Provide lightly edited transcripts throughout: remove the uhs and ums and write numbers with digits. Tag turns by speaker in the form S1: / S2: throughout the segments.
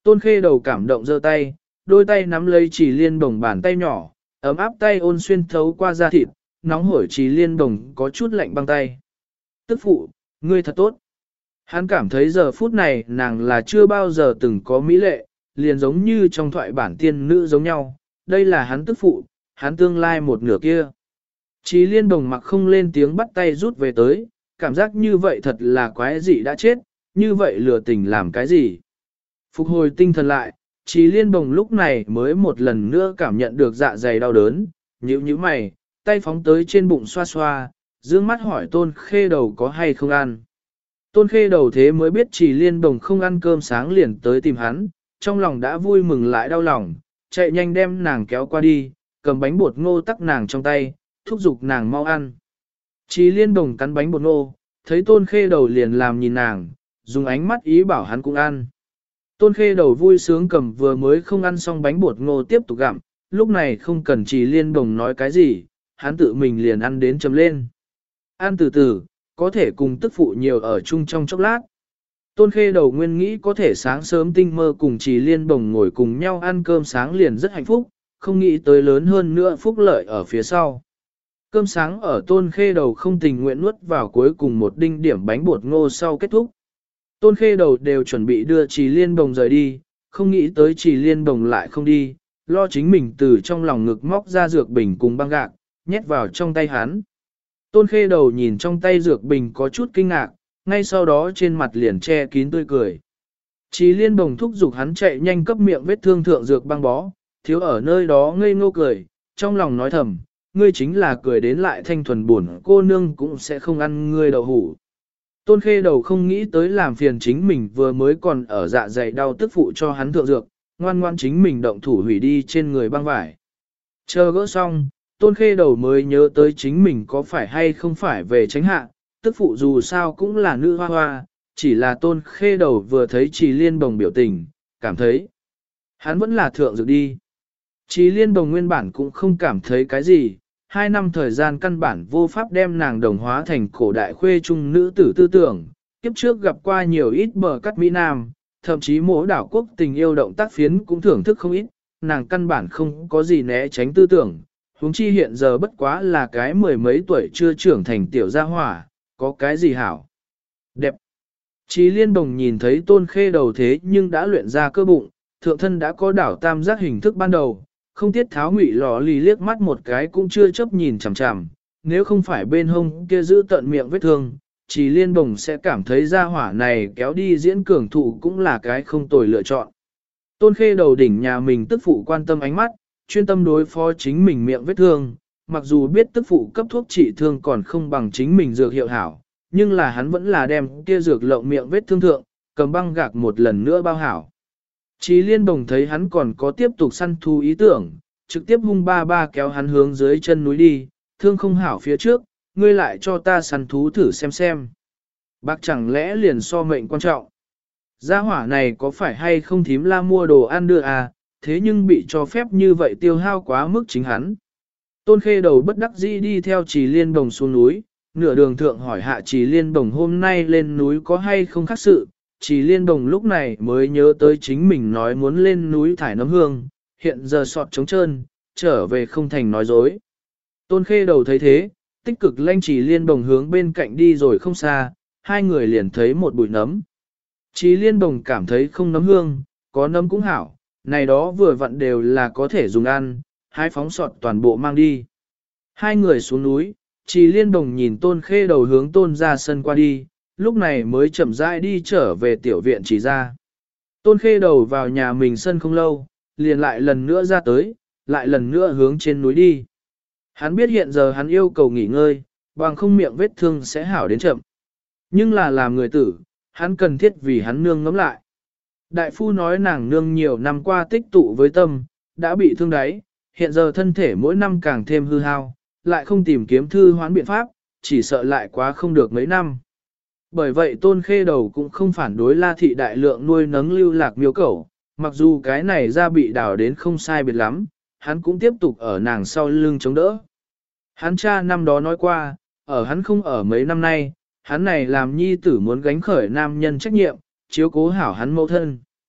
S1: Tôn Khê Đầu cảm động giơ tay, đôi tay nắm lấy Trì Liên Đồng bàn tay nhỏ, ấm áp tay ôn xuyên thấu qua da thịt, nóng hổi Trì Liên Đồng có chút lạnh băng tay. Tức phụ, ngươi thật tốt. Hắn cảm thấy giờ phút này nàng là chưa bao giờ từng có mỹ lệ, liền giống như trong thoại bản tiên nữ giống nhau, đây là hắn tức phụ, hắn tương lai một nửa kia. Chí Liên Đồng mặc không lên tiếng bắt tay rút về tới, cảm giác như vậy thật là quái dị đã chết, như vậy lừa tình làm cái gì. Phục hồi tinh thần lại, Chí Liên Đồng lúc này mới một lần nữa cảm nhận được dạ dày đau đớn, nhíu mày, tay phóng tới trên bụng xoa xoa, dương mắt hỏi Tôn Khê Đầu có hay không ăn. Tôn Khê Đầu thế mới biết Chí Liên Đồng không ăn cơm sáng liền tới tìm hắn, trong lòng đã vui mừng lại đau lòng, chạy nhanh đem nàng kéo qua đi, cầm bánh bột ngô tắc nàng trong tay, thúc giục nàng mau ăn. Chí Liên Đồng cắn bánh bột ngô, thấy Tôn Khê Đầu liền làm nhìn nàng, dùng ánh mắt ý bảo hắn cũng ăn. Tôn Khê Đầu vui sướng cầm vừa mới không ăn xong bánh bột ngô tiếp tục gặm, lúc này không cần Chí Liên Đồng nói cái gì, hắn tự mình liền ăn đến chấm lên. Ăn từ từ, có thể cùng tức phụ nhiều ở chung trong chốc lát. Tôn Khê Đầu nguyên nghĩ có thể sáng sớm tinh mơ cùng Chí Liên Đồng ngồi cùng nhau ăn cơm sáng liền rất hạnh phúc, không nghĩ tới lớn hơn nữa phúc lợi ở phía sau. Cơm sáng ở Tôn Khê Đầu không tình nguyện nuốt vào cuối cùng một đinh điểm bánh bột ngô sau kết thúc. Tôn Khê Đầu đều chuẩn bị đưa Chí Liên Đồng rời đi, không nghĩ tới Chí Liên Đồng lại không đi, lo chính mình từ trong lòng ngực móc ra dược bình cùng băng gạc, nhét vào trong tay hắn. Tôn Khê Đầu nhìn trong tay dược bình có chút kinh ngạc, ngay sau đó trên mặt liền che kín tươi cười. Chí Liên Đồng thúc giục hắn chạy nhanh cấp miệng vết thương thượng dược băng bó, thiếu ở nơi đó ngây ngô cười, trong lòng nói thầm, ngươi chính là cười đến lại thanh thuần buồn cô nương cũng sẽ không ăn ngươi đậu hủ. Tôn Khê Đầu không nghĩ tới làm phiền chính mình vừa mới còn ở dạ dày đau tức phụ cho hắn thượng dược, ngoan ngoan chính mình động thủ hủy đi trên người băng vải. Chờ gỡ xong, Tôn Khê Đầu mới nhớ tới chính mình có phải hay không phải về tránh hạ, tức phụ dù sao cũng là nữ hoa hoa, chỉ là Tôn Khê Đầu vừa thấy Chí Liên Đồng biểu tình, cảm thấy hắn vẫn là thượng dược đi. Chí Liên Đồng nguyên bản cũng không cảm thấy cái gì, 2 năm thời gian căn bản vô pháp đem nàng đồng hóa thành cổ đại khuê trung nữ tử tư tưởng, kiếp trước gặp qua nhiều ít bờ cắt Mỹ Nam, thậm chí mỗi đảo quốc tình yêu động tác phiến cũng thưởng thức không ít, nàng căn bản không có gì né tránh tư tưởng, huống chi hiện giờ bất quá là cái mười mấy tuổi chưa trưởng thành tiểu gia hỏa, có cái gì hảo. Đẹp. Chí Liên Đồng nhìn thấy Tôn Khê Đầu thế nhưng đã luyện ra cơ bụng, thượng thân đã có đảo tam giác hình thức ban đầu, không tiết tháo ngụy lò lì liếc mắt một cái cũng chưa chấp nhìn chằm chằm, nếu không phải bên hông kia giữ tận miệng vết thương, Chí Liên Đồng sẽ cảm thấy gia hỏa này kéo đi diễn cường thụ cũng là cái không tồi lựa chọn. Tôn Khê Đầu đỉnh nhà mình tức phụ quan tâm ánh mắt, chuyên tâm đối phó chính mình miệng vết thương, mặc dù biết tức phụ cấp thuốc trị thương còn không bằng chính mình dược hiệu hảo, nhưng là hắn vẫn là đem kia dược lộng miệng vết thương thượng, cầm băng gạc một lần nữa bao hảo. Chí Liên Đồng thấy hắn còn có tiếp tục săn thú ý tưởng, trực tiếp hung ba ba kéo hắn hướng dưới chân núi đi, thương không hảo phía trước, ngươi lại cho ta săn thú thử xem. Bác chẳng lẽ liền so mệnh quan trọng. Gia hỏa này có phải hay không thím la mua đồ ăn đưa à, thế nhưng bị cho phép như vậy tiêu hao quá mức chính hắn. Tôn Khê Đầu bất đắc dĩ đi theo Chí Liên Đồng xuống núi, nửa đường thượng hỏi hạ Chí Liên Đồng hôm nay lên núi có hay không khác sự, Chí Liên Đồng lúc này mới nhớ tới chính mình nói muốn lên núi thải nấm hương, hiện giờ sọt trống trơn, trở về không thành nói dối. Tôn Khê Đầu thấy thế, tích cực lanh Chí Liên Đồng hướng bên cạnh đi rồi không xa, hai người liền thấy một bụi nấm. Chí Liên Đồng cảm thấy không nấm hương, có nấm cũng hảo, này đó vừa vặn đều là có thể dùng ăn, hai phóng sọt toàn bộ mang đi. Hai người xuống núi, Chí Liên Đồng nhìn Tôn Khê Đầu hướng Tôn ra sân qua đi, lúc này mới chậm rãi đi trở về tiểu viện Chí ra. Tôn Khê Đầu vào nhà mình sân không lâu, liền lại lần nữa ra tới, lại lần nữa hướng trên núi đi. Hắn biết hiện giờ hắn yêu cầu nghỉ ngơi, bằng không miệng vết thương sẽ hảo đến chậm. Nhưng là làm người tử, hắn cần thiết vì hắn nương ngắm lại. Đại phu nói nàng nương nhiều năm qua tích tụ với tâm, đã bị thương đáy, hiện giờ thân thể mỗi năm càng thêm hư hao, lại không tìm kiếm thư hoán biện pháp, chỉ sợ lại quá không được mấy năm. Bởi vậy Tôn Khê Đầu cũng không phản đối La Thị đại lượng nuôi nấng lưu lạc miêu cẩu, mặc dù cái này ra bị đào đến không sai biệt lắm, hắn cũng tiếp tục ở nàng sau lưng chống đỡ. Hắn cha năm đó nói qua, ở hắn không ở mấy năm nay, hắn này làm nhi tử muốn gánh khởi nam nhân trách nhiệm, chiếu cố hảo hắn mẫu thân.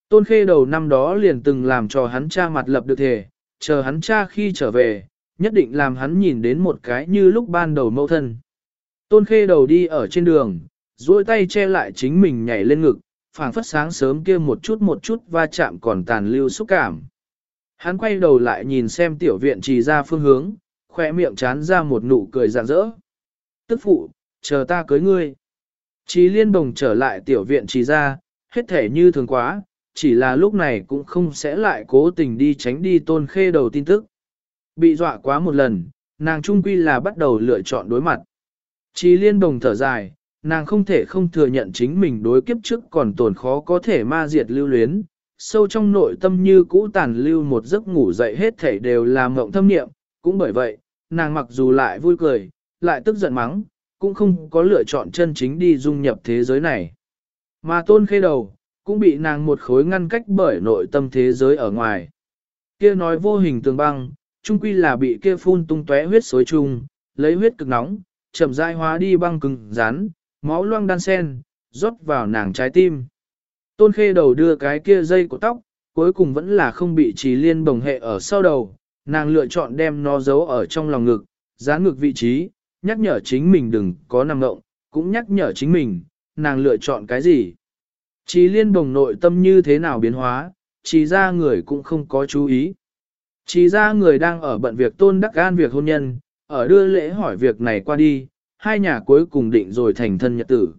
S1: Tôn Khê Đầu năm đó liền từng làm cho hắn cha mặt lập được thề, chờ hắn cha khi trở về, nhất định làm hắn nhìn đến một cái như lúc ban đầu mẫu thân. Tôn Khê Đầu đi ở trên đường, duỗi tay che lại chính mình nhảy lên ngực, phảng phất sáng sớm kia một chút va chạm còn tàn lưu xúc cảm. Hắn quay đầu lại nhìn xem tiểu viện trì ra phương hướng, khỏe miệng chán ra một nụ cười rạng rỡ. Tức phụ, chờ ta cưới ngươi. Trì Liên Bồng trở lại tiểu viện trì ra, hết thể như thường quá, chỉ là lúc này cũng không sẽ lại cố tình đi tránh đi Tôn Khê Đầu tin tức. Bị dọa quá một lần, nàng trung quy là bắt đầu lựa chọn đối mặt. Trì Liên Bồng thở dài, nàng không thể không thừa nhận chính mình đối kiếp trước còn tồn khó có thể ma diệt lưu luyến, sâu trong nội tâm như cũ tàn lưu một giấc ngủ dậy hết thể đều là mộng thâm niệm, cũng bởi vậy, nàng mặc dù lại vui cười, lại tức giận mắng, cũng không có lựa chọn chân chính đi dung nhập thế giới này. Mà Tôn Khê Đầu, cũng bị nàng một khối ngăn cách bởi nội tâm thế giới ở ngoài. Kia nói vô hình tường băng, chung quy là bị kia phun tung tóe huyết xối chung, lấy huyết cực nóng, chậm rãi hóa đi băng cứng rắn, máu loang đan sen, rót vào nàng trái tim. Tôn Khê Đầu đưa cái kia dây của tóc, cuối cùng vẫn là không bị Trì Liên Bồng hệ ở sau đầu, nàng lựa chọn đem nó giấu ở trong lòng ngực, dán ngực vị trí, nhắc nhở chính mình đừng có nằm ngộng, cũng nhắc nhở chính mình, nàng lựa chọn cái gì. Trì Liên Bồng nội tâm như thế nào biến hóa, Trì ra người cũng không có chú ý. Trì ra người đang ở bận việc Tôn Đắc An việc hôn nhân, ở đưa lễ hỏi việc này qua đi, hai nhà cuối cùng định rồi thành thân nhật tử.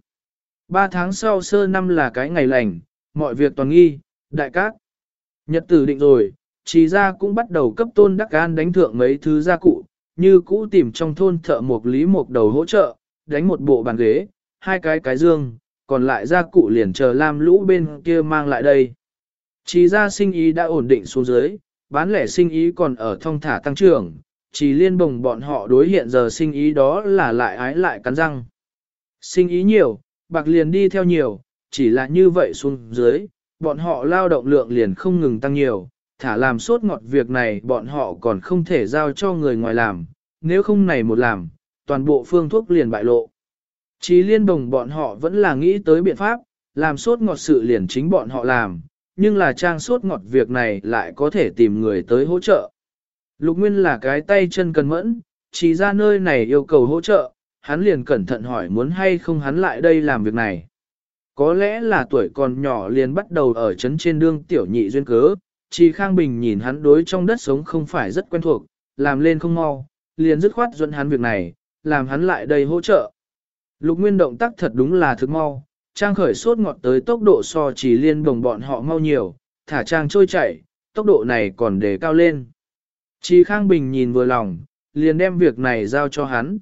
S1: 3 tháng sau sơ năm là cái ngày lành, mọi việc toàn nghi, đại cát. Nhật tử định rồi, Trì ra cũng bắt đầu cấp Tôn Đắc An đánh thượng mấy thứ gia cụ, như cũ tìm trong thôn thợ mộc lý mộc đầu hỗ trợ, đánh một bộ bàn ghế, hai cái dương, còn lại gia cụ liền chờ Lam Lũ bên kia mang lại đây. Trì ra sinh ý đã ổn định xuống dưới, bán lẻ sinh ý còn ở thong thả tăng trưởng, Trì Liên Bồng bọn họ đối hiện giờ sinh ý đó là lại ái lại cắn răng. Sinh ý nhiều, bạc liền đi theo nhiều, chỉ là như vậy xuống dưới, bọn họ lao động lượng liền không ngừng tăng nhiều, thả làm sốt ngọt việc này bọn họ còn không thể giao cho người ngoài làm, nếu không này một làm, toàn bộ phương thuốc liền bại lộ. Trì Liên Bồng bọn họ vẫn là nghĩ tới biện pháp, làm sốt ngọt sự liền chính bọn họ làm, nhưng là trang sốt ngọt việc này lại có thể tìm người tới hỗ trợ. Lục Nguyên là cái tay chân cần mẫn, chỉ ra nơi này yêu cầu hỗ trợ, hắn liền cẩn thận hỏi muốn hay không hắn lại đây làm việc này. Có lẽ là tuổi còn nhỏ liền bắt đầu ở trấn trên đương tiểu nhị duyên cớ, Trì Khang Bình nhìn hắn đối trong đất sống không phải rất quen thuộc, làm lên không mau, liền dứt khoát dẫn hắn việc này, làm hắn lại đây hỗ trợ. Lục Nguyên động tác thật đúng là thực mau, trang khởi sốt ngọt tới tốc độ so Trì Liên Bồng bọn họ mau nhiều, thả trang trôi chảy, tốc độ này còn đề cao lên. Trì Khang Bình nhìn vừa lòng, liền đem việc này giao cho hắn.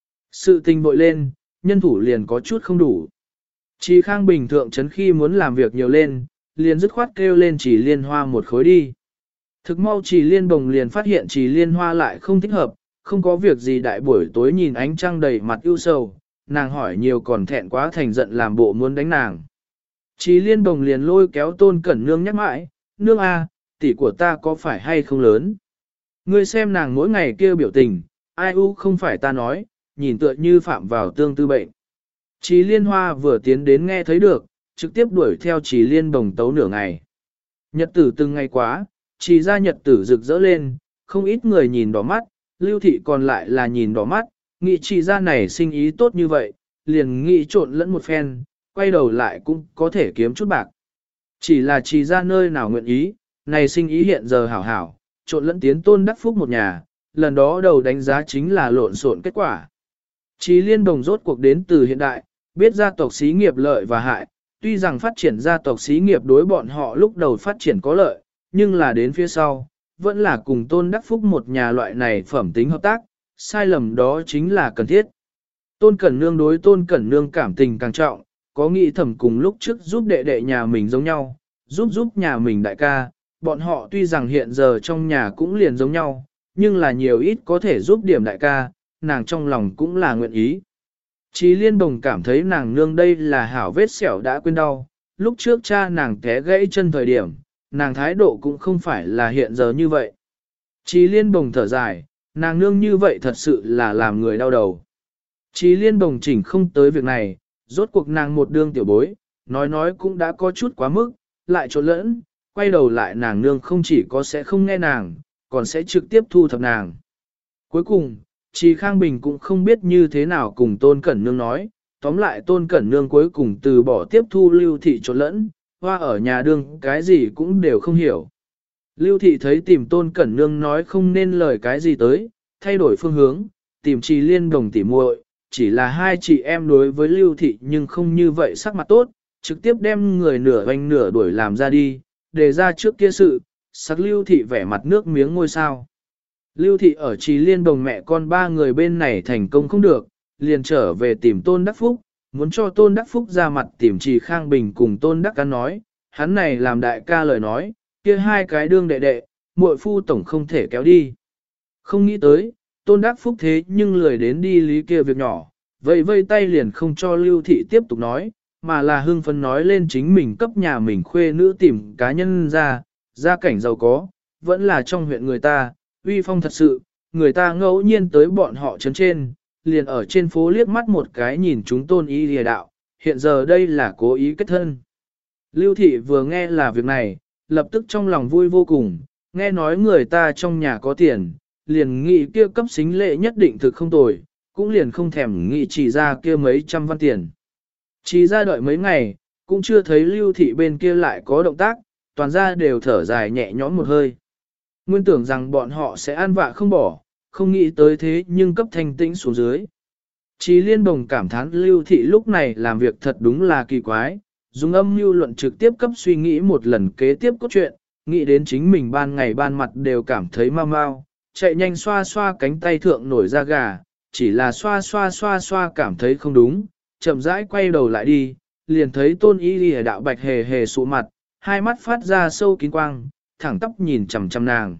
S1: Sự tình bội lên, nhân thủ liền có chút không đủ. Trì Khang Bình thượng trấn khi muốn làm việc nhiều lên, liền dứt khoát kêu lên Trì Liên Hoa một khối đi. Thực mau Trì Liên Bồng liền phát hiện Trì Liên Hoa lại không thích hợp, không có việc gì đại buổi tối nhìn ánh trăng đầy mặt ưu sầu, nàng hỏi nhiều còn thẹn quá thành giận làm bộ muốn đánh nàng. Trì Liên Bồng liền lôi kéo Tôn Cẩn Nương nhắc mãi, nương a, tỷ của ta có phải hay không lớn? Ngươi xem nàng mỗi ngày kêu biểu tình, ai u không phải ta nói, nhìn tựa như phạm vào tương tư bệnh. Trì Liên Hoa vừa tiến đến nghe thấy được, trực tiếp đuổi theo Trì Liên Bồng tấu nửa ngày. Nhật tử từng ngày quá, Trì ra nhật tử rực rỡ lên, không ít người nhìn đỏ mắt, Lưu Thị còn lại là nhìn đỏ mắt, nghĩ Trì ra này sinh ý tốt như vậy, liền nghĩ trộn lẫn một phen, quay đầu lại cũng có thể kiếm chút bạc. Chỉ là Trì ra nơi nào nguyện ý, này sinh ý hiện giờ hảo hảo, trộn lẫn tiến Tôn Đắc Phúc một nhà, lần đó đầu đánh giá chính là lộn xộn kết quả. Trì Liên Bồng rốt cuộc đến từ hiện đại, biết gia tộc xí nghiệp lợi và hại, tuy rằng phát triển gia tộc xí nghiệp đối bọn họ lúc đầu phát triển có lợi, nhưng là đến phía sau, vẫn là cùng Tôn Đắc Phúc một nhà loại này phẩm tính hợp tác, sai lầm đó chính là cần thiết. Tôn Cẩn Nương đối Tôn Cẩn Nương cảm tình càng trọng, có nghĩ thầm cùng lúc trước giúp đệ đệ nhà mình giống nhau, giúp nhà mình đại ca, bọn họ tuy rằng hiện giờ trong nhà cũng liền giống nhau, nhưng là nhiều ít có thể giúp điểm đại ca, nàng trong lòng cũng là nguyện ý. Trì Liên Bồng cảm thấy nàng nương đây là hảo vết sẹo đã quên đau, lúc trước cha nàng té gãy chân thời điểm, nàng thái độ cũng không phải là hiện giờ như vậy. Trì Liên Bồng thở dài, nàng nương như vậy thật sự là làm người đau đầu. Trì Liên Bồng chỉnh không tới việc này, rốt cuộc nàng một đương tiểu bối, nói cũng đã có chút quá mức, lại trộn lẫn, quay đầu lại nàng nương không chỉ có sẽ không nghe nàng, còn sẽ trực tiếp thu thập nàng. Cuối cùng, Trì Khang Bình cũng không biết như thế nào cùng Tôn Cẩn Nương nói, tóm lại Tôn Cẩn Nương cuối cùng từ bỏ tiếp thu Lưu Thị trộn lẫn, hoa ở nhà đương cái gì cũng đều không hiểu. Lưu Thị thấy tìm Tôn Cẩn Nương nói không nên lời cái gì tới, thay đổi phương hướng, tìm Trì Liên Đồng tỉ muội, chỉ là hai chị em đối với Lưu Thị nhưng không như vậy sắc mặt tốt, trực tiếp đem người nửa vành nửa đuổi làm ra đi, đề ra trước kia sự, sắc Lưu Thị vẻ mặt nước miếng ngôi sao. Lưu Thị ở Trì Liên Đồng mẹ con ba người bên này thành công không được, liền trở về tìm Tôn Đắc Phúc, muốn cho Tôn Đắc Phúc ra mặt tìm Trì Khang Bình cùng Tôn Đắc Cán nói, hắn này làm đại ca lời nói, kia hai cái đương đệ đệ, muội phu tổng không thể kéo đi. Không nghĩ tới, Tôn Đắc Phúc thế nhưng lười đến đi lý kia việc nhỏ, vậy vây tay liền không cho Lưu Thị tiếp tục nói, mà là hưng phấn nói lên chính mình cấp nhà mình khuê nữ tìm cá nhân ra, gia cảnh giàu có, vẫn là trong huyện người ta, uy phong thật sự, người ta ngẫu nhiên tới bọn họ trấn trên, liền ở trên phố liếc mắt một cái nhìn chúng Tôn Y lìa đạo, hiện giờ đây là cố ý kết thân. Lưu Thị vừa nghe là việc này, lập tức trong lòng vui vô cùng, nghe nói người ta trong nhà có tiền, liền nghĩ kia cấp xính lệ nhất định thực không tồi, cũng liền không thèm nghĩ chỉ ra kia mấy trăm văn tiền. Chỉ ra đợi mấy ngày, cũng chưa thấy Lưu Thị bên kia lại có động tác, toàn ra đều thở dài nhẹ nhõm một hơi. Nguyên tưởng rằng bọn họ sẽ ăn vạ không bỏ, không nghĩ tới thế nhưng cấp thanh tĩnh xuống dưới. Chí Liên Đồng cảm thán Lưu Thị lúc này làm việc thật đúng là kỳ quái, dùng âm mưu luận trực tiếp cấp suy nghĩ một lần kế tiếp cốt truyện, nghĩ đến chính mình ban ngày ban mặt đều cảm thấy mau mau, chạy nhanh xoa xoa cánh tay thượng nổi da gà, chỉ là xoa cảm thấy không đúng, chậm rãi quay đầu lại đi, liền thấy Tôn Y Lìa đạo bạch hề hề sụ mặt, hai mắt phát ra sâu kín quang, thẳng tóc nhìn chằm chằm nàng.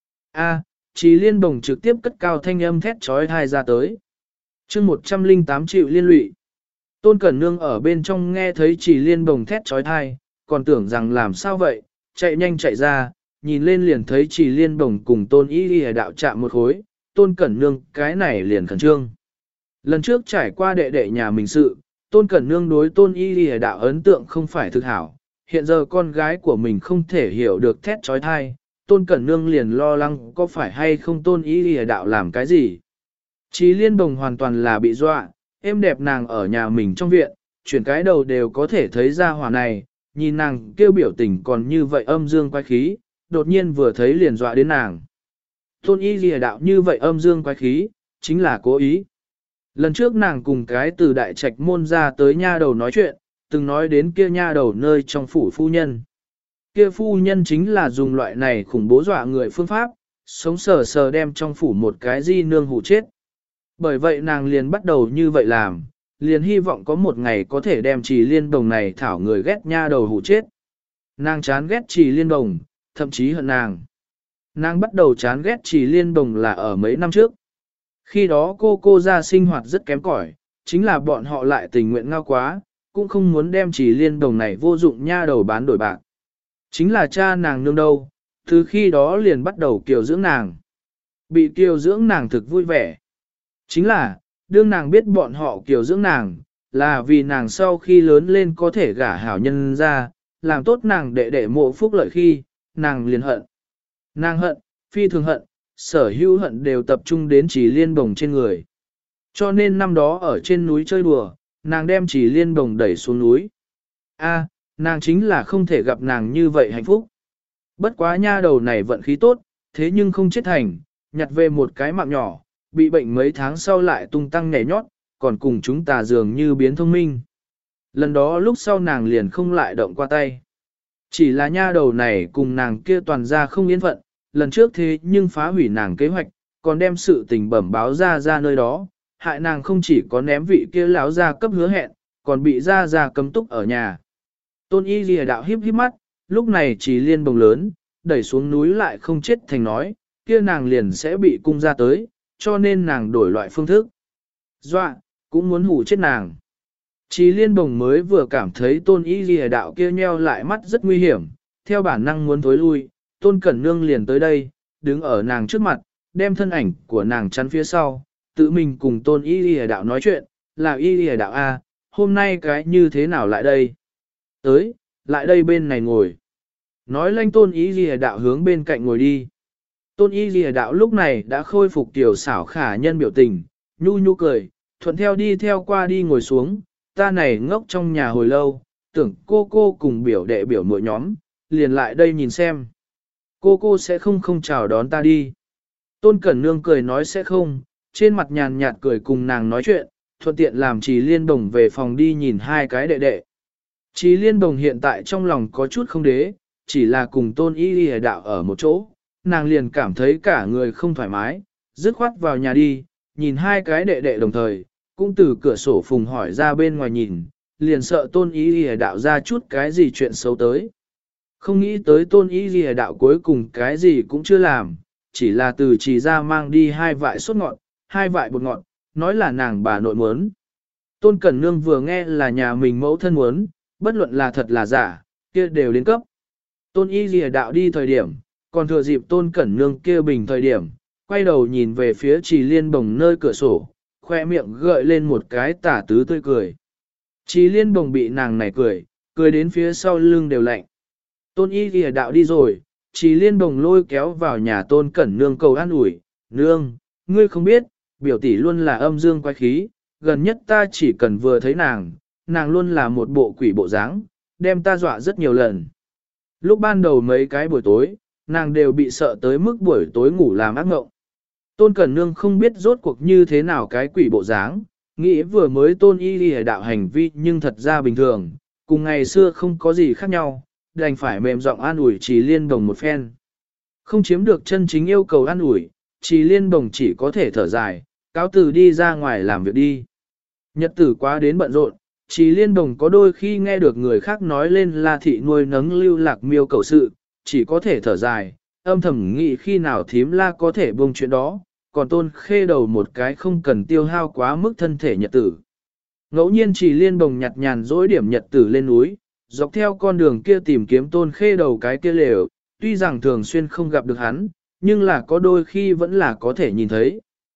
S1: A, Chí Liên Đồng trực tiếp cất cao thanh âm thét trói thai ra tới. Chương 108 triệu liên lụy. Tôn Cẩn Nương ở bên trong nghe thấy Chí Liên Đồng thét trói thai, còn tưởng rằng làm sao vậy, chạy nhanh chạy ra, nhìn lên liền thấy Chí Liên Đồng cùng Tôn Y Lìa đạo chạm một khối, Tôn Cẩn Nương cái này liền khẩn trương. Lần trước trải qua đệ đệ nhà mình sự, Tôn Cẩn Nương đối Tôn Y Lìa đạo ấn tượng không phải thực hảo, hiện giờ con gái của mình không thể hiểu được thét trói thai, Tôn Cẩn Nương liền lo lắng có phải hay không Tôn Y Lìa đạo làm cái gì. Chí Liên Đồng hoàn toàn là bị dọa, êm đẹp nàng ở nhà mình trong viện, chuyển cái đầu đều có thể thấy ra hỏa này, nhìn nàng kêu biểu tình còn như vậy âm dương quái khí, đột nhiên vừa thấy liền dọa đến nàng. Tôn Y Lìa đạo như vậy âm dương quái khí, chính là cố ý. Lần trước nàng cùng cái từ đại trạch môn ra tới nha đầu nói chuyện, từng nói đến kia nha đầu nơi trong phủ phu nhân. Kia phu nhân chính là dùng loại này khủng bố dọa người phương pháp, sống sờ sờ đem trong phủ một cái di nương hủ chết. Bởi vậy nàng liền bắt đầu như vậy làm, liền hy vọng có một ngày có thể đem Trì Liên Đồng này thảo người ghét nha đầu hủ chết. Nàng chán ghét Trì Liên Đồng, thậm chí hận nàng. Nàng bắt đầu chán ghét Trì Liên Đồng là ở mấy năm trước. Khi đó cô ra sinh hoạt rất kém cỏi, chính là bọn họ lại tình nguyện ngao quá, cũng không muốn đem Trì Liên Đồng này vô dụng nha đầu bán đổi bạc. Chính là cha nàng nương đâu, từ khi đó liền bắt đầu kiều dưỡng nàng. Bị kiều dưỡng nàng thực vui vẻ. Chính là, đương nàng biết bọn họ kiều dưỡng nàng, là vì nàng sau khi lớn lên có thể gả hảo nhân ra, làm tốt nàng đệ đệ mộ phúc lợi khi, nàng liền hận. Nàng hận, phi thường hận, sở hữu hận đều tập trung đến Trì Liên Đồng trên người. Cho nên năm đó ở trên núi chơi đùa, nàng đem Trì Liên Đồng đẩy xuống núi. A, nàng chính là không thể gặp nàng như vậy hạnh phúc. Bất quá nha đầu này vận khí tốt, thế nhưng không chết thành, nhặt về một cái mạng nhỏ, bị bệnh mấy tháng sau lại tung tăng nhảy nhót, còn cùng chúng ta dường như biến thông minh. Lần đó lúc sau nàng liền không lại động qua tay. Chỉ là nha đầu này cùng nàng kia toàn ra không yên phận, lần trước thế nhưng phá hủy nàng kế hoạch, còn đem sự tình bẩm báo ra nơi đó, hại nàng không chỉ có ném vị kia lão ra cấp hứa hẹn, còn bị ra cấm túc ở nhà. Tôn Y Lìa đạo híp híp mắt, lúc này Trì Liên Đồng lớn, đẩy xuống núi lại không chết thành nói, kia nàng liền sẽ bị cung ra tới, cho nên nàng đổi loại phương thức. Dọa, cũng muốn hủ chết nàng. Trì Liên Đồng mới vừa cảm thấy Tôn Y Lìa đạo kia nheo lại mắt rất nguy hiểm, theo bản năng muốn thối lui, Tôn Cẩn Nương liền tới đây, đứng ở nàng trước mặt, đem thân ảnh của nàng chắn phía sau, tự mình cùng Tôn Y Lìa đạo nói chuyện, là Y Lìa đạo A, hôm nay cái như thế nào lại đây? Tới, lại đây bên này ngồi. Nói lanh tôn ý ghi đạo hướng bên cạnh ngồi đi. Tôn y ghi đạo lúc này đã khôi phục tiểu xảo khả nhân biểu tình, nhu nhu cười, thuận theo đi theo qua đi ngồi xuống, ta này ngốc trong nhà hồi lâu, tưởng cô cùng biểu đệ biểu muội nhóm, liền lại đây nhìn xem. Cô sẽ không chào đón ta đi. Tôn Cẩn Nương cười nói sẽ không, trên mặt nhàn nhạt cười cùng nàng nói chuyện, thuận tiện làm Trì Liên Đồng về phòng đi nhìn hai cái đệ đệ. Trì Liên Đồng hiện tại trong lòng có chút không đế, chỉ là cùng Tôn Y Lìa đạo ở một chỗ, nàng liền cảm thấy cả người không thoải mái, dứt khoát vào nhà đi, nhìn hai cái đệ đệ đồng thời, cũng từ cửa sổ phùng hỏi ra bên ngoài nhìn, liền sợ Tôn Y Lìa đạo ra chút cái gì chuyện xấu tới. Không nghĩ tới Tôn Y Lìa đạo cuối cùng cái gì cũng chưa làm, chỉ là từ Trì ra mang đi hai vại sốt ngọt, hai vại bột ngọt, nói là nàng bà nội muốn. Tôn Cẩn Nương vừa nghe là nhà mình mẫu thân muốn, bất luận là thật là giả, kia đều đến cấp. Tôn Y Lìa đạo đi thời điểm, còn thừa dịp Tôn Cẩn Nương kia bình thời điểm, quay đầu nhìn về phía Trì Liên Bồng nơi cửa sổ, khoe miệng gợi lên một cái tả tứ tươi cười. Trì Liên Bồng bị nàng này cười đến phía sau lưng đều lạnh. Tôn Y Lìa đạo đi rồi, Trì Liên Bồng lôi kéo vào nhà Tôn Cẩn Nương cầu an ủi, nương, ngươi không biết, biểu tỷ luôn là âm dương quái khí, gần nhất ta chỉ cần vừa thấy nàng luôn là một bộ quỷ bộ dáng, đem ta dọa rất nhiều lần. Lúc ban đầu mấy cái buổi tối, nàng đều bị sợ tới mức buổi tối ngủ làm ác mộng. Tôn Cẩn Nương không biết rốt cuộc như thế nào cái quỷ bộ dáng, nghĩ vừa mới Tôn Y Lìa đạo hành vi nhưng thật ra bình thường, cùng ngày xưa không có gì khác nhau, đành phải mềm giọng an ủi Trì Liên Bồng một phen. Không chiếm được chân chính yêu cầu an ủi, Trì Liên Bồng chỉ có thể thở dài, cáo từ đi ra ngoài làm việc đi. Nhật tử quá đến bận rộn, Trì Liên Bồng có đôi khi nghe được người khác nói lên La thị nuôi nấng lưu lạc miêu cầu sự, chỉ có thể thở dài, âm thầm nghĩ khi nào thím La có thể buông chuyện đó, còn Tôn Khê Đầu một cái không cần tiêu hao quá mức thân thể nhật tử. Ngẫu nhiên Trì Liên Bồng nhặt nhàn dỗi điểm nhật tử lên núi, dọc theo con đường kia tìm kiếm Tôn Khê Đầu cái kia lều, tuy rằng thường xuyên không gặp được hắn, nhưng là có đôi khi vẫn là có thể nhìn thấy.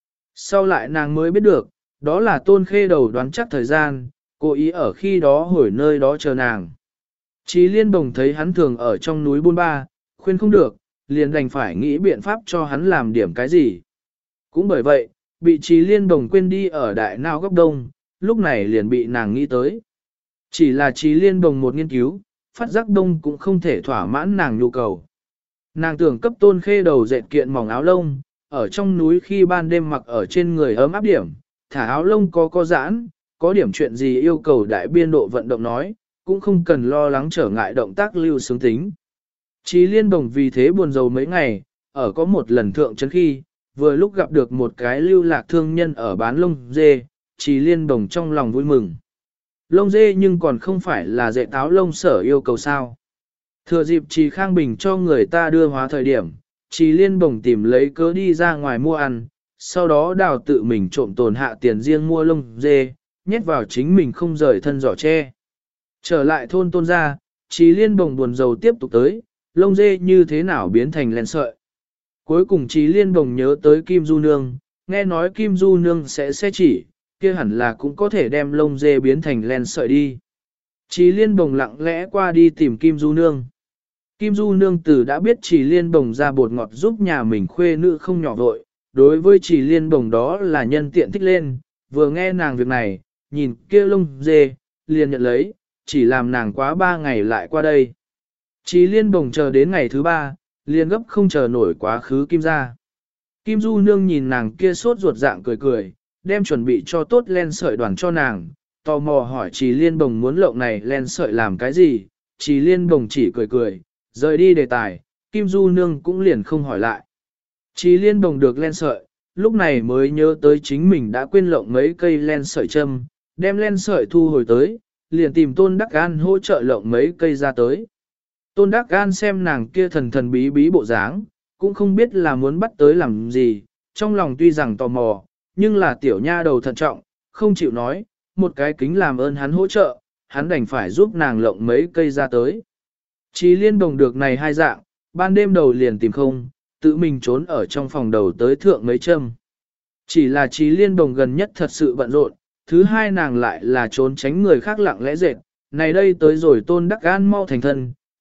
S1: Sau lại nàng mới biết được, đó là Tôn Khê Đầu đoán chắc thời gian, cố ý ở khi đó hồi nơi đó chờ nàng. Trì Liên Bồng thấy hắn thường ở trong núi buôn ba, khuyên không được, liền đành phải nghĩ biện pháp cho hắn làm điểm cái gì. Cũng bởi vậy, bị Trì Liên Bồng quên đi ở đại nao góc đông, lúc này liền bị nàng nghĩ tới. Chỉ là Trì Liên Bồng một nghiên cứu, phát giác đông cũng không thể thỏa mãn nàng nhu cầu. Nàng tưởng cấp Tôn Khê Đầu dệt kiện mỏng áo lông, ở trong núi khi ban đêm mặc ở trên người ấm áp điểm, thả áo lông có giãn, có điểm chuyện gì yêu cầu đại biên độ vận động nói, cũng không cần lo lắng trở ngại động tác lưu sướng tính. Trì Liên Bồng vì thế buồn rầu mấy ngày, ở có một lần thượng trấn khi, vừa lúc gặp được một cái lưu lạc thương nhân ở bán lông dê, Trì Liên Bồng trong lòng vui mừng. Lông dê nhưng còn không phải là dệt áo lông sở yêu cầu sao. Thừa dịp Trì Khang Bình cho người ta đưa hóa thời điểm, Trì Liên Bồng tìm lấy cớ đi ra ngoài mua ăn, sau đó đào tự mình trộm tồn hạ tiền riêng mua lông dê, nhét vào chính mình không rời thân giỏ tre. Trở lại thôn Tôn gia, Trì Liên Bồng buồn rầu tiếp tục tới, lông dê như thế nào biến thành len sợi. Cuối cùng Trì Liên Bồng nhớ tới Kim Du Nương, nghe nói Kim Du Nương sẽ chỉ, kia hẳn là cũng có thể đem lông dê biến thành len sợi đi. Trì Liên Bồng lặng lẽ qua đi tìm Kim Du Nương. Kim Du Nương tử đã biết Trì Liên Bồng ra bột ngọt giúp nhà mình khuê nữ không nhỏ vội, đối với Trì Liên Bồng đó là nhân tiện thích lên, vừa nghe nàng việc này, nhìn kia lông dê, liền nhận lấy, chỉ làm nàng quá 3 ngày lại qua đây. Trì Liên Bồng chờ đến ngày thứ 3, liền gấp không chờ nổi quá khứ Kim ra. Kim Du Nương nhìn nàng kia sốt ruột dạng cười, đem chuẩn bị cho tốt len sợi đoàn cho nàng, tò mò hỏi Trì Liên Bồng muốn lộng này len sợi làm cái gì, Trì Liên Bồng chỉ cười, rời đi đề tài, Kim Du Nương cũng liền không hỏi lại. Trì Liên Bồng được len sợi, lúc này mới nhớ tới chính mình đã quên lộng mấy cây len sợi châm, đem len sợi thu hồi tới, liền tìm Tôn Đắc An hỗ trợ lộng mấy cây ra tới. Tôn Đắc An xem nàng kia thần bí bí bộ dáng, cũng không biết là muốn bắt tới làm gì, trong lòng tuy rằng tò mò, nhưng là tiểu nha đầu thận trọng, không chịu nói, một cái kính làm ơn hắn hỗ trợ, hắn đành phải giúp nàng lộng mấy cây ra tới. Trì Liên Bồng được này hai dạng, ban đêm đầu liền tìm không, tự mình trốn ở trong phòng đầu tới thượng mấy châm. Chỉ là Trì Liên Bồng gần nhất thật sự bận rộn, thứ hai nàng lại là trốn tránh người khác lặng lẽ dệt, này đây tới rồi Tôn Đắc An mau thành thân,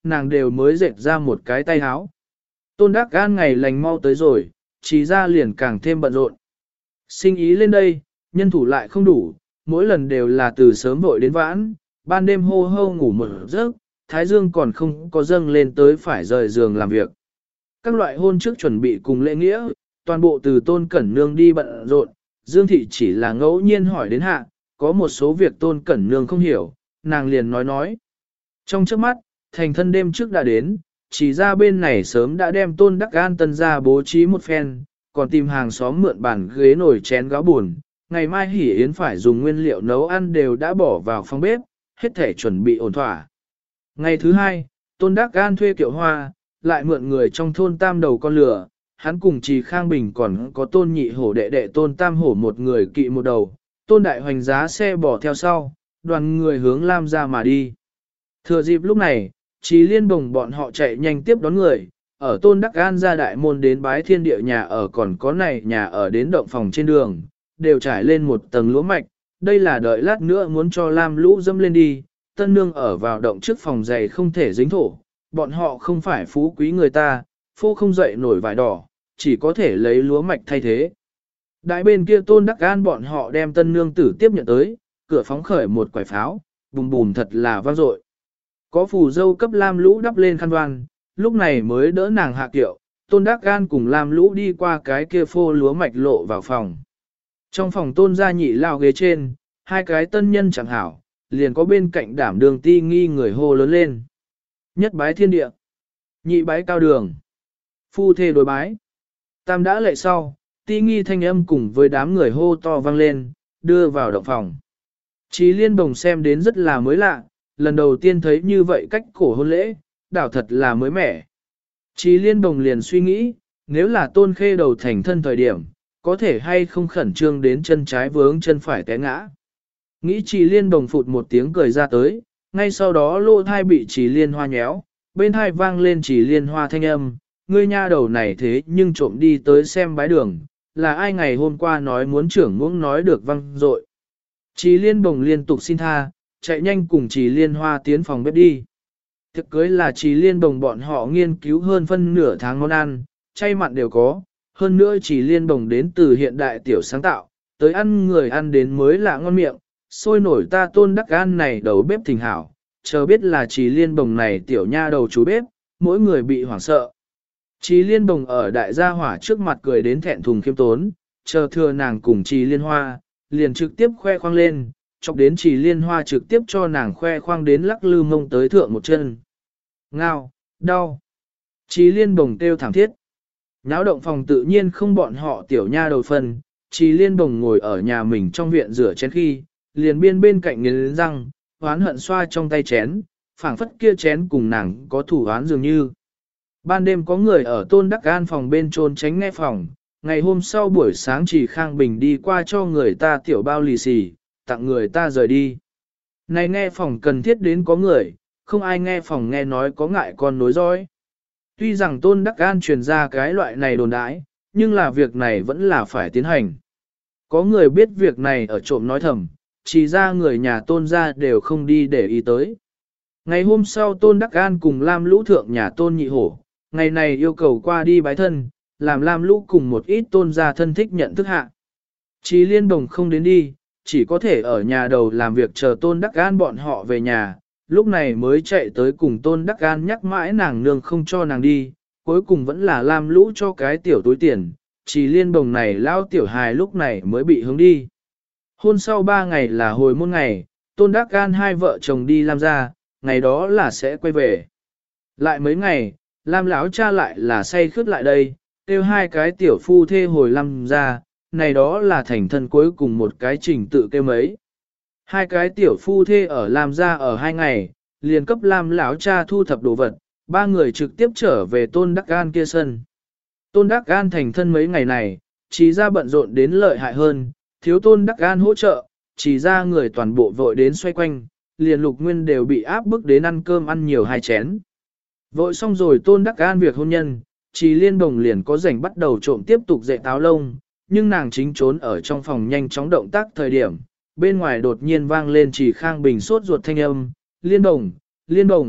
S1: nàng đều mới dệt ra một cái tay áo. Tôn Đắc An ngày lành mau tới rồi, Trì ra liền càng thêm bận rộn. Sinh ý lên đây, nhân thủ lại không đủ, mỗi lần đều là từ sớm vội đến vãn, ban đêm hô hô ngủ một giấc, thái dương còn không có dâng lên tới phải rời giường làm việc. Các loại hôn trước chuẩn bị cùng lễ nghĩa, toàn bộ từ Tôn Cẩn Nương đi bận rộn, Dương Thị chỉ là ngẫu nhiên hỏi đến hạ, có một số việc Tôn Cẩn Nương không hiểu, nàng liền nói. Trong trước mắt, thành thân đêm trước đã đến, chỉ ra bên này sớm đã đem Tôn Đắc An tân ra bố trí một phen, còn tìm hàng xóm mượn bàn ghế nồi chén gáo buồn. Ngày mai Hỉ Yến phải dùng nguyên liệu nấu ăn đều đã bỏ vào phòng bếp, hết thể chuẩn bị ổn thỏa. Ngày thứ hai, Tôn Đắc An thuê kiệu hoa, lại mượn người trong thôn tam đầu con lửa, hắn cùng Trì Khang Bình còn có Tôn Nhị Hổ đệ đệ Tôn Tam Hổ một người kỵ một đầu, Tôn Đại Hoành giá xe bỏ theo sau, đoàn người hướng Lam ra mà đi. Thừa dịp lúc này, Trì Liên Bồng bọn họ chạy nhanh tiếp đón người, ở Tôn Đắc An ra đại môn đến bái thiên địa nhà ở còn có này nhà ở đến động phòng trên đường, đều trải lên một tầng lúa mạch, đây là đợi lát nữa muốn cho Lam lũ dâm lên đi, tân nương ở vào động trước phòng dày không thể dính thổ, bọn họ không phải phú quý người ta, phô không dậy nổi vải đỏ, chỉ có thể lấy lúa mạch thay thế. Đại bên kia Tôn Đắc An bọn họ đem tân nương tử tiếp nhận tới, cửa phóng khởi một quải pháo, bùm bùm thật là vang dội. Có phù dâu cấp Lam lũ đắp lên khăn đoan, lúc này mới đỡ nàng hạ kiệu, Tôn Đắc An cùng Lam lũ đi qua cái kia phô lúa mạch lộ vào phòng. Trong phòng Tôn gia nhị lao ghế trên, hai cái tân nhân chẳng hảo, liền có bên cạnh đảm đường ti nghi người hô lớn lên. Nhất bái thiên địa, nhị bái cao đường, phu thê đối bái. Tam đã lệ sau, ti nghi thanh âm cùng với đám người hô to vang lên, đưa vào động phòng. Chí Liên Bồng xem đến rất là mới lạ, lần đầu tiên thấy như vậy cách cổ hôn lễ, đảo thật là mới mẻ. Chí Liên Bồng liền suy nghĩ, nếu là Tôn Khê đầu thành thân thời điểm, có thể hay không khẩn trương đến chân trái vướng chân phải té ngã. Nghĩ Chí Liên Bồng phụt một tiếng cười ra tới, ngay sau đó lô thai bị Chí Liên Hoa nhéo, bên thai vang lên Chí Liên Hoa thanh âm, ngươi nha đầu này thế nhưng trộm đi tới xem bái đường, là ai ngày hôm qua nói muốn trưởng muỗng nói được văng dội. Chí Liên Bồng liên tục xin tha, chạy nhanh cùng Chí Liên Hoa tiến phòng bếp đi. Thực cưới là Chí Liên Bồng bọn họ nghiên cứu hơn phân nửa tháng món ăn, chay mặn đều có, hơn nữa Chí Liên Bồng đến từ hiện đại tiểu sáng tạo, tới ăn người ăn đến mới là ngon miệng, sôi nổi ta Tôn Đắc An này đầu bếp thình hảo, chờ biết là Chí Liên Bồng này tiểu nha đầu chú bếp, mỗi người bị hoảng sợ. Chí Liên Bồng ở đại gia hỏa trước mặt cười đến thẹn thùng khiêm tốn, chờ thừa nàng cùng Chí Liên Hoa, liền trực tiếp khoe khoang lên, chọc đến Chí Liên Hoa trực tiếp cho nàng khoe khoang đến lắc lư mông tới thượng một chân. Ngao, đau. Chí Liên Bồng kêu thảm thiết. Náo động phòng tự nhiên không bọn họ tiểu nha đầu phần, Chí Liên Bồng ngồi ở nhà mình trong viện rửa chén khi, liền bên cạnh nghiến răng, hoán hận xoa trong tay chén, phảng phất kia chén cùng nàng có thủ oán dường như. Ban đêm có người ở Tôn Đắc An phòng bên trốn tránh nghe phòng, ngày hôm sau buổi sáng Trì Khang Bình đi qua cho người ta tiểu bao lì xì, tặng người ta rời đi. Này nghe phòng cần thiết đến có người, không ai nghe phòng nghe nói có ngại con nối dõi. Tuy rằng Tôn Đắc An truyền ra cái loại này đồn đãi, nhưng là việc này vẫn là phải tiến hành. Có người biết việc này ở trộm nói thầm, chỉ ra người nhà Tôn ra đều không đi để ý tới. Ngày hôm sau Tôn Đắc An cùng Lam Lũ thượng nhà Tôn Nhị Hổ, ngày này yêu cầu qua đi bái thân, làm Lam Lũ cùng một ít Tôn gia thân thích nhận thức hạ. Chí Liên Bồng không đến đi, chỉ có thể ở nhà đầu làm việc chờ Tôn Đắc An bọn họ về nhà, lúc này mới chạy tới cùng Tôn Đắc An nhắc mãi nàng nương không cho nàng đi, cuối cùng vẫn là Lam Lũ cho cái tiểu túi tiền, Chí Liên Bồng này lao tiểu hài lúc này mới bị hướng đi. Hôn sau 3 ngày là hồi môn ngày, Tôn Đắc An hai vợ chồng đi Lam gia, ngày đó là sẽ quay về. Lại mấy ngày, Lam lão cha lại là say khướt lại đây, kêu hai cái tiểu phu thê hồi Lam gia, này đó là thành thân cuối cùng một cái trình tự kêu mấy. Hai cái tiểu phu thê ở Lam gia ở 2 ngày, liền cấp Lam lão cha thu thập đồ vật, 3 người trực tiếp trở về Tôn Đắc An kia sân. Tôn Đắc An thành thân mấy ngày này, chỉ ra bận rộn đến lợi hại hơn, thiếu Tôn Đắc An hỗ trợ, chỉ ra người toàn bộ vội đến xoay quanh, liền Lục Nguyên đều bị áp bức đến ăn cơm ăn nhiều 2 chén. Vội xong rồi Tôn Đắc An việc hôn nhân, Chí Liên Bồng liền có rảnh bắt đầu trộm tiếp tục dạy táo lông, nhưng nàng chính trốn ở trong phòng nhanh chóng động tác thời điểm, bên ngoài đột nhiên vang lên Trì Khang Bình sốt ruột thanh âm, Liên Bồng,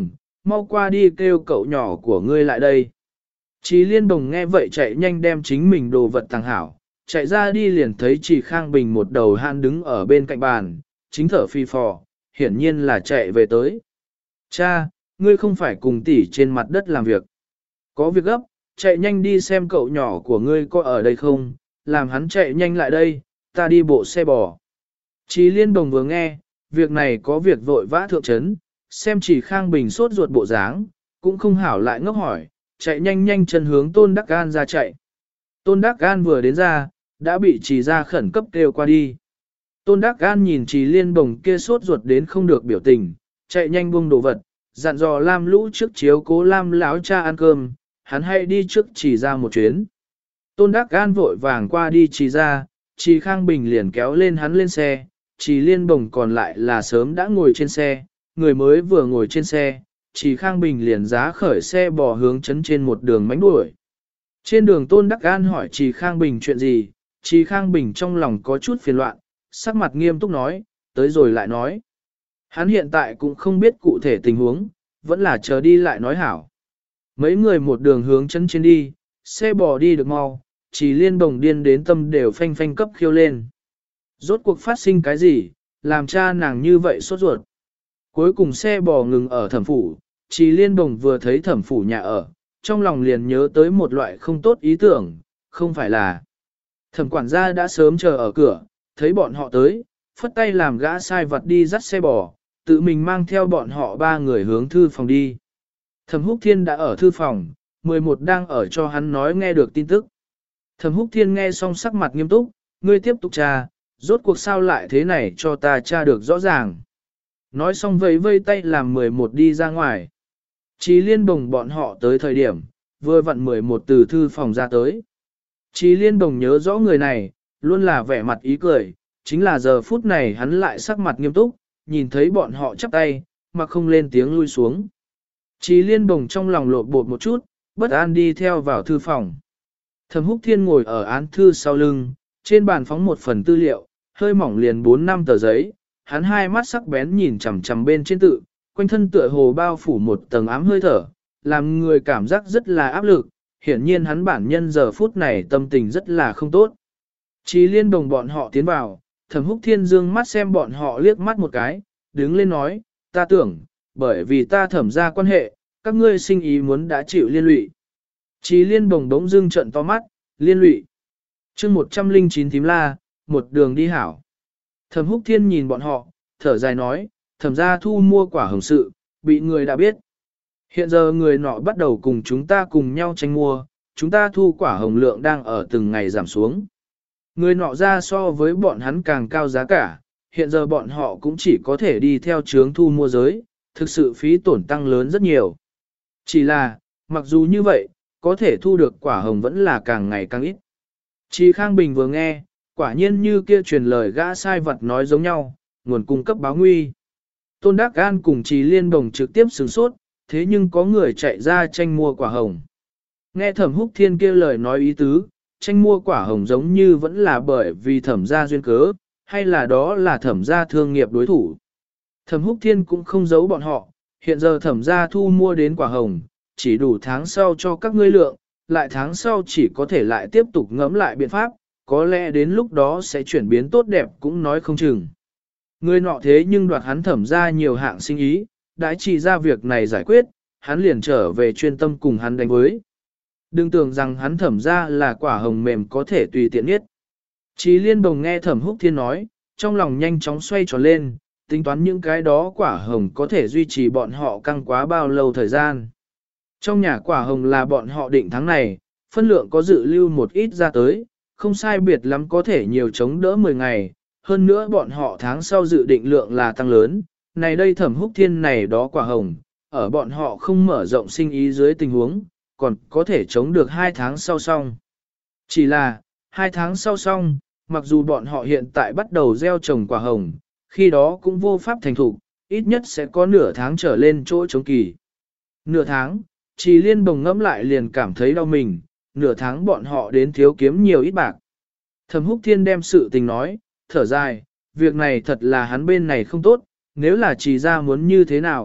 S1: mau qua đi kêu cậu nhỏ của ngươi lại đây. Chí Liên Đồng nghe vậy chạy nhanh đem chính mình đồ vật tàng hảo, chạy ra đi liền thấy Trì Khang Bình một đầu han đứng ở bên cạnh bàn, chính thở phi phò, hiển nhiên là chạy về tới. Cha, ngươi không phải cùng tỷ trên mặt đất làm việc. Có việc gấp, chạy nhanh đi xem cậu nhỏ của ngươi có ở đây không, làm hắn chạy nhanh lại đây, ta đi bộ xe bò. Chí Liên Đồng vừa nghe, việc này có việc vội vã thượng trấn, xem Trì Khang Bình sốt ruột bộ dáng, cũng không hảo lại ngốc hỏi, chạy nhanh nhanh chân hướng Tôn Đắc Gan ra chạy. Tôn Đắc Gan vừa đến ra, đã bị Trì ra khẩn cấp kêu qua đi. Tôn Đắc Gan nhìn Trì Liên Đồng kia sốt ruột đến không được biểu tình, chạy nhanh buông đồ vật, dặn dò Lam Lũ trước chiếu cố Lam lão cha ăn cơm, hắn hãy đi trước Trì ra một chuyến. Tôn Đắc Gan vội vàng qua đi Trì ra, Trì Khang Bình liền kéo lên hắn lên xe, Trì Liên Đồng còn lại là sớm đã ngồi trên xe, người mới vừa ngồi trên xe, Trì Khang Bình liền giá khởi xe bò hướng chấn trên một đường mánh đuổi. Trên đường Tôn Đắc Gan hỏi Trì Khang Bình chuyện gì, Trì Khang Bình trong lòng có chút phiền loạn, sắc mặt nghiêm túc nói, tới rồi lại nói. Hắn hiện tại cũng không biết cụ thể tình huống, vẫn là chờ đi lại nói hảo. Mấy người một đường hướng chấn trên đi, xe bò đi được mau, Trì Liên Đồng điên đến tâm đều phanh phanh cấp khiêu lên. Rốt cuộc phát sinh cái gì, làm cha nàng như vậy sốt ruột. Cuối cùng xe bò ngừng ở thẩm phủ, Trì Liên Đồng vừa thấy thẩm phủ nhà ở, trong lòng liền nhớ tới một loại không tốt ý tưởng, không phải là. Thẩm quản gia đã sớm chờ ở cửa, thấy bọn họ tới, phất tay làm gã sai vật đi dắt xe bò, tự mình mang theo bọn họ ba người hướng thư phòng đi. Thẩm Húc Thiên đã ở thư phòng, 11 đang ở cho hắn nói nghe được tin tức. Thẩm Húc Thiên nghe xong sắc mặt nghiêm túc, ngươi tiếp tục tra, rốt cuộc sao lại thế này cho ta tra được rõ ràng. Nói xong vẫy vây tay làm 11 đi ra ngoài. Chí Liên Đồng bọn họ tới thời điểm, vừa vặn 11 từ thư phòng ra tới. Chí Liên Đồng nhớ rõ người này, luôn là vẻ mặt ý cười, chính là giờ phút này hắn lại sắc mặt nghiêm túc, nhìn thấy bọn họ chắp tay, mà không lên tiếng lui xuống. Chí Liên Đồng trong lòng lột bột một chút, bất an đi theo vào thư phòng. Thẩm Húc Thiên ngồi ở án thư sau lưng, trên bàn phóng một phần tư liệu, hơi mỏng liền 4-5 tờ giấy, hắn hai mắt sắc bén nhìn chằm chằm bên trên tự, quanh thân tựa hồ bao phủ một tầng ám hơi thở, làm người cảm giác rất là áp lực, hiển nhiên hắn bản nhân giờ phút này tâm tình rất là không tốt. Chí Liên Đồng bọn họ tiến vào, Thẩm Húc Thiên dương mắt xem bọn họ liếc mắt một cái, đứng lên nói, ta tưởng, bởi vì ta thẩm ra quan hệ, các ngươi sinh ý muốn đã chịu liên lụy. Chí Liên Đồng đống dưng trận to mắt, liên lụy. chương 109 thím la, một đường đi hảo. Thẩm Húc Thiên nhìn bọn họ, thở dài nói, thẩm ra thu mua quả hồng sự, bị người đã biết. Hiện giờ người nọ bắt đầu cùng chúng ta cùng nhau tranh mua, chúng ta thu quả hồng lượng đang ở từng ngày giảm xuống. Người nọ ra so với bọn hắn càng cao giá cả, hiện giờ bọn họ cũng chỉ có thể đi theo chướng thu mua giới, thực sự phí tổn tăng lớn rất nhiều. Chỉ là, mặc dù như vậy, có thể thu được quả hồng vẫn là càng ngày càng ít. Chí Khang Bình vừa nghe, quả nhiên như kia truyền lời gã sai vật nói giống nhau, nguồn cung cấp báo nguy. Tôn Đắc Gan cùng Chí Liên Đồng trực tiếp sửng sốt, thế nhưng có người chạy ra tranh mua quả hồng. Nghe Thẩm Húc Thiên kia lời nói ý tứ, tranh mua quả hồng giống như vẫn là bởi vì thẩm gia duyên cớ, hay là đó là thẩm gia thương nghiệp đối thủ. Thẩm Húc Thiên cũng không giấu bọn họ, hiện giờ thẩm gia thu mua đến quả hồng, chỉ đủ tháng sau cho các ngươi lượng, lại tháng sau chỉ có thể lại tiếp tục ngẫm lại biện pháp, có lẽ đến lúc đó sẽ chuyển biến tốt đẹp cũng nói không chừng. Người nọ thế nhưng đoạt hắn thẩm ra nhiều hạng sinh ý, đã chỉ ra việc này giải quyết, hắn liền trở về chuyên tâm cùng hắn đánh với. Đừng tưởng rằng hắn thẩm ra là quả hồng mềm có thể tùy tiện nhất. Chí Liên Đồng nghe Thẩm Húc Thiên nói, trong lòng nhanh chóng xoay tròn lên, tính toán những cái đó quả hồng có thể duy trì bọn họ căng quá bao lâu thời gian. Trong nhà quả hồng là bọn họ định tháng này, phân lượng có dự lưu một ít ra tới, không sai biệt lắm có thể nhiều chống đỡ 10 ngày, hơn nữa bọn họ tháng sau dự định lượng là tăng lớn, này đây Thẩm Húc Thiên này đó quả hồng, ở bọn họ không mở rộng sinh ý dưới tình huống, còn có thể chống được 2 tháng sau xong. Chỉ là, 2 tháng sau xong, mặc dù bọn họ hiện tại bắt đầu gieo trồng quả hồng, khi đó cũng vô pháp thành thục, ít nhất sẽ có nửa tháng trở lên chỗ chống kỳ. Nửa tháng, Chí Liên Đồng ngẫm lại liền cảm thấy đau mình, nửa tháng bọn họ đến thiếu kiếm nhiều ít bạc. Thẩm Húc Thiên đem sự tình nói, thở dài, việc này thật là hắn bên này không tốt, nếu là Chí ra muốn như thế nào,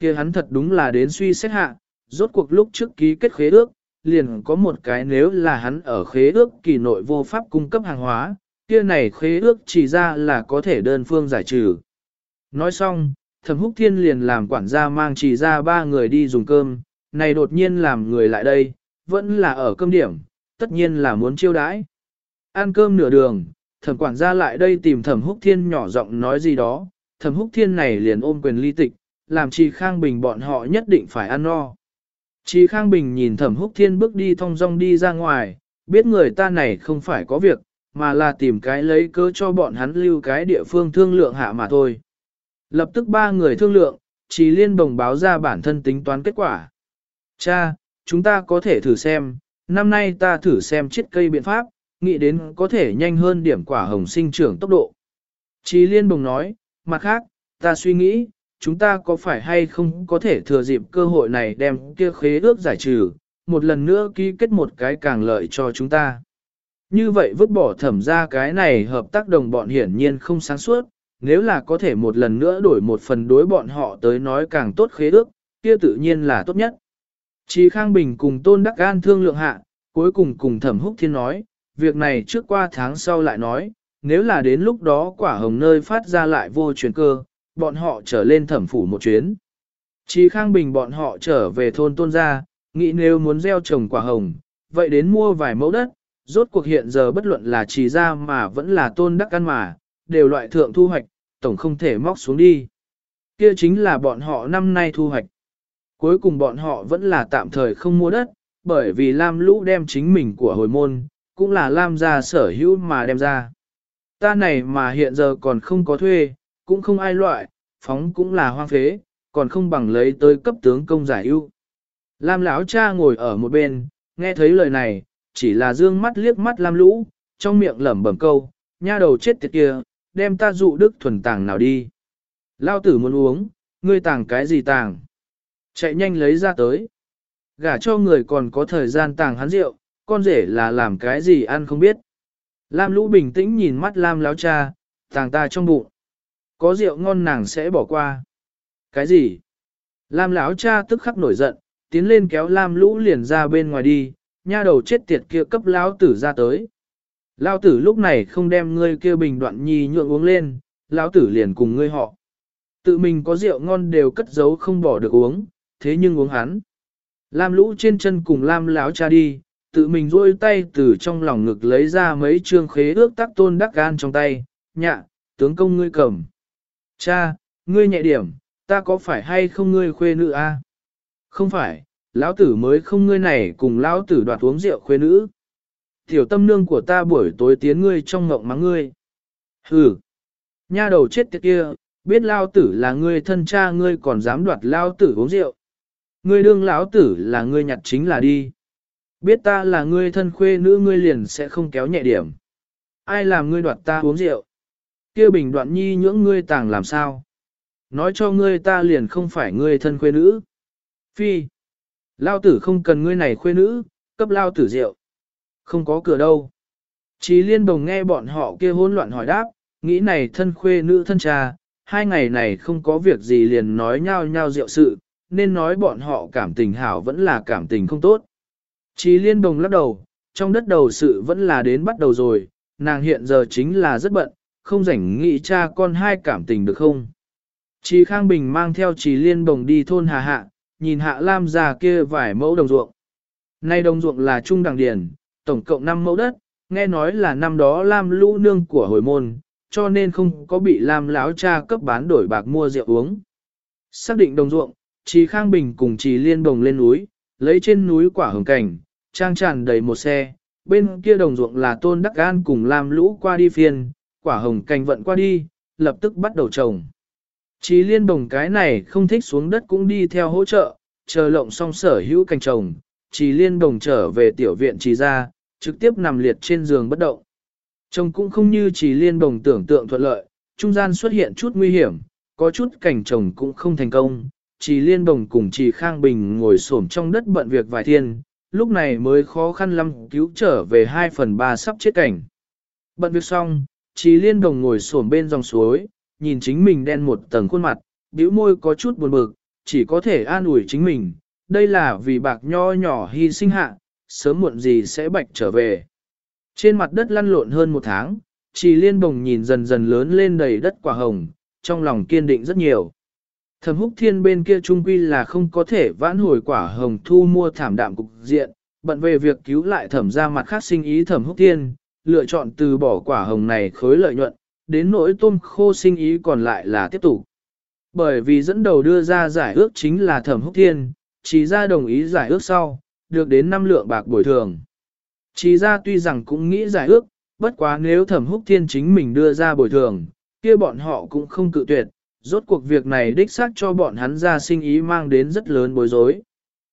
S1: kia hắn thật đúng là đến suy xét hạ, rốt cuộc lúc trước ký kết khế ước, liền có một cái nếu là hắn ở khế ước kỳ nội vô pháp cung cấp hàng hóa, kia này khế ước chỉ ra là có thể đơn phương giải trừ. Nói xong, Thẩm Húc Thiên liền làm quản gia mang chỉ ra 3 người đi dùng cơm, này đột nhiên làm người lại đây, vẫn là ở cơm điểm, tất nhiên là muốn chiêu đãi. Ăn cơm nửa đường, Thẩm quản gia lại đây tìm Thẩm Húc Thiên nhỏ giọng nói gì đó, Thẩm Húc Thiên này liền ôm quyền ly tịch, làm Trì Khang Bình bọn họ nhất định phải ăn no. Trì Khang Bình nhìn Thẩm Húc Thiên bước đi thong dong đi ra ngoài, biết người ta này không phải có việc, mà là tìm cái lấy cớ cho bọn hắn lưu cái địa phương thương lượng hạ mà thôi. Lập tức 3 người thương lượng, Trì Liên bồng báo ra bản thân tính toán kết quả. Cha, chúng ta có thể thử xem, năm nay ta thử xem chiết cây biện pháp, nghĩ đến có thể nhanh hơn điểm quả hồng sinh trưởng tốc độ. Trì Liên bồng nói, mặt khác, ta suy nghĩ, chúng ta có phải hay không có thể thừa dịp cơ hội này đem kia khế ước giải trừ, một lần nữa ký kết một cái càng lợi cho chúng ta. Như vậy vứt bỏ Thẩm ra cái này hợp tác đồng bọn hiển nhiên không sáng suốt, nếu là có thể một lần nữa đổi một phần đối bọn họ tới nói càng tốt khế ước, kia tự nhiên là tốt nhất. Trì Khang Bình cùng Tôn Đắc An thương lượng hạ, cuối cùng cùng Thẩm Húc Thiên nói, việc này trước qua tháng sau lại nói, nếu là đến lúc đó quả hồng nơi phát ra lại vô chuyển cơ, bọn họ trở lên thẩm phủ một chuyến. Trì Khang Bình bọn họ trở về thôn Tôn gia, nghĩ nếu muốn gieo trồng quả hồng, vậy đến mua vài mẫu đất, rốt cuộc hiện giờ bất luận là Trì gia mà vẫn là Tôn Đắc An mà, đều loại thượng thu hoạch, tổng không thể móc xuống đi. Kia chính là bọn họ năm nay thu hoạch. Cuối cùng bọn họ vẫn là tạm thời không mua đất, bởi vì Lam Lũ đem chính mình của hồi môn, cũng là Lam gia sở hữu mà đem ra. Ta này mà hiện giờ còn không có thuê, cũng không ai loại, phóng cũng là hoang phế, còn không bằng lấy tới cấp tướng công giải ưu. Lam lão cha ngồi ở một bên, nghe thấy lời này, chỉ là dương mắt liếc mắt Lam Lũ, trong miệng lẩm bẩm câu, nha đầu chết tiệt kia, đem ta dụ đức thuần tàng nào đi. Lao tử muốn uống, ngươi tàng cái gì tàng? Chạy nhanh lấy ra tới. Gả cho người còn có thời gian tàng hắn rượu, con rể là làm cái gì ăn không biết. Lam Lũ bình tĩnh nhìn mắt Lam lão cha, tàng ta trong bụng. Có rượu ngon nàng sẽ bỏ qua. Cái gì? Lam lão cha tức khắc nổi giận, tiến lên kéo Lam Lũ liền ra bên ngoài đi, nha đầu chết tiệt kia cấp lão tử ra tới. Lão tử lúc này không đem ngươi kia bình đoạn nhi nhượng uống lên, lão tử liền cùng ngươi họ. Tự mình có rượu ngon đều cất giấu không bỏ được uống, thế nhưng uống hắn. Lam Lũ trên chân cùng Lam lão cha đi, tự mình duỗi tay từ trong lòng ngực lấy ra mấy trương khế ước tác Tôn Đắc An trong tay, nhạ, tướng công ngươi cầm. Cha, ngươi nhẹ điểm, ta có phải hay không ngươi khuê nữ a? Không phải, lão tử mới không ngươi này cùng lão tử đoạt uống rượu khuê nữ. Tiểu tâm nương của ta buổi tối tiến ngươi trong ngộng mắng ngươi. Hừ, nha đầu chết tiệt kia, biết lão tử là ngươi thân cha ngươi còn dám đoạt lão tử uống rượu. Ngươi đương lão tử là ngươi nhặt chính là đi. Biết ta là ngươi thân khuê nữ ngươi liền sẽ không kéo nhẹ điểm. Ai làm ngươi đoạt ta uống rượu? Kia bình đoạn nhi nhưỡng ngươi tàng làm sao? Nói cho ngươi ta liền không phải ngươi thân khuê nữ. Phi. Lao tử không cần ngươi này khuê nữ, cấp lao tử rượu. Không có cửa đâu. Chí Liên Đồng nghe bọn họ kia hỗn loạn hỏi đáp, nghĩ này thân khuê nữ thân cha, 2 ngày này không có việc gì liền nói nhau nhau rượu sự, nên nói bọn họ cảm tình hảo vẫn là cảm tình không tốt. Chí Liên Đồng lắc đầu, trong đất đầu sự vẫn là đến bắt đầu rồi, nàng hiện giờ chính là rất bận, không rảnh nghĩ cha con hai cảm tình được không. Chí Khang Bình mang theo Chí Liên Đồng đi thôn Hà Hạ, nhìn Hạ Lam già kia vài mẫu đồng ruộng. Nay đồng ruộng là trung đẳng điển, tổng cộng 5 mẫu đất, nghe nói là năm đó Lam Lũ nương của hồi môn, cho nên không có bị Lam lão cha cấp bán đổi bạc mua rượu uống. Xác định đồng ruộng, Chí Khang Bình cùng Chí Liên Đồng lên núi, lấy trên núi quả hồng cảnh, trang tràn đầy một xe, bên kia đồng ruộng là Tôn Đắc An cùng Lam Lũ qua đi phiên, quả hồng cảnh vận qua đi, lập tức bắt đầu trồng. Chí Liên Đồng cái này không thích xuống đất cũng đi theo hỗ trợ, chờ lộng xong sở hữu cành trồng, Chí Liên Đồng trở về tiểu viện Chí ra, trực tiếp nằm liệt trên giường bất động. Trông cũng không như Chí Liên Đồng tưởng tượng thuận lợi, trung gian xuất hiện chút nguy hiểm, có chút cảnh trồng cũng không thành công. Chí Liên Đồng cùng Chí Khang Bình ngồi xổm trong đất bận việc vài thiên, lúc này mới khó khăn lắm cứu trở về 2/3 sắp chết cảnh. Bận việc xong, Chí Liên Đồng ngồi xổm bên dòng suối, nhìn chính mình đen một tầng khuôn mặt, bĩu môi có chút buồn bực, chỉ có thể an ủi chính mình, đây là vì bạc nho nhỏ hy sinh hạ, sớm muộn gì sẽ bạch trở về. Trên mặt đất lăn lộn hơn 1 tháng, Trì Liên Bồng nhìn dần dần lớn lên đầy đất quả hồng, trong lòng kiên định rất nhiều. Thẩm Húc Thiên bên kia trung quy là không có thể vãn hồi quả hồng thu mua thảm đạm cục diện, bận về việc cứu lại thẩm ra mặt khác sinh ý Thẩm Húc Thiên, lựa chọn từ bỏ quả hồng này khối lợi nhuận, đến nỗi tôm khô sinh ý còn lại là tiếp tục. Bởi vì dẫn đầu đưa ra giải ước chính là Thẩm Húc Thiên, Trì ra đồng ý giải ước sau, được đến 5 lượng bạc bồi thường. Trì ra tuy rằng cũng nghĩ giải ước, bất quá nếu Thẩm Húc Thiên chính mình đưa ra bồi thường, kia bọn họ cũng không cự tuyệt, rốt cuộc việc này đích xác cho bọn hắn ra sinh ý mang đến rất lớn bối rối.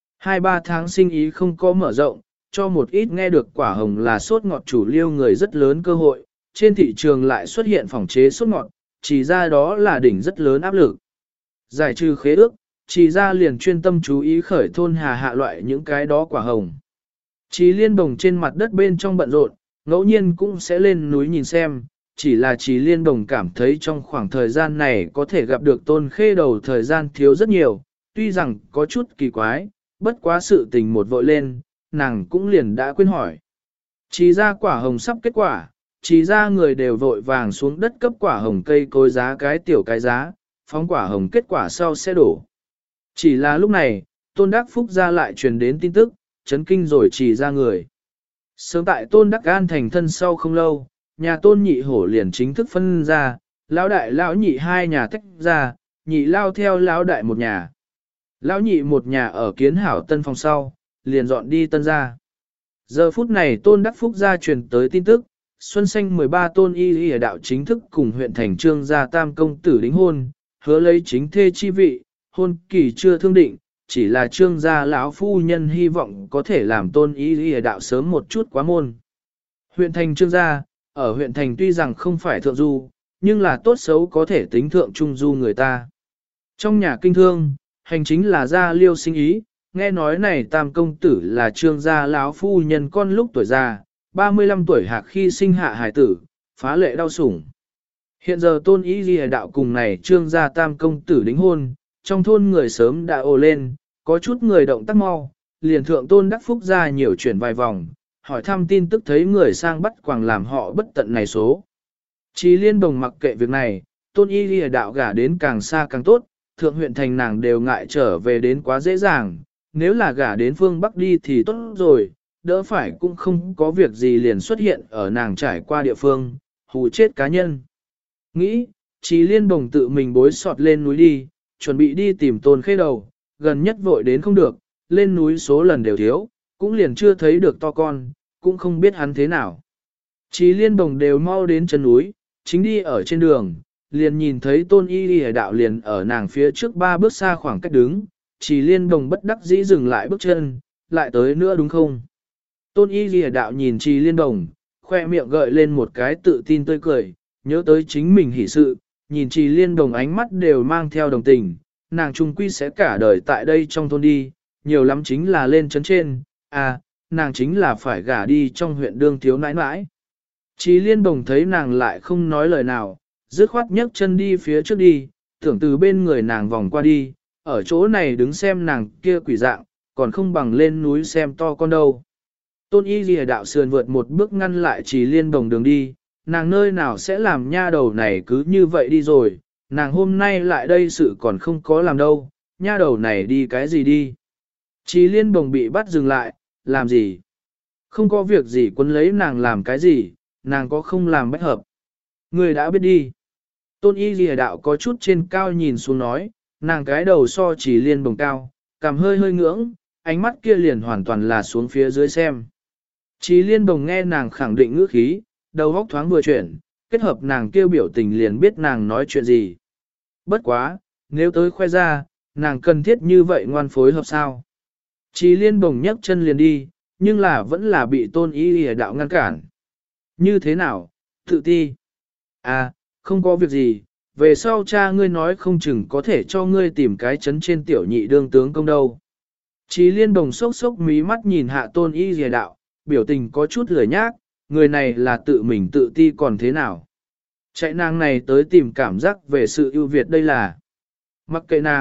S1: 2-3 tháng sinh ý không có mở rộng, cho một ít nghe được quả hồng là sốt ngọt chủ liêu người rất lớn cơ hội, trên thị trường lại xuất hiện phòng chế sốt ngọt, chỉ ra đó là đỉnh rất lớn áp lực. Giải trừ khế ước, chỉ ra liền chuyên tâm chú ý khởi thôn hà hạ loại những cái đó quả hồng. Chỉ Liên Bồng trên mặt đất bên trong bận rộn, ngẫu nhiên cũng sẽ lên núi nhìn xem, chỉ là Chỉ Liên Bồng cảm thấy trong khoảng thời gian này có thể gặp được Tôn Khê Đầu thời gian thiếu rất nhiều, tuy rằng có chút kỳ quái, bất quá sự tình một vội lên, nàng cũng liền đã quên hỏi. Chỉ ra quả hồng sắp kết quả, chỉ ra người đều vội vàng xuống đất cấp quả hồng cây cối giá cái tiểu cái giá, phóng quả hồng kết quả sau sẽ đổ. Chỉ là lúc này, Tôn Đắc Phúc ra lại truyền đến tin tức, chấn kinh rồi chỉ ra người. Sớm tại Tôn Đắc An thành thân sau không lâu, nhà Tôn Nhị Hổ liền chính thức phân ra, lão đại lão nhị 2 nhà tách ra, nhị lao theo lão đại một nhà. Lão nhị một nhà ở kiến hảo tân phòng sau, liền dọn đi tân ra. Giờ phút này Tôn Đắc Phúc ra truyền tới tin tức, Xuân Xanh 13 Tôn Y đạo chính thức cùng huyện thành Trương gia tam công tử đính hôn, hứa lấy chính thê chi vị, hôn kỳ chưa thương định, chỉ là Trương gia lão phu nhân hy vọng có thể làm Tôn Y đạo sớm một chút quá môn. Huyện thành Trương gia, ở huyện thành tuy rằng không phải thượng du, nhưng là tốt xấu có thể tính thượng trung du người ta. Trong nhà kinh thương, hành chính là gia liêu sinh ý, nghe nói này tam công tử là Trương gia lão phu nhân con lúc tuổi già, 35 tuổi hạc khi sinh hạ hải tử, phá lệ đau sủng. Hiện giờ Tôn Y Ghi đạo cùng này Trương gia tam công tử đính hôn, trong thôn người sớm đã ồ lên, có chút người động tác mau, liền thượng Tôn Đắc Phúc ra nhiều chuyển vài vòng, hỏi thăm tin tức thấy người sang bắt quàng làm họ bất tận này số. Chỉ Liên Bồng mặc kệ việc này, Tôn Y Ghi đạo gả đến càng xa càng tốt, thượng huyện thành nàng đều ngại trở về đến quá dễ dàng, nếu là gả đến phương Bắc đi thì tốt rồi, đỡ phải cũng không có việc gì liền xuất hiện ở nàng trải qua địa phương, hù chết cá nhân. Nghĩ, Chỉ Liên Bồng tự mình bối sọt lên núi đi, chuẩn bị đi tìm Tôn Khê Đầu, gần nhất vội đến không được, lên núi số lần đều thiếu, cũng liền chưa thấy được to con, cũng không biết hắn thế nào. Chỉ Liên Bồng đều mau đến chân núi, chính đi ở trên đường, liền nhìn thấy Tôn Y Lìa đạo liền ở nàng phía trước 3 bước xa khoảng cách đứng, Chỉ Liên Bồng bất đắc dĩ dừng lại bước chân, lại tới nữa đúng không? Tôn Y Lìa đạo nhìn Chỉ Liên Bồng, khoe miệng gợi lên một cái tự tin tươi cười, nhớ tới chính mình hỷ sự, nhìn Chỉ Liên Bồng ánh mắt đều mang theo đồng tình, nàng trung quy sẽ cả đời tại đây trong thôn đi, nhiều lắm chính là lên trấn trên, nàng chính là phải gả đi trong huyện đương thiếu nãi nãi. Chỉ Liên Bồng thấy nàng lại không nói lời nào, dứt khoát nhấc chân đi phía trước đi, tưởng từ bên người nàng vòng qua đi, ở chỗ này đứng xem nàng kia quỷ dạng, còn không bằng lên núi xem to con đâu. Tôn Y Lìa đạo sườn vượt một bước ngăn lại Chỉ Liên Bồng đường đi, nàng nơi nào sẽ làm nha đầu này cứ như vậy đi rồi, nàng hôm nay lại đây sự còn không có làm đâu, nha đầu này đi cái gì đi. Chỉ Liên Bồng bị bắt dừng lại, làm gì? Không có việc gì quấn lấy nàng làm cái gì, nàng có không làm bách hợp. Người đã biết đi. Tôn Y Lìa đạo có chút trên cao nhìn xuống nói, nàng cái đầu so Chỉ Liên Bồng cao, cằm hơi hơi ngưỡng, ánh mắt kia liền hoàn toàn là xuống phía dưới xem. Chỉ Liên Bồng nghe nàng khẳng định ngữ khí, đầu óc thoáng vừa chuyển, kết hợp nàng kêu biểu tình liền biết nàng nói chuyện gì. Bất quá, nếu tới khoe ra, nàng cần thiết như vậy ngoan phối hợp sao? Chỉ Liên Bồng nhấc chân liền đi, nhưng là vẫn là bị Tôn Y Lìa đạo ngăn cản. Như thế nào? Tự ti. Không có việc gì, về sau cha ngươi nói không chừng có thể cho ngươi tìm cái chấn trên tiểu nhị đương tướng công đâu. Chỉ Liên Bồng sốc sốc mí mắt nhìn hạ Tôn Y Lìa đạo, biểu tình có chút lười nhác, người này là tự mình tự ti còn thế nào. Chạy nàng này tới tìm cảm giác về sự ưu việt đây là. Mặc kệ nàng,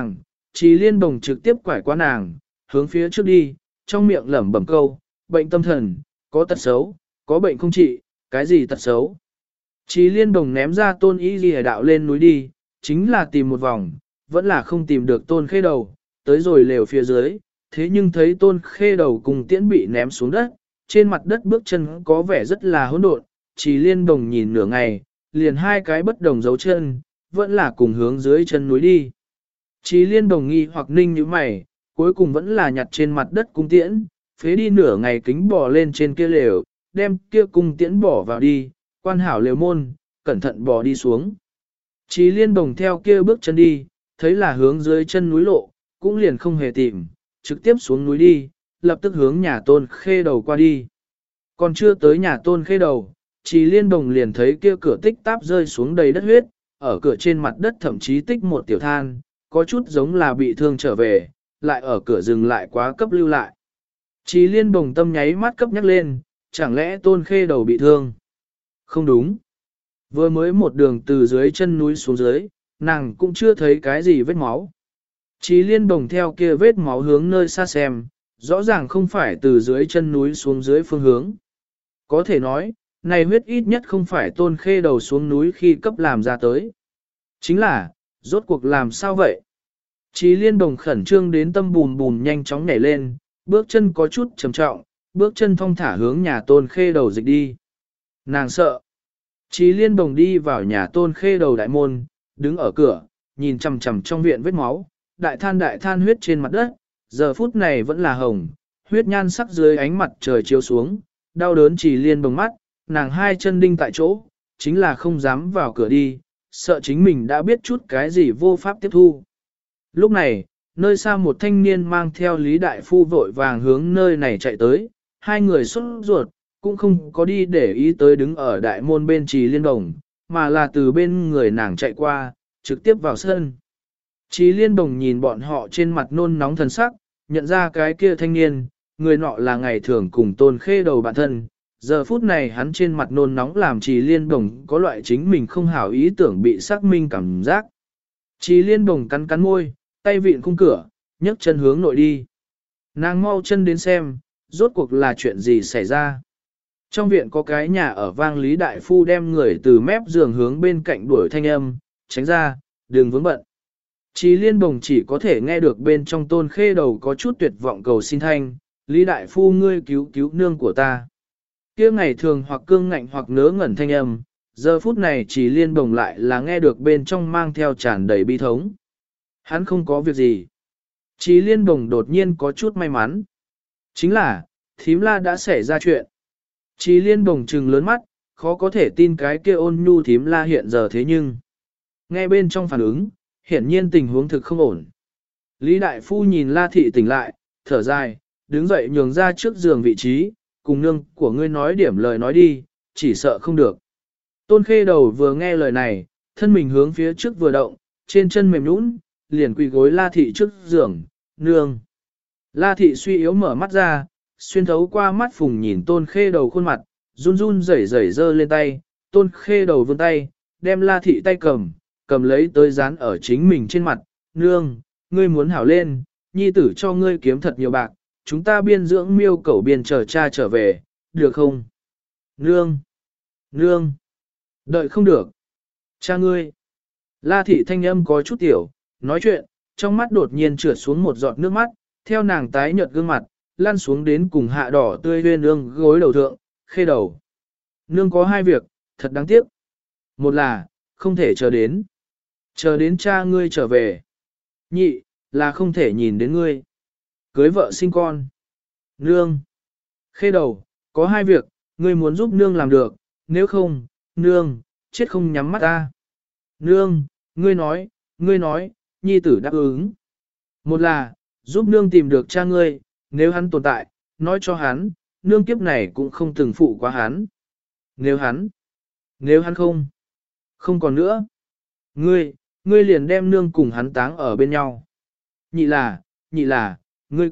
S1: Trì Liên Bồng trực tiếp quải qua nàng, hướng phía trước đi, trong miệng lẩm bẩm câu, bệnh tâm thần, có tật xấu, có bệnh không trị, cái gì tật xấu. Trì Liên Bồng ném ra Tôn Y Lìa đạo lên núi đi, chính là tìm một vòng, vẫn là không tìm được Tôn Khê Đầu, tới rồi lều phía dưới, thế nhưng thấy Tôn Khê Đầu cùng tiễn bị ném xuống đất, trên mặt đất bước chân có vẻ rất là hỗn độn. Trì Liên Bồng nhìn nửa ngày, liền hai cái bất đồng dấu chân, vẫn là cùng hướng dưới chân núi đi. Trì Liên Bồng nghi hoặc ninh như mày, cuối cùng vẫn là nhặt trên mặt đất cung tiễn, phế đi nửa ngày kính bò lên trên kia lều, đem kia cung tiễn bỏ vào đi, quan hảo lều môn, cẩn thận bò đi xuống. Trì Liên Bồng theo kia bước chân đi, thấy là hướng dưới chân núi lộ, cũng liền không hề tìm, trực tiếp xuống núi đi, lập tức hướng nhà Tôn Khê Đầu qua đi. Còn chưa tới nhà Tôn Khê Đầu, Trì Liên Bồng liền thấy kia cửa tích táp rơi xuống đầy đất huyết, ở cửa trên mặt đất thậm chí tích một tiểu than, có chút giống là bị thương trở về, lại ở cửa dừng lại quá cấp lưu lại. Trì Liên Bồng tâm nháy mắt cấp nhắc lên, chẳng lẽ Tôn Khê Đầu bị thương? Không đúng. Vừa mới một đường từ dưới chân núi xuống dưới, nàng cũng chưa thấy cái gì vết máu. Trì Liên Bồng theo kia vết máu hướng nơi xa xem, rõ ràng không phải từ dưới chân núi xuống dưới phương hướng. Có thể nói, này huyết ít nhất không phải Tôn Khê Đầu xuống núi khi cấp làm ra tới. Chính là, rốt cuộc làm sao vậy? Trì Liên Bồng khẩn trương đến tâm bùn bùn nhanh chóng nhảy lên, bước chân có chút trầm trọng, bước chân thong thả hướng nhà Tôn Khê Đầu dịch đi. Nàng sợ. Trì Liên Bồng đi vào nhà Tôn Khê Đầu đại môn, đứng ở cửa, nhìn chằm chằm trong viện vết máu, đại than huyết trên mặt đất, giờ phút này vẫn là hồng, huyết nhan sắc dưới ánh mặt trời chiếu xuống, đau đớn Trì Liên Bồng mắt, nàng hai chân đinh tại chỗ, chính là không dám vào cửa đi, sợ chính mình đã biết chút cái gì vô pháp tiếp thu. Lúc này, nơi xa một thanh niên mang theo Lý Đại Phu vội vàng hướng nơi này chạy tới, hai người xuất ruột, cũng không có đi để ý tới đứng ở đại môn bên Trì Liên Bồng, mà là từ bên người nàng chạy qua, trực tiếp vào sân. Trì Liên Bồng nhìn bọn họ trên mặt nôn nóng thần sắc, nhận ra cái kia thanh niên, người nọ là ngày thường cùng Tôn Khê Đầu bạn thân. Giờ phút này hắn trên mặt nôn nóng làm Trì Liên Bồng có loại chính mình không hảo ý tưởng bị xác minh cảm giác. Trì Liên Bồng cắn cắn môi, tay vịn khung cửa, nhấc chân hướng nội đi. Nàng mau chân đến xem, rốt cuộc là chuyện gì xảy ra. Trong viện có cái nhà ở vang Lý Đại Phu đem người từ mép giường hướng bên cạnh đuổi thanh âm, tránh ra, đừng vướng bận. Trì Liên Bồng chỉ có thể nghe được bên trong Tôn Khê Đầu có chút tuyệt vọng cầu xin thanh, Lý Đại Phu ngươi cứu cứu nương của ta. Kia ngày thường hoặc cương ngạnh hoặc nớ ngẩn thanh âm, giờ phút này Trì Liên Bồng lại là nghe được bên trong mang theo tràn đầy bi thống. Hắn không có việc gì. Trì Liên Bồng đột nhiên có chút may mắn. Chính là, thím la đã xảy ra chuyện. Trì Liên Bồng trừng lớn mắt, khó có thể tin cái kia ôn nhu thím la hiện giờ thế nhưng. Nghe bên trong phản ứng, hiển nhiên tình huống thực không ổn. Lý Đại Phu nhìn La Thị tỉnh lại, thở dài, đứng dậy nhường ra trước giường vị trí, cùng nương của ngươi nói điểm lời nói đi, chỉ sợ không được. Tôn Khê Đầu vừa nghe lời này, thân mình hướng phía trước vừa động, trên chân mềm nhũn, liền quỳ gối La Thị trước giường, nương. La Thị suy yếu mở mắt ra, xuyên thấu qua mắt phùng nhìn Tôn Khê Đầu khuôn mặt, run run rẩy rẩy giơ lên tay, Tôn Khê Đầu vươn tay, đem La Thị tay cầm lấy tới dán ở chính mình trên mặt, nương, ngươi muốn hảo lên, nhi tử cho ngươi kiếm thật nhiều bạc, chúng ta biên dưỡng miêu cẩu biên chờ cha trở về, được không? Nương! Nương! Đợi không được! Cha ngươi! La Thị thanh âm có chút tiểu, nói chuyện, trong mắt đột nhiên trượt xuống một giọt nước mắt, theo nàng tái nhợt gương mặt, lăn xuống đến cùng hạ đỏ tươi huyên ương gối đầu thượng, Khê Đầu. Nương có hai việc, thật đáng tiếc. Một là, không thể chờ đến cha ngươi trở về. Nhị, là không thể nhìn đến ngươi. Cưới vợ sinh con. Nương. Khê Đầu, có hai việc, ngươi muốn giúp nương làm được, nếu không, nương, chết không nhắm mắt ta. Nương, ngươi nói, nhi tử đáp ứng. Một là, giúp nương tìm được cha ngươi, nếu hắn tồn tại, nói cho hắn, nương kiếp này cũng không từng phụ quá hắn. Nếu hắn không còn nữa. Ngươi liền đem nương cùng hắn táng ở bên nhau. Nhị là, ngươi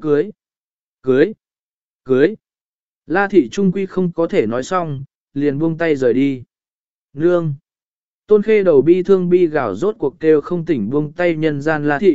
S1: cưới. La Thị Trung Quy không có thể nói xong, liền buông tay rời đi. Nương. Tôn Khê Đầu bi thương bi gào rốt cuộc kêu không tỉnh buông tay nhân gian La Thị,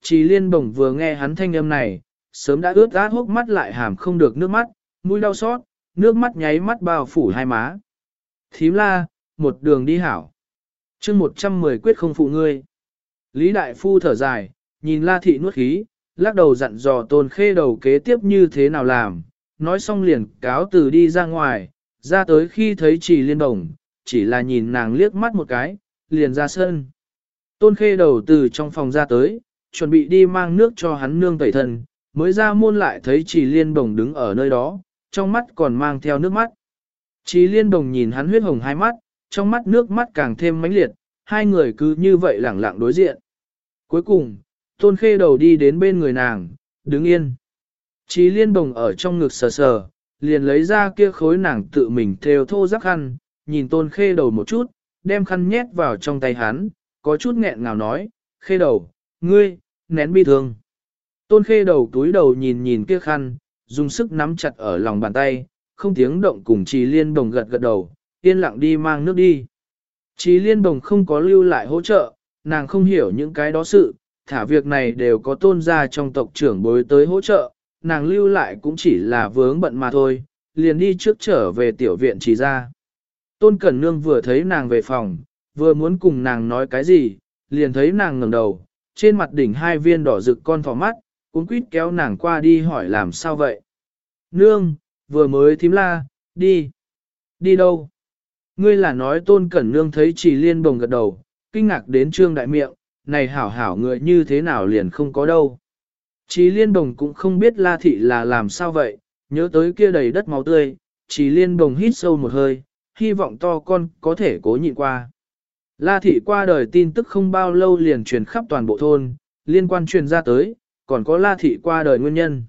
S1: Trì Liên Bồng vừa nghe hắn thanh âm này, sớm đã ướt át hốc mắt lại hàm không được nước mắt, mũi đau xót, nước mắt nháy mắt bao phủ hai má. Thím la, một đường đi hảo. chương 110 quyết không phụ ngươi. Lý Đại Phu thở dài, nhìn La Thị nuốt khí, lắc đầu dặn dò Tôn Khê Đầu kế tiếp như thế nào làm, nói xong liền cáo từ đi ra ngoài, ra tới khi thấy Trì Liên Bồng, chỉ là nhìn nàng liếc mắt một cái, liền ra sân. Tôn Khê Đầu từ trong phòng ra tới, chuẩn bị đi mang nước cho hắn nương tẩy thân, mới ra môn lại thấy Trì Liên Bồng đứng ở nơi đó, trong mắt còn mang theo nước mắt. Trì Liên Bồng nhìn hắn huyết hồng hai mắt, trong mắt nước mắt càng thêm mãnh liệt, hai người cứ như vậy lẳng lặng đối diện. Cuối cùng, Tôn Khê Đầu đi đến bên người nàng, đứng yên. Trì Liên Bồng ở trong ngực sờ sờ, liền lấy ra kia khối nàng tự mình thêu thô rắc khăn, nhìn Tôn Khê Đầu một chút, đem khăn nhét vào trong tay hắn, có chút nghẹn ngào nói, Khê Đầu, ngươi, nén bi thương. Tôn Khê Đầu túi đầu nhìn nhìn kia khăn, dùng sức nắm chặt ở lòng bàn tay, không tiếng động cùng Trì Liên Bồng gật gật đầu, yên lặng đi mang nước đi. Trì Liên Bồng không có lưu lại hỗ trợ, nàng không hiểu những cái đó sự, thả việc này đều có Tôn gia trong tộc trưởng bối tới hỗ trợ, nàng lưu lại cũng chỉ là vướng bận mà thôi, liền đi trước trở về tiểu viện Trì gia. Tôn Cẩn Nương vừa thấy nàng về phòng, vừa muốn cùng nàng nói cái gì, liền thấy nàng ngẩng đầu, trên mặt đỉnh hai viên đỏ rực con thỏ mắt, cuống quýt kéo nàng qua đi hỏi làm sao vậy. Nương, vừa mới thím la, đi. Đi đâu? Ngươi là nói Tôn Cẩn Nương thấy Trì Liên Bồng gật đầu, kinh ngạc đến trương đại miệng, này hảo hảo người như thế nào liền không có đâu. Trì Liên Bồng cũng không biết La Thị là làm sao vậy, nhớ tới kia đầy đất máu tươi, Trì Liên Bồng hít sâu một hơi, hy vọng to con có thể cố nhịn qua. La Thị qua đời tin tức không bao lâu liền truyền khắp toàn bộ thôn, liên quan truyền ra tới, còn có La Thị qua đời nguyên nhân.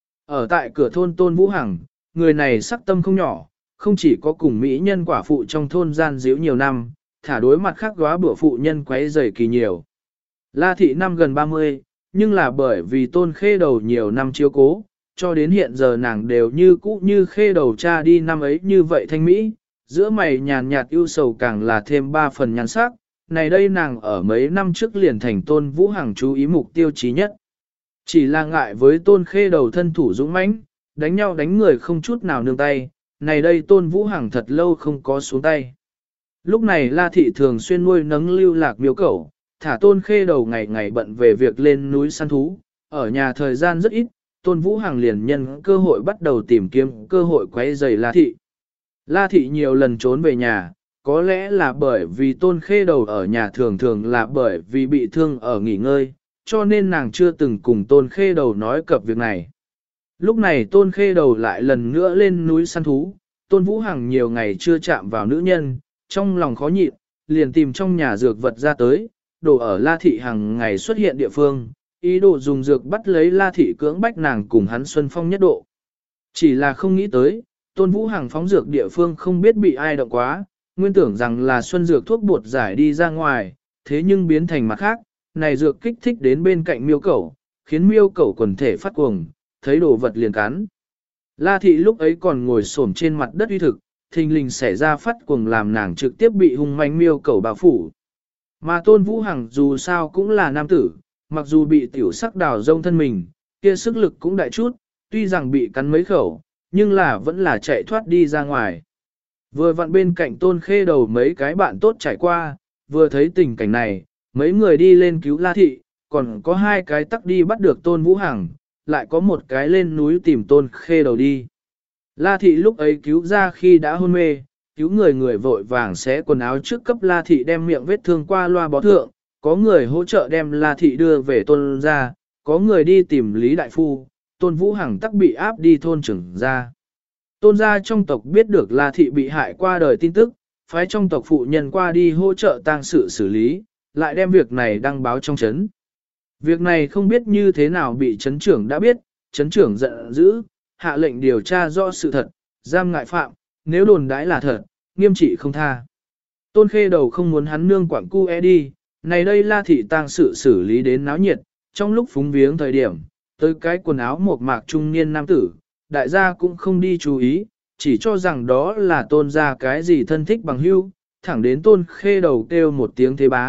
S1: Ở tại cửa thôn Tôn Vũ Hằng, người này sắc tâm không nhỏ, không chỉ có cùng mỹ nhân quả phụ trong thôn gian díu nhiều năm, thả đối mặt khác góa bữa phụ nhân quấy rầy kỳ nhiều. La Thị năm gần 30, nhưng là bởi vì Tôn Khê Đầu nhiều năm chiếu cố, cho đến hiện giờ nàng đều như cũ như Khê Đầu cha đi năm ấy như vậy thanh mỹ, giữa mày nhàn nhạt ưu sầu càng là thêm 3 phần nhan sắc, này đây nàng ở mấy năm trước liền thành Tôn Vũ Hằng chú ý mục tiêu chí nhất. Chỉ là ngại với Tôn Khê Đầu thân thủ dũng mãnh, đánh nhau đánh người không chút nào nương tay, này đây Tôn Vũ Hằng thật lâu không có xuống tay. Lúc này La Thị thường xuyên nuôi nấng lưu lạc miêu cẩu, thả Tôn Khê Đầu ngày ngày bận về việc lên núi săn thú, ở nhà thời gian rất ít, Tôn Vũ Hằng liền nhân cơ hội bắt đầu tìm kiếm cơ hội quấy rầy La Thị. La Thị nhiều lần trốn về nhà, có lẽ là bởi vì Tôn Khê Đầu ở nhà thường thường là bởi vì bị thương ở nghỉ ngơi, cho nên nàng chưa từng cùng Tôn Khê Đầu nói cập việc này. Lúc này Tôn Khê Đầu lại lần nữa lên núi săn thú, Tôn Vũ Hằng nhiều ngày chưa chạm vào nữ nhân, trong lòng khó nhịn, liền tìm trong nhà dược vật ra tới, đổ ở La Thị hàng ngày xuất hiện địa phương, ý đồ dùng dược bắt lấy La Thị cưỡng bách nàng cùng hắn xuân phong nhất độ. Chỉ là không nghĩ tới, Tôn Vũ Hằng phóng dược địa phương không biết bị ai động quá, nguyên tưởng rằng là xuân dược thuốc bột giải đi ra ngoài, thế nhưng biến thành mặt khác, này dược kích thích đến bên cạnh miêu cẩu, khiến miêu cẩu quần thể phát cuồng, thấy đồ vật liền cắn. La Thị lúc ấy còn ngồi xổm trên mặt đất uy thực, thình lình xảy ra phát cuồng làm nàng trực tiếp bị hung manh miêu cẩu bao phủ. Mà Tôn Vũ Hằng dù sao cũng là nam tử, mặc dù bị tiểu sắc đào rông thân mình, kia sức lực cũng đại chút, tuy rằng bị cắn mấy khẩu, nhưng là vẫn là chạy thoát đi ra ngoài. Vừa vặn bên cạnh Tôn Khê Đầu mấy cái bạn tốt trải qua, vừa thấy tình cảnh này, mấy người đi lên cứu La Thị, còn có hai cái tắc đi bắt được Tôn Vũ Hằng, lại có một cái lên núi tìm Tôn Khê Đầu đi. La Thị lúc ấy cứu ra khi đã hôn mê, cứu người vội vàng xé quần áo trước cấp La Thị đem miệng vết thương qua loa bó thượng, có người hỗ trợ đem La Thị đưa về Tôn ra, có người đi tìm Lý Đại Phu, Tôn Vũ Hằng tắc bị áp đi thôn trưởng ra. Tôn gia trong tộc biết được La Thị bị hại qua đời tin tức, phái trong tộc phụ nhân qua đi hỗ trợ tang sự xử lý, lại đem việc này đăng báo trong trấn. Việc này không biết như thế nào bị trấn trưởng đã biết, trấn trưởng giận dữ, hạ lệnh điều tra rõ sự thật, giam ngại phạm, nếu đồn đãi là thật, nghiêm trị không tha. Tôn Khê Đầu không muốn hắn nương quảng cu đi, này đây La Thị tang sự xử lý đến náo nhiệt, trong lúc phúng viếng thời điểm, tới cái quần áo một mạc trung niên nam tử, đại gia cũng không đi chú ý, chỉ cho rằng đó là Tôn gia cái gì thân thích bằng hữu, thẳng đến Tôn Khê Đầu kêu một tiếng thế bá,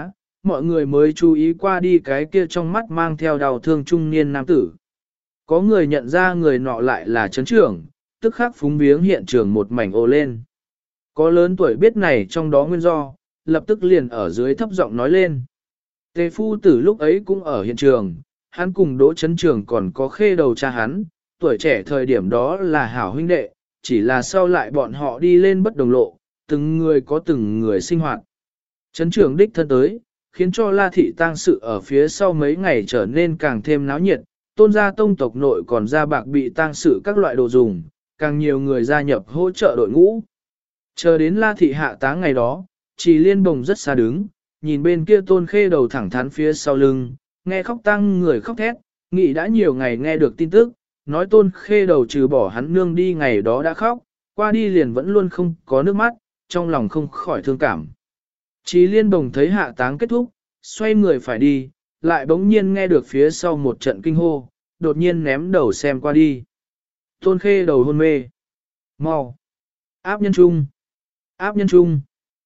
S1: mọi người mới chú ý qua đi cái kia trong mắt mang theo đau thương trung niên nam tử. Có người nhận ra người nọ lại là trấn trưởng, tức khắc phúng viếng hiện trường một mảnh ồ lên. Có lớn tuổi biết này trong đó nguyên do, lập tức liền ở dưới thấp giọng nói lên. Tề phu tử lúc ấy cũng ở hiện trường, hắn cùng Đỗ Trấn Trường còn có khê đầu cha hắn, tuổi trẻ thời điểm đó là hảo huynh đệ, chỉ là sau lại bọn họ đi lên bất đồng lộ, từng người có từng người sinh hoạt. Trấn Trường đích thân tới, khiến cho La Thị tang sự ở phía sau mấy ngày trở nên càng thêm náo nhiệt, Tôn gia tông tộc nội còn ra bạc bị tang sự các loại đồ dùng, càng nhiều người gia nhập hỗ trợ đội ngũ. Chờ đến La Thị hạ táng ngày đó, Trì Liên Bồng rất xa đứng, nhìn bên kia Tôn Khê đầu thẳng thắn phía sau lưng, nghe khóc tang người khóc thét, nghĩ đã nhiều ngày nghe được tin tức, nói Tôn Khê đầu trừ bỏ hắn nương đi ngày đó đã khóc, qua đi liền vẫn luôn không có nước mắt, trong lòng không khỏi thương cảm. Trì Liên Bồng thấy hạ táng kết thúc, xoay người phải đi, lại bỗng nhiên nghe được phía sau một trận kinh hô, đột nhiên ném đầu xem qua đi. Tôn Khê đầu hôn mê. Mau. Áp nhân trung. Áp nhân trung.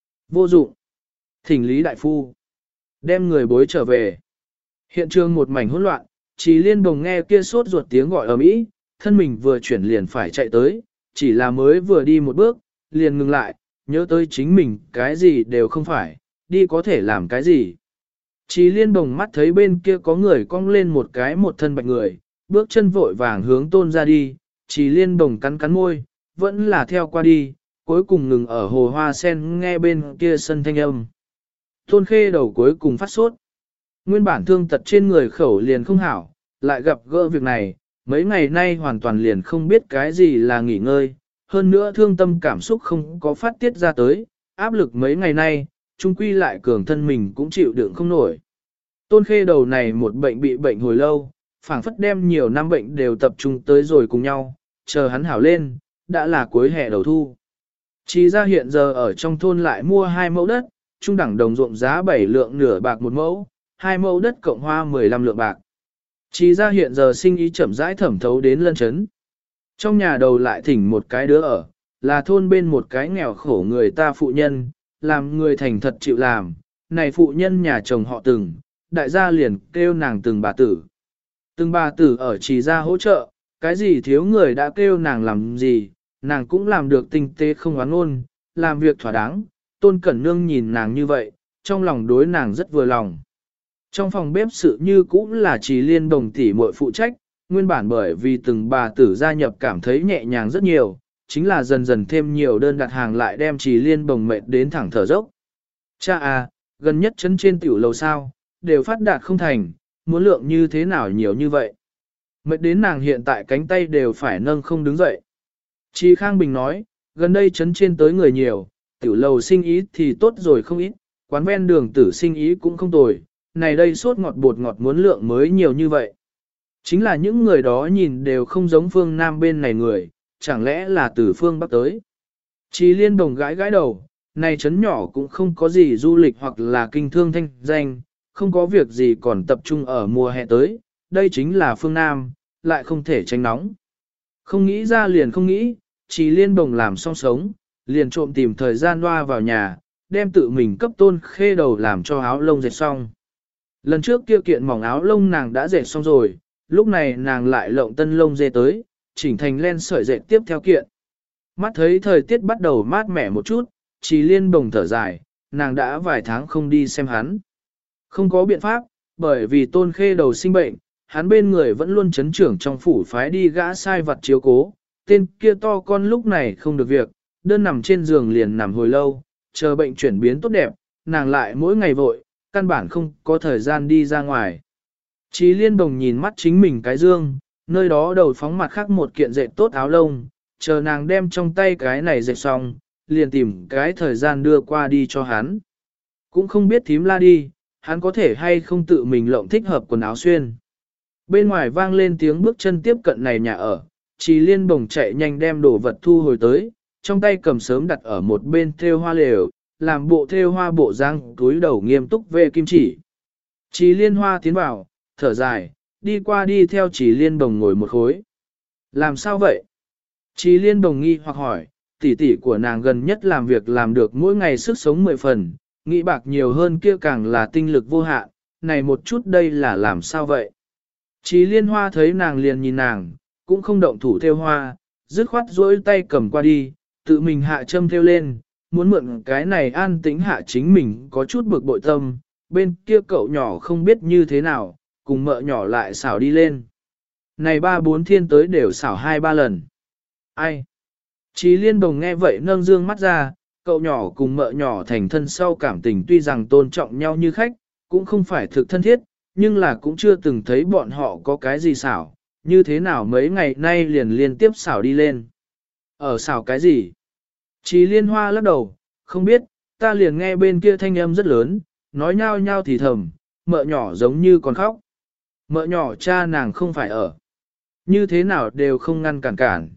S1: Vô dụng. Thỉnh Lý Đại Phu. Đem người bối trở về. Hiện trường một mảnh hỗn loạn, Trì Liên Bồng nghe kia sốt ruột tiếng gọi ầm ĩ, thân mình vừa chuyển liền phải chạy tới, chỉ là mới vừa đi một bước, liền ngừng lại, nhớ tới chính mình cái gì đều không phải, đi có thể làm cái gì. Trì Liên Bồng mắt thấy bên kia có người cong lên một cái một thân bạch người, bước chân vội vàng hướng Tôn ra đi, Trì Liên Bồng cắn cắn môi, vẫn là theo qua đi, cuối cùng ngừng ở hồ hoa sen nghe bên kia sân thanh âm. Tôn Khê đầu cuối cùng phát sốt. Nguyên bản thương tật trên người khẩu liền không hảo, lại gặp gỡ việc này, mấy ngày nay hoàn toàn liền không biết cái gì là nghỉ ngơi, hơn nữa thương tâm cảm xúc không có phát tiết ra tới, áp lực mấy ngày nay, trung quy lại cường thân mình cũng chịu đựng không nổi. Tôn Khê đầu này một bệnh bị bệnh hồi lâu, phảng phất đem nhiều năm bệnh đều tập trung tới rồi cùng nhau, chờ hắn hảo lên, đã là cuối hè đầu thu. Chỉ ra hiện giờ ở trong thôn lại mua 2 mẫu đất, trung đẳng đồng ruộng giá 7 lượng nửa bạc một mẫu, 2 mẫu đất cộng hoa 15 lượng bạc. Chỉ ra hiện giờ sinh ý chậm rãi thẩm thấu đến lân chấn. Trong nhà đầu lại thỉnh một cái đứa ở, là thôn bên một cái nghèo khổ người ta phụ nhân, làm người thành thật chịu làm, này phụ nhân nhà chồng họ Từng, đại gia liền kêu nàng Từng bà tử. Từng bà tử ở Trì gia hỗ trợ, cái gì thiếu người đã kêu nàng làm gì, nàng cũng làm được tinh tế không oán ngôn, làm việc thỏa đáng. Tôn Cẩn Nương nhìn nàng như vậy, trong lòng đối nàng rất vừa lòng. Trong phòng bếp sự như cũng là Trì Liên Bồng tỷ muội phụ trách, nguyên bản bởi vì Từng bà tử gia nhập cảm thấy nhẹ nhàng rất nhiều, chính là dần dần thêm nhiều đơn đặt hàng lại đem Trì Liên Bồng mệt đến thẳng thở dốc. Cha à, gần nhất chân trên tiểu lầu sao, đều phát đạt không thành, muốn lượng như thế nào nhiều như vậy. Mệt đến nàng hiện tại cánh tay đều phải nâng không đứng dậy. Trì Khang Bình nói, gần đây chấn trên tới người nhiều, tiểu lầu sinh ý thì tốt rồi không ít, quán ven đường tử sinh ý cũng không tồi, này đây sốt ngọt bột ngọt muốn lượng mới nhiều như vậy. Chính là những người đó nhìn đều không giống phương Nam bên này người, chẳng lẽ là từ phương Bắc tới. Trì Liên Bồng gãi gãi đầu, này chấn nhỏ cũng không có gì du lịch hoặc là kinh thương thanh danh, không có việc gì còn tập trung ở mùa hè tới, đây chính là phương Nam, lại không thể tránh nóng. Không nghĩ ra liền không nghĩ, Trì Liên Bồng làm xong sống, liền trộm tìm thời gian loa vào nhà, đem tự mình cấp Tôn Khê đầu làm cho áo lông dệt xong. Lần trước kia kiện mỏng áo lông nàng đã dệt xong rồi, lúc này nàng lại lộng tân lông dê tới, chỉnh thành len sợi dệt tiếp theo kiện. Mắt thấy thời tiết bắt đầu mát mẻ một chút, Trì Liên Bồng thở dài, nàng đã vài tháng không đi xem hắn. Không có biện pháp, bởi vì Tôn Khê đầu sinh bệnh, hắn bên người vẫn luôn chấn trưởng trong phủ phái đi gã sai vặt chiếu cố, tên kia to con lúc này không được việc, đơn nằm trên giường liền nằm hồi lâu, chờ bệnh chuyển biến tốt đẹp, nàng lại mỗi ngày vội, căn bản không có thời gian đi ra ngoài. Trì Liên Bồng nhìn mắt chính mình cái dương, nơi đó đầu phóng mặt khác một kiện dệt tốt áo lông, chờ nàng đem trong tay cái này dệt xong, liền tìm cái thời gian đưa qua đi cho hắn. Cũng không biết thím la đi, hắn có thể hay không tự mình lộng thích hợp quần áo xuyên. Bên ngoài vang lên tiếng bước chân tiếp cận này nhà ở, Trì Liên Bồng chạy nhanh đem đồ vật thu hồi tới, trong tay cầm sớm đặt ở một bên thêu hoa lều, làm bộ thêu hoa bộ răng túi đầu nghiêm túc về kim chỉ. Trì Liên Hoa tiến vào, thở dài, đi qua đi theo Trì Liên Bồng ngồi một khối. Làm sao vậy? Trì Liên Bồng nghi hoặc hỏi, tỷ tỷ của nàng gần nhất làm việc làm được mỗi ngày sức sống 10 phần, nghĩ bạc nhiều hơn kia càng là tinh lực vô hạn, này một chút đây là làm sao vậy? Chí liên hoa thấy nàng liền nhìn nàng, cũng không động thủ theo hoa, dứt khoát duỗi tay cầm qua đi, tự mình hạ châm theo lên, muốn mượn cái này an tĩnh hạ chính mình có chút bực bội tâm, bên kia cậu nhỏ không biết như thế nào, cùng mợ nhỏ lại xảo đi lên. Này ba bốn thiên tới đều xảo hai ba lần. Ai? Chí liên bồng nghe vậy nâng dương mắt ra, cậu nhỏ cùng mợ nhỏ thành thân sau cảm tình tuy rằng tôn trọng nhau như khách, cũng không phải thực thân thiết, nhưng là cũng chưa từng thấy bọn họ có cái gì xảo, như thế nào mấy ngày nay liền liên tiếp xảo đi lên. Ở xảo cái gì? Chí liên hoa lắc đầu, không biết, ta liền nghe bên kia thanh âm rất lớn, nói nhao nhao thì thầm, mợ nhỏ giống như còn khóc. Mợ nhỏ cha nàng không phải ở. Như thế nào đều không ngăn cản.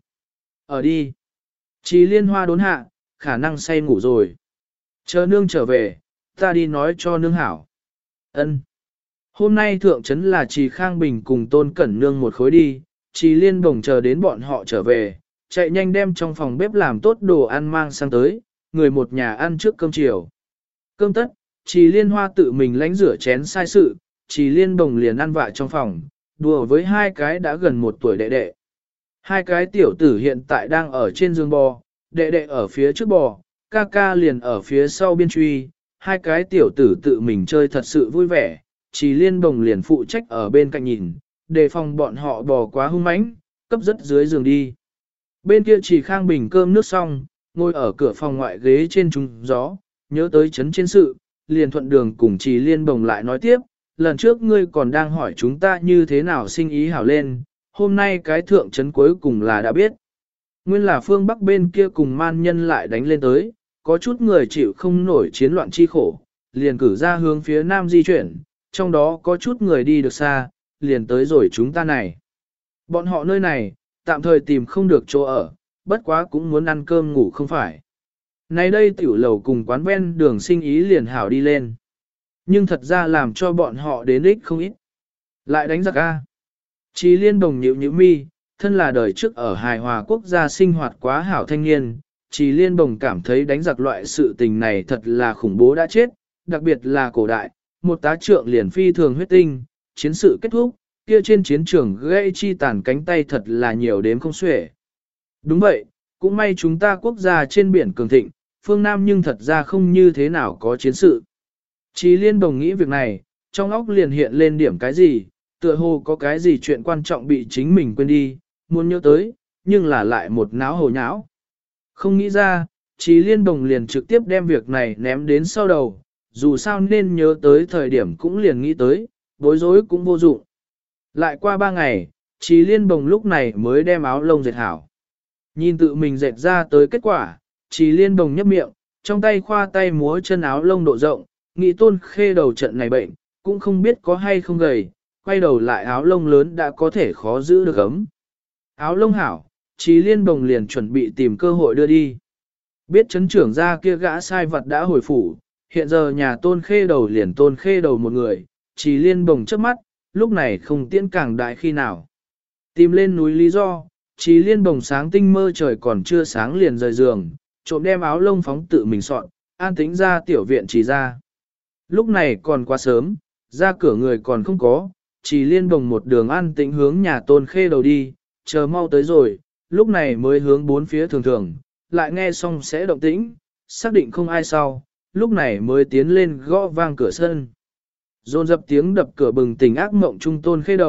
S1: Ở đi. Chí liên hoa đốn hạ, khả năng say ngủ rồi. Chờ nương trở về, ta đi nói cho nương hảo. Ân. Hôm nay thượng trấn là Trì Khang Bình cùng Tôn Cẩn Nương một khối đi, Trì Liên Bồng chờ đến bọn họ trở về, chạy nhanh đem trong phòng bếp làm tốt đồ ăn mang sang tới, người một nhà ăn trước cơm chiều. Cơm tất, Trì Liên Hoa tự mình lánh rửa chén sai sự, Trì Liên Bồng liền ăn vạ trong phòng, đùa với hai cái đã gần một tuổi đệ đệ. Hai cái tiểu tử hiện tại đang ở trên giường bò, đệ đệ ở phía trước bò, ca ca liền ở phía sau biên truy, hai cái tiểu tử tự mình chơi thật sự vui vẻ. Chỉ liên bồng liền phụ trách ở bên cạnh nhìn, đề phòng bọn họ bò quá hung mãnh, cấp rất dưới giường đi. Bên kia chỉ Khang Bình cơm nước xong, ngồi ở cửa phòng ngoại ghế trên trúng gió, nhớ tới chấn trên sự, liền thuận đường cùng chỉ liên bồng lại nói tiếp, lần trước ngươi còn đang hỏi chúng ta như thế nào sinh ý hảo lên, hôm nay cái thượng chấn cuối cùng là đã biết. Nguyên là phương Bắc bên kia cùng man nhân lại đánh lên tới, có chút người chịu không nổi chiến loạn chi khổ, liền cử ra hướng phía nam di chuyển, trong đó có chút người đi được xa, liền tới rồi chúng ta này. Bọn họ nơi này, tạm thời tìm không được chỗ ở, bất quá cũng muốn ăn cơm ngủ không phải. Nay đây tiểu lầu cùng quán ven đường sinh ý liền hảo đi lên. Nhưng thật ra làm cho bọn họ đến ích không ít. Lại đánh giặc A. Chí liên đồng nhịu mi, thân là đời trước ở hài hòa quốc gia sinh hoạt quá hảo thanh niên, Chí liên đồng cảm thấy đánh giặc loại sự tình này thật là khủng bố đã chết, đặc biệt là cổ đại, một tá trượng liền phi thường huyết tinh, chiến sự kết thúc, kia trên chiến trường gãy chi tàn cánh tay thật là nhiều đếm không xuể. Đúng vậy, cũng may chúng ta quốc gia trên biển cường thịnh, phương Nam nhưng thật ra không như thế nào có chiến sự. Chí liên đồng nghĩ việc này, trong óc liền hiện lên điểm cái gì, tựa hồ có cái gì chuyện quan trọng bị chính mình quên đi, muốn nhớ tới, nhưng là lại một náo hồ nháo. Không nghĩ ra, Chí liên đồng liền trực tiếp đem việc này ném đến sau đầu, dù sao nên nhớ tới thời điểm cũng liền nghĩ tới, bối rối cũng vô dụng. Lại qua 3 ngày, Chí liên bồng lúc này mới đem áo lông dệt hảo. Nhìn tự mình dệt ra tới kết quả, Chí liên bồng nhấp miệng, trong tay khoa tay múa chân áo lông độ rộng, nghĩ Tôn Khê đầu trận này bệnh, cũng không biết có hay không gầy, quay đầu lại áo lông lớn đã có thể khó giữ được ấm. Áo lông hảo, Chí liên bồng liền chuẩn bị tìm cơ hội đưa đi. Biết chấn trưởng ra kia gã sai vật đã hồi phủ, hiện giờ nhà Tôn Khê đầu liền Tôn Khê đầu một người, Chí liên bồng trước mắt, lúc này không tiễn càng đại khi nào. Tìm lên núi lý do, Chí liên bồng sáng tinh mơ trời còn chưa sáng liền rời giường, trộm đem áo lông phóng tự mình soạn, an tĩnh ra tiểu viện Chí ra. Lúc này còn quá sớm, ra cửa người còn không có, Chí liên bồng một đường an tĩnh hướng nhà Tôn Khê đầu đi, chờ mau tới rồi, lúc này mới hướng bốn phía thường thường, lại nghe xong sẽ động tĩnh, xác định không ai sau, lúc này mới tiến lên gõ vang cửa sân. Dồn dập tiếng đập cửa bừng tỉnh ác mộng trung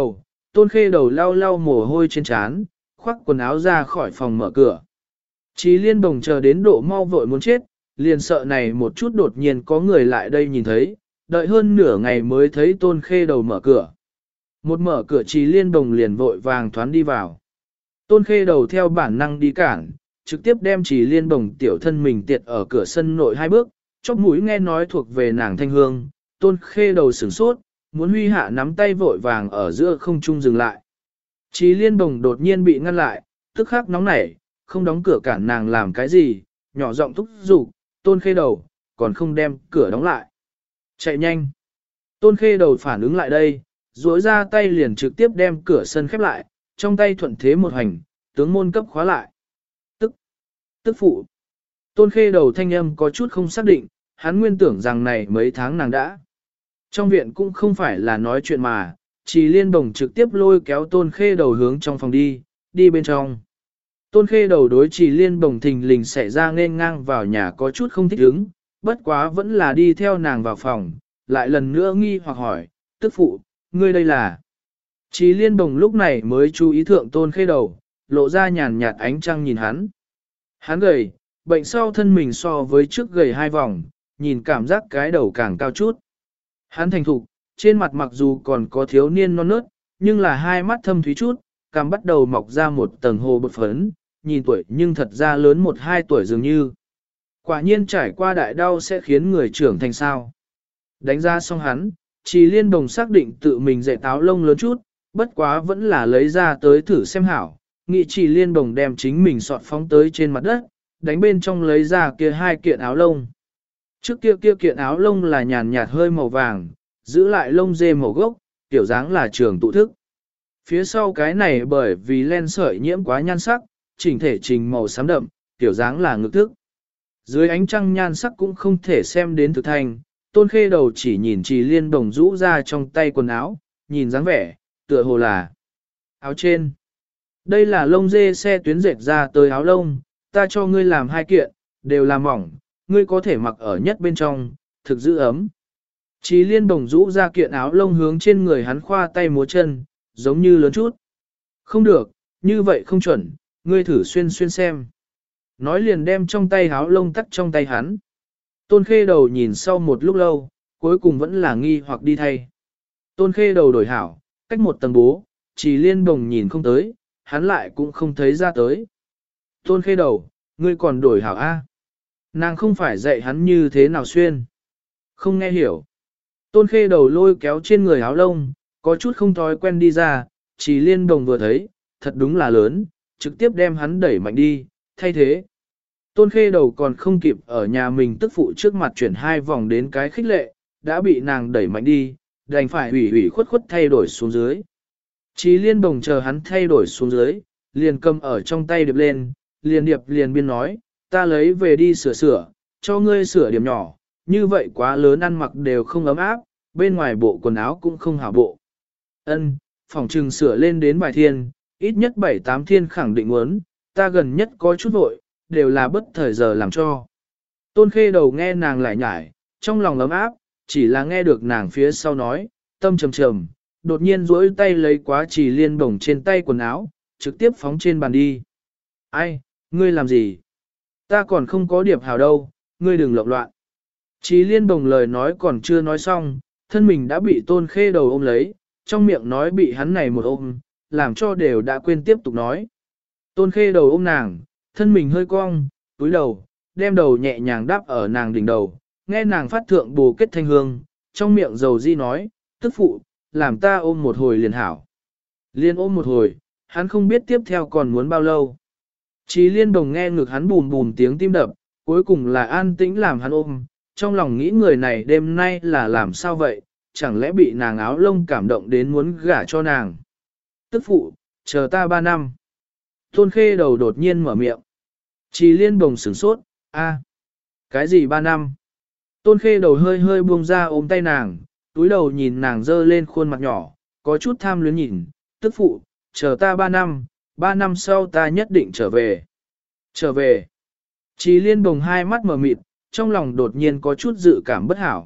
S1: Tôn Khê đầu lau lau mồ hôi trên trán, khoác quần áo ra khỏi phòng mở cửa. Chí liên bồng chờ đến độ mau vội muốn chết, liền sợ này một chút đột nhiên có người lại đây nhìn thấy, đợi hơn nửa ngày mới thấy Tôn Khê đầu mở cửa. Một mở cửa Chí liên bồng liền vội vàng thoán đi vào. Tôn Khê đầu theo bản năng đi cản, trực tiếp đem Chí liên bồng tiểu thân mình tiệt ở cửa sân nội 2 bước, chóp mũi nghe nói thuộc về nàng thanh hương. Tôn Khê đầu sửng sốt, muốn huy hạ nắm tay vội vàng ở giữa không trung dừng lại. Chí liên bồng đột nhiên bị ngăn lại, tức khắc nóng nảy, không đóng cửa cản nàng làm cái gì, nhỏ giọng thúc giục, Tôn Khê đầu, còn không đem cửa đóng lại. Chạy nhanh. Tôn Khê đầu phản ứng lại đây, duỗi ra tay liền trực tiếp đem cửa sân khép lại, trong tay thuận thế một hành, tướng môn cấp khóa lại. Tức phụ. Tôn Khê đầu thanh âm có chút không xác định, hắn nguyên tưởng rằng này mấy tháng nàng đã. Trong viện cũng không phải là nói chuyện mà, chỉ liên bồng trực tiếp lôi kéo tôn khê đầu hướng trong phòng đi bên trong. Tôn khê đầu đối chỉ liên bồng thình lình xảy ra nên ngang vào nhà có chút không thích ứng, bất quá vẫn là đi theo nàng vào phòng, lại lần nữa nghi hoặc hỏi, tức phụ, ngươi đây là. Chỉ liên bồng lúc này mới chú ý thượng tôn khê đầu, lộ ra nhàn nhạt ánh trăng nhìn hắn. Hắn gầy, bệnh sau thân mình so với trước gầy 2 vòng, nhìn cảm giác cái đầu càng cao chút. Hắn thành thục, trên mặt mặc dù còn có thiếu niên non nớt, nhưng là hai mắt thâm thúy chút, cằm bắt đầu mọc ra một tầng hồ bột phấn, nhìn tuổi nhưng thật ra lớn 1-2 tuổi dường như. Quả nhiên trải qua đại đau sẽ khiến người trưởng thành sao. Đánh ra xong hắn, Trì Liên Đồng xác định tự mình dạy táo lông lớn chút, bất quá vẫn là lấy ra tới thử xem hảo. Nghị Trì Liên Đồng đem chính mình sọt phóng tới trên mặt đất, đánh bên trong lấy ra kia 2 kiện áo lông. Trước kia kiện áo lông là nhàn nhạt hơi màu vàng, giữ lại lông dê màu gốc, tiểu dáng là trường tụ thức. Phía sau cái này bởi vì len sợi nhiễm quá nhan sắc, chỉnh thể trình màu xám đậm, tiểu dáng là ngực thức. Dưới ánh trăng nhan sắc cũng không thể xem đến thực thành, Tôn Khê đầu chỉ nhìn Trì Liên Đồng rũ ra trong tay quần áo, nhìn dáng vẻ, tựa hồ là áo trên. Đây là lông dê xe tuyến dệt ra tới áo lông, ta cho ngươi làm 2 kiện, đều là mỏng, ngươi có thể mặc ở nhất bên trong, thực giữ ấm. Trì Liên Đồng rũ ra kiện áo lông hướng trên người hắn khoa tay múa chân, giống như lớn chút. Không được, như vậy không chuẩn, ngươi thử xuyên xem. Nói liền đem trong tay áo lông tắt trong tay hắn. Tôn Khê đầu nhìn sau một lúc lâu, cuối cùng vẫn là nghi hoặc đi thay. Tôn Khê đầu đổi hảo, cách một tầng bố, Trì Liên Đồng nhìn không tới, hắn lại cũng không thấy ra tới. Tôn Khê đầu, ngươi còn đổi hảo A. Nàng không phải dạy hắn như thế nào xuyên. Không nghe hiểu. Tôn Khê đầu lôi kéo trên người áo lông, có chút không thói quen đi ra, Trì Liên Đồng vừa thấy, thật đúng là lớn, trực tiếp đem hắn đẩy mạnh đi, thay thế. Tôn Khê đầu còn không kịp ở nhà mình tức phụ trước mặt chuyển 2 vòng đến cái khích lệ, đã bị nàng đẩy mạnh đi, đành phải ủy khuất thay đổi xuống dưới. Trì Liên Đồng chờ hắn thay đổi xuống dưới, liền cầm ở trong tay điệp lên, liền biên nói, ta lấy về đi sửa, cho ngươi sửa điểm nhỏ, như vậy quá lớn ăn mặc đều không ấm áp, bên ngoài bộ quần áo cũng không hảo bộ. Ân, phòng trừng sửa lên đến vài thiên, ít nhất 7-8 thiên khẳng định muốn, ta gần nhất có chút vội, đều là bất thời giờ làm cho. Tôn Khê đầu nghe nàng lại nhải, trong lòng ấm áp, chỉ là nghe được nàng phía sau nói, tâm trầm trầm, đột nhiên duỗi tay lấy quá Trì Liên Đồng trên tay quần áo, trực tiếp phóng trên bàn đi. Ai, ngươi làm gì? Ta còn không có điệp hào đâu, ngươi đừng lộn loạn. Trì Liên Đồng lời nói còn chưa nói xong, thân mình đã bị Tôn Khê đầu ôm lấy, trong miệng nói bị hắn này một ôm, làm cho đều đã quên tiếp tục nói. Tôn Khê đầu ôm nàng, thân mình hơi cong, túi đầu, đem đầu nhẹ nhàng đáp ở nàng đỉnh đầu, nghe nàng phát thượng bồ kết thanh hương, trong miệng dầu di nói, tức phụ, làm ta ôm một hồi liền hảo. Liên ôm một hồi, hắn không biết tiếp theo còn muốn bao lâu. Trì Liên Đồng nghe ngực hắn bùm bùm tiếng tim đập, cuối cùng là an tĩnh làm hắn ôm, trong lòng nghĩ người này đêm nay là làm sao vậy, chẳng lẽ bị nàng áo lông cảm động đến muốn gả cho nàng. Tức phụ, chờ ta 3 năm. Tôn Khê đầu đột nhiên mở miệng. Trì Liên Đồng sửng sốt, cái gì 3 năm? Tôn Khê đầu hơi buông ra ôm tay nàng, túi đầu nhìn nàng dơ lên khuôn mặt nhỏ, có chút tham luyến nhìn, tức phụ, chờ ta 3 năm, 3 năm sau ta nhất định trở về. Trở về. Trì Liên Đồng hai mắt mở mịt, trong lòng đột nhiên có chút dự cảm bất hảo,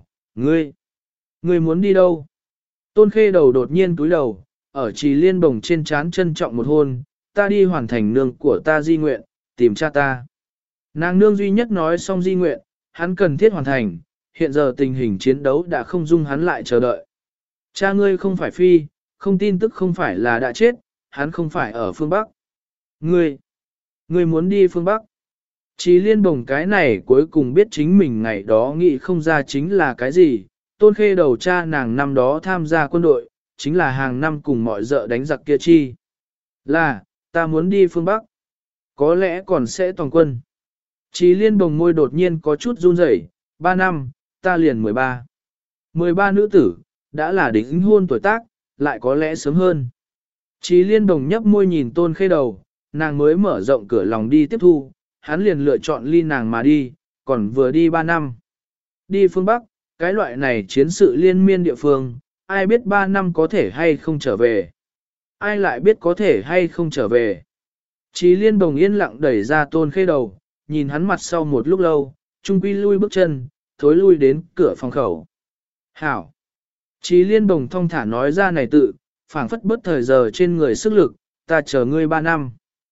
S1: ngươi muốn đi đâu? Tôn Khê đầu đột nhiên túi đầu, ở Trì Liên Đồng trên trán trân trọng một hôn, ta đi hoàn thành nương của ta di nguyện, tìm cha ta. Nàng nương duy nhất nói xong di nguyện, hắn cần thiết hoàn thành, hiện giờ tình hình chiến đấu đã không dung hắn lại chờ đợi. Cha ngươi không phải phi, không tin tức không phải là đã chết, hắn không phải ở phương Bắc. Ngươi muốn đi phương Bắc. Trì Liên Đồng cái này cuối cùng biết chính mình ngày đó nghĩ không ra chính là cái gì, Tôn Khê đầu cha nàng năm đó tham gia quân đội, chính là hàng năm cùng mọi dợ đánh giặc kia chi. Là, ta muốn đi phương Bắc. Có lẽ còn sẽ toàn quân. Trì Liên Đồng môi đột nhiên có chút run rẩy, 3 năm, ta liền 13. 13 nữ tử, đã là đính hôn tuổi tác, lại có lẽ sớm hơn. Trì Liên Đồng nhấp môi nhìn Tôn Khê đầu, nàng mới mở rộng cửa lòng đi tiếp thu, hắn liền lựa chọn ly nàng mà đi, còn vừa đi 3 năm. Đi phương Bắc, cái loại này chiến sự liên miên địa phương, ai biết 3 năm có thể hay không trở về. Ai lại biết có thể hay không trở về. Chí Liên Bồng yên lặng đẩy ra Tôn Khê đầu, nhìn hắn mặt sau một lúc lâu, trung quy lui bước chân, thối lui đến cửa phòng khẩu. Hảo! Chí Liên Bồng thong thả nói ra này tự, phảng phất bất thời giờ trên người sức lực, ta chờ ngươi 3 năm.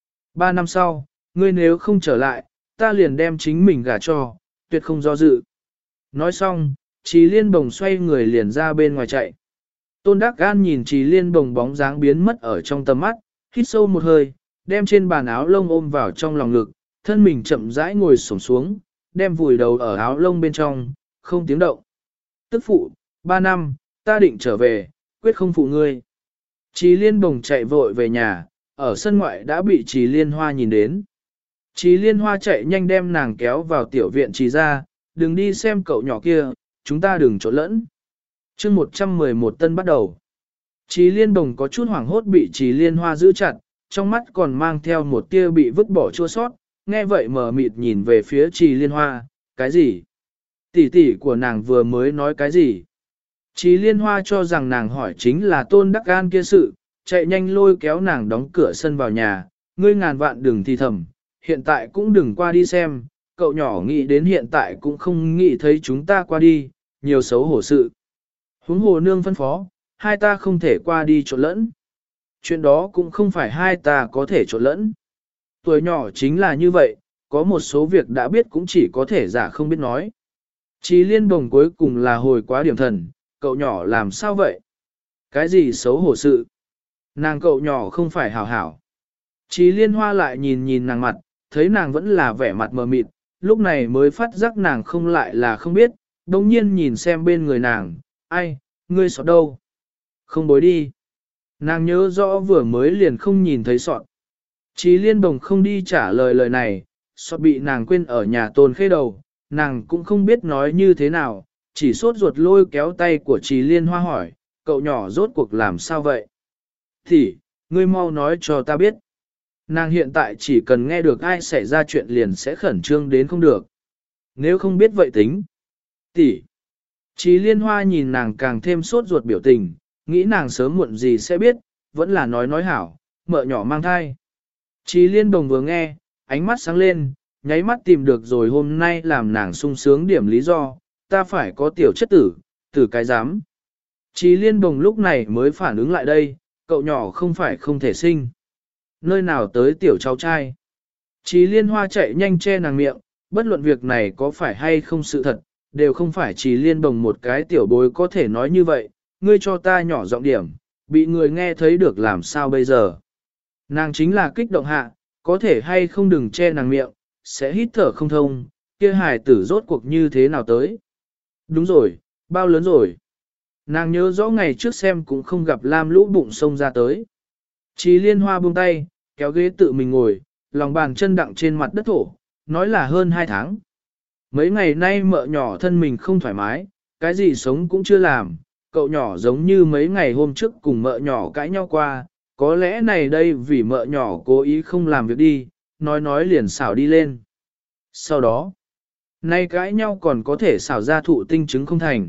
S1: 3 năm sau, ngươi nếu không trở lại, ta liền đem chính mình gả cho, tuyệt không do dự. Nói xong, Chí Liên Bồng xoay người liền ra bên ngoài chạy. Tôn Đắc Gan nhìn Chí Liên Bồng bóng dáng biến mất ở trong tầm mắt, hít sâu một hơi, đem trên bàn áo lông ôm vào trong lòng ngực, thân mình chậm rãi ngồi xổm xuống, đem vùi đầu ở áo lông bên trong, không tiếng động. Tức phụ, 3 năm, ta định trở về, quyết không phụ ngươi. Chí Liên Bồng chạy vội về nhà, ở sân ngoại đã bị Chí Liên Hoa nhìn đến. Chí Liên Hoa chạy nhanh đem nàng kéo vào tiểu viện Chí ra, đừng đi xem cậu nhỏ kia, chúng ta đừng trộn lẫn. chương 111 tân bắt đầu. Chí Liên Bồng có chút hoảng hốt bị Chí Liên Hoa giữ chặt, trong mắt còn mang theo một tia bị vứt bỏ chua sót, nghe vậy mờ mịt nhìn về phía Chí Liên Hoa, cái gì? Tỷ tỷ của nàng vừa mới nói cái gì? Chí Liên Hoa cho rằng nàng hỏi chính là Tôn Đắc Gan kia sự, chạy nhanh lôi kéo nàng đóng cửa sân vào nhà, ngươi ngàn vạn đừng thì thầm, hiện tại cũng đừng qua đi xem, cậu nhỏ nghĩ đến hiện tại cũng không nghĩ thấy chúng ta qua đi, nhiều xấu hổ sự. Huống hồ nương phân phó, hai ta không thể qua đi trộn lẫn. Chuyện đó cũng không phải hai ta có thể trộn lẫn. Tuổi nhỏ chính là như vậy, có một số việc đã biết cũng chỉ có thể giả không biết nói. Chí Liên Bồng cuối cùng là hồi quá điểm thần, cậu nhỏ làm sao vậy? Cái gì xấu hổ sự? Nàng cậu nhỏ không phải hảo hảo. Chí Liên Hoa lại nhìn nhìn nàng mặt, thấy nàng vẫn là vẻ mặt mờ mịt, lúc này mới phát giác nàng không lại là không biết, đồng nhiên nhìn xem bên người nàng, ai, ngươi sọt đâu? Không bối đi. Nàng nhớ rõ vừa mới liền không nhìn thấy sọt. Chí Liên Bồng không đi trả lời lời này, sọt bị nàng quên ở nhà Tôn Khê đầu, nàng cũng không biết nói như thế nào, chỉ sốt ruột lôi kéo tay của Chí Liên Hoa hỏi, cậu nhỏ rốt cuộc làm sao vậy? Thì, ngươi mau nói cho ta biết. Nàng hiện tại chỉ cần nghe được ai xảy ra chuyện liền sẽ khẩn trương đến không được. Nếu không biết vậy tính. Tỷ. Chí Liên Hoa nhìn nàng càng thêm sốt ruột biểu tình, nghĩ nàng sớm muộn gì sẽ biết, vẫn là nói hảo, mợ nhỏ mang thai. Chí Liên Bồng vừa nghe, ánh mắt sáng lên, nháy mắt tìm được rồi hôm nay làm nàng sung sướng điểm lý do, ta phải có tiểu chất tử, tử cái dám. Chí Liên Bồng lúc này mới phản ứng lại đây, cậu nhỏ không phải không thể sinh. Nơi nào tới tiểu cháu trai. Chí Liên Hoa chạy nhanh che nàng miệng, bất luận việc này có phải hay không sự thật, đều không phải Chí Liên Bồng một cái tiểu bối có thể nói như vậy, ngươi cho ta nhỏ giọng điểm, bị người nghe thấy được làm sao bây giờ. Nàng chính là kích động hạ, có thể hay không đừng che nàng miệng, sẽ hít thở không thông, kia hài tử rốt cuộc như thế nào tới. Đúng rồi, bao lớn rồi. Nàng nhớ rõ ngày trước xem cũng không gặp Lam Lũ bụng sông ra tới. Chí Liên Hoa buông tay, kéo ghế tự mình ngồi, lòng bàn chân đặng trên mặt đất thổ, nói là hơn 2 tháng. Mấy ngày nay mợ nhỏ thân mình không thoải mái, cái gì sống cũng chưa làm, cậu nhỏ giống như mấy ngày hôm trước cùng mợ nhỏ cãi nhau qua, có lẽ này đây vì mợ nhỏ cố ý không làm việc đi, nói liền xảo đi lên. Sau đó, nay cãi nhau còn có thể xảo ra thụ tinh chứng không thành.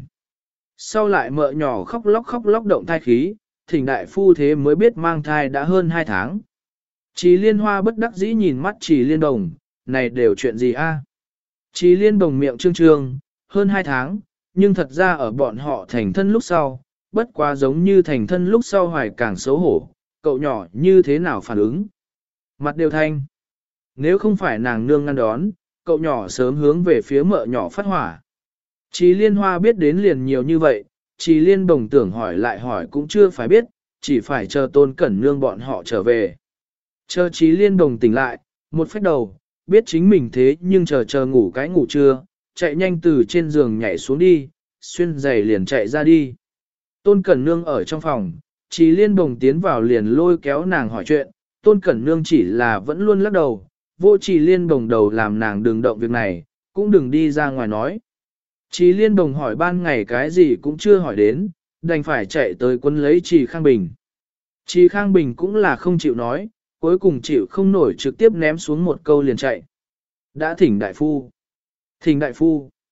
S1: Sau lại mợ nhỏ khóc lóc động thai khí, thỉnh đại phu thế mới biết mang thai đã hơn 2 tháng. Chí Liên Hoa bất đắc dĩ nhìn mắt Chí Liên Đồng, này đều chuyện gì a? Chí Liên Đồng miệng trương trương, hơn 2 tháng, nhưng thật ra ở bọn họ thành thân lúc sau, bất quá giống như thành thân lúc sau hoài càng xấu hổ, cậu nhỏ như thế nào phản ứng? Mặt đều thanh. Nếu không phải nàng nương ngăn đón, cậu nhỏ sớm hướng về phía mợ nhỏ phát hỏa. Chí Liên Hoa biết đến liền nhiều như vậy, Chí Liên Bồng tưởng hỏi lại hỏi cũng chưa phải biết, chỉ phải chờ Tôn Cẩn Nương bọn họ trở về. Chờ Chí Liên Bồng tỉnh lại, một phách đầu, biết chính mình thế nhưng chờ ngủ cái ngủ trưa, chạy nhanh từ trên giường nhảy xuống đi, xuyên giày liền chạy ra đi. Tôn Cẩn Nương ở trong phòng, Chí Liên Bồng tiến vào liền lôi kéo nàng hỏi chuyện, Tôn Cẩn Nương chỉ là vẫn luôn lắc đầu, vô Chí Liên Bồng đầu làm nàng đừng động việc này, cũng đừng đi ra ngoài nói. Chí Liên Bồng hỏi ban ngày cái gì cũng chưa hỏi đến, đành phải chạy tới quân lấy Trì Khang Bình. Trì Khang Bình cũng là không chịu nói, cuối cùng chịu không nổi trực tiếp ném xuống một câu liền chạy. Đã thỉnh đại phu. Thỉnh đại phu.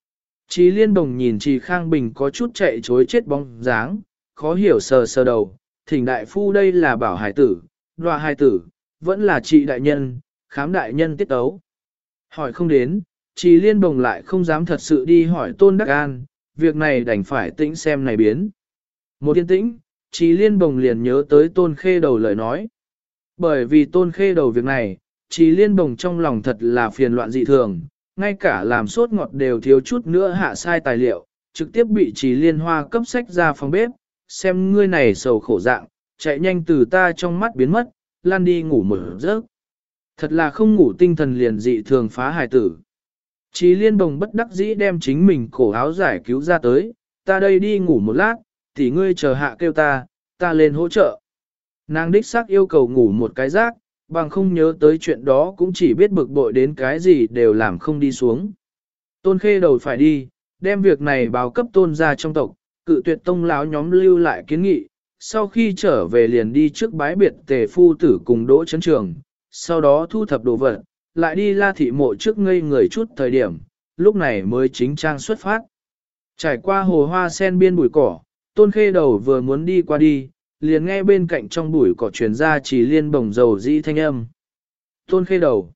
S1: Trí Liên Đồng nhìn Trì Khang Bình có chút chạy chối chết bóng dáng, khó hiểu sờ sờ đầu, thỉnh đại phu đây là bảo hải tử, đoạ hải tử, vẫn là trị đại nhân, khám đại nhân tiết tấu. Hỏi không đến, Trì Liên Đồng lại không dám thật sự đi hỏi Tôn Đắc An, việc này đành phải tĩnh xem này biến. Một yên tĩnh, Trì Liên Đồng liền nhớ tới Tôn Khê Đầu lời nói. Bởi vì Tôn Khê Đầu việc này, Trì Liên Đồng trong lòng thật là phiền loạn dị thường, ngay cả làm sốt ngọt đều thiếu chút nữa hạ sai tài liệu, trực tiếp bị Trì Liên Hoa cấp sách ra phòng bếp, xem ngươi này sầu khổ dạng, chạy nhanh từ ta trong mắt biến mất, lan đi ngủ một giấc. Thật là không ngủ tinh thần liền dị thường phá hài tử. Trì Liên Đồng bất đắc dĩ đem chính mình cổ áo giải cứu ra tới, ta đây đi ngủ một lát, thì ngươi chờ hạ kêu ta lên hỗ trợ. Nàng đích xác yêu cầu ngủ một cái giấc, bằng không nhớ tới chuyện đó cũng chỉ biết bực bội đến cái gì đều làm không đi xuống. Tôn Khê Đầu phải đi, đem việc này báo cấp Tôn ra trong tộc, cự tuyệt tông lão nhóm lưu lại kiến nghị, sau khi trở về liền đi trước bái biệt Tề phu tử cùng Đỗ Chấn Trường, sau đó thu thập đồ vật, lại đi La thị mộ trước ngây người chút thời điểm, lúc này mới chính trang xuất phát. Trải qua hồ hoa sen biên bụi cỏ, Tôn Khê Đầu vừa muốn đi qua đi, liền nghe bên cạnh trong bụi cỏ truyền ra Trì Liên Bồng dầu dĩ thanh âm. Tôn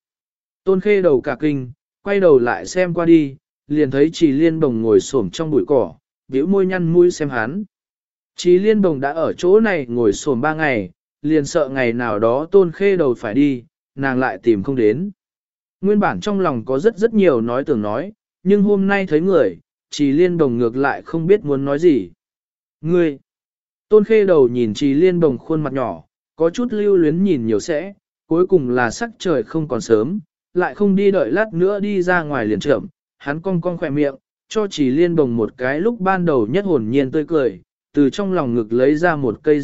S1: Khê Đầu cả kinh, quay đầu lại xem qua đi, liền thấy Trì Liên Bồng ngồi xổm trong bụi cỏ, bĩu môi nhăn mũi xem hắn. Trì Liên Bồng đã ở chỗ này ngồi xổm 3 ngày, liền sợ ngày nào đó Tôn Khê Đầu phải đi, nàng lại tìm không đến. Nguyên bản trong lòng có rất nhiều nói tưởng nói, nhưng hôm nay thấy người, Trì Liên Bồng ngược lại không biết muốn nói gì. Ngươi! Tôn Khê Đầu nhìn Trì Liên Bồng khuôn mặt nhỏ, có chút lưu luyến nhìn nhiều sẽ, cuối cùng là sắc trời không còn sớm, lại không đi đợi lát nữa đi ra ngoài liền chậm, hắn cong cong khỏe miệng, cho Trì Liên Bồng một cái lúc ban đầu nhất hồn nhiên tươi cười, từ trong lòng ngực lấy ra một cây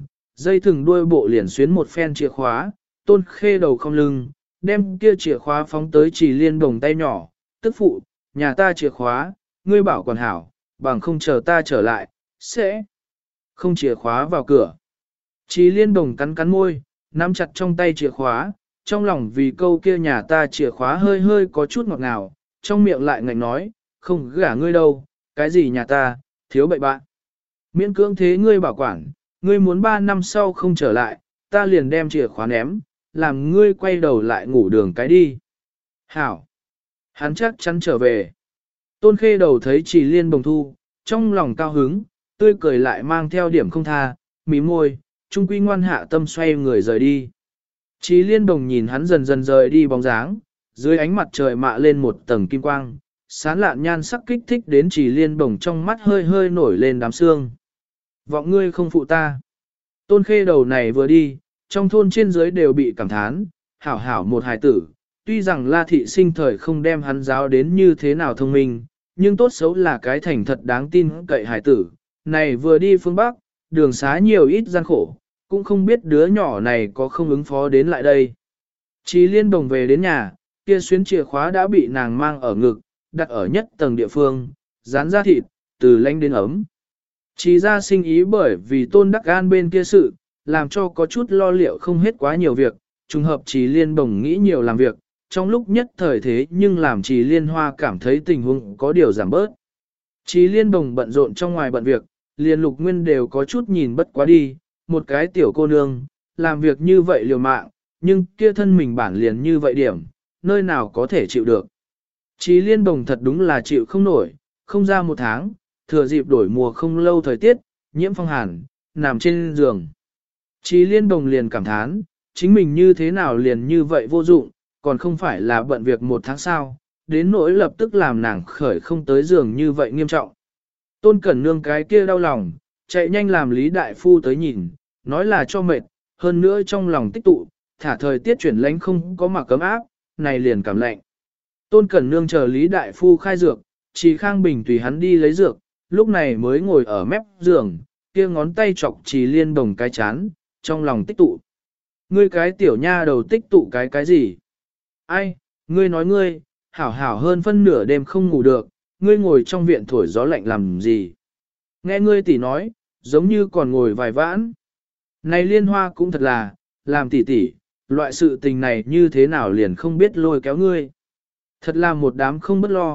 S1: dây thừng đuôi bộ liền xuyến một phen chìa khóa, Tôn Khê Đầu không lưng, đem kia chìa khóa phóng tới Trì Liên Bồng tay nhỏ, tức phụ, nhà ta chìa khóa, ngươi bảo quản hảo, bằng không chờ ta trở lại, sẽ không chìa khóa vào cửa. Trì Liên Bồng cắn cắn môi, nắm chặt trong tay chìa khóa, trong lòng vì câu kia nhà ta chìa khóa hơi có chút ngọt ngào, trong miệng lại ngạnh nói, không gả ngươi đâu, cái gì nhà ta, thiếu bậy bạn. Miễn cưỡng thế ngươi bảo quản, ngươi muốn 3 năm sau không trở lại, ta liền đem chìa khóa ném, làm ngươi quay đầu lại ngủ đường cái đi. Hảo! Hắn chắc chắn trở về. Tôn Khê Đầu thấy Trì Liên Bồng thu, trong lòng cao hứng, tươi cười lại mang theo điểm không tha, mí môi, trung quy ngoan hạ tâm xoay người rời đi. Trì Liên Bồng nhìn hắn dần dần rời đi bóng dáng, dưới ánh mặt trời mạ lên một tầng kim quang, sán lạn nhan sắc kích thích đến Trì Liên Bồng trong mắt hơi nổi lên đám sương. Vọng ngươi không phụ ta. Tôn Khê Đầu này vừa đi, trong thôn trên dưới đều bị cảm thán, hảo một hài tử, tuy rằng La Thị sinh thời không đem hắn giáo đến như thế nào thông minh, nhưng tốt xấu là cái thành thật đáng tin cậy hài tử, này vừa đi phương Bắc, đường xá nhiều ít gian khổ, cũng không biết đứa nhỏ này có không ứng phó đến lại đây. Trì Liên Bồng về đến nhà, kia xuyến chìa khóa đã bị nàng mang ở ngực, đặt ở nhất tầng địa phương, dán ra thịt, từ lạnh đến ấm. Trì ra sinh ý bởi vì Tôn Đắc An bên kia sự, làm cho có chút lo liệu không hết quá nhiều việc, trùng hợp Trì Liên Bồng nghĩ nhiều làm việc, trong lúc nhất thời thế nhưng làm Trì Liên Hoa cảm thấy tình huống có điều giảm bớt. Trì Liên Bồng bận rộn trong ngoài bận việc, liền Lục Nguyên đều có chút nhìn bất quá đi, một cái tiểu cô nương, làm việc như vậy liều mạng, nhưng kia thân mình bản liền như vậy điểm, nơi nào có thể chịu được. Trì Liên Bồng thật đúng là chịu không nổi, không ra 1 tháng, thừa dịp đổi mùa không lâu thời tiết, nhiễm phong hàn, nằm trên giường. Trì Liên Bồng liền cảm thán, chính mình như thế nào liền như vậy vô dụng, còn không phải là bận việc 1 tháng sau, đến nỗi lập tức làm nàng khởi không tới giường như vậy nghiêm trọng. Tôn Cẩn Nương cái kia đau lòng, chạy nhanh làm Lý Đại Phu tới nhìn, nói là cho mệt, hơn nữa trong lòng tích tụ, thả thời tiết chuyển lánh không có mặc cấm áp, này liền cảm lạnh. Tôn Cẩn Nương chờ Lý Đại Phu khai dược, Trì Khang Bình tùy hắn đi lấy dược, lúc này mới ngồi ở mép giường, kia ngón tay chọc Trì Liên Bồng cái chán, trong lòng tích tụ. Ngươi cái tiểu nha đầu tích tụ cái gì? Ai, ngươi nói ngươi, hảo hơn phân nửa đêm không ngủ được, ngươi ngồi trong viện thổi gió lạnh làm gì? Nghe ngươi tỷ nói, giống như còn ngồi vài vãn. Này Liên Hoa cũng thật là, làm tỷ, loại sự tình này như thế nào liền không biết lôi kéo ngươi. Thật là một đám không bất lo,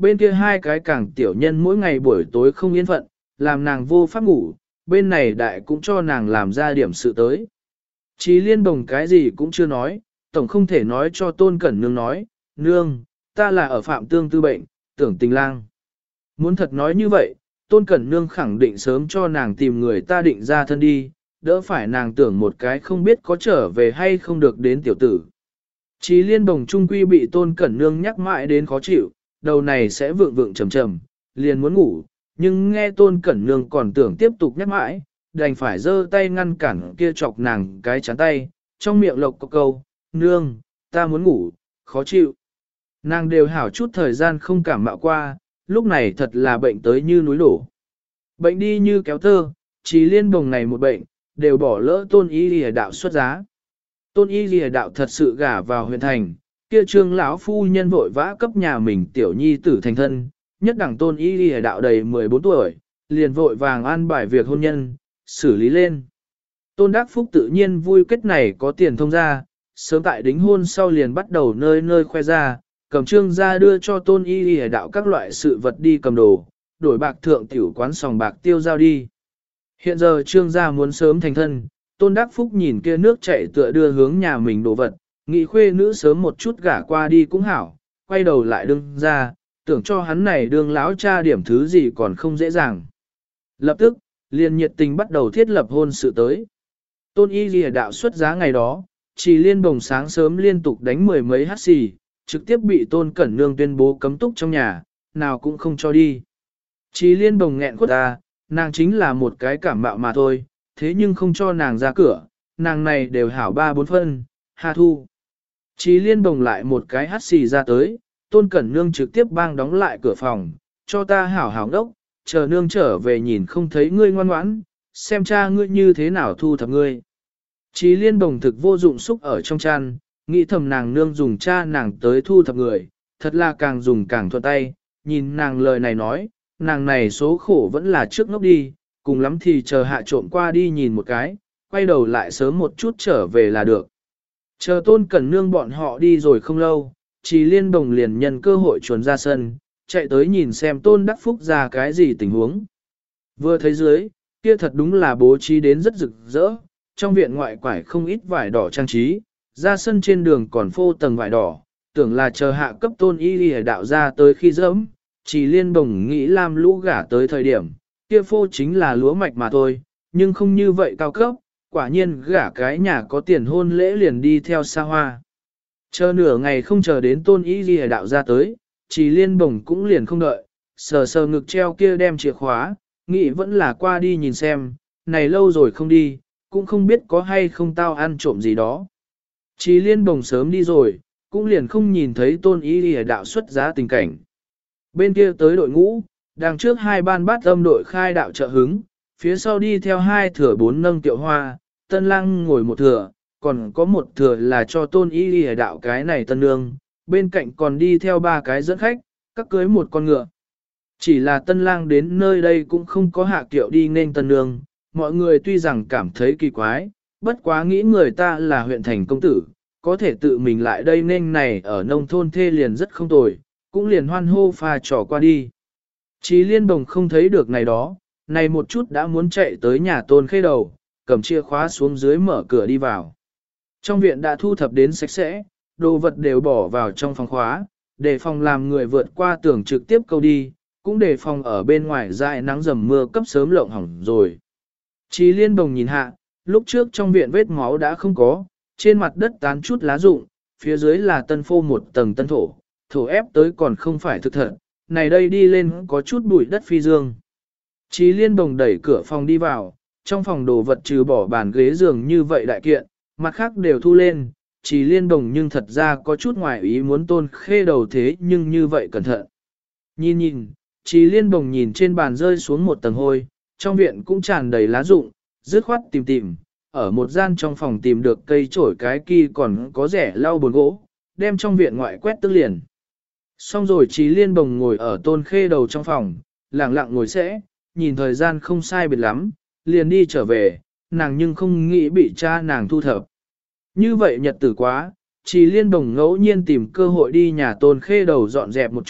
S1: bên kia hai cái càng tiểu nhân mỗi ngày buổi tối không yên phận, làm nàng vô pháp ngủ, bên này đại cũng cho nàng làm ra điểm sự tới. Chí Liên Bồng cái gì cũng chưa nói, tổng không thể nói cho Tôn Cẩn Nương nói, nương, ta là ở phạm tương tư bệnh, tưởng tình lang. Muốn thật nói như vậy, Tôn Cẩn Nương khẳng định sớm cho nàng tìm người ta định ra thân đi, đỡ phải nàng tưởng một cái không biết có trở về hay không được đến tiểu tử. Chí Liên Bồng trung quy bị Tôn Cẩn Nương nhắc mãi đến khó chịu, đầu này sẽ vượng vượng trầm trầm, liền muốn ngủ, nhưng nghe Tôn Cẩn Nương còn tưởng tiếp tục nhắc mãi, đành phải giơ tay ngăn cản kia chọc nàng cái chán tay, trong miệng lộc có câu, nương, ta muốn ngủ, khó chịu. Nàng đều hảo chút thời gian không cảm mạo qua, lúc này thật là bệnh tới như núi đổ. Bệnh đi như kéo tơ, Chí Liên Bồng này một bệnh, đều bỏ lỡ Tôn Y Lìa đạo xuất giá. Tôn Y Lìa đạo thật sự gả vào huyện thành, kia trương lão phu nhân vội vã cấp nhà mình tiểu nhi tử thành thân, nhất đẳng Tôn Y Lìa đạo đầy 14 tuổi, liền vội vàng an bài việc hôn nhân, xử lý lên. Tôn Đắc Phúc tự nhiên vui kết này có tiền thông ra, sớm tại đính hôn sau liền bắt đầu nơi nơi khoe ra, cầm trương ra đưa cho Tôn Y Lìa đạo các loại sự vật đi cầm đồ, đổi bạc thượng tiểu quán sòng bạc tiêu giao đi. Hiện giờ trương gia muốn sớm thành thân, Tôn Đắc Phúc nhìn kia nước chảy tựa đưa hướng nhà mình đồ vật, nghĩ khuê nữ sớm một chút gả qua đi cũng hảo, quay đầu lại đương ra, tưởng cho hắn này đương lão cha điểm thứ gì còn không dễ dàng. Lập tức, liền nhiệt tình bắt đầu thiết lập hôn sự tới. Tôn Y Lìa đạo xuất giá ngày đó, Chí Liên Bồng sáng sớm liên tục đánh 10 mấy hát xì, trực tiếp bị Tôn Cẩn Nương tuyên bố cấm túc trong nhà, nào cũng không cho đi. Chí Liên Bồng nghẹn khuất ta, nàng chính là một cái cảm mạo mà thôi, thế nhưng không cho nàng ra cửa, nàng này đều hảo 3-4 phân, hà thu. Chí Liên Bồng lại một cái hát xì ra tới, Tôn Cẩn Nương trực tiếp bang đóng lại cửa phòng, cho ta hảo hảo đốc, chờ nương trở về nhìn không thấy ngươi ngoan ngoãn, xem cha ngươi như thế nào thu thập ngươi. Chí Liên Bồng thực vô dụng xúc ở trong chăn, nghĩ thầm nàng nương dùng cha nàng tới thu thập người, thật là càng dùng càng thuận tay, nhìn nàng lời này nói, nàng này số khổ vẫn là trước ngốc đi, cùng lắm thì chờ hạ trộm qua đi nhìn một cái, quay đầu lại sớm một chút trở về là được. Chờ Tôn Cẩn Nương bọn họ đi rồi không lâu, Chí Liên Bồng liền nhân cơ hội chuồn ra sân, chạy tới nhìn xem Tôn Đắc Phúc ra cái gì tình huống. Vừa thấy dưới, kia thật đúng là bố trí đến rất rực rỡ, trong viện ngoại quải không ít vải đỏ trang trí, ra sân trên đường còn phô tầng vải đỏ, tưởng là chờ hạ cấp Tôn Y Lìa đạo ra tới khi dẫm, Chí Liên Bồng nghĩ làm lũ gả tới thời điểm, kia phô chính là lúa mạch mà thôi, nhưng không như vậy cao cấp, quả nhiên gả cái nhà có tiền hôn lễ liền đi theo xa hoa. Chờ nửa ngày không chờ đến Tôn Y Lìa đạo ra tới, Chí Liên Bồng cũng liền không đợi, sờ sờ ngực treo kia đem chìa khóa, nghĩ vẫn là qua đi nhìn xem, này lâu rồi không đi, cũng không biết có hay không tao ăn trộm gì đó. Chí Liên Bồng sớm đi rồi, cũng liền không nhìn thấy Tôn Y Lìa đạo xuất giá tình cảnh. Bên kia tới đội ngũ, đằng trước hai ban bát âm đội khai đạo trợ hứng, phía sau đi theo hai thừa bốn nâng tiệu hoa, tân lang ngồi một thừa, còn có một thừa là cho Tôn Y Lìa đạo cái này tân nương, bên cạnh còn đi theo ba cái dẫn khách, các cưới một con ngựa. Chỉ là tân lang đến nơi đây cũng không có hạ kiệu đi nên tân nương, mọi người tuy rằng cảm thấy kỳ quái, bất quá nghĩ người ta là huyện thành công tử, có thể tự mình lại đây nên này ở nông thôn thê liền rất không tồi, cũng liền hoan hô pha trò qua đi. Chí Liên Bồng không thấy được này đó, này một chút đã muốn chạy tới nhà Tôn Khê Đầu, cầm chìa khóa xuống dưới mở cửa đi vào. Trong viện đã thu thập đến sạch sẽ, đồ vật đều bỏ vào trong phòng khóa, để phòng làm người vượt qua tường trực tiếp câu đi, cũng để phòng ở bên ngoài dại nắng dầm mưa cấp sớm lộng hỏng rồi. Chí Liên Bồng nhìn hạ, lúc trước trong viện vết máu đã không có, trên mặt đất tán chút lá rụng, phía dưới là tân phô một tầng tân thổ, thổ ép tới còn không phải thực thật, này đây đi lên có chút bụi đất phi dương. Chí Liên Bồng đẩy cửa phòng đi vào, trong phòng đồ vật trừ bỏ bàn ghế giường như vậy đại kiện, mặt khác đều thu lên, Chí Liên Bồng nhưng thật ra có chút ngoài ý muốn Tôn Khê Đầu thế nhưng như vậy cẩn thận. Nhìn nhìn, Chí Liên Bồng nhìn trên bàn rơi xuống một tầng hôi, trong viện cũng tràn đầy lá rụng, dứt khoát tìm tìm, ở một gian trong phòng tìm được cây chổi cái kia còn có rẻ lau bồn gỗ, đem trong viện ngoại quét tức liền. Xong rồi Chí Liên Bồng ngồi ở Tôn Khê Đầu trong phòng, lặng lặng ngồi sẽ, nhìn thời gian không sai biệt lắm, liền đi trở về, nàng nhưng không nghĩ bị cha nàng thu thập. Như vậy nhật tử quá, Chí Liên Bồng ngẫu nhiên tìm cơ hội đi nhà Tôn Khê Đầu dọn dẹp một chút,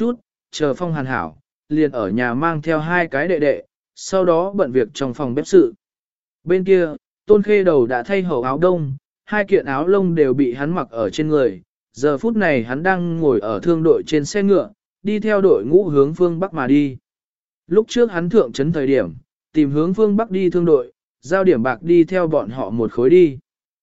S1: chờ phong hàn hảo, liền ở nhà mang theo hai cái đệ đệ, sau đó bận việc trong phòng bếp sự. Bên kia, Tôn Khê Đầu đã thay hậu áo đông, hai kiện áo lông đều bị hắn mặc ở trên người. Giờ phút này hắn đang ngồi ở thương đội trên xe ngựa, đi theo đội ngũ hướng phương Bắc mà đi. Lúc trước hắn thượng trấn thời điểm, tìm hướng phương Bắc đi thương đội, giao điểm bạc đi theo bọn họ một khối đi.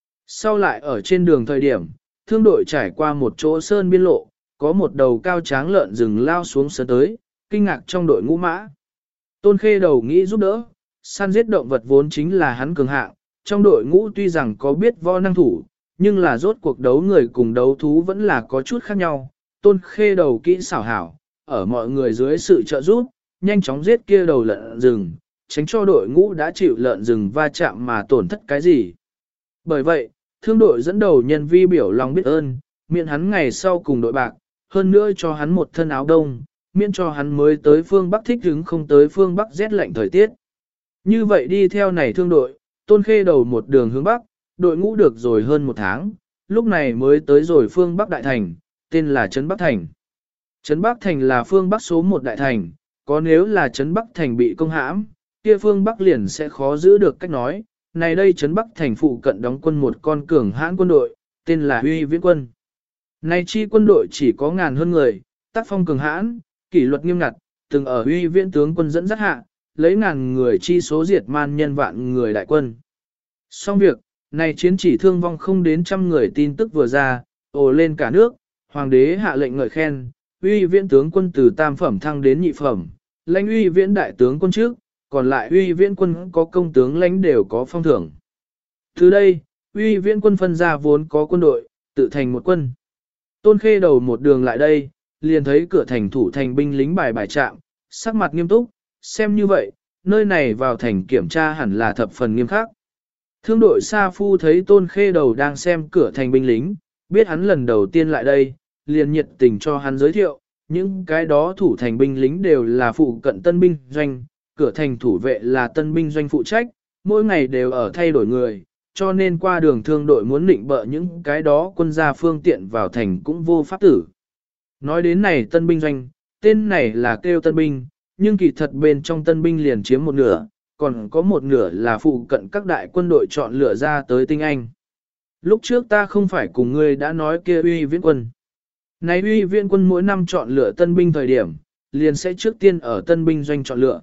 S1: Sau lại ở trên đường thời điểm, thương đội trải qua một chỗ sơn biên lộ, có một đầu cao tráng lợn rừng lao xuống sơn tới, kinh ngạc trong đội ngũ mã. Tôn Khê Đầu nghĩ giúp đỡ, săn giết động vật vốn chính là hắn cường hạng, trong đội ngũ tuy rằng có biết võ năng thủ, nhưng là rốt cuộc đấu người cùng đấu thú vẫn là có chút khác nhau. Tôn Khê Đầu kỹ xảo hảo, ở mọi người dưới sự trợ giúp, nhanh chóng giết kia đầu lợn rừng, tránh cho đội ngũ đã chịu lợn rừng va chạm mà tổn thất cái gì. Bởi vậy, thương đội dẫn đầu nhân vi biểu lòng biết ơn, miễn hắn ngày sau cùng đội bạc, hơn nữa cho hắn một thân áo đông, miễn cho hắn mới tới phương Bắc thích hứng không tới phương Bắc rét lạnh thời tiết. Như vậy đi theo này thương đội, Tôn Khê Đầu một đường hướng Bắc, đội ngũ được rồi hơn một tháng, lúc này mới tới rồi phương Bắc Đại Thành, tên là Trấn Bắc Thành. Trấn Bắc Thành là phương Bắc số 1 Đại Thành, có nếu là Trấn Bắc Thành bị công hãm, kia phương Bắc liền sẽ khó giữ được cách nói. Này đây Trấn Bắc Thành phụ cận đóng quân một con cường hãn quân đội, tên là Huy Viễn Quân. Này chi quân đội chỉ có ngàn hơn người, tác phong cường hãn, kỷ luật nghiêm ngặt, từng ở Huy Viễn tướng quân dẫn dắt hạ, lấy ngàn người chi số diệt man nhân vạn người đại quân. Xong việc, này chiến chỉ thương vong không đến trăm người tin tức vừa ra, ồ lên cả nước, hoàng đế hạ lệnh ngợi khen, Huy Viễn tướng quân từ tam phẩm thăng đến nhị phẩm, lãnh Huy Viễn đại tướng quân trước, còn lại Huy Viễn quân có công tướng lãnh đều có phong thưởng. Từ đây, Huy Viễn quân phân ra vốn có quân đội, tự thành một quân. Tôn Khê Đầu một đường lại đây, liền thấy cửa thành thủ thành binh lính bài bài trạm, sắc mặt nghiêm túc, xem như vậy, nơi này vào thành kiểm tra hẳn là thập phần nghiêm khắc. Thương đội Sa Phu thấy Tôn Khê Đầu đang xem cửa thành binh lính, biết hắn lần đầu tiên lại đây, liền nhiệt tình cho hắn giới thiệu, những cái đó thủ thành binh lính đều là phụ cận tân binh doanh, cửa thành thủ vệ là tân binh doanh phụ trách, mỗi ngày đều ở thay đổi người, cho nên qua đường thương đội muốn định bợ những cái đó quân gia phương tiện vào thành cũng vô pháp tử. Nói đến này tân binh doanh, tên này là kêu tân binh, nhưng kỳ thật bên trong tân binh liền chiếm một nửa, còn có một nửa là phụ cận các đại quân đội chọn lựa ra tới tinh anh. Lúc trước ta không phải cùng ngươi đã nói kia Huy Viễn quân. Này Huy Viễn quân mỗi năm chọn lựa tân binh thời điểm, liền sẽ trước tiên ở tân binh doanh chọn lựa.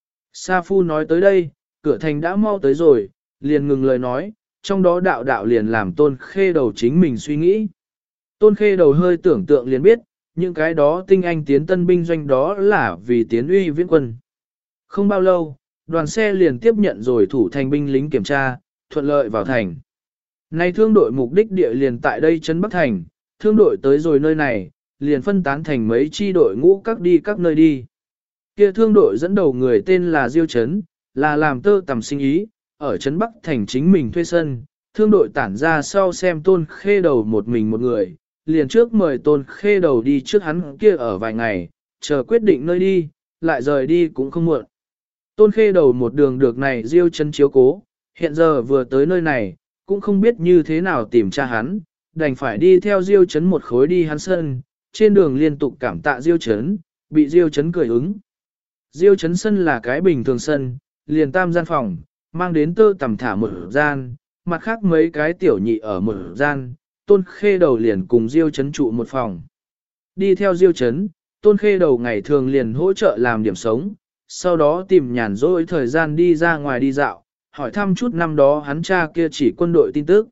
S1: Sa Phu nói tới đây, cửa thành đã mau tới rồi, liền ngừng lời nói, trong đó đạo đạo liền làm Tôn Khê Đầu chính mình suy nghĩ. Tôn Khê Đầu hơi tưởng tượng liền biết, những cái đó tinh anh tiến tân binh doanh đó là vì tiến Huy Viễn quân. Không bao lâu, đoàn xe liền tiếp nhận rồi thủ thành binh lính kiểm tra, thuận lợi vào thành. Nay thương đội mục đích địa liền tại đây Trấn Bắc Thành, thương đội tới rồi nơi này, liền phân tán thành mấy chi đội ngũ các đi các nơi đi. Kia thương đội dẫn đầu người tên là Diêu Trấn, là làm tơ tầm sinh ý, ở Trấn Bắc Thành chính mình thuê sân, thương đội tản ra sau xem Tôn Khê Đầu một mình một người, liền trước mời Tôn Khê Đầu đi trước hắn kia ở vài ngày, chờ quyết định nơi đi, lại rời đi cũng không muộn. Tôn Khê Đầu một đường được này Diêu Trấn chiếu cố, hiện giờ vừa tới nơi này, cũng không biết như thế nào tìm tra hắn, đành phải đi theo Diêu Trấn một khối đi hắn sân, trên đường liên tục cảm tạ Diêu Trấn, bị Diêu Trấn cười ứng. Diêu Trấn sân là cái bình thường sân, liền tam gian phòng, mang đến tơ tầm thả một gian, mặt khác mấy cái tiểu nhị ở một gian, Tôn Khê Đầu liền cùng Diêu Trấn trụ một phòng. Đi theo Diêu Trấn, Tôn Khê Đầu ngày thường liền hỗ trợ làm điểm sống, sau đó tìm nhàn rỗi thời gian đi ra ngoài đi dạo, hỏi thăm chút năm đó hắn cha kia chỉ quân đội tin tức.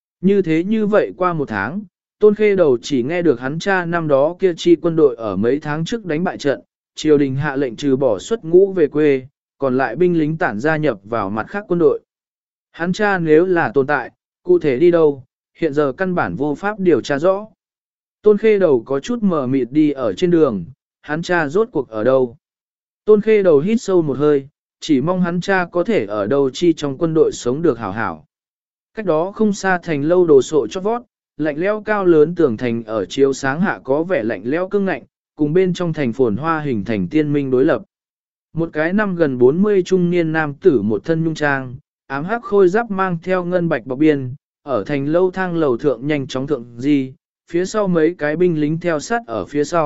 S1: Như vậy qua một tháng, Tôn Khê Đầu chỉ nghe được hắn cha năm đó kia chi quân đội ở mấy tháng trước đánh bại trận, triều đình hạ lệnh trừ bỏ xuất ngũ về quê, còn lại binh lính tản gia nhập vào mặt khác quân đội. Hắn cha nếu là tồn tại, cụ thể đi đâu, hiện giờ căn bản vô pháp điều tra rõ. Tôn Khê Đầu có chút mờ mịt đi ở trên đường, hắn cha rốt cuộc ở đâu. Tôn Khê Đầu hít sâu một hơi, chỉ mong hắn cha có thể ở đâu chi trong quân đội sống được hảo hảo. Cách đó không xa thành lâu đồ sộ chót vót, lạnh lẽo cao lớn tường thành ở chiếu sáng hạ có vẻ lạnh lẽo cứng ngạnh, cùng bên trong thành phồn hoa hình thành tiên minh đối lập. Một cái năm gần 40 trung niên nam tử một thân nhung trang, ám hắc khôi giáp mang theo ngân bạch bọc biên, ở thành lâu thang lầu thượng nhanh chóng thượng di, phía sau mấy cái binh lính theo sát ở phía sau,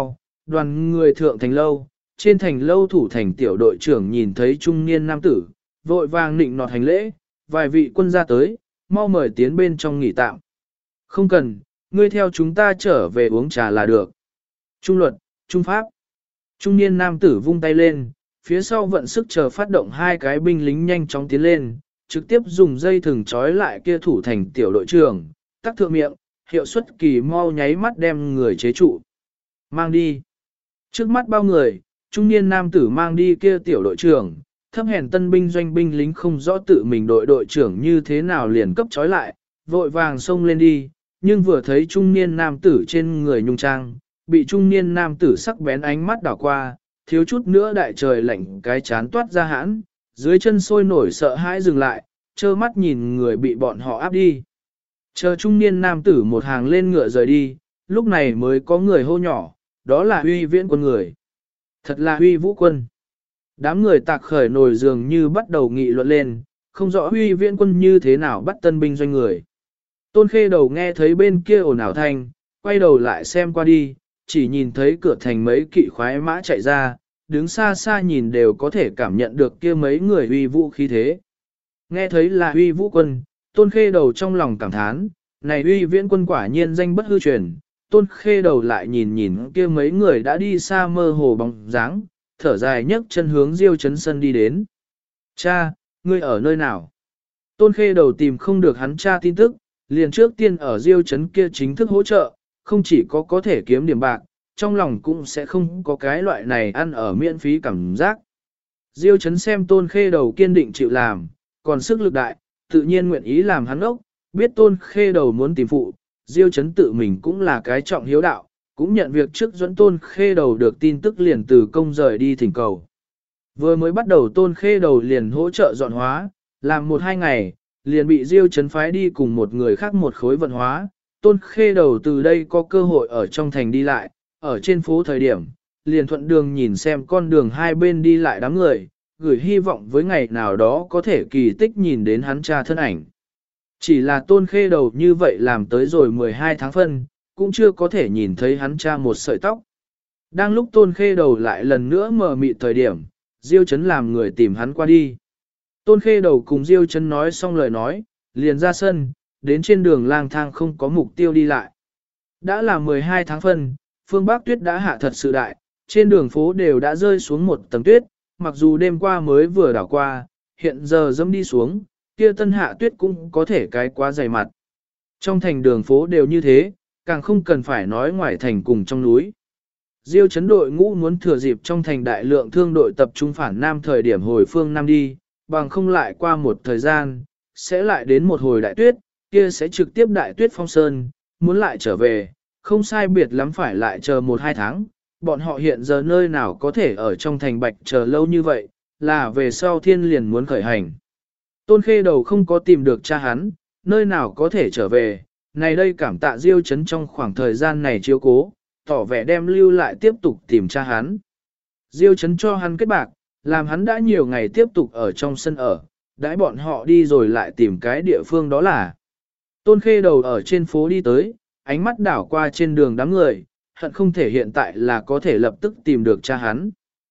S1: đoàn người thượng thành lâu, trên thành lâu thủ thành tiểu đội trưởng nhìn thấy trung niên nam tử, vội vàng nịnh nọt hành lễ, vài vị quân ra tới, mau mời tiến bên trong nghỉ tạm. Không cần, ngươi theo chúng ta trở về uống trà là được. Trung luật, trung pháp. Trung niên nam tử vung tay lên, phía sau vận sức chờ phát động hai cái binh lính nhanh chóng tiến lên, trực tiếp dùng dây thừng trói lại kia thủ thành tiểu đội trưởng, tắc thượng miệng, hiệu suất kỳ mau nháy mắt đem người chế trụ. Mang đi. Trước mắt bao người, trung niên nam tử mang đi kia tiểu đội trưởng, thấp hèn tân binh doanh binh lính không rõ tự mình đội trưởng như thế nào liền cấp trói lại, vội vàng xông lên đi, nhưng vừa thấy trung niên nam tử trên người nhung trang, bị trung niên nam tử sắc bén ánh mắt đảo qua, thiếu chút nữa đại trời lạnh cái chán toát ra hãn, dưới chân sôi nổi sợ hãi dừng lại, trơ mắt nhìn người bị bọn họ áp đi. Chờ trung niên nam tử một hàng lên ngựa rời đi, lúc này mới có người hô nhỏ, đó là Huy Viễn quân người. Thật là Huy Vũ quân. Đám người tạc khởi nổi dường như bắt đầu nghị luận lên, không rõ Huy Viễn quân như thế nào bắt tân binh doanh người. Tôn Khê Đầu nghe thấy bên kia ồn ào thanh, quay đầu lại xem qua đi, chỉ nhìn thấy cửa thành mấy kỵ khoái mã chạy ra, đứng xa xa nhìn đều có thể cảm nhận được kia mấy người Huy Vũ khí thế. Nghe thấy là Huy Vũ quân, Tôn Khê Đầu trong lòng cảm thán, này Huy Viễn quân quả nhiên danh bất hư truyền. Tôn Khê Đầu lại nhìn nhìn kia mấy người đã đi xa mơ hồ bóng dáng, thở dài nhấc chân hướng Diêu Chấn sân đi đến. Cha, ngươi ở nơi nào? Tôn Khê Đầu tìm không được hắn cha tin tức, liền trước tiên ở Diêu Chấn kia chính thức hỗ trợ, không chỉ có thể kiếm điểm bạc, trong lòng cũng sẽ không có cái loại này ăn ở miễn phí cảm giác. Diêu Chấn xem Tôn Khê Đầu kiên định chịu làm, còn sức lực đại, tự nhiên nguyện ý làm hắn ốc, biết Tôn Khê Đầu muốn tìm phụ, Diêu Chấn tự mình cũng là cái trọng hiếu đạo, cũng nhận việc trước dẫn Tôn Khê Đầu được tin tức liền từ công rời đi thỉnh cầu. Vừa mới bắt đầu Tôn Khê Đầu liền hỗ trợ dọn hóa, làm 1-2 ngày, liền bị Diêu Chấn phái đi cùng một người khác một khối vận hóa. Tôn Khê Đầu từ đây có cơ hội ở trong thành đi lại, ở trên phố thời điểm, liền thuận đường nhìn xem con đường hai bên đi lại đám người, gửi hy vọng với ngày nào đó có thể kỳ tích nhìn đến hắn cha thân ảnh. Chỉ là Tôn Khê Đầu như vậy làm tới rồi 12 tháng phân, cũng chưa có thể nhìn thấy hắn cha một sợi tóc. Đang lúc Tôn Khê Đầu lại lần nữa mờ mịt thời điểm, Diêu Chấn làm người tìm hắn qua đi. Tôn Khê Đầu cùng Diêu Chấn nói xong lời nói, liền ra sân, đến trên đường lang thang không có mục tiêu đi lại. Đã là 12 tháng phân, phương Bắc tuyết đã hạ thật sự đại, trên đường phố đều đã rơi xuống một tầng tuyết, mặc dù đêm qua mới vừa đảo qua, hiện giờ dẫm đi xuống, kia tân hạ tuyết cũng có thể cái quá dày mặt. Trong thành đường phố đều như thế, càng không cần phải nói ngoài thành cùng trong núi. Diêu Chấn đội ngũ muốn thừa dịp trong thành đại lượng thương đội tập trung phản Nam thời điểm hồi phương Nam đi, bằng không lại qua một thời gian, sẽ lại đến một hồi đại tuyết, kia sẽ trực tiếp đại tuyết phong sơn, muốn lại trở về, không sai biệt lắm phải lại chờ 1-2 tháng, bọn họ hiện giờ nơi nào có thể ở trong thành Bạch chờ lâu như vậy, là về sau thiên liền muốn khởi hành. Tôn Khê Đầu không có tìm được cha hắn, nơi nào có thể trở về, này đây cảm tạ Diêu Chấn trong khoảng thời gian này chiếu cố, tỏ vẻ đem lưu lại tiếp tục tìm cha hắn. Diêu Chấn cho hắn kết bạc, làm hắn đã nhiều ngày tiếp tục ở trong sân ở, đãi bọn họ đi rồi lại tìm cái địa phương đó là. Tôn Khê Đầu ở trên phố đi tới, ánh mắt đảo qua trên đường đám người, hận không thể hiện tại là có thể lập tức tìm được cha hắn.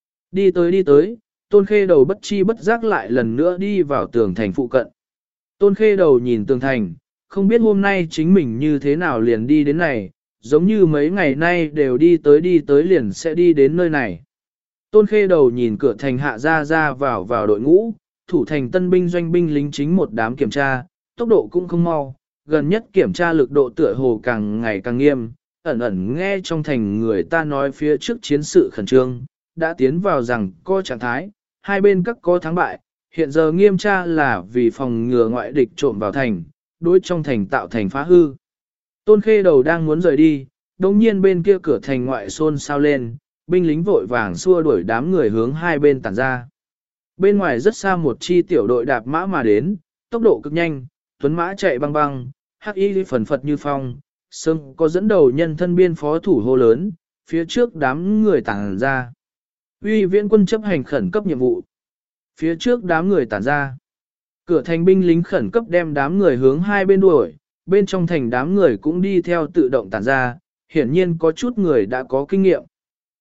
S1: Đi tới, Tôn Khê Đầu bất chi bất giác lại lần nữa đi vào tường thành phụ cận. Tôn Khê Đầu nhìn tường thành, không biết hôm nay chính mình như thế nào liền đi đến này, giống như mấy ngày nay đều đi tới liền sẽ đi đến nơi này. Tôn Khê Đầu nhìn cửa thành hạ ra vào đội ngũ, thủ thành tân binh doanh binh lính chính một đám kiểm tra, tốc độ cũng không mau, gần nhất kiểm tra lực độ tựa hồ càng ngày càng nghiêm, ẩn nghe trong thành người ta nói phía trước chiến sự khẩn trương, đã tiến vào rằng có trạng thái, hai bên các có thắng bại, hiện giờ nghiêm tra là vì phòng ngừa ngoại địch trộm vào thành, đối trong thành tạo thành phá hư. Tôn Khê Đầu đang muốn rời đi, đồng nhiên bên kia cửa thành ngoại xôn xao lên, binh lính vội vàng xua đuổi đám người hướng hai bên tản ra. Bên ngoài rất xa một chi tiểu đội đạp mã mà đến, tốc độ cực nhanh, tuấn mã chạy băng băng, hắc y phần phật như phong, sưng có dẫn đầu nhân thân biên phó thủ hô lớn, phía trước đám người tản ra. Huy Viễn quân chấp hành khẩn cấp nhiệm vụ. Phía trước đám người tản ra. Cửa thành binh lính khẩn cấp đem đám người hướng hai bên đuổi, bên trong thành đám người cũng đi theo tự động tản ra, hiển nhiên có chút người đã có kinh nghiệm.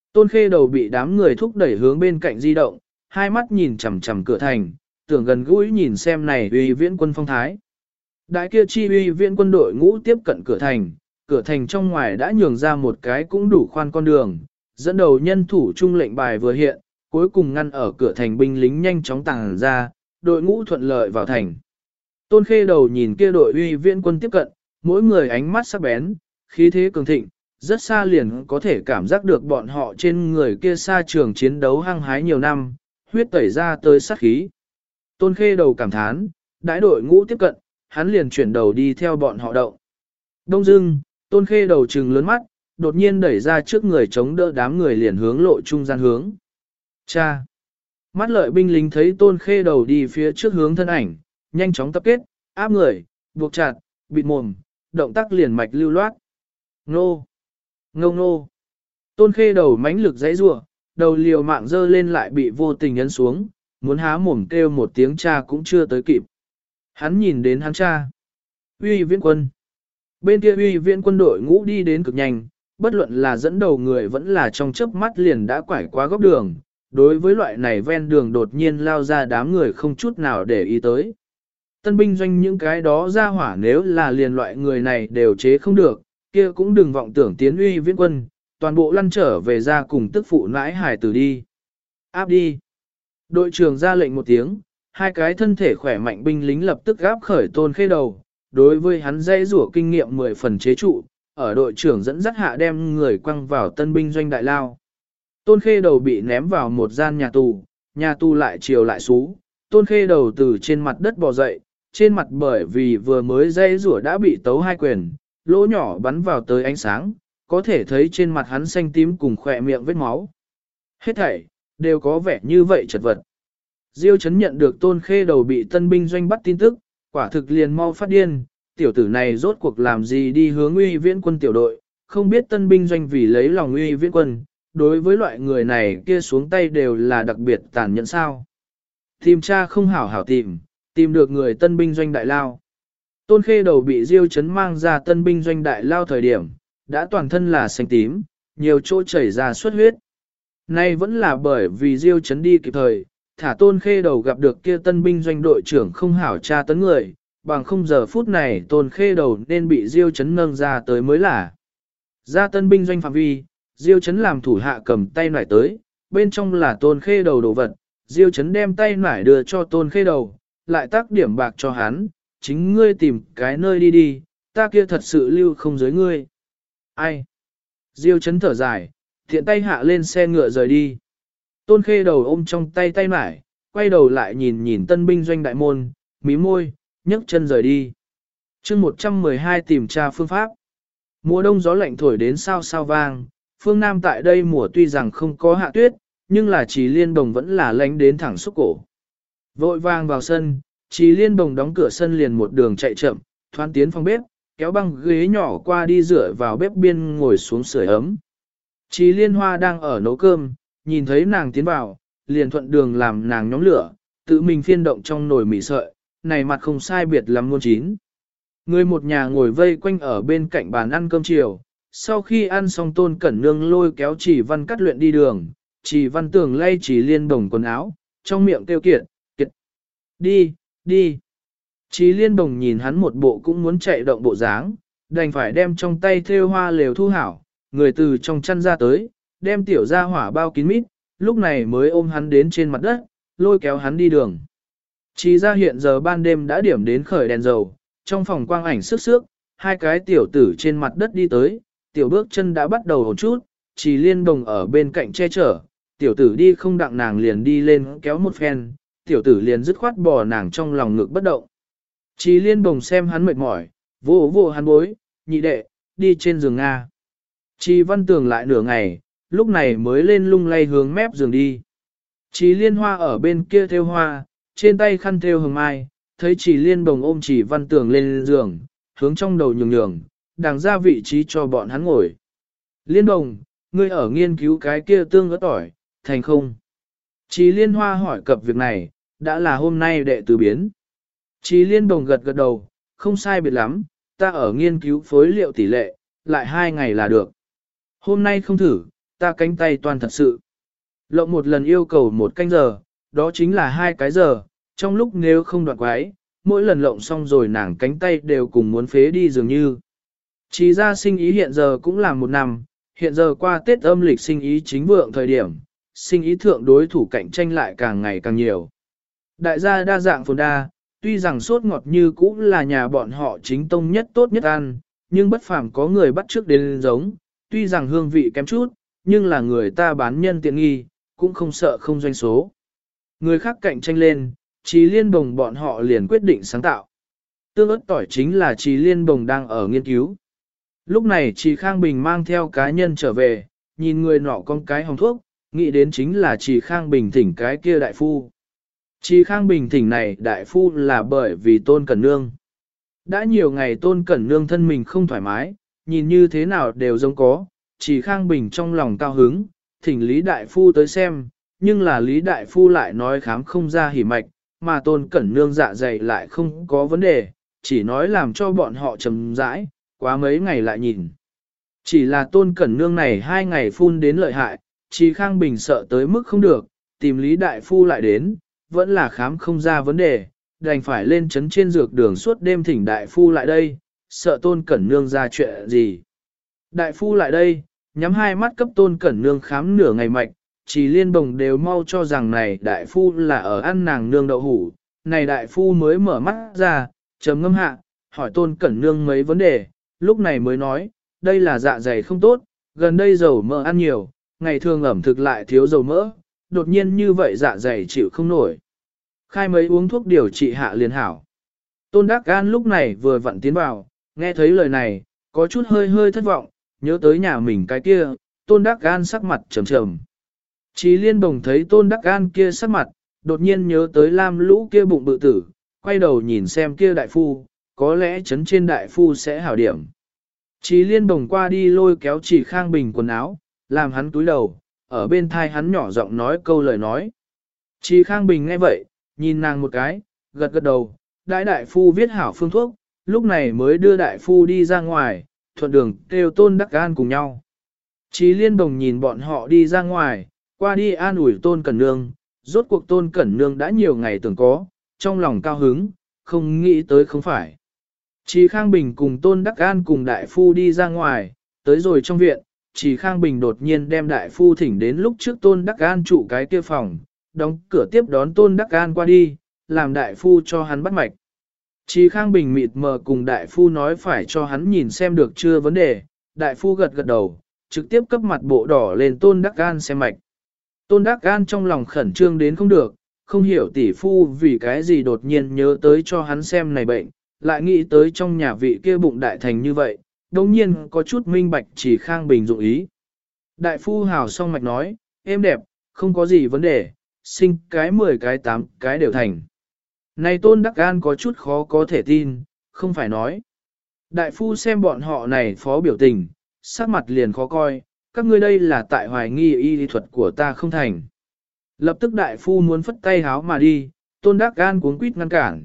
S1: Tôn Khê Đầu bị đám người thúc đẩy hướng bên cạnh di động, hai mắt nhìn chằm chằm cửa thành, tưởng gần gũi nhìn xem này uy viễn quân phong thái. Đại kia chi uy viễn quân đội ngũ tiếp cận cửa thành trong ngoài đã nhường ra một cái cũng đủ khoan con đường, dẫn đầu nhân thủ trung lệnh bài vừa hiện, cuối cùng ngăn ở cửa thành binh lính nhanh chóng tàng ra, đội ngũ thuận lợi vào thành. Tôn Khê Đầu nhìn kia đội uy viễn quân tiếp cận, mỗi người ánh mắt sắc bén, khí thế cường thịnh, rất xa liền có thể cảm giác được bọn họ trên người kia xa trường chiến đấu hăng hái nhiều năm, huyết tẩy ra tới sát khí. Tôn Khê Đầu cảm thán, đãi đội ngũ tiếp cận, hắn liền chuyển đầu đi theo bọn họ động. Đông dưng, Tôn Khê Đầu trừng lớn mắt, đột nhiên đẩy ra trước người chống đỡ đám người liền hướng lộ trung gian hướng. Cha! Mắt lợi binh lính thấy Tôn Khê Đầu đi phía trước hướng thân ảnh, nhanh chóng tập kết, áp người, buộc chặt, bịt mồm, động tác liền mạch lưu loát. Nô! Ngông nô! Tôn Khê Đầu mãnh lực dãy rủa, đầu liều mạng dơ lên lại bị vô tình ấn xuống, muốn há mồm kêu một tiếng cha cũng chưa tới kịp. Hắn nhìn đến hắn cha. Uy Viễn Quân. Bên kia Uy Viễn Quân đội ngũ đi đến cực nhanh, bất luận là dẫn đầu người vẫn là trong chớp mắt liền đã quải qua góc đường. Đối với loại này ven đường đột nhiên lao ra đám người không chút nào để ý tới. Tân binh doanh những cái đó ra hỏa nếu là liền loại người này đều chế không được, kia cũng đừng vọng tưởng tiến Uy Viễn Quân, toàn bộ lăn trở về ra cùng tức phụ nãi hải tử đi. Áp đi. Đội trưởng ra lệnh một tiếng, hai cái thân thể khỏe mạnh binh lính lập tức gáp khởi Tôn Khê Đầu, đối với hắn dây rủa kinh nghiệm 10 phần chế trụ, ở đội trưởng dẫn dắt hạ đem người quăng vào tân binh doanh đại lao. Tôn Khê Đầu bị ném vào một gian nhà tù lại chiều lại xú, Tôn Khê Đầu từ trên mặt đất bò dậy, trên mặt bởi vì vừa mới dây rủa đã bị tấu hai quyền, lỗ nhỏ bắn vào tới ánh sáng, có thể thấy trên mặt hắn xanh tím cùng khỏe miệng vết máu. Hết thảy, đều có vẻ như vậy chật vật. Diêu Chấn nhận được Tôn Khê Đầu bị tân binh doanh bắt tin tức, quả thực liền mau phát điên, tiểu tử này rốt cuộc làm gì đi hướng Uy Viễn Quân tiểu đội, không biết tân binh doanh vì lấy lòng Uy Viễn Quân, đối với loại người này kia xuống tay đều là đặc biệt tàn nhẫn sao. Tìm tra không hảo hảo tìm được người tân binh doanh đại lao. Tôn Khê Đầu bị Diêu Chấn mang ra tân binh doanh đại lao thời điểm, đã toàn thân là xanh tím, nhiều chỗ chảy ra xuất huyết. Nay vẫn là bởi vì Diêu Chấn đi kịp thời, thả Tôn Khê Đầu gặp được kia tân binh doanh đội trưởng không hảo tra tấn người, bằng không giờ phút này Tôn Khê Đầu nên bị Diêu Chấn nâng ra tới mới là. Ra tân binh doanh phạm vi, Diêu Chấn làm thủ hạ cầm tay nải tới, bên trong là Tôn Khê Đầu đồ vật, Diêu Chấn đem tay nải đưa cho Tôn Khê Đầu, lại tác điểm bạc cho hắn, chính ngươi tìm cái nơi đi đi, ta kia thật sự lưu không giới ngươi. Ai? Diêu Chấn thở dài, thiện tay hạ lên xe ngựa rời đi. Tôn Khê Đầu ôm trong tay tay mải, quay đầu lại nhìn tân binh doanh đại môn, mí môi, nhấc chân rời đi. chương 112 tìm tra phương pháp. Mùa đông gió lạnh thổi đến sao sao vang, phương Nam tại đây mùa tuy rằng không có hạ tuyết, nhưng là Trì Liên Đồng vẫn là lánh đến thẳng xúc cổ. Vội vàng vào sân, Trì Liên Đồng đóng cửa sân liền một đường chạy chậm, thoán tiến phòng bếp, kéo băng ghế nhỏ qua đi rửa vào bếp biên ngồi xuống sưởi ấm. Trì Liên Hoa đang ở nấu cơm, nhìn thấy nàng tiến vào, liền thuận đường làm nàng nhóm lửa, tự mình phiên động trong nồi mì sợi, này mặt không sai biệt lắm luôn chín. Người một nhà ngồi vây quanh ở bên cạnh bàn ăn cơm chiều, sau khi ăn xong Tôn Cẩn Nương lôi kéo Trì Văn cắt luyện đi đường, Trì Văn Tường lay Trì Liên Đồng quần áo, trong miệng kêu kiệt, đi. Trì Liên Đồng nhìn hắn một bộ cũng muốn chạy động bộ dáng, đành phải đem trong tay thêu hoa lều thu hảo, người từ trong chăn ra tới, đem tiểu ra hỏa bao kín mít, lúc này mới ôm hắn đến trên mặt đất, lôi kéo hắn đi đường. Chỉ ra hiện giờ ban đêm đã điểm đến khởi đèn dầu, trong phòng quang ảnh sức sước, hai cái tiểu tử trên mặt đất đi tới, tiểu bước chân đã bắt đầu hồn chút, Trì Liên Đồng ở bên cạnh che chở, tiểu tử đi không đặng nàng liền đi lên kéo một phen, tiểu tử liền dứt khoát bò nàng trong lòng ngực bất động. Trì Liên Đồng xem hắn mệt mỏi, vô hắn bối, nhị đệ, đi trên giường Nga. Trì Văn Tường lại nửa ngày, lúc này mới lên lung lay hướng mép giường đi. Trì Liên Hoa ở bên kia thêu hoa, trên tay khăn thêu hồng mai, thấy Trì Liên Đồng ôm Trì Văn Tường lên giường, hướng trong đầu nhường, đàng ra vị trí cho bọn hắn ngồi. Liên Đồng, ngươi ở nghiên cứu cái kia tương ớt tỏi, thành không? Trì Liên Hoa hỏi cập việc này, đã là hôm nay đệ tử biến. Trì Liên Đồng gật đầu, không sai biệt lắm, ta ở nghiên cứu phối liệu tỷ lệ, lại 2 ngày là được. Hôm nay không thử, ta cánh tay toàn thật sự. Lộng một lần yêu cầu 1 canh giờ, đó chính là 2 cái giờ, trong lúc nếu không đoạn quái, mỗi lần lộng xong rồi nàng cánh tay đều cùng muốn phế đi dường như. Chỉ ra sinh ý hiện giờ cũng là 1 năm, hiện giờ qua Tết âm lịch sinh ý chính vượng thời điểm, sinh ý thượng đối thủ cạnh tranh lại càng ngày càng nhiều. Đại gia đa dạng phồn đa, tuy rằng sốt ngọt như cũng là nhà bọn họ chính tông nhất tốt nhất ăn, nhưng bất phàm có người bắt trước đến giống, tuy rằng hương vị kém chút, nhưng là người ta bán nhân tiện nghi, cũng không sợ không doanh số. Người khác cạnh tranh lên, Trí Liên Bồng bọn họ liền quyết định sáng tạo. Tương ớt tỏi chính là Trí Liên Bồng đang ở nghiên cứu. Lúc này Trí Khang Bình mang theo cá nhân trở về, nhìn người nọ con cái hồng thuốc, nghĩ đến chính là Trí Khang Bình thỉnh cái kia đại phu. Trí Khang Bình thỉnh này đại phu là bởi vì Tôn Cẩn Nương. Đã nhiều ngày Tôn Cẩn Nương thân mình không thoải mái, nhìn như thế nào đều giống có, Trí Khang Bình trong lòng cao hứng, thỉnh Lý Đại Phu tới xem, nhưng là Lý Đại Phu lại nói khám không ra hỉ mạch, mà Tôn Cẩn Nương dạ dày lại không có vấn đề, chỉ nói làm cho bọn họ chầm rãi, quá mấy ngày lại nhìn. Chỉ là Tôn Cẩn Nương này 2 ngày phun đến lợi hại, Trí Khang Bình sợ tới mức không được, tìm Lý Đại Phu lại đến, vẫn là khám không ra vấn đề, đành phải lên chấn trên dược đường suốt đêm thỉnh Đại Phu lại đây, sợ Tôn Cẩn Nương ra chuyện gì. Đại Phu lại đây, nhắm 2 mắt cấp Tôn Cẩn Nương khám nửa ngày mạch, Chỉ Liên Bồng đều mau cho rằng này Đại Phu là ở ăn nàng nương đậu hủ, này Đại Phu mới mở mắt ra, trầm ngâm hạ, hỏi Tôn Cẩn Nương mấy vấn đề, lúc này mới nói, đây là dạ dày không tốt, gần đây dầu mỡ ăn nhiều, ngày thường ẩm thực lại thiếu dầu mỡ, đột nhiên như vậy dạ dày chịu không nổi. Khai mấy uống thuốc điều trị hạ liền hảo. Tôn Đắc Gan lúc này vừa vặn tiến vào, nghe thấy lời này, có chút hơi hơi thất vọng, nhớ tới nhà mình cái kia, Tôn Đắc Gan sắc mặt trầm trầm. Chí Liên Bồng thấy Tôn Đắc Gan kia sắc mặt, đột nhiên nhớ tới Lam Lũ kia bụng bự tử, quay đầu nhìn xem kia đại phu, có lẽ chấn trên đại phu sẽ hảo điểm. Chí Liên Bồng qua đi lôi kéo Chỉ Khang Bình quần áo, làm hắn túi đầu, ở bên thai hắn nhỏ giọng nói câu lời nói. Chỉ Khang Bình nghe vậy, nhìn nàng một cái, gật gật đầu, đại phu viết hảo phương thuốc, lúc này mới đưa đại phu đi ra ngoài, thuận đường kêu Tôn Đắc Gan cùng nhau. Chí Liên Bồng nhìn bọn họ đi ra ngoài, qua đi an ủi Tôn Cẩn Nương, rốt cuộc Tôn Cẩn Nương đã nhiều ngày tưởng có, trong lòng cao hứng, không nghĩ tới không phải. Chí Khang Bình cùng Tôn Đắc Gan cùng đại phu đi ra ngoài, tới rồi trong viện, Chí Khang Bình đột nhiên đem đại phu thỉnh đến lúc trước Tôn Đắc Gan trụ cái kia phòng, đóng cửa tiếp đón Tôn Đắc Gan qua đi, làm đại phu cho hắn bắt mạch. Chí Khang Bình mịt mờ cùng đại phu nói phải cho hắn nhìn xem được chưa vấn đề, đại phu gật gật đầu, trực tiếp cấp mặt bộ đỏ lên Tôn Đắc Gan xem mạch. Tôn Đắc Gan trong lòng khẩn trương đến không được, không hiểu tỷ phu vì cái gì đột nhiên nhớ tới cho hắn xem này bệnh, lại nghĩ tới trong nhà vị kia bụng đại thành như vậy, đồng nhiên có chút minh bạch Chí Khang Bình dụng ý. Đại phu hào xong mạch nói, êm đẹp, không có gì vấn đề, sinh cái 10 cái 8 cái đều thành. Này Tôn Đắc Gan có chút khó có thể tin, không phải nói. Đại phu xem bọn họ này phó biểu tình, sắc mặt liền khó coi, các ngươi đây là tại hoài nghi y lý thuật của ta không thành. Lập tức đại phu muốn phất tay háo mà đi, Tôn Đắc Gan cuống quýt ngăn cản,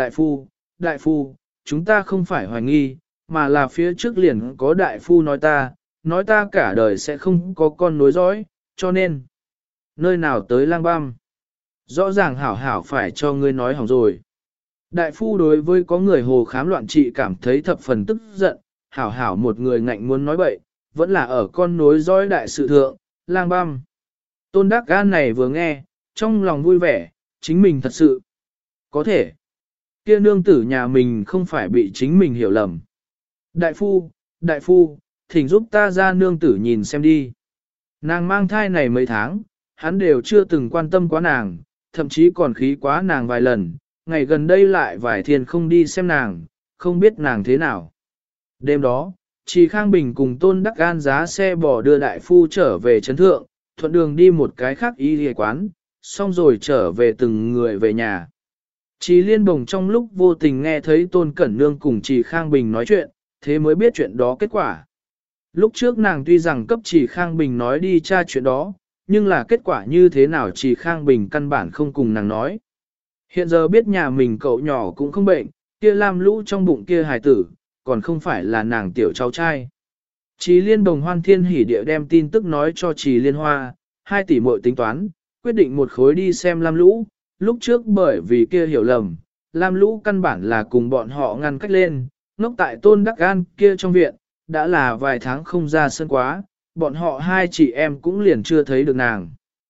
S1: đại phu, chúng ta không phải hoài nghi, mà là phía trước liền có đại phu nói ta cả đời sẽ không có con nối dõi, cho nên, nơi nào tới lang băm. Rõ ràng hảo hảo phải cho ngươi nói hỏng rồi. Đại phu đối với có người hồ khám loạn trị cảm thấy thập phần tức giận, hảo hảo một người ngạnh muốn nói bậy, vẫn là ở con nối dõi đại sự thượng, lang băm. Tôn Đắc Gan này vừa nghe, trong lòng vui vẻ, chính mình thật sự. Có thể, kia nương tử nhà mình không phải bị chính mình hiểu lầm. Đại phu, thỉnh giúp ta ra nương tử nhìn xem đi. Nàng mang thai này mấy tháng, hắn đều chưa từng quan tâm quá nàng, thậm chí còn khí quá nàng vài lần, ngày gần đây lại vài thiên không đi xem nàng, không biết nàng thế nào. Đêm đó, Chí Khang Bình cùng Tôn Đắc Gan giá xe bò đưa đại phu trở về trấn thượng, thuận đường đi một cái khác y y quán, xong rồi trở về từng người về nhà. Chí Liên Bồng trong lúc vô tình nghe thấy Tôn Cẩn Nương cùng Chí Khang Bình nói chuyện, thế mới biết chuyện đó kết quả. Lúc trước nàng tuy rằng cấp Chí Khang Bình nói đi tra chuyện đó, nhưng là kết quả như thế nào Chí Khang Bình căn bản không cùng nàng nói. Hiện giờ biết nhà mình cậu nhỏ cũng không bệnh, kia Lam Lũ trong bụng kia hài tử, còn không phải là nàng tiểu cháu trai. Trì Liên Đồng hoan thiên hỉ địa đem tin tức nói cho Trì Liên Hoa, 2 tỷ muội tính toán, quyết định một khối đi xem Lam Lũ, lúc trước bởi vì kia hiểu lầm, Lam Lũ căn bản là cùng bọn họ ngăn cách lên, ngốc tại Tôn Đắc Gan kia trong viện, đã là vài tháng không ra sân quá, bọn họ 2 chị em cũng liền chưa thấy được nàng.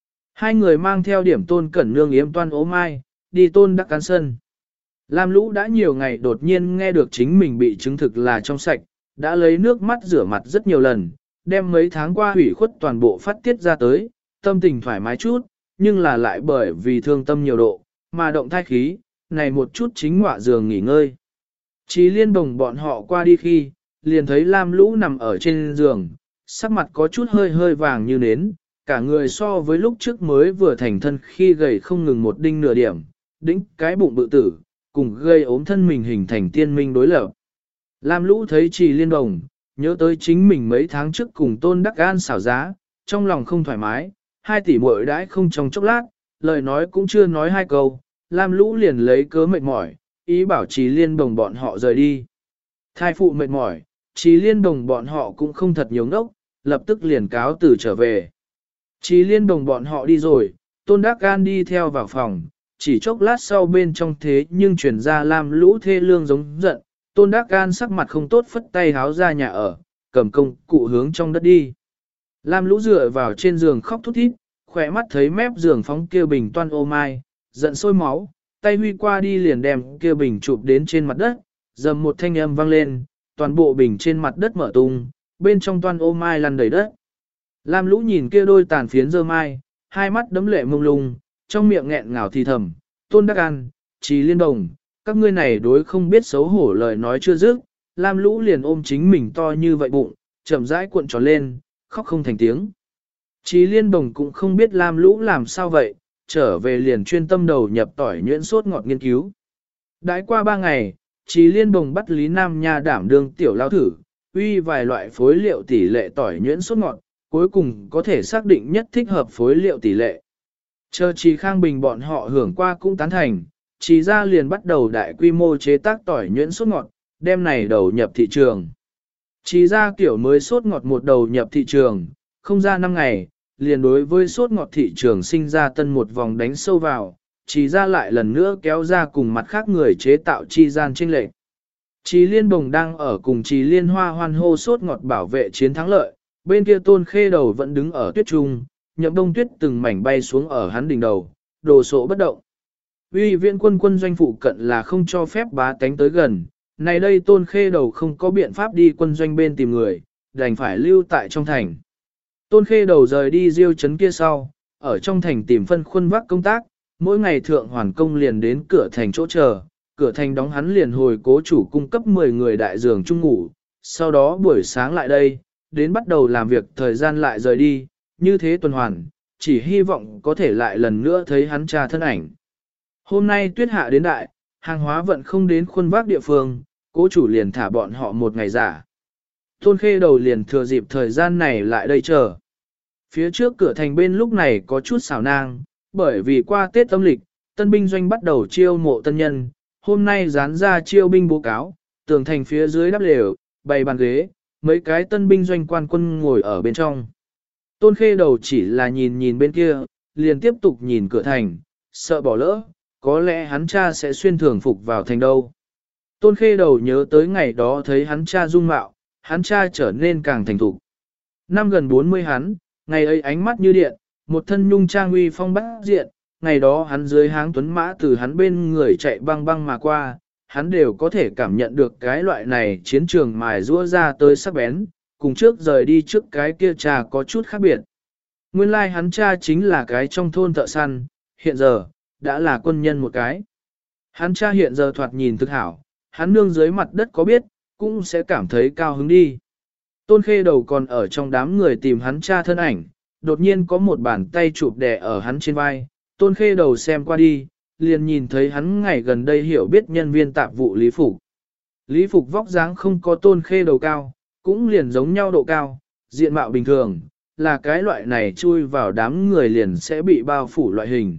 S1: 2 người mang theo điểm Tôn Cẩn Nương yếm toan ố mai, đi Tôn Đắc Gan sân. Lam Lũ đã nhiều ngày đột nhiên nghe được chính mình bị chứng thực là trong sạch, đã lấy nước mắt rửa mặt rất nhiều lần, đem mấy tháng qua hủy khuất toàn bộ phát tiết ra tới, tâm tình thoải mái chút, nhưng là lại bởi vì thương tâm nhiều độ, mà động thai khí, này một chút chính ngọa giường nghỉ ngơi. Chí Liên Đồng bọn họ qua đi khi, liền thấy Lam Lũ nằm ở trên giường, sắc mặt có chút hơi hơi vàng như nến, cả người so với lúc trước mới vừa thành thân khi gầy không ngừng một đinh nửa điểm, đĩnh cái bụng bự tử, cùng gây ốm thân mình hình thành tiên minh đối lập. Lam Lũ thấy Trì Liên Đồng, nhớ tới chính mình mấy tháng trước cùng Tôn Đắc Gan xảo giá, trong lòng không thoải mái, 2 tỷ muội đãi không trong chốc lát, lời nói cũng chưa nói 2 câu, Lam Lũ liền lấy cớ mệt mỏi, ý bảo Trì Liên Đồng bọn họ rời đi. Thai phụ mệt mỏi, Trì Liên Đồng bọn họ cũng không thật nhiều ngốc, lập tức liền cáo từ trở về. Trì Liên Đồng bọn họ đi rồi, Tôn Đắc Gan đi theo vào phòng, chỉ chốc lát sau bên trong thế nhưng chuyển ra Lam Lũ thê lương giống giận, Tôn Đắc Gan sắc mặt không tốt phất tay háo ra nhà ở, cầm công cụ hướng trong đất đi. Lam Lũ dựa vào trên giường khóc thút thít, khỏe mắt thấy mép giường phóng kia bình toan ô mai, giận sôi máu, tay huy qua đi liền đem kia bình chụp đến trên mặt đất, dầm một thanh âm vang lên, toàn bộ bình trên mặt đất mở tung, bên trong toan ô mai lăn đầy đất. Lam Lũ nhìn kia đôi tàn phiến dơ mai, hai mắt đấm lệ mông lung, trong miệng nghẹn ngào thì thầm, Tôn Đắc Gan, Trì Liên Đồng, các ngươi này đối không biết xấu hổ lời nói chưa dứt, Lam Lũ liền ôm chính mình to như vậy bụng, chậm rãi cuộn tròn lên, khóc không thành tiếng. Trì Liên Đồng cũng không biết Lam Lũ làm sao vậy, trở về liền chuyên tâm đầu nhập tỏi nhuyễn sốt ngọt nghiên cứu. Đãi qua 3 ngày, Trì Liên Đồng bắt Lý Nam Nha đảm đương tiểu lao thử, uy vài loại phối liệu tỷ lệ tỏi nhuyễn sốt ngọt, cuối cùng có thể xác định nhất thích hợp phối liệu tỷ lệ. Chờ Trì Khang Bình bọn họ hưởng qua cũng tán thành, Trì gia liền bắt đầu đại quy mô chế tác tỏi nhuyễn sốt ngọt, đem này đầu nhập thị trường. Trì gia kiểu mới sốt ngọt một đầu nhập thị trường, không ra 5 ngày, liền đối với sốt ngọt thị trường sinh ra tân một vòng đánh sâu vào, Trì gia lại lần nữa kéo ra cùng mặt khác người chế tạo chi gian chênh lệch. Trì Liên Đồng đang ở cùng Trì Liên Hoa hoan hô sốt ngọt bảo vệ chiến thắng lợi, bên kia Tôn Khê Đầu vẫn đứng ở tuyết trung, Nhậm Đông Tuyết từng mảnh bay xuống ở hắn đỉnh đầu, đồ sộ bất động. Uy viện quân quân doanh phụ cận là không cho phép bá tánh tới gần, này đây Tôn Khê Đầu không có biện pháp đi quân doanh bên tìm người, đành phải lưu tại trong thành. Tôn Khê Đầu rời đi Diêu trấn kia sau, ở trong thành tìm phân khuân vác công tác, mỗi ngày thượng hoàn công liền đến cửa thành chỗ chờ, cửa thành đóng hắn liền hồi cố chủ cung cấp 10 người đại giường chung ngủ, sau đó buổi sáng lại đây, đến bắt đầu làm việc thời gian lại rời đi, như thế tuần hoàn, chỉ hy vọng có thể lại lần nữa thấy hắn cha thân ảnh. Hôm nay tuyết hạ đến đại, hàng hóa vận không đến khuôn vác địa phương, cố chủ liền thả bọn họ một ngày giả. Tôn Khê Đầu liền thừa dịp thời gian này lại đây chờ. Phía trước cửa thành bên lúc này có chút xào nang, bởi vì qua Tết âm lịch, tân binh doanh bắt đầu chiêu mộ tân nhân, hôm nay dán ra chiêu binh bố cáo, tường thành phía dưới đắp lều, bày bàn ghế, mấy cái tân binh doanh quan quân ngồi ở bên trong. Tôn Khê Đầu chỉ là nhìn nhìn bên kia, liền tiếp tục nhìn cửa thành, sợ bỏ lỡ, có lẽ hắn cha sẽ xuyên thường phục vào thành đâu. Tôn Khê Đầu nhớ tới ngày đó thấy hắn cha dung mạo, hắn cha trở nên càng thành thục. Năm gần 40 hắn, ngày ấy ánh mắt như điện, một thân nhung trang uy phong bát diện, ngày đó hắn dưới háng tuấn mã từ hắn bên người chạy băng băng mà qua, hắn đều có thể cảm nhận được cái loại này chiến trường mài rũa ra tới sắc bén, cùng trước rời đi trước cái kia cha có chút khác biệt. Nguyên lai hắn cha chính là cái trong thôn thợ săn, hiện giờ, đã là quân nhân một cái. Hắn cha hiện giờ thoạt nhìn thực hảo, hắn nương dưới mặt đất có biết, cũng sẽ cảm thấy cao hứng đi. Tôn Khê Đầu còn ở trong đám người tìm hắn cha thân ảnh, đột nhiên có một bàn tay chụp đè ở hắn trên vai, Tôn Khê Đầu xem qua đi, liền nhìn thấy hắn ngày gần đây hiểu biết nhân viên tạp vụ Lý Phục. Lý Phục vóc dáng không có Tôn Khê Đầu cao, cũng liền giống nhau độ cao, diện mạo bình thường, là cái loại này chui vào đám người liền sẽ bị bao phủ loại hình.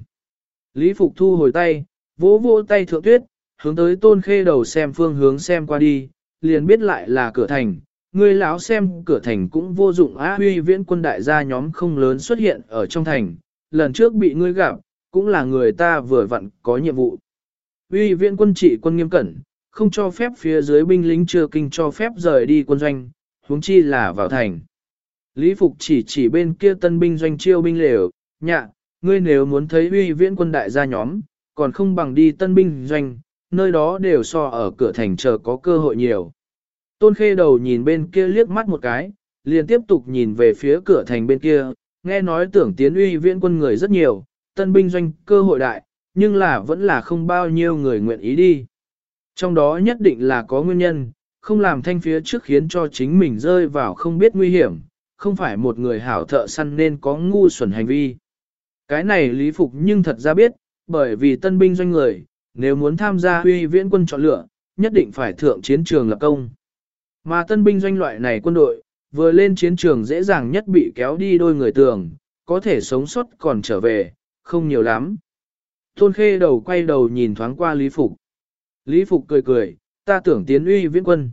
S1: Lý Phục thu hồi tay, vỗ vỗ tay thượng tuyết, hướng tới Tôn Khê Đầu xem phương hướng xem qua đi, liền biết lại là cửa thành, ngươi lão xem cửa thành cũng vô dụng á. Huy Viễn quân đại gia nhóm không lớn xuất hiện ở trong thành, lần trước bị ngươi gặp, cũng là người ta vừa vặn có nhiệm vụ. Huy Viễn quân trị quân nghiêm cẩn, không cho phép phía dưới binh lính chưa kinh cho phép rời đi quân doanh, huống chi là vào thành. Lý Phục chỉ bên kia tân binh doanh chiêu binh lều, nhạ, ngươi nếu muốn thấy Huy Viễn quân đại gia nhóm, còn không bằng đi tân binh doanh, nơi đó đều so ở cửa thành chờ có cơ hội nhiều. Tôn Khê Đầu nhìn bên kia liếc mắt một cái, liền tiếp tục nhìn về phía cửa thành bên kia, nghe nói tưởng tiến Huy Viễn quân người rất nhiều, tân binh doanh cơ hội đại, nhưng là vẫn là không bao nhiêu người nguyện ý đi. Trong đó nhất định là có nguyên nhân, không làm thanh phía trước khiến cho chính mình rơi vào không biết nguy hiểm, không phải một người hảo thợ săn nên có ngu xuẩn hành vi. Cái này Lý Phục nhưng thật ra biết, bởi vì tân binh doanh người, nếu muốn tham gia Huy Viễn quân chọn lựa, nhất định phải thượng chiến trường lập công. Mà tân binh doanh loại này quân đội, vừa lên chiến trường dễ dàng nhất bị kéo đi đôi người tường, có thể sống sót còn trở về, không nhiều lắm. Tôn Khê Đầu quay đầu nhìn thoáng qua Lý Phục. Lý Phục cười cười, ta tưởng tiến Huy Viễn quân.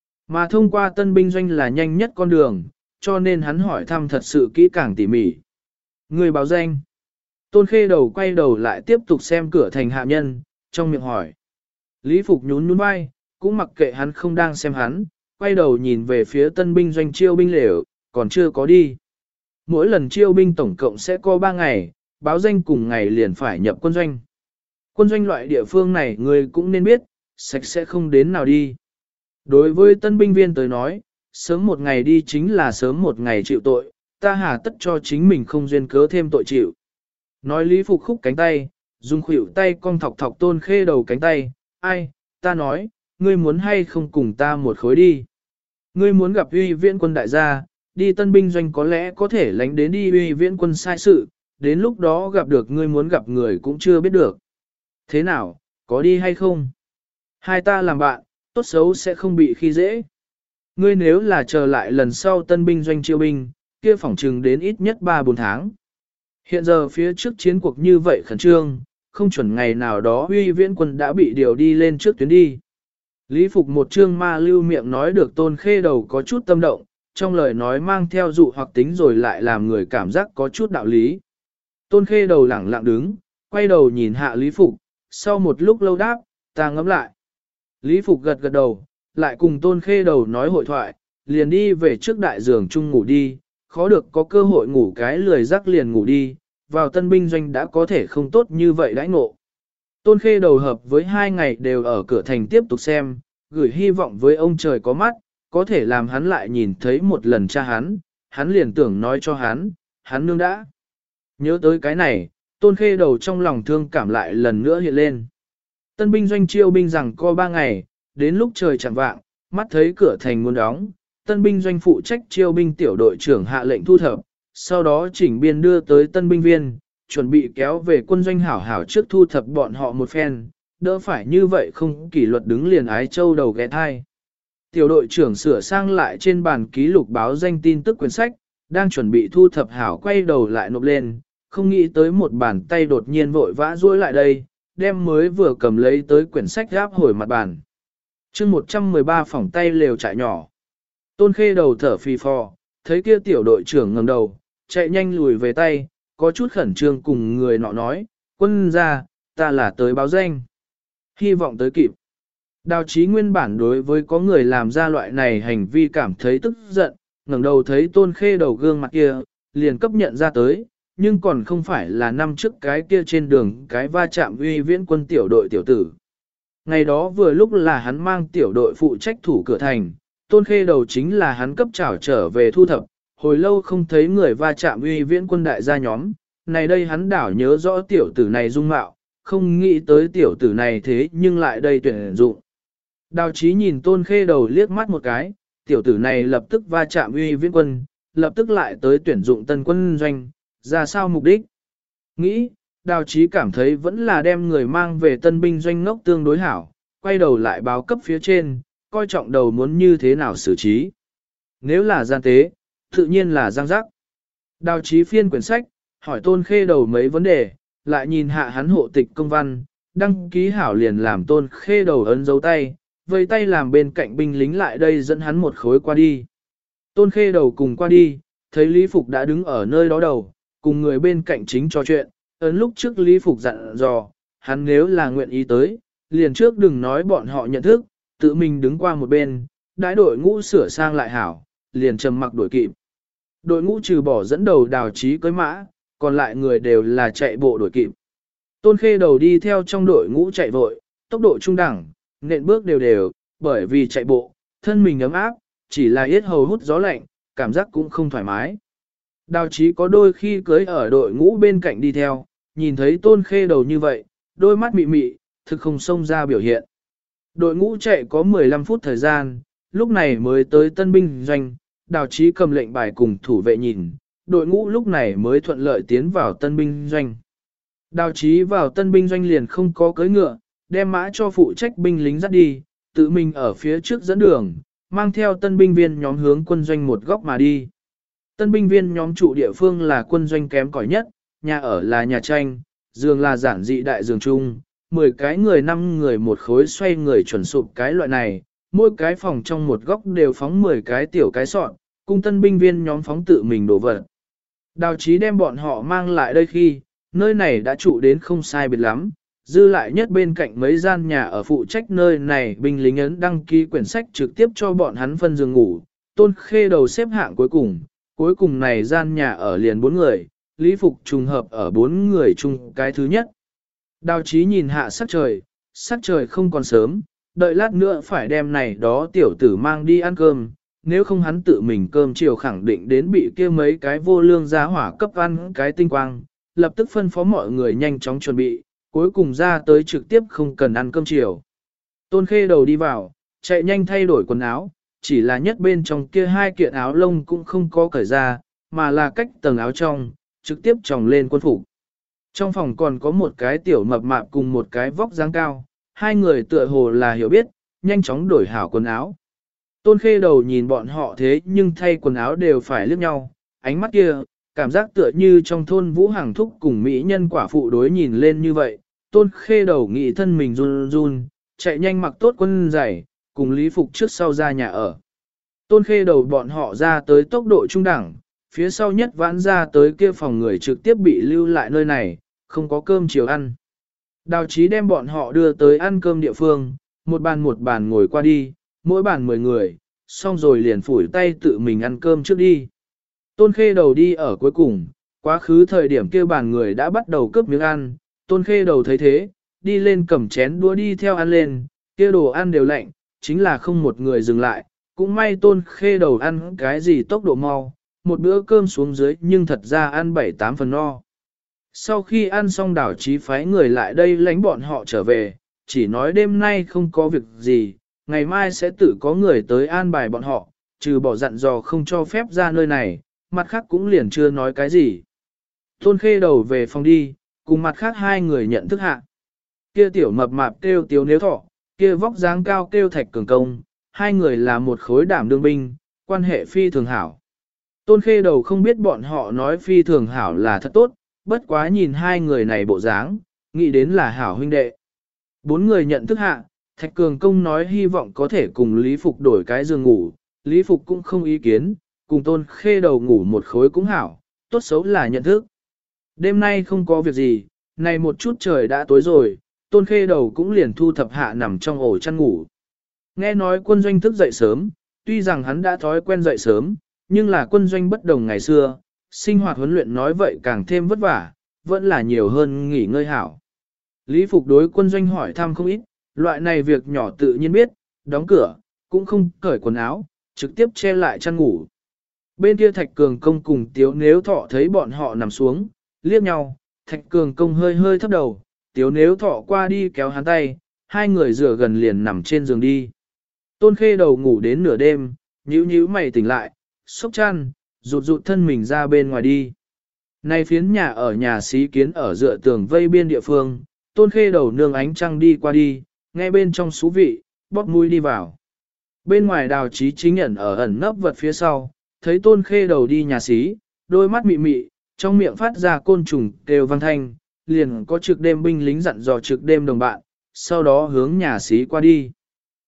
S1: Mà thông qua tân binh doanh là nhanh nhất con đường, cho nên hắn hỏi thăm thật sự kỹ càng tỉ mỉ. Người báo danh. Tôn Khê Đầu quay đầu lại tiếp tục xem cửa thành hạ nhân, trong miệng hỏi. Lý Phục nhún nhún vai, cũng mặc kệ hắn không đang xem hắn, quay đầu nhìn về phía tân binh doanh chiêu binh lều, còn chưa có đi. Mỗi lần chiêu binh tổng cộng sẽ có 3 ngày, báo danh cùng ngày liền phải nhập quân doanh. Quân doanh loại địa phương này người cũng nên biết, sạch sẽ không đến nào đi. Đối với tân binh viên tới nói, sớm một ngày đi chính là sớm một ngày chịu tội, ta hà tất cho chính mình không duyên cớ thêm tội chịu. Nói Lý Phục khúc cánh tay, dùng khuỷu tay cong thọc thọc Tôn Khê Đầu cánh tay, ai, ta nói, ngươi muốn hay không cùng ta một khối đi. Ngươi muốn gặp Huy Viễn quân đại gia, đi tân binh doanh có lẽ có thể lánh đến đi Huy Viễn quân sai sự, đến lúc đó gặp được ngươi muốn gặp người cũng chưa biết được. Thế nào, có đi hay không? Hai ta làm bạn, tốt xấu sẽ không bị khi dễ. Ngươi nếu là chờ lại lần sau tân binh doanh chiêu binh, kia phỏng trừng đến ít nhất 3-4 tháng. Hiện giờ phía trước chiến cuộc như vậy khẩn trương, không chuẩn ngày nào đó Huy Viễn quân đã bị điều đi lên trước tuyến đi. Lý Phục một trương ma lưu miệng nói được Tôn Khê Đầu có chút tâm động, trong lời nói mang theo dụ hoặc tính rồi lại làm người cảm giác có chút đạo lý. Tôn Khê Đầu lẳng lặng đứng, quay đầu nhìn hạ Lý Phục, sau một lúc lâu đáp, ta ngẫm lại. Lý Phục gật gật đầu, lại cùng Tôn Khê Đầu nói hội thoại, liền đi về trước đại giường chung ngủ đi, khó được có cơ hội ngủ cái lười rắc liền ngủ đi, vào tân binh doanh đã có thể không tốt như vậy đãi ngộ. Tôn Khê Đầu hợp với 2 ngày đều ở cửa thành tiếp tục xem, gửi hy vọng với ông trời có mắt, có thể làm hắn lại nhìn thấy một lần cha hắn liền tưởng nói cho hắn nương đã. Nhớ tới cái này, Tôn Khê Đầu trong lòng thương cảm lại lần nữa hiện lên. Tân binh doanh chiêu binh rằng có 3 ngày, đến lúc trời chẳng vạng, mắt thấy cửa thành muốn đóng, tân binh doanh phụ trách chiêu binh tiểu đội trưởng hạ lệnh thu thập, sau đó chỉnh biên đưa tới tân binh viên, chuẩn bị kéo về quân doanh hảo hảo trước thu thập bọn họ một phen, đỡ phải như vậy không kỷ luật đứng liền ái châu đầu ghé thai. Tiểu đội trưởng sửa sang lại trên bàn ký lục báo danh tin tức quyển sách, đang chuẩn bị thu thập hảo quay đầu lại nộp lên, không nghĩ tới một bàn tay đột nhiên vội vã duỗi lại đây, đem mới vừa cầm lấy tới quyển sách gáp hồi mặt bàn. chương 113 phỏng tay lều trại nhỏ. Tôn Khê Đầu thở phì phò, thấy kia tiểu đội trưởng ngẩng đầu, chạy nhanh lùi về tay, có chút khẩn trương cùng người nọ nói, quân gia, ta là tới báo danh. Hy vọng tới kịp. Đào Chí nguyên bản đối với có người làm ra loại này hành vi cảm thấy tức giận, ngẩng đầu thấy Tôn Khê Đầu gương mặt kia, liền cấp nhận ra tới, nhưng còn không phải là năm trước cái kia trên đường cái va chạm Huy Viễn quân tiểu đội tiểu tử. Ngày đó vừa lúc là hắn mang tiểu đội phụ trách thủ cửa thành, Tôn Khê Đầu chính là hắn cấp trảo trở về thu thập, hồi lâu không thấy người va chạm Huy Viễn quân đại gia nhóm, này đây hắn đảo nhớ rõ tiểu tử này dung mạo, không nghĩ tới tiểu tử này thế nhưng lại đây tuyển dụng. Đào Chí nhìn Tôn Khê Đầu liếc mắt một cái, tiểu tử này lập tức va chạm Huy Viễn quân, lập tức lại tới tuyển dụng tân quân doanh, ra sao mục đích? Nghĩ, Đào Chí cảm thấy vẫn là đem người mang về tân binh doanh ngốc tương đối hảo, quay đầu lại báo cấp phía trên, coi trọng đầu muốn như thế nào xử trí. Nếu là gian tế, tự nhiên là giang giác. Đào Chí phiên quyển sách, hỏi Tôn Khê Đầu mấy vấn đề, lại nhìn hạ hắn hộ tịch công văn, đăng ký hảo liền làm Tôn Khê Đầu ấn dấu tay, vây tay làm bên cạnh binh lính lại đây dẫn hắn một khối qua đi. Tôn Khê Đầu cùng qua đi, thấy Lý Phục đã đứng ở nơi đó đầu, cùng người bên cạnh chính trò chuyện, ấn lúc trước Lý Phục dặn dò, hắn nếu là nguyện ý tới, liền trước đừng nói bọn họ nhận thức, tự mình đứng qua một bên, đãi đội ngũ sửa sang lại hảo, liền trầm mặc đuổi kịp. Đội ngũ trừ bỏ dẫn đầu Đào Chí cưới mã, còn lại người đều là chạy bộ đuổi kịp. Tôn Khê Đầu đi theo trong đội ngũ chạy vội, tốc độ trung đẳng, nện bước đều đều, bởi vì chạy bộ, thân mình ấm áp, chỉ là yết hầu hút gió lạnh, cảm giác cũng không thoải mái. Đào Chí có đôi khi cưới ở đội ngũ bên cạnh đi theo, nhìn thấy Tôn Khê Đầu như vậy, đôi mắt mị mị, thực không xông ra biểu hiện. Đội ngũ chạy có 15 phút thời gian, lúc này mới tới tân binh doanh, Đào Chí cầm lệnh bài cùng thủ vệ nhìn, đội ngũ lúc này mới thuận lợi tiến vào tân binh doanh. Đào Chí vào tân binh doanh liền không có cưỡi ngựa, đem mã cho phụ trách binh lính dắt đi, tự mình ở phía trước dẫn đường, mang theo tân binh viên nhóm hướng quân doanh một góc mà đi. Tân binh viên nhóm trụ địa phương là quân doanh kém cỏi nhất, nhà ở là nhà tranh, giường là giản dị đại giường chung, 10 cái người 5 người một khối xoay người chuẩn sụp cái loại này, mỗi cái phòng trong một góc đều phóng 10 cái tiểu cái sọn, cung tân binh viên nhóm phóng tự mình đổ vật. Đào Chí đem bọn họ mang lại đây khi, nơi này đã trụ đến không sai biệt lắm, dư lại nhất bên cạnh mấy gian nhà ở phụ trách nơi này binh lính ấn đăng ký quyển sách trực tiếp cho bọn hắn phân giường ngủ, Tôn Khê Đầu xếp hạng cuối cùng này gian nhà ở liền 4 người, Lý Phục trùng hợp ở 4 người chung cái thứ nhất. Đào Chí nhìn hạ sắc trời không còn sớm, đợi lát nữa phải đem này đó tiểu tử mang đi ăn cơm, nếu không hắn tự mình cơm chiều khẳng định đến bị kia mấy cái vô lương giá hỏa cấp ăn cái tinh quang, lập tức phân phó mọi người nhanh chóng chuẩn bị, cuối cùng ra tới trực tiếp không cần ăn cơm chiều. Tôn Khê Đầu đi vào, chạy nhanh thay đổi quần áo, chỉ là nhất bên trong kia 2 kiện áo lông cũng không có cởi ra, mà là cách tầng áo trong, trực tiếp tròng lên quân phục. Trong phòng còn có một cái tiểu mập mạp cùng một cái vóc dáng cao, 2 người tựa hồ là hiểu biết, nhanh chóng đổi hảo quần áo. Tôn Khê Đầu nhìn bọn họ thế nhưng thay quần áo đều phải liếc nhau, ánh mắt kia, cảm giác tựa như trong thôn Vũ Hàng Thúc cùng mỹ nhân quả phụ đối nhìn lên như vậy. Tôn Khê Đầu nghĩ thân mình run run, chạy nhanh mặc tốt quân giày, cùng Lý Phục trước sau ra nhà ở. Tôn Khê Đầu bọn họ ra tới tốc độ trung đẳng, phía sau nhất vãn ra tới kia phòng người trực tiếp bị lưu lại nơi này, không có cơm chiều ăn. Đào Chí đem bọn họ đưa tới ăn cơm địa phương, một bàn ngồi qua đi, mỗi bàn 10 người, xong rồi liền phủi tay tự mình ăn cơm trước đi. Tôn Khê Đầu đi ở cuối cùng, quá khứ thời điểm kia bàn người đã bắt đầu cướp miếng ăn, Tôn Khê Đầu thấy thế, đi lên cầm chén đũa đi theo ăn lên, kia đồ ăn đều lạnh, chính là không một người dừng lại, cũng may Tôn Khê Đầu ăn cái gì tốc độ mau, một bữa cơm xuống dưới nhưng thật ra ăn 7-8 phần no. Sau khi ăn xong Đào Chí phái người lại đây lánh bọn họ trở về, chỉ nói đêm nay không có việc gì, ngày mai sẽ tự có người tới an bài bọn họ, trừ bỏ dặn dò không cho phép ra nơi này, mặt khác cũng liền chưa nói cái gì. Tôn Khê Đầu về phòng đi, cùng mặt khác 2 người nhận thức hạ. Kia tiểu mập mạp kêu Tiếu Nếu Thọ, kia vóc dáng cao kêu Thạch Cường Công, 2 người là một khối đảm đương binh, quan hệ phi thường hảo. Tôn Khê Đầu không biết bọn họ nói phi thường hảo là thật tốt, bất quá nhìn 2 người này bộ dáng, nghĩ đến là hảo huynh đệ. 4 người nhận thức hạ, Thạch Cường Công nói hy vọng có thể cùng Lý Phục đổi cái giường ngủ, Lý Phục cũng không ý kiến, cùng Tôn Khê Đầu ngủ một khối cũng hảo, tốt xấu là nhận thức. Đêm nay không có việc gì, này một chút trời đã tối rồi, Tôn Khê Đầu cũng liền thu thập hạ nằm trong ổ chăn ngủ. Nghe nói quân doanh thức dậy sớm, tuy rằng hắn đã thói quen dậy sớm, nhưng là quân doanh bất đồng ngày xưa, sinh hoạt huấn luyện nói vậy càng thêm vất vả, vẫn là nhiều hơn nghỉ ngơi hảo. Lý Phục đối quân doanh hỏi thăm không ít, loại này việc nhỏ tự nhiên biết, đóng cửa, cũng không cởi quần áo, trực tiếp che lại chăn ngủ. Bên kia Thạch Cường Công cùng Tiếu Nếu Thọ thấy bọn họ nằm xuống, liếc nhau, Thạch Cường Công hơi hơi thấp đầu, Tiếu Nếu Thọ qua đi kéo hắn tay, 2 người rửa gần liền nằm trên giường đi. Tôn Khê Đầu ngủ đến nửa đêm, nhíu mày tỉnh lại, sốc chăn, rụt thân mình ra bên ngoài đi. Nay phiến nhà ở nhà xí kiến ở dựa tường vây biên địa phương, Tôn Khê Đầu nương ánh trăng đi qua đi, nghe bên trong xú vị, bóp mũi đi vào. Bên ngoài Đào Chí chính nhận ở ẩn nấp vật phía sau, thấy Tôn Khê Đầu đi nhà xí, đôi mắt mị mị, trong miệng phát ra côn trùng kêu vang thanh, liền có trực đêm binh lính dặn dò trực đêm đồng bạn, sau đó hướng nhà xí qua đi.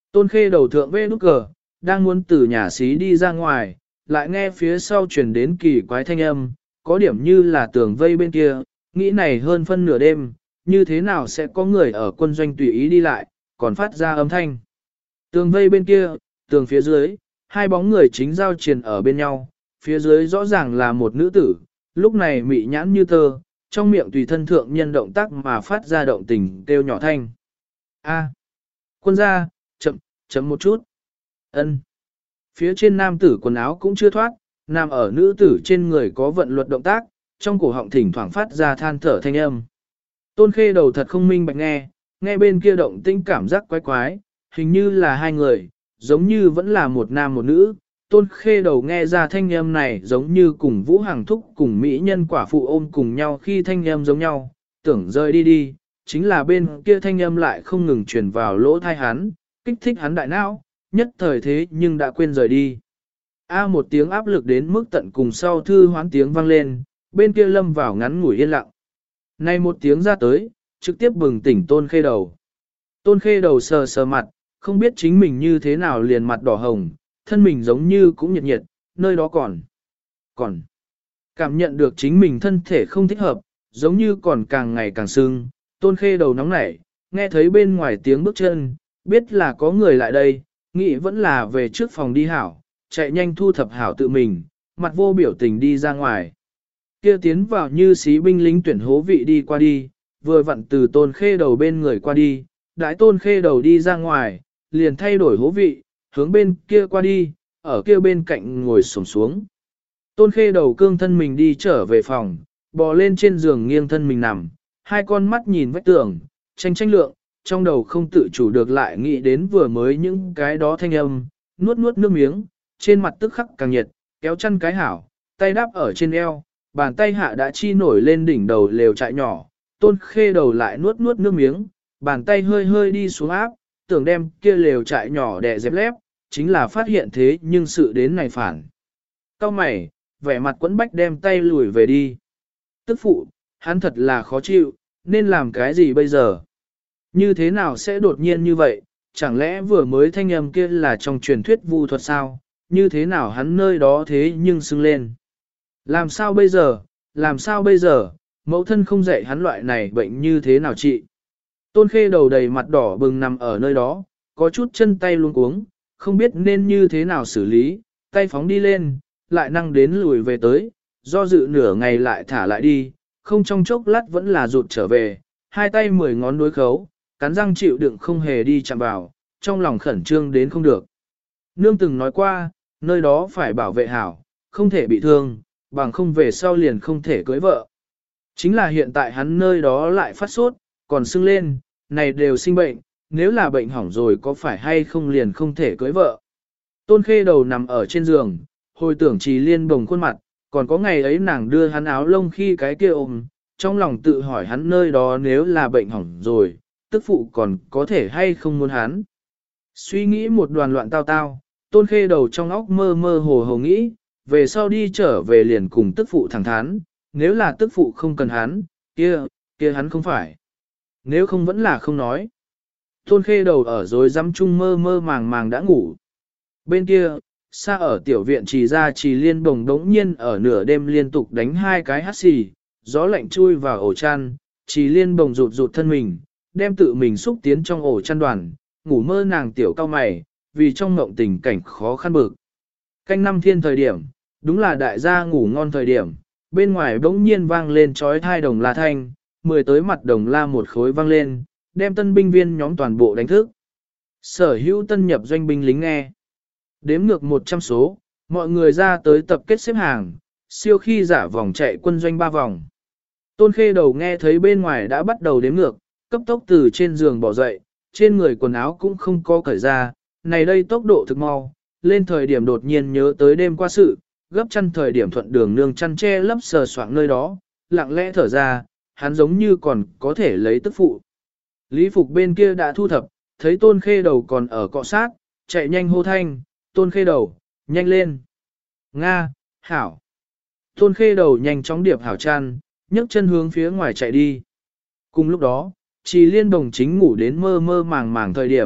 S1: Tôn Khê đầu thượng vê nút cờ, đang muốn từ nhà xí đi ra ngoài, lại nghe phía sau truyền đến kỳ quái thanh âm, có điểm như là tường vây bên kia, nghĩ này hơn phân nửa đêm, như thế nào sẽ có người ở quân doanh tùy ý đi lại, còn phát ra âm thanh. Tường vây bên kia, tường phía dưới, hai bóng người chính giao triền ở bên nhau, phía dưới rõ ràng là một nữ tử, lúc này mị nhãn như tơ, trong miệng tùy thân thượng nhân động tác mà phát ra động tình kêu nhỏ thanh. A, quân gia, chậm một chút. Ân. Phía trên nam tử quần áo cũng chưa thoát, nằm ở nữ tử trên người có vận luật động tác, trong cổ họng thỉnh thoảng phát ra than thở thanh âm. Tôn Khê đầu thật không minh bạch nghe bên kia động tĩnh cảm giác quái quái, hình như là hai người, giống như vẫn là một nam một nữ. Tôn Khê đầu nghe ra thanh âm này giống như cùng Vũ Hằng Thúc cùng mỹ nhân quả phụ ôm cùng nhau khi thanh âm giống nhau, tưởng rời đi, chính là bên kia thanh âm lại không ngừng truyền vào lỗ tai hắn, kích thích hắn đại não, nhất thời thế nhưng đã quên rời đi. Một tiếng áp lực đến mức tận cùng sau thư hoán tiếng vang lên, bên kia lâm vào ngắn ngủi yên lặng. Này một tiếng ra tới, trực tiếp bừng tỉnh Tôn Khê đầu. Tôn Khê đầu sờ sờ mặt, không biết chính mình như thế nào liền mặt đỏ hồng, thân mình giống như cũng nhiệt nhiệt, nơi đó còn. Cảm nhận được chính mình thân thể không thích hợp, giống như còn càng ngày càng sưng, Tôn Khê đầu nóng nảy, nghe thấy bên ngoài tiếng bước chân, biết là có người lại đây, nghĩ vẫn là về trước phòng đi hảo, chạy nhanh thu thập hảo tự mình, mặt vô biểu tình đi ra ngoài. Kia tiến vào như sĩ binh lính tuyển hố vị đi qua đi, vừa vặn từ Tôn Khê đầu bên người qua đi, đãi Tôn Khê đầu đi ra ngoài, liền thay đổi hố vị, hướng bên kia qua đi, ở kia bên cạnh ngồi xổm xuống. Tôn Khê đầu cương thân mình đi trở về phòng, bò lên trên giường nghiêng thân mình nằm, hai con mắt nhìn vách tường, tranh lượng, trong đầu không tự chủ được lại nghĩ đến vừa mới những cái đó thanh âm, nuốt nước miếng, trên mặt tức khắc càng nhiệt, kéo chân cái hảo, tay đáp ở trên eo, bàn tay hạ đã chi nổi lên đỉnh đầu lều trại nhỏ, Tôn Khê đầu lại nuốt nước miếng, bàn tay hơi đi xuống áp, tưởng đem kia lều trại nhỏ đè dẹp lép, chính là phát hiện thế nhưng sự đến này phản. Cao mày, vẻ mặt quẫn bách đem tay lùi về đi. Tức phụ, hắn thật là khó chịu, nên làm cái gì bây giờ? Như thế nào sẽ đột nhiên như vậy? Chẳng lẽ vừa mới thanh âm kia là trong truyền thuyết vu thuật sao? Như thế nào hắn nơi đó thế nhưng sưng lên? Làm sao bây giờ? Làm sao bây giờ? Mẫu thân không dạy hắn loại này bệnh như thế nào chị? Tôn Khê đầu đầy mặt đỏ bừng nằm ở nơi đó, có chút chân tay luống cuống, không biết nên như thế nào xử lý, tay phóng đi lên, lại năng đến lùi về tới, do dự nửa ngày lại thả lại đi, không trong chốc lát vẫn là rụt trở về, hai tay 10 ngón đối khấu, cắn răng chịu đựng không hề đi chạm vào, trong lòng khẩn trương đến không được. Nương từng nói qua, nơi đó phải bảo vệ hảo, không thể bị thương, bằng không về sau liền không thể cưới vợ. Chính là hiện tại hắn nơi đó lại phát sốt, còn sưng lên, này đều sinh bệnh, nếu là bệnh hỏng rồi có phải hay không liền không thể cưới vợ. Tôn Khê đầu nằm ở trên giường, hồi tưởng Trì Liên bồng khuôn mặt, còn có ngày ấy nàng đưa hắn áo lông khi cái kia ôm, trong lòng tự hỏi hắn nơi đó nếu là bệnh hỏng rồi, tức phụ còn có thể hay không muốn hắn. Suy nghĩ một đoàn loạn tao, Tôn Khê đầu trong óc mơ mơ hồ hồ nghĩ, về sau đi trở về liền cùng tức phụ thẳng thắn, nếu là tức phụ không cần hắn, kia hắn không phải. Nếu không vẫn là không nói. Tôn Khê đầu ở rồi dăm chung mơ mơ màng đã ngủ. Bên kia, xa ở tiểu viện Trì ra Trì Liên bồng đống nhiên ở nửa đêm liên tục đánh hai cái hắt xì, gió lạnh chui vào ổ chăn, Trì Liên bồng rụt thân mình, đem tự mình xúc tiến trong ổ chăn đoàn, ngủ mơ nàng tiểu cao mày, vì trong mộng tình cảnh khó khăn bực. Canh năm thiên thời điểm, đúng là đại gia ngủ ngon thời điểm, bên ngoài bỗng nhiên vang lên trói thai đồng la thanh, 10 tới mặt đồng la một khối vang lên, đem tân binh viên nhóm toàn bộ đánh thức. Sở hữu tân nhập doanh binh lính nghe. Đếm ngược 100 số, mọi người ra tới tập kết xếp hàng, siêu khi giả vòng chạy quân doanh 3 vòng. Tôn Khê đầu nghe thấy bên ngoài đã bắt đầu đếm ngược, cấp tốc từ trên giường bỏ dậy, trên người quần áo cũng không có cởi ra, này đây tốc độ thực mau, lên thời điểm đột nhiên nhớ tới đêm qua sự, gấp chăn thời điểm thuận đường nương chăn che lấp sờ soạng nơi đó, lặng lẽ thở ra, hắn giống như còn có thể lấy tức phụ. Lý Phục bên kia đã thu thập, thấy Tôn Khê đầu còn ở cọ sát, chạy nhanh hô thanh, Tôn Khê đầu, nhanh lên. Nga, hảo. Tôn Khê đầu nhanh chóng điệp hảo chăn, nhấc chân hướng phía ngoài chạy đi. Cùng lúc đó, Trì Liên Đồng chính ngủ đến mơ mơ màng màng thời điểm,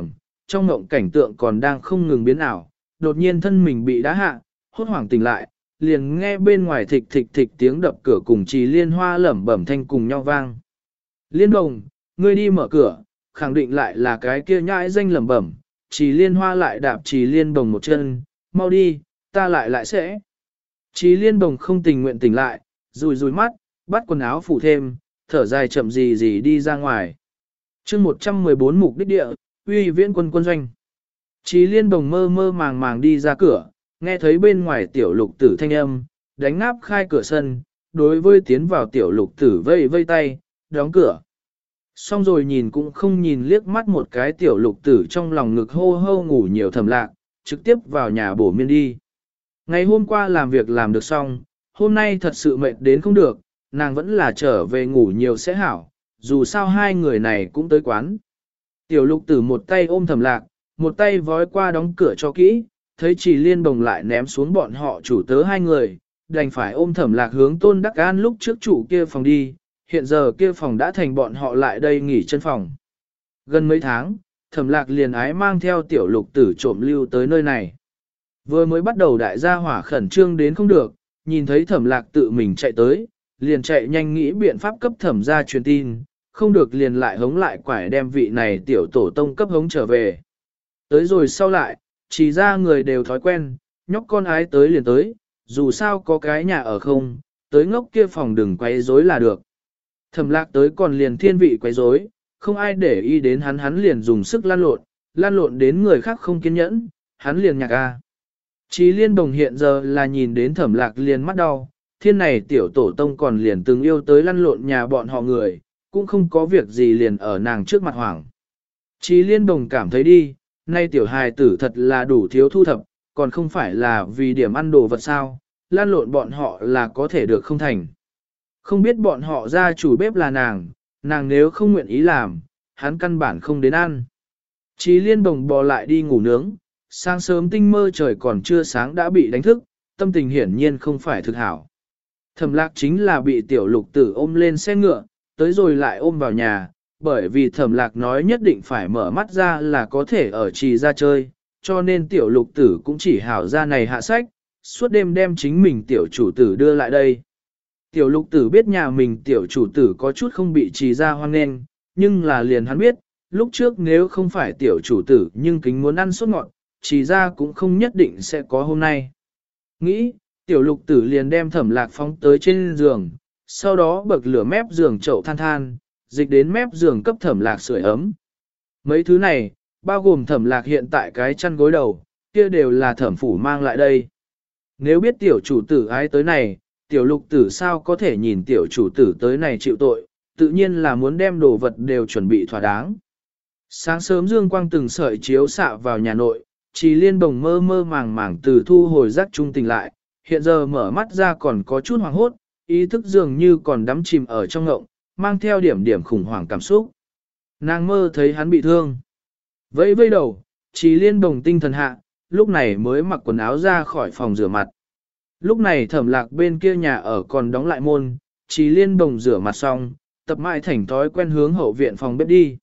S1: trong ngộng cảnh tượng còn đang không ngừng biến ảo, đột nhiên thân mình bị đá hạ, hốt hoảng tỉnh lại, liền nghe bên ngoài thịch thịch thịch tiếng đập cửa cùng Trì Liên Hoa lẩm bẩm thanh cùng nhau vang. Liên Đồng, ngươi đi mở cửa, khẳng định lại là cái kia nhãi danh lẩm bẩm, Trì Liên Hoa lại đạp Trì Liên Đồng một chân, mau đi, ta lại sẽ. Trì Liên Đồng không tình nguyện tỉnh lại, rùi rùi mắt, bắt quần áo phủ thêm, thở dài chậm gì đi ra ngoài. chương 114 mục đích địa, uy viễn quân quân doanh. Trì Liên Đồng mơ mơ màng màng đi ra cửa, nghe thấy bên ngoài tiểu lục tử thanh âm, đánh ngáp khai cửa sân, đối với tiến vào tiểu lục tử vây vây tay, đóng cửa. Xong rồi nhìn cũng không nhìn liếc mắt một cái tiểu lục tử trong lòng ngực hô hô ngủ nhiều Thẩm Lạc, trực tiếp vào nhà bổ miên đi. Ngày hôm qua làm việc làm được xong, hôm nay thật sự mệt đến không được, nàng vẫn là trở về ngủ nhiều sẽ hảo, dù sao hai người này cũng tới quán. Tiểu lục tử một tay ôm Thẩm Lạc, một tay vói qua đóng cửa cho kỹ, thấy Trì Liên Đồng lại ném xuống bọn họ chủ tớ hai người, đành phải ôm Thẩm Lạc hướng Tôn Đắc An lúc trước chủ kia phòng đi, hiện giờ kia phòng đã thành bọn họ lại đây nghỉ chân phòng. Gần mấy tháng, Thẩm Lạc liền ái mang theo tiểu lục tử trộm lưu tới nơi này. Vừa mới bắt đầu đại gia hỏa khẩn trương đến không được, nhìn thấy Thẩm Lạc tự mình chạy tới, liền chạy nhanh nghĩ biện pháp cấp Thẩm ra truyền tin, không được liền lại hống lại quải đem vị này tiểu tổ tông cấp hống trở về. Tới rồi sau lại, chỉ ra người đều thói quen, nhóc con ái tới liền tới, dù sao có cái nhà ở không, tới ngốc kia phòng đừng quấy rối là được. Thẩm Lạc tới còn liền thiên vị quấy rối, không ai để ý đến hắn liền dùng sức lan lộn đến người khác không kiên nhẫn, hắn liền nhạc a. Chí Liên Đồng hiện giờ là nhìn đến Thẩm Lạc liền mắt đau, thiên này tiểu tổ tông còn liền từng yêu tới lăn lộn nhà bọn họ người, cũng không có việc gì liền ở nàng trước mặt hoảng. Chí Liên Đồng cảm thấy đi, nay tiểu hài tử thật là đủ thiếu thu thập, còn không phải là vì điểm ăn đồ vật sao, lan lộn bọn họ là có thể được không thành. Không biết bọn họ ra chủ bếp là nàng nếu không nguyện ý làm, hắn căn bản không đến ăn. Chí Liên Đồng bò lại đi ngủ nướng, sáng sớm tinh mơ trời còn chưa sáng đã bị đánh thức, tâm tình hiển nhiên không phải thực hảo. Thẩm Lạc chính là bị tiểu lục tử ôm lên xe ngựa, tới rồi lại ôm vào nhà, bởi vì Thẩm Lạc nói nhất định phải mở mắt ra là có thể ở trì ra chơi, cho nên tiểu lục tử cũng chỉ hảo ra này hạ sách, suốt đêm đem chính mình tiểu chủ tử đưa lại đây. Tiểu lục tử biết nhà mình tiểu chủ tử có chút không bị trì ra hoan nghênh, nhưng là liền hắn biết, lúc trước nếu không phải tiểu chủ tử nhưng kính muốn ăn sốt ngọt, trì ra cũng không nhất định sẽ có hôm nay. Nghĩ, tiểu lục tử liền đem Thẩm Lạc phóng tới trên giường, sau đó bậc lửa mép giường chậu than, dịch đến mép giường cấp Thẩm Lạc sưởi ấm. Mấy thứ này, bao gồm Thẩm Lạc hiện tại cái chăn gối đầu, kia đều là Thẩm phủ mang lại đây. Nếu biết tiểu chủ tử ái tới này, tiểu lục tử sao có thể nhìn tiểu chủ tử tới này chịu tội, tự nhiên là muốn đem đồ vật đều chuẩn bị thỏa đáng. Sáng sớm dương quang từng sợi chiếu xạ vào nhà nội, Trì Liên Đồng mơ mơ màng màng từ thu hồi giác trung tỉnh lại, hiện giờ mở mắt ra còn có chút hoảng hốt, ý thức dường như còn đắm chìm ở trong ngộng, mang theo điểm điểm khủng hoảng cảm xúc. Nàng mơ thấy hắn bị thương. Vẫy vây đầu, Trì Liên Đồng tinh thần hạ, lúc này mới mặc quần áo ra khỏi phòng rửa mặt. Lúc này Thẩm Lạc bên kia nhà ở còn đóng lại môn, Trì Liên Đồng rửa mặt xong, tập mãi thành thói quen hướng hậu viện phòng bếp đi.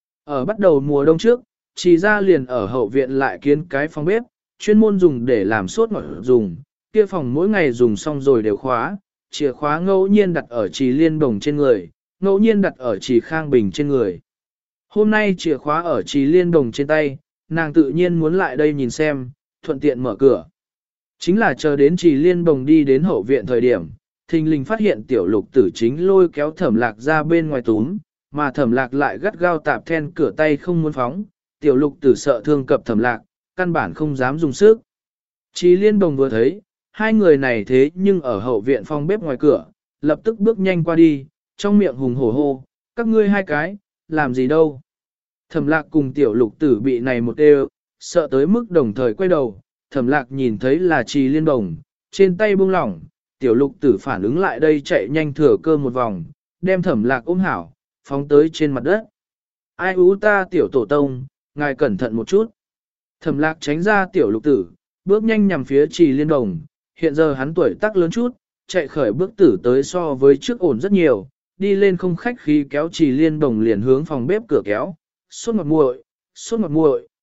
S1: Ở bắt đầu mùa đông trước, Trì ra liền ở hậu viện lại kiến cái phòng bếp, chuyên môn dùng để làm sốt ngọt dùng, kia phòng mỗi ngày dùng xong rồi đều khóa, chìa khóa ngẫu nhiên đặt ở Trì Liên Đồng trên người, ngẫu nhiên đặt ở Trì Khang Bình trên người. Hôm nay chìa khóa ở Trì Liên Đồng trên tay, nàng tự nhiên muốn lại đây nhìn xem, thuận tiện mở cửa. Chính là chờ đến Trì Liên Đồng đi đến hậu viện thời điểm, thình lình phát hiện tiểu lục tử chính lôi kéo Thẩm Lạc ra bên ngoài túm, mà Thẩm Lạc lại gắt gao tạp then cửa tay không muốn phóng, tiểu lục tử sợ thương cập Thẩm Lạc, căn bản không dám dùng sức. Trì Liên Đồng vừa thấy, hai người này thế nhưng ở hậu viện phòng bếp ngoài cửa, lập tức bước nhanh qua đi, trong miệng hùng hổ hô, các ngươi hai cái, làm gì đâu. Thẩm Lạc cùng tiểu lục tử bị này một đều, sợ tới mức đồng thời quay đầu, Thẩm Lạc nhìn thấy là Trì Liên Đồng, trên tay buông lỏng, tiểu lục tử phản ứng lại đây chạy nhanh thừa cơ một vòng, đem Thẩm Lạc ôm hảo, phóng tới trên mặt đất. Ai ú ta tiểu tổ tông, ngài cẩn thận một chút. Thẩm Lạc tránh ra tiểu lục tử, bước nhanh nhằm phía Trì Liên Đồng, hiện giờ hắn tuổi tác lớn chút, chạy khởi bước tử tới so với trước ổn rất nhiều, đi lên không khách khí kéo Trì Liên Đồng liền hướng phòng bếp cửa kéo, sốt ngọt muội,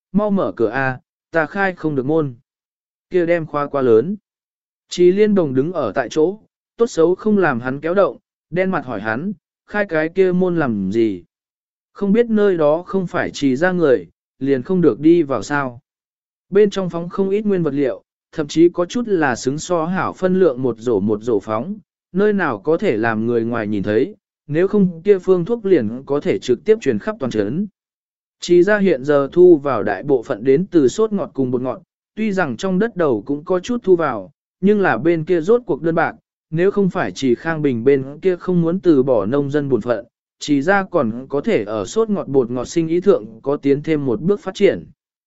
S1: mau mở cửa a, ta khai không được môn. Kia đem khóa quá lớn. Chí Liên Đồng đứng ở tại chỗ, tốt xấu không làm hắn kéo động, đen mặt hỏi hắn, khai cái kia môn làm gì? Không biết nơi đó không phải chỉ ra người, liền không được đi vào sao. Bên trong phóng không ít nguyên vật liệu, thậm chí có chút là xứng so hảo phân lượng một rổ phóng, nơi nào có thể làm người ngoài nhìn thấy, nếu không kia phương thuốc liền có thể trực tiếp truyền khắp toàn trấn. Chỉ ra hiện giờ thu vào đại bộ phận đến từ sốt ngọt cùng bột ngọt, tuy rằng trong đất đầu cũng có chút thu vào, nhưng là bên kia rốt cuộc đơn bạc, nếu không phải chỉ Khang Bình bên kia không muốn từ bỏ nông dân buồn phận, chỉ ra còn có thể ở sốt ngọt bột ngọt sinh ý thượng có tiến thêm một bước phát triển.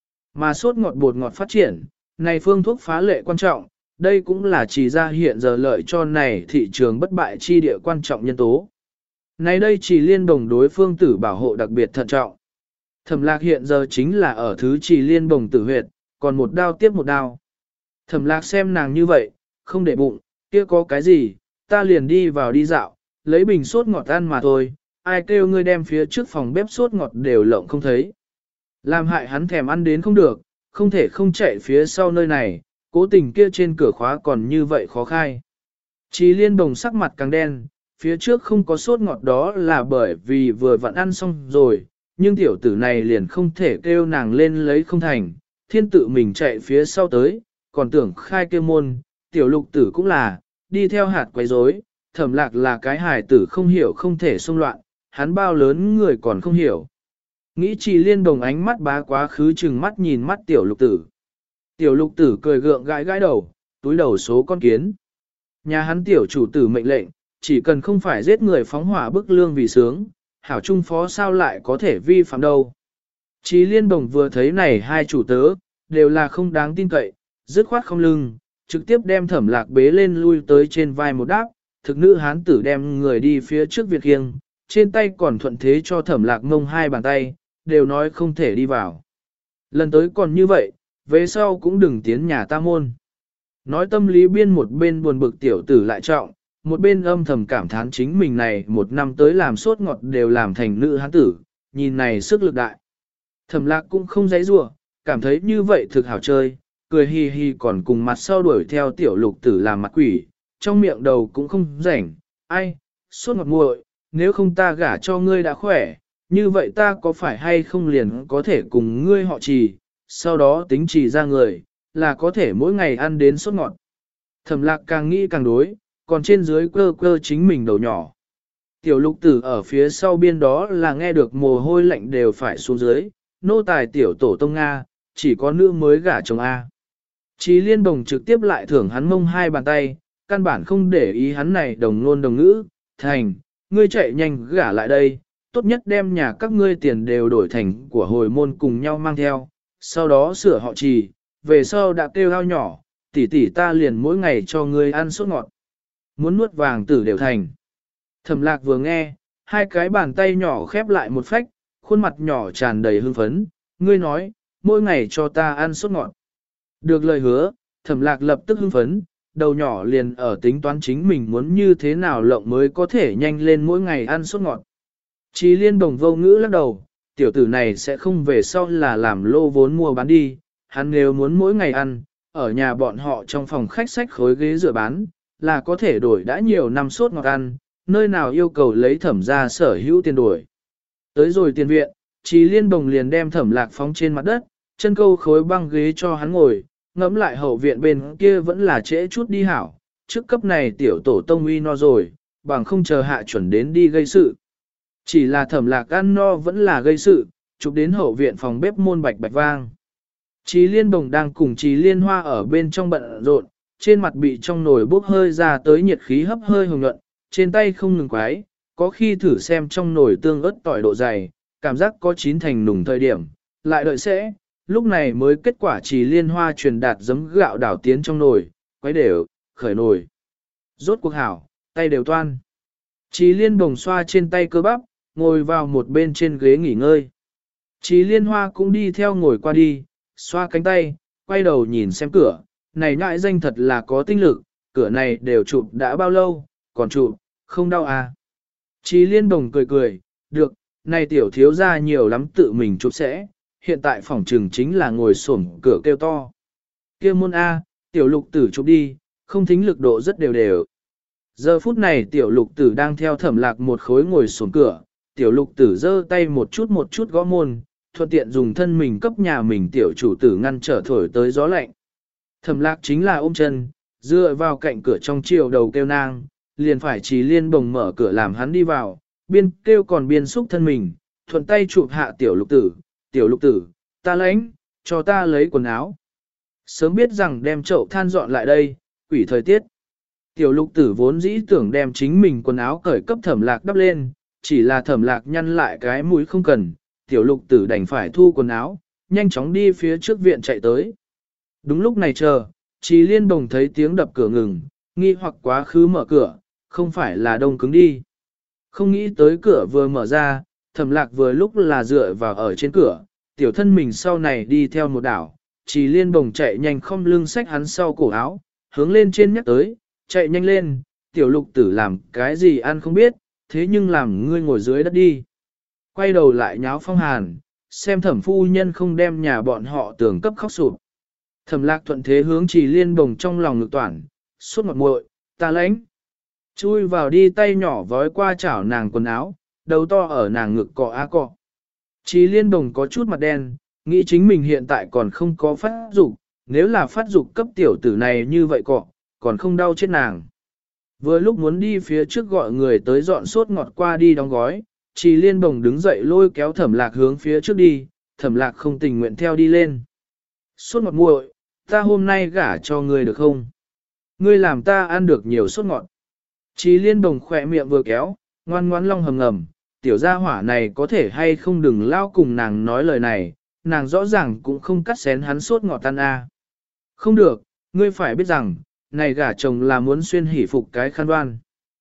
S1: Mà sốt ngọt bột ngọt phát triển, này phương thuốc phá lệ quan trọng, đây cũng là chỉ ra hiện giờ lợi cho này thị trường bất bại chi địa quan trọng nhân tố. Này đây chỉ liên đồng đối phương tử bảo hộ đặc biệt thận trọng. Thẩm lạc hiện giờ chính là ở thứ chỉ liên đồng tử huyệt, còn một đao tiếp một đao. Thẩm lạc xem nàng như vậy, không để bụng, kia có cái gì, ta liền đi vào đi dạo, lấy bình sốt ngọt ăn mà thôi, ai kêu ngươi đem phía trước phòng bếp sốt ngọt đều lộng không thấy. Làm hại hắn thèm ăn đến không được, không thể không chạy phía sau nơi này, cố tình kia trên cửa khóa còn như vậy khó khai. Chí Liên Đồng sắc mặt càng đen, phía trước không có sốt ngọt đó là bởi vì vừa vặn ăn xong rồi, nhưng tiểu tử này liền không thể kêu nàng lên lấy không thành, thiên tự mình chạy phía sau tới, còn tưởng khai kêu môn, tiểu lục tử cũng là, đi theo hạt quấy rối, Thẩm lạc là cái hài tử không hiểu không thể xông loạn, hắn bao lớn người còn không hiểu. Nghĩ Chỉ Liên Đồng ánh mắt bá quá khứ chừng mắt nhìn mắt tiểu lục tử. Tiểu lục tử cười gượng gãi gãi đầu, túi đầu số con kiến. Nhà hắn tiểu chủ tử mệnh lệnh, chỉ cần không phải giết người phóng hỏa bức lương vì sướng, hảo trung phó sao lại có thể vi phạm đâu. Chỉ Liên Đồng vừa thấy này hai chủ tớ, đều là không đáng tin cậy, dứt khoát không lưng, trực tiếp đem Thẩm lạc bế lên lui tới trên vai một đáp, thực nữ hán tử đem người đi phía trước Việt khiêng, trên tay còn thuận thế cho Thẩm lạc ngông hai bàn tay, đều nói không thể đi vào. Lần tới còn như vậy, về sau cũng đừng tiến nhà ta môn. Nói tâm lý biên một bên buồn bực tiểu tử lại trọng, một bên âm thầm cảm thán chính mình này một năm tới làm sốt ngọt đều làm thành nữ hán tử, nhìn này sức lực đại. Thẩm lạc cũng không giấy rủa, cảm thấy như vậy thực hảo chơi, cười hi hi còn cùng mặt sau đuổi theo tiểu lục tử làm mặt quỷ, trong miệng đầu cũng không rảnh, ai, sốt ngọt muội, nếu không ta gả cho ngươi đã khỏe, như vậy ta có phải hay không liền có thể cùng ngươi họ Trì, sau đó tính Trì ra người, là có thể mỗi ngày ăn đến sốt ngọt. Thẩm lạc càng nghĩ càng đối, còn trên dưới cơ cơ chính mình đầu nhỏ. Tiểu lục tử ở phía sau biên đó là nghe được mồ hôi lạnh đều phải xuống dưới, nô tài tiểu tổ tông Nga, chỉ có nữ mới gả chồng A. Chí Liên Đồng trực tiếp lại thưởng hắn mông hai bàn tay, căn bản không để ý hắn này đồng ngôn đồng ngữ, thành, ngươi chạy nhanh gả lại đây, tốt nhất đem nhà các ngươi tiền đều đổi thành của hồi môn cùng nhau mang theo, sau đó sửa họ Trì, về sau đã kêu ao nhỏ, tỷ tỷ ta liền mỗi ngày cho ngươi ăn sốt ngọt. Muốn nuốt vàng tử đều thành. Thẩm lạc vừa nghe, hai cái bàn tay nhỏ khép lại một phách, khuôn mặt nhỏ tràn đầy hưng phấn, ngươi nói, mỗi ngày cho ta ăn sốt ngọt. Được lời hứa, Thẩm lạc lập tức hưng phấn, đầu nhỏ liền ở tính toán chính mình muốn như thế nào lộng mới có thể nhanh lên mỗi ngày ăn sốt ngọt. Chí Liên Đồng vô ngữ lắc đầu, tiểu tử này sẽ không về sau là làm lô vốn mua bán đi, hắn nếu muốn mỗi ngày ăn, ở nhà bọn họ trong phòng khách sách khối ghế rửa bán, là có thể đổi đã nhiều năm sốt ngọt ăn, nơi nào yêu cầu lấy Thẩm ra sở hữu tiền đổi. Tới rồi tiền viện, Chí Liên Đồng liền đem Thẩm lạc phóng trên mặt đất, chân câu khối băng ghế cho hắn ngồi, ngẫm lại hậu viện bên kia vẫn là trễ chút đi hảo, trước cấp này tiểu tổ tông uy no rồi, bằng không chờ hạ chuẩn đến đi gây sự. Chỉ là Thẩm lạc ăn no vẫn là gây sự, chụp đến hậu viện phòng bếp môn bạch bạch vang. Chí Liên Đồng đang cùng Chí Liên Hoa ở bên trong bận rộn, trên mặt bị trong nồi bốc hơi ra tới nhiệt khí hấp hơi hồng nhuận, trên tay không ngừng quái, có khi thử xem trong nồi tương ớt tỏi độ dày, cảm giác có chín thành nùng thời điểm, lại đợi sẽ, lúc này mới kết quả Chí Liên Hoa truyền đạt giấm gạo đảo tiến trong nồi, quấy đều, khởi nồi. Rốt cuộc hảo, tay đều toan. Chí Liên Đồng xoa trên tay cơ bắp, ngồi vào một bên trên ghế nghỉ ngơi. Chí Liên Hoa cũng đi theo ngồi qua đi, xoa cánh tay, quay đầu nhìn xem cửa, này nhãi danh thật là có tinh lực, cửa này đều chụp đã bao lâu, còn chụp, không đau à. Chí Liên Đồng cười cười, được, này tiểu thiếu ra nhiều lắm tự mình chụp sẽ, hiện tại phòng trừng chính là ngồi xổm cửa kêu to. Kia môn A, tiểu lục tử chụp đi, không thính lực độ rất đều đều. Giờ phút này tiểu lục tử đang theo Thẩm Lạc một khối ngồi xổm cửa, tiểu lục tử giơ tay một chút gõ môn, thuận tiện dùng thân mình cấp nhà mình tiểu chủ tử ngăn trở thổi tới gió lạnh. Thẩm Lạc chính là ôm chân, dựa vào cạnh cửa trong chiều đầu kêu nang, liền phải Trì Liên Bồng mở cửa làm hắn đi vào, biên kêu còn biên xúc thân mình, thuận tay chụp hạ tiểu lục tử, ta lãnh, cho ta lấy quần áo. Sớm biết rằng đem chậu than dọn lại đây, quỷ thời tiết. Tiểu lục tử vốn dĩ tưởng đem chính mình quần áo cởi cấp Thẩm Lạc đắp lên, chỉ là Thẩm Lạc nhăn lại cái mũi không cần, tiểu lục tử đành phải thu quần áo, nhanh chóng đi phía trước viện chạy tới. Đúng lúc này chờ, Trì Liên Bồng thấy tiếng đập cửa ngừng, nghi hoặc quá khứ mở cửa, không phải là đông cứng đi. Không nghĩ tới cửa vừa mở ra, Thẩm Lạc vừa lúc là dựa vào ở trên cửa, tiểu thân mình sau này đi theo một đảo, Trì Liên Bồng chạy nhanh không lưng xách hắn sau cổ áo, hướng lên trên nhắc tới, chạy nhanh lên, tiểu lục tử làm cái gì ăn không biết, thế nhưng làm ngươi ngồi dưới đất đi. Quay đầu lại nháo Phong Hàn, xem Thẩm phu nhân không đem nhà bọn họ tưởng cấp khóc sụp. Thẩm Lạc thuận thế hướng Trì Liên Bồng trong lòng ngực toản, suốt ngọt muội, ta lãnh. Chui vào đi tay nhỏ vói qua chảo nàng quần áo, đầu to ở nàng ngực cọ á cọ. Trì Liên Bồng có chút mặt đen, nghĩ chính mình hiện tại còn không có phát dục, nếu là phát dục cấp tiểu tử này như vậy cọ, còn không đau chết nàng. Vừa lúc muốn đi phía trước gọi người tới dọn sốt ngọt qua đi đóng gói, Trì Liên Bồng đứng dậy lôi kéo Thẩm Lạc hướng phía trước đi, Thẩm Lạc không tình nguyện theo đi lên. Sốt ngọt muội, ta hôm nay gả cho ngươi được không? Ngươi làm ta ăn được nhiều sốt ngọt. Trì Liên Bồng khỏe miệng vừa kéo, ngoan ngoãn long hầm ngầm, tiểu gia hỏa này có thể hay không đừng lao cùng nàng nói lời này, nàng rõ ràng cũng không cắt xén hắn sốt ngọt tan a. Không được, ngươi phải biết rằng, này gả chồng là muốn xuyên hỉ phục cái khăn đoan.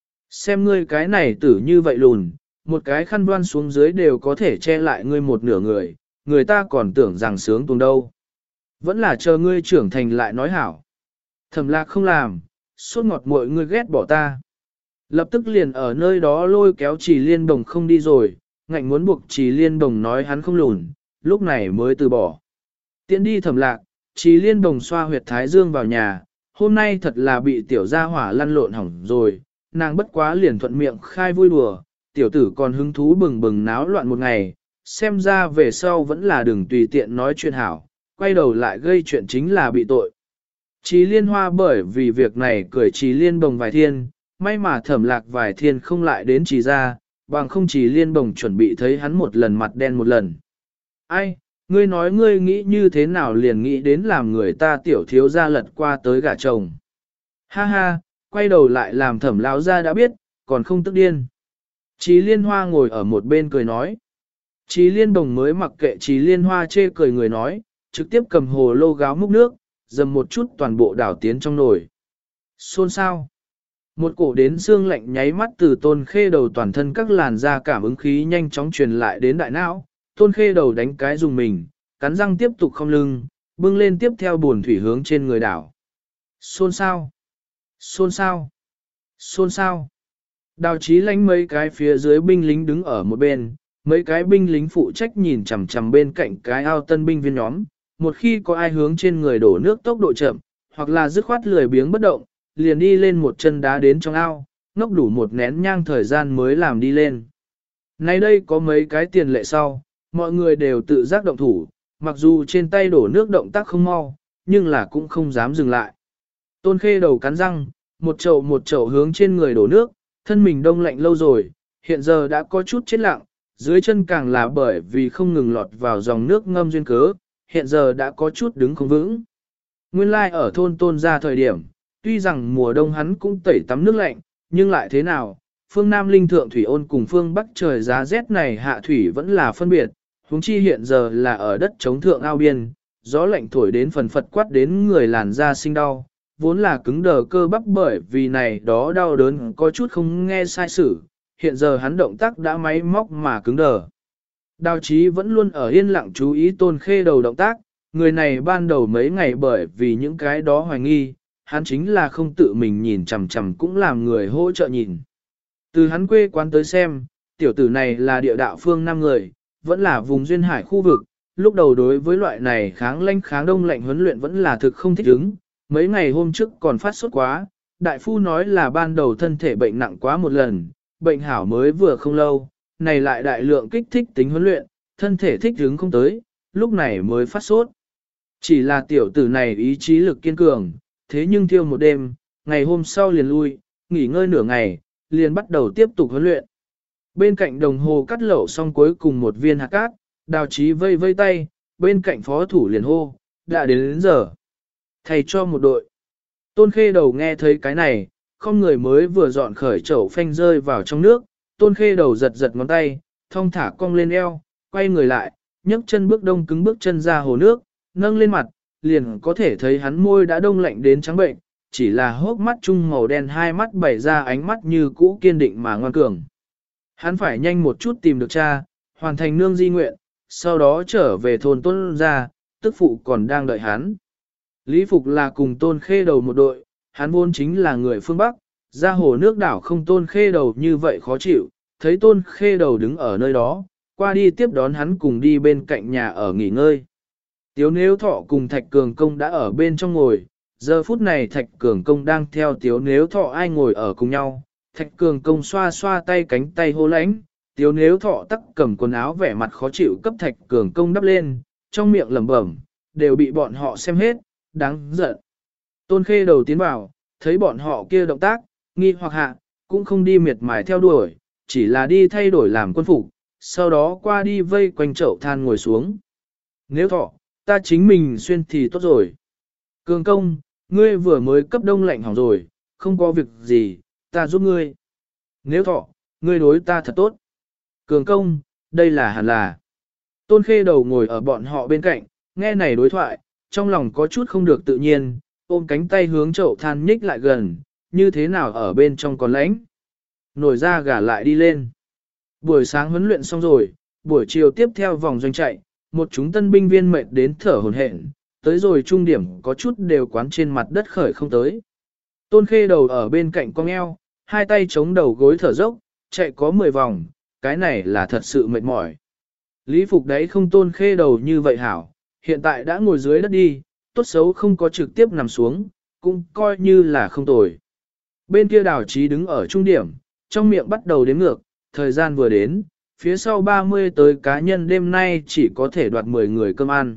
S1: Xem ngươi cái này tử như vậy lùn, một cái khăn đoan xuống dưới đều có thể che lại ngươi một nửa người, người ta còn tưởng rằng sướng tuồng đâu. Vẫn là chờ ngươi trưởng thành lại nói hảo. Thẩm Lạc không làm, sốt ngọt muội ngươi ghét bỏ ta. Lập tức liền ở nơi đó lôi kéo Trì Liên Bồng không đi rồi, ngạnh muốn buộc Trì Liên Bồng nói hắn không lùn, lúc này mới từ bỏ. Tiến đi Thẩm Lạc, Trì Liên Bồng xoa huyệt thái dương vào nhà, hôm nay thật là bị tiểu gia hỏa lăn lộn hỏng rồi, nàng bất quá liền thuận miệng khai vui đùa, tiểu tử còn hứng thú bừng bừng náo loạn một ngày, xem ra về sau vẫn là đừng tùy tiện nói chuyện hảo, quay đầu lại gây chuyện chính là bị tội. Trì Liên Hoa bởi vì việc này cười Trì Liên Bồng vài thiên, may mà Thẩm Lạc vài thiên không lại đến Trì ra, bằng không Trì Liên Bồng chuẩn bị thấy hắn một lần mặt đen một lần. Ai, ngươi nói ngươi nghĩ như thế nào liền nghĩ đến làm người ta tiểu thiếu gia lật qua tới gả chồng. Ha ha, quay đầu lại làm Thẩm lão gia đã biết, còn không tức điên. Trì Liên Hoa ngồi ở một bên cười nói. Trì Liên Bồng mới mặc kệ Trì Liên Hoa chê cười người nói, trực tiếp cầm hồ lô gáo múc nước, dầm một chút toàn bộ đảo tiến trong nồi. Xôn xao. Một cổ đến xương lạnh nháy mắt từ Tôn Khê Đầu toàn thân các làn da cảm ứng khí nhanh chóng truyền lại đến đại não. Tôn Khê Đầu đánh cái dùng mình, cắn răng tiếp tục không lưng, bưng lên tiếp theo buồn thủy hướng trên người đảo. Xôn xao. Xôn xao. Xôn xao. Đào Chí lánh mấy cái phía dưới binh lính đứng ở một bên, mấy cái binh lính phụ trách nhìn chằm chằm bên cạnh cái ao tân binh viên nhóm, một khi có ai hướng trên người đổ nước tốc độ chậm, hoặc là dứt khoát lười biếng bất động, liền đi lên một chân đá đến trong ao, ngốc đủ một nén nhang thời gian mới làm đi lên. Nay đây có mấy cái tiền lệ sau, mọi người đều tự giác động thủ, mặc dù trên tay đổ nước động tác không mau, nhưng là cũng không dám dừng lại. Tôn Khê Đầu cắn răng, một chậu hướng trên người đổ nước, thân mình đông lạnh lâu rồi, hiện giờ đã có chút chết lặng, dưới chân càng là bởi vì không ngừng lọt vào dòng nước ngâm duyên cớ, hiện giờ đã có chút đứng không vững. Nguyên lai ở thôn Tôn ra thời điểm, tuy rằng mùa đông hắn cũng tẩy tắm nước lạnh, nhưng lại thế nào, phương Nam linh thượng thủy ôn cùng phương Bắc trời giá rét này hạ thủy vẫn là phân biệt, huống chi hiện giờ là ở đất chống thượng ao biên, gió lạnh thổi đến phần phật quát đến người làn da sinh đau, vốn là cứng đờ cơ bắp bởi vì này đó đau đớn có chút không nghe sai sử, hiện giờ hắn động tác đã máy móc mà cứng đờ. Đào Chí vẫn luôn ở yên lặng chú ý Tôn Khê Đầu động tác, người này ban đầu mấy ngày bởi vì những cái đó hoài nghi, hắn chính là không tự mình nhìn chằm chằm cũng làm người hỗ trợ nhìn. Từ hắn quê quán tới xem, tiểu tử này là địa đạo phương Nam người, vẫn là vùng duyên hải khu vực, lúc đầu đối với loại này kháng lạnh kháng đông lạnh huấn luyện vẫn là thực không thích ứng, mấy ngày hôm trước còn phát sốt quá, đại phu nói là ban đầu thân thể bệnh nặng quá một lần, bệnh hảo mới vừa không lâu, này lại đại lượng kích thích tính huấn luyện, thân thể thích ứng không tới, lúc này mới phát sốt. Chỉ là tiểu tử này ý chí lực kiên cường, thế nhưng thiêu một đêm, ngày hôm sau liền lui, nghỉ ngơi nửa ngày, liền bắt đầu tiếp tục huấn luyện. Bên cạnh đồng hồ cắt lẩu xong cuối cùng một viên hạt cát, Đào Chí vây vây tay, bên cạnh phó thủ liền hô, đã đến giờ. Thầy cho một đội. Tôn Khê Đầu nghe thấy cái này, không người mới vừa dọn khởi chậu phanh rơi vào trong nước, Tôn Khê Đầu giật giật ngón tay, thong thả cong lên eo, quay người lại, nhấc chân bước đông cứng bước chân ra hồ nước, nâng lên mặt, liền có thể thấy hắn môi đã đông lạnh đến trắng bệnh, chỉ là hốc mắt trung màu đen hai mắt bảy ra ánh mắt như cũ kiên định mà ngoan cường. Hắn phải nhanh một chút tìm được cha, hoàn thành nương di nguyện, sau đó trở về thôn Tôn ra, tức phụ còn đang đợi hắn. Lý Phục là cùng Tôn Khê Đầu một đội, hắn vốn chính là người phương Bắc, ra hồ nước đảo không Tôn Khê Đầu như vậy khó chịu, thấy Tôn Khê Đầu đứng ở nơi đó, qua đi tiếp đón hắn cùng đi bên cạnh nhà ở nghỉ ngơi. Tiếu Nếu Thọ cùng Thạch Cường Công đã ở bên trong ngồi, giờ phút này Thạch Cường Công đang theo Tiếu Nếu Thọ ai ngồi ở cùng nhau, Thạch Cường Công xoa xoa tay cánh tay hô lãnh, Tiếu Nếu Thọ tắc cầm quần áo vẻ mặt khó chịu cấp Thạch Cường Công đắp lên, trong miệng lẩm bẩm, đều bị bọn họ xem hết, đáng giận. Tôn Khê Đầu tiến vào, thấy bọn họ kia động tác, nghi hoặc hạ, cũng không đi miệt mài theo đuổi, chỉ là đi thay đổi làm quân phục, sau đó qua đi vây quanh chậu than ngồi xuống. Nếu Thọ, ta chính mình xuyên thì tốt rồi. Cường Công, ngươi vừa mới cấp đông lạnh hỏng rồi, không có việc gì, ta giúp ngươi. Nếu Thọ, ngươi đối ta thật tốt. Cường Công, đây là hẳn là. Tôn Khê Đầu ngồi ở bọn họ bên cạnh, nghe này đối thoại, trong lòng có chút không được tự nhiên, ôm cánh tay hướng chậu than nhích lại gần, như thế nào ở bên trong còn lãnh. Nổi ra gà lại đi lên. Buổi sáng huấn luyện xong rồi, buổi chiều tiếp theo vòng doanh chạy, một chúng tân binh viên mệt đến thở hổn hển, tới rồi trung điểm có chút đều quán trên mặt đất khởi không tới. Tôn Khê Đầu ở bên cạnh cong eo, hai tay chống đầu gối thở dốc, chạy có 10 vòng, cái này là thật sự mệt mỏi. Lý Phục đấy không Tôn Khê Đầu như vậy hảo, hiện tại đã ngồi dưới đất đi, tốt xấu không có trực tiếp nằm xuống, cũng coi như là không tồi. Bên kia Đào Chí đứng ở trung điểm, trong miệng bắt đầu đếm ngược, thời gian vừa đến, phía sau 30 tới cá nhân đêm nay chỉ có thể đoạt 10 người cơm ăn.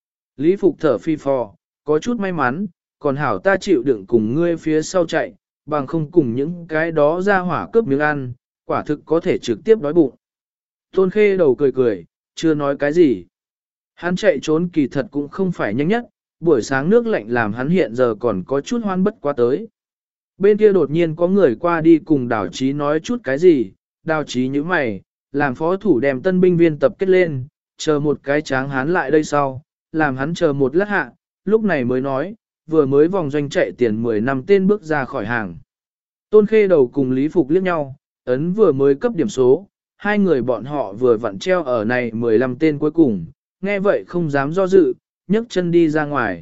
S1: Lý Phục thở phi phò, có chút may mắn, còn hảo ta chịu đựng cùng ngươi phía sau chạy, bằng không cùng những cái đó ra hỏa cướp miếng ăn, quả thực có thể trực tiếp đói bụng. Tôn Khê Đầu cười cười, chưa nói cái gì. Hắn chạy trốn kỳ thật cũng không phải nhanh nhất, buổi sáng nước lạnh làm hắn hiện giờ còn có chút hoan bất quá tới. Bên kia đột nhiên có người qua đi cùng Đào Chí nói chút cái gì, Đào Chí như mày, làm phó thủ đem tân binh viên tập kết lên, chờ một cái tráng hắn lại đây sau, làm hắn chờ một lát hạ, lúc này mới nói, vừa mới vòng doanh chạy tiền 10 năm tên bước ra khỏi hàng. Tôn Khê Đầu cùng Lý Phục liếc nhau, ấn vừa mới cấp điểm số, hai người bọn họ vừa vặn treo ở này 15 tên cuối cùng, nghe vậy không dám do dự, nhấc chân đi ra ngoài.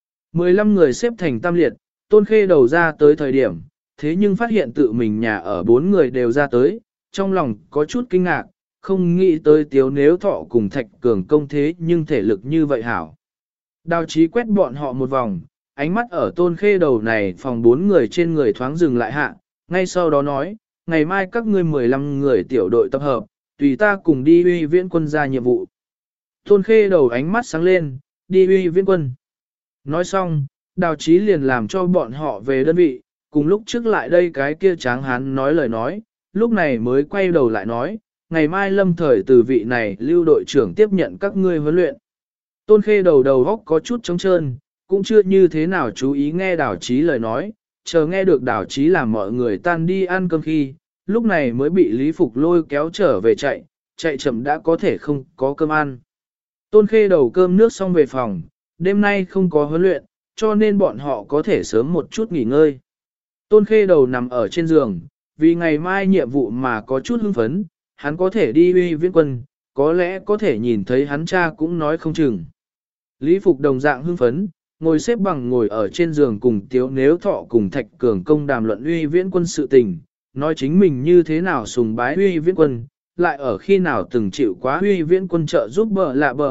S1: 15 người xếp thành tam liệt, Tôn Khê Đầu ra tới thời điểm, thế nhưng phát hiện tự mình nhà ở 4 người đều ra tới, trong lòng có chút kinh ngạc, không nghĩ tới Tiếu Nếu Thọ cùng Thạch Cường Công thế nhưng thể lực như vậy hảo. Đào Chí quét bọn họ một vòng, ánh mắt ở Tôn Khê Đầu này phòng 4 người trên người thoáng dừng lại hạ, ngay sau đó nói, ngày mai các ngươi 15 người tiểu đội tập hợp, tùy ta cùng đi uy viễn quân ra nhiệm vụ. Tôn Khê Đầu ánh mắt sáng lên, đi uy viễn quân. Nói xong, Đào Chí liền làm cho bọn họ về đơn vị, cùng lúc trước lại đây cái kia tráng hán nói lời nói, lúc này mới quay đầu lại nói, ngày mai lâm thời từ vị này lưu đội trưởng tiếp nhận các ngươi huấn luyện. Tôn Khê Đầu đầu góc có chút trống trơn, cũng chưa như thế nào chú ý nghe Đào Chí lời nói, chờ nghe được Đào Chí làm mọi người tan đi ăn cơm khi, lúc này mới bị Lý Phục lôi kéo trở về chạy chậm đã có thể không có cơm ăn. Tôn Khê Đầu cơm nước xong về phòng, đêm nay không có huấn luyện, cho nên bọn họ có thể sớm một chút nghỉ ngơi. Tôn Khê Đầu nằm ở trên giường, vì ngày mai nhiệm vụ mà có chút hưng phấn, hắn có thể đi uy viễn quân, có lẽ có thể nhìn thấy hắn cha cũng nói không chừng. Lý Phục đồng dạng hưng phấn, ngồi xếp bằng ngồi ở trên giường cùng Tiếu Nếu Thọ cùng Thạch Cường Công đàm luận uy viễn quân sự tình, nói chính mình như thế nào sùng bái uy viễn quân, lại ở khi nào từng chịu quá Huy Viễn quân trợ giúp bờ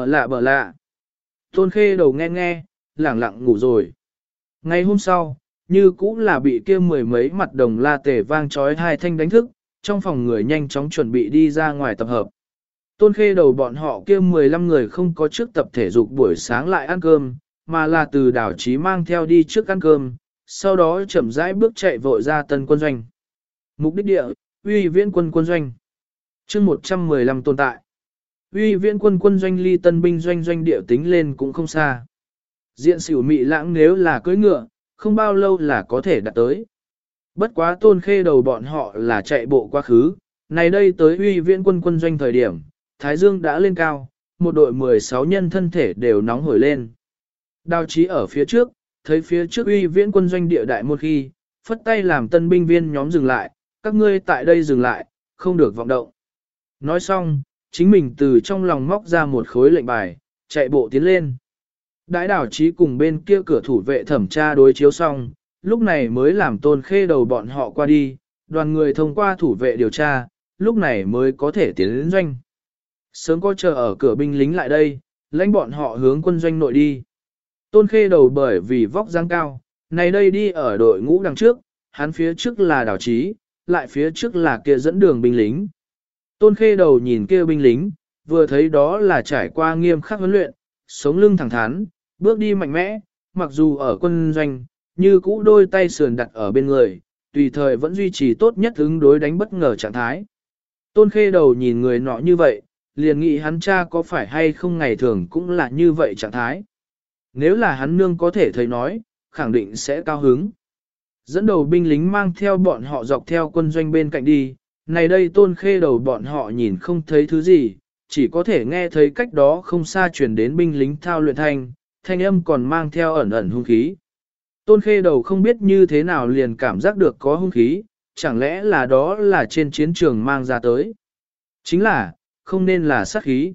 S1: lạ. Tôn Khê Đầu nghe, lẳng lặng ngủ rồi. Ngày hôm sau, như cũng là bị kia mười mấy mặt đồng la tề vang chói hai thanh đánh thức, trong phòng người nhanh chóng chuẩn bị đi ra ngoài tập hợp. Tôn Khê Đầu bọn họ kia 15 người không có trước tập thể dục buổi sáng lại ăn cơm, mà là từ đảo chí mang theo đi trước ăn cơm, sau đó chậm rãi bước chạy vội ra tân quân doanh. Mục đích địa, Uy Viễn quân quân doanh. Chương 115 tồn tại. Uy Viễn quân quân doanh ly tân binh doanh địa tính lên cũng không xa. Diện xỉu mị lãng nếu là cưỡi ngựa, không bao lâu là có thể đạt tới. Bất quá Tôn Khê Đầu bọn họ là chạy bộ quá khứ, này đây tới Uy Viễn quân quân doanh thời điểm, Thái Dương đã lên cao, một đội 16 nhân thân thể đều nóng hổi lên. Đào Chí ở phía trước, thấy phía trước Uy Viễn quân doanh địa đại một khi, phất tay làm tân binh viên nhóm dừng lại, các ngươi tại đây dừng lại, không được vọng động. Nói xong, chính mình từ trong lòng móc ra một khối lệnh bài, chạy bộ tiến lên. Đãi Đào Chí cùng bên kia cửa thủ vệ thẩm tra đối chiếu xong, lúc này mới làm Tôn Khê Đầu bọn họ qua đi, đoàn người thông qua thủ vệ điều tra, lúc này mới có thể tiến đến doanh. Sớm có chờ ở cửa binh lính lại đây, lãnh bọn họ hướng quân doanh nội đi. Tôn Khê Đầu bởi vì vóc dáng cao, này đây đi ở đội ngũ đằng trước, hắn phía trước là Đào Chí, lại phía trước là kia dẫn đường binh lính. Tôn Khê Đầu nhìn kia binh lính, vừa thấy đó là trải qua nghiêm khắc huấn luyện, sống lưng thẳng thắn, bước đi mạnh mẽ, mặc dù ở quân doanh, như cũ đôi tay sườn đặt ở bên người, tùy thời vẫn duy trì tốt nhất ứng đối đánh bất ngờ trạng thái. Tôn Khê Đầu nhìn người nọ như vậy, liền nghĩ hắn cha có phải hay không ngày thường cũng là như vậy trạng thái. Nếu là hắn nương có thể thấy nói, khẳng định sẽ cao hứng. Dẫn đầu binh lính mang theo bọn họ dọc theo quân doanh bên cạnh đi, này đây Tôn Khê Đầu bọn họ nhìn không thấy thứ gì, chỉ có thể nghe thấy cách đó không xa truyền đến binh lính thao luyện thanh âm còn mang theo ẩn ẩn hung khí. Tôn Khê Đầu không biết như thế nào liền cảm giác được có hung khí, chẳng lẽ là đó là trên chiến trường mang ra tới. Chính là, không nên là sát khí.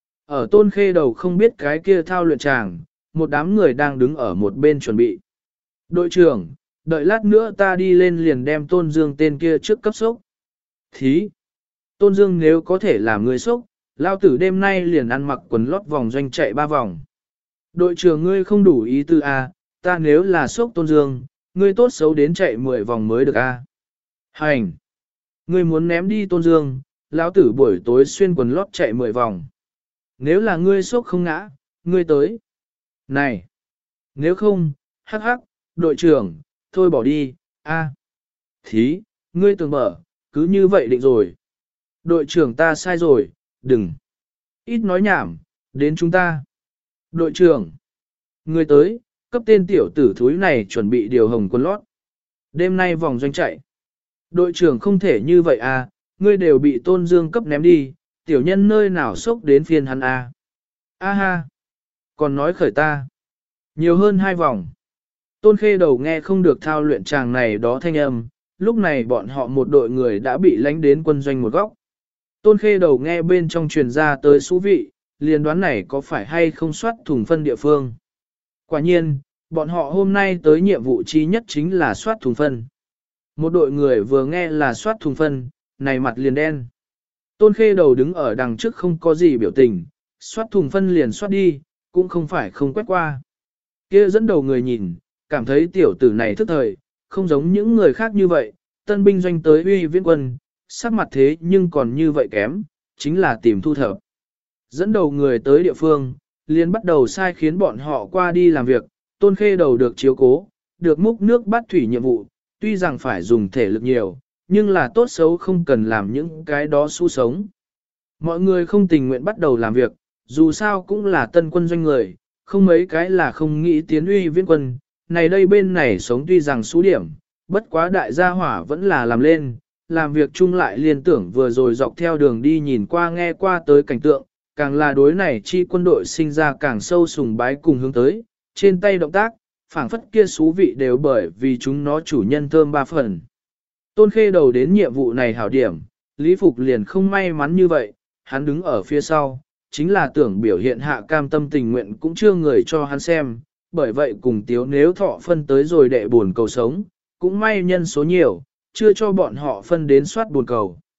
S1: Ở Tôn Khê Đầu không biết cái kia thao luyện tràng, một đám người đang đứng ở một bên chuẩn bị. Đội trưởng, đợi lát nữa ta đi lên liền đem Tôn Dương tên kia trước cấp sốc. Thí! Tôn Dương nếu có thể làm người sốc, lao tử đêm nay liền ăn mặc quần lót vòng doanh chạy 3 vòng. Đội trưởng ngươi không đủ ý tư a, ta nếu là sốc Tôn Dương, ngươi tốt xấu đến chạy 10 vòng mới được a. Hành! Ngươi muốn ném đi Tôn Dương, lão tử buổi tối xuyên quần lót chạy 10 vòng. Nếu là ngươi sốc không ngã, ngươi tới. Này! Nếu không, hắc hắc, đội trưởng, thôi bỏ đi, a. Thí, ngươi tưởng mở, cứ như vậy định rồi. Đội trưởng ta sai rồi, đừng. Ít nói nhảm, đến chúng ta. Đội trưởng, ngươi tới, cấp tên tiểu tử thúi này chuẩn bị điều hồng quân lót. Đêm nay vòng doanh chạy. Đội trưởng không thể như vậy à, ngươi đều bị Tôn Dương cấp ném đi, tiểu nhân nơi nào sốc đến phiên hắn à. A ha, còn nói khởi ta. Nhiều hơn 2 vòng. Tôn Khê Đầu nghe không được thao luyện tràng này đó thanh âm, lúc này bọn họ một đội người đã bị lánh đến quân doanh một góc. Tôn Khê Đầu nghe bên trong truyền ra tới số vị, liền đoán này có phải hay không soát thùng phân địa phương. Quả nhiên, bọn họ hôm nay tới nhiệm vụ chi nhất chính là soát thùng phân. Một đội người vừa nghe là soát thùng phân, này mặt liền đen. Tôn Khê Đầu đứng ở đằng trước không có gì biểu tình, soát thùng phân liền soát đi, cũng không phải không quét qua. Kia dẫn đầu người nhìn, cảm thấy tiểu tử này thức thời, không giống những người khác như vậy, tân binh doanh tới Uy Viễn quân, sắc mặt thế nhưng còn như vậy kém, chính là tìm thu thập. Dẫn đầu người tới địa phương, liền bắt đầu sai khiến bọn họ qua đi làm việc, Tôn Khê Đầu được chiếu cố, được múc nước bắt thủy nhiệm vụ, tuy rằng phải dùng thể lực nhiều, nhưng là tốt xấu không cần làm những cái đó su sống. Mọi người không tình nguyện bắt đầu làm việc, dù sao cũng là tân quân doanh người, không mấy cái là không nghĩ tiến Uy Viễn quân, này đây bên này sống tuy rằng số điểm, bất quá đại gia hỏa vẫn là làm lên, làm việc chung lại liên tưởng vừa rồi dọc theo đường đi nhìn qua nghe qua tới cảnh tượng, càng là đối này chi quân đội sinh ra càng sâu sùng bái cùng hướng tới, trên tay động tác, phảng phất kia xú vị đều bởi vì chúng nó chủ nhân thơm 3 phần. Tôn Khê Đầu đến nhiệm vụ này hảo điểm, Lý Phục liền không may mắn như vậy, hắn đứng ở phía sau, chính là tưởng biểu hiện hạ cam tâm tình nguyện cũng chưa người cho hắn xem, bởi vậy cùng Tiếu Nếu Thọ phân tới rồi đệ buồn cầu sống, cũng may nhân số nhiều, chưa cho bọn họ phân đến soát buồn cầu.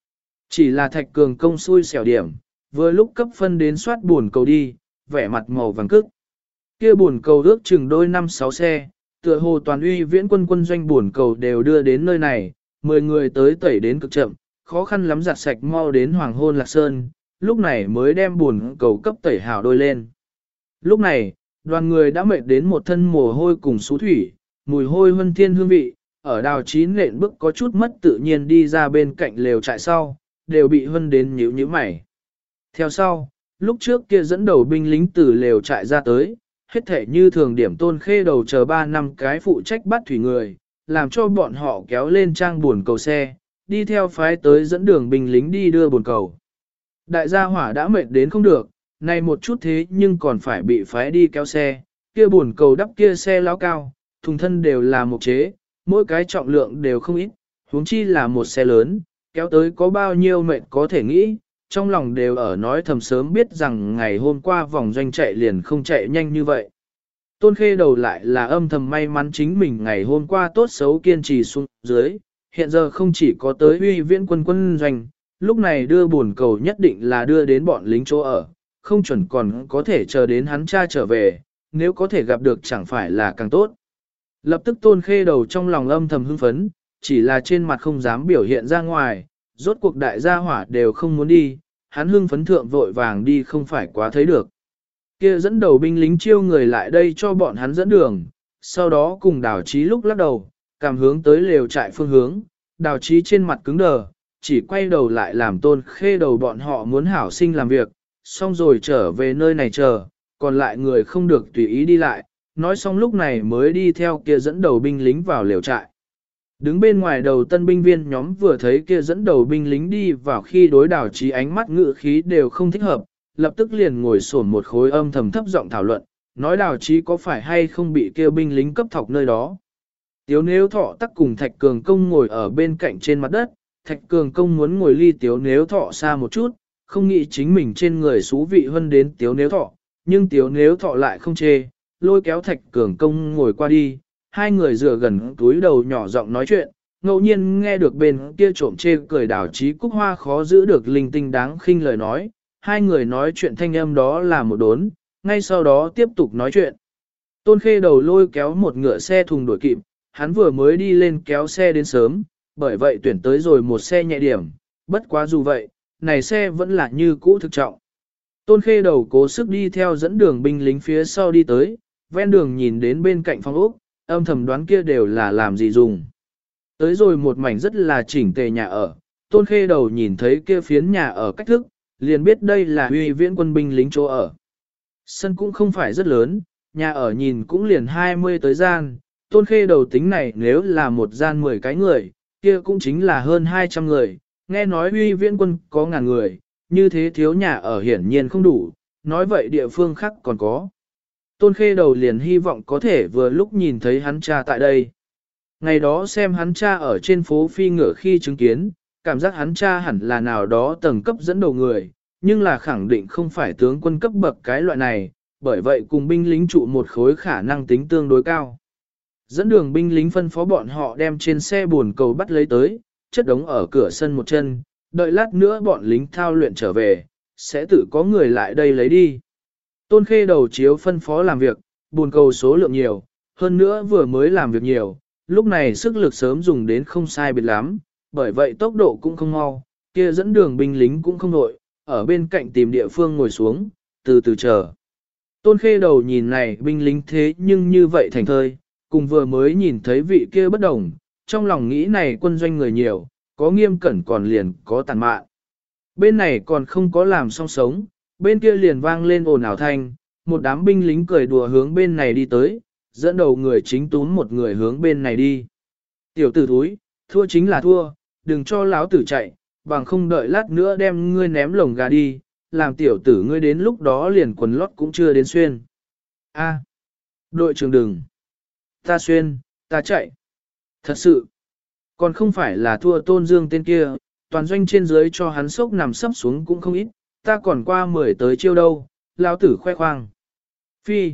S1: Chỉ là Thạch Cường công xui xẻo điểm, vừa lúc cấp phân đến soát buồn cầu đi, vẻ mặt màu vàng cức. Kia buồn cầu ước chừng đôi 5-6 xe, tựa hồ toàn uy viễn quân quân doanh buồn cầu đều đưa đến nơi này, 10 người tới tẩy đến cực chậm, khó khăn lắm giặt sạch mau đến Hoàng Hôn Lạc Sơn, lúc này mới đem buồn cầu cấp tẩy hào đôi lên. Lúc này, đoàn người đã mệt đến một thân mồ hôi cùng xú thủy, mùi hôi huân thiên hương vị, ở đào chín nện bước có chút mất tự nhiên đi ra bên cạnh lều trại sau, đều bị huân đến nhíu nhíu mày. Theo sau, lúc trước kia dẫn đầu binh lính từ lều trại ra tới, hết thể như thường điểm Tôn Khê Đầu chờ 3 năm cái phụ trách bắt thủy người, làm cho bọn họ kéo lên trang buồn cầu xe, đi theo phái tới dẫn đường binh lính đi đưa buồn cầu. Đại gia hỏa đã mệt đến không được, này một chút thế nhưng còn phải bị phái đi kéo xe, kia buồn cầu đắp kia xe láo cao, thùng thân đều là một chế, mỗi cái trọng lượng đều không ít, huống chi là một xe lớn, kéo tới có bao nhiêu mệt có thể nghĩ, trong lòng đều ở nói thầm sớm biết rằng ngày hôm qua vòng doanh chạy liền không chạy nhanh như vậy. Tôn Khê Đầu lại là âm thầm may mắn chính mình ngày hôm qua tốt xấu kiên trì xuống dưới, hiện giờ không chỉ có tới uy viễn quân quân doanh, lúc này đưa buồn cầu nhất định là đưa đến bọn lính chỗ ở, không chuẩn còn có thể chờ đến hắn cha trở về, nếu có thể gặp được chẳng phải là càng tốt. Lập tức Tôn Khê Đầu trong lòng âm thầm hưng phấn, chỉ là trên mặt không dám biểu hiện ra ngoài, rốt cuộc đại gia hỏa đều không muốn đi, hắn hưng phấn thượng vội vàng đi không phải quá thấy được. Kia dẫn đầu binh lính chiêu người lại đây cho bọn hắn dẫn đường, sau đó cùng Đào Chí lúc lắc đầu, cảm hướng tới lều trại phương hướng, Đào Chí trên mặt cứng đờ, chỉ quay đầu lại làm Tôn Khê Đầu bọn họ muốn hảo sinh làm việc, xong rồi trở về nơi này chờ, còn lại người không được tùy ý đi lại, nói xong lúc này mới đi theo kia dẫn đầu binh lính vào lều trại. Đứng bên ngoài đầu tân binh viên nhóm vừa thấy kia dẫn đầu binh lính đi vào khi đối Đào Chí ánh mắt ngự khí đều không thích hợp, lập tức liền ngồi xổm một khối âm thầm thấp giọng thảo luận, nói Đào Chí có phải hay không bị kêu binh lính cấp thọc nơi đó. Tiếu Nếu Thọ tắc cùng Thạch Cường Công ngồi ở bên cạnh trên mặt đất, Thạch Cường Công muốn ngồi ly Tiếu Nếu Thọ xa một chút, không nghĩ chính mình trên người xú vị hơn đến Tiếu Nếu Thọ, nhưng Tiếu Nếu Thọ lại không chê, lôi kéo Thạch Cường Công ngồi qua đi, hai người dựa gần túi đầu nhỏ giọng nói chuyện, ngẫu nhiên nghe được bên kia trộm chê cười Đào Chí Cúc Hoa khó giữ được linh tinh đáng khinh lời nói, hai người nói chuyện thanh âm đó là một đốn, ngay sau đó tiếp tục nói chuyện. Tôn Khê Đầu lôi kéo một ngựa xe thùng đuổi kịp, hắn vừa mới đi lên kéo xe đến sớm, bởi vậy tuyển tới rồi một xe nhẹ điểm, bất quá dù vậy, này xe vẫn là như cũ thực trọng. Tôn Khê Đầu cố sức đi theo dẫn đường binh lính phía sau đi tới, ven đường nhìn đến bên cạnh phòng ốc, âm thầm đoán kia đều là làm gì dùng. Tới rồi một mảnh rất là chỉnh tề nhà ở, Tôn Khê Đầu nhìn thấy kia phiến nhà ở cách thức, liền biết đây là uy viễn quân binh lính chỗ ở. Sân cũng không phải rất lớn, nhà ở nhìn cũng liền 20 tới gian, Tôn Khê Đầu tính này nếu là một gian 10 cái người, kia cũng chính là hơn 200 người, nghe nói uy viễn quân có ngàn người, như thế thiếu nhà ở hiển nhiên không đủ, nói vậy địa phương khác còn có. Tôn Khê Đầu liền hy vọng có thể vừa lúc nhìn thấy hắn cha tại đây. Ngày đó xem hắn cha ở trên phố phi ngựa khi chứng kiến, cảm giác hắn cha hẳn là nào đó tầng cấp dẫn đầu người, nhưng là khẳng định không phải tướng quân cấp bậc cái loại này, bởi vậy cùng binh lính trụ một khối khả năng tính tương đối cao. Dẫn đường binh lính phân phó bọn họ đem trên xe buồn cầu bắt lấy tới, chất đống ở cửa sân một chân, đợi lát nữa bọn lính thao luyện trở về, sẽ tự có người lại đây lấy đi. Tôn Khê Đầu chiếu phân phó làm việc, buồn cầu số lượng nhiều, hơn nữa vừa mới làm việc nhiều, lúc này sức lực sớm dùng đến không sai biệt lắm, bởi vậy tốc độ cũng không mau, kia dẫn đường binh lính cũng không nội, ở bên cạnh tìm địa phương ngồi xuống, từ từ chờ. Tôn Khê Đầu nhìn này binh lính thế nhưng như vậy thành thơi, cùng vừa mới nhìn thấy vị kia bất đồng, trong lòng nghĩ này quân doanh người nhiều, có nghiêm cẩn còn liền có tàn mạn. Bên này còn không có làm xong sống, bên kia liền vang lên ồn ào thanh, một đám binh lính cười đùa hướng bên này đi tới, dẫn đầu người chính túm một người hướng bên này đi. Tiểu tử thúi, thua chính là thua, đừng cho láo tử chạy, bằng không đợi lát nữa đem ngươi ném lồng gà đi, làm tiểu tử ngươi đến lúc đó liền quần lót cũng chưa đến xuyên. A, đội trưởng đừng. Ta xuyên, ta chạy. Thật sự, còn không phải là thua Tôn Dương tên kia, toàn doanh trên dưới cho hắn sốc nằm sấp xuống cũng không ít, ta còn qua 10 tới chiêu đâu, lão tử khoe khoang. Phi,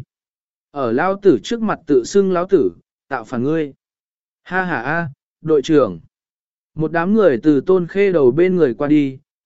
S1: ở lão tử trước mặt tự xưng lão tử, tạo phản ngươi. Ha ha a, đội trưởng. Một đám người từ Tôn Khê Đầu bên người qua đi,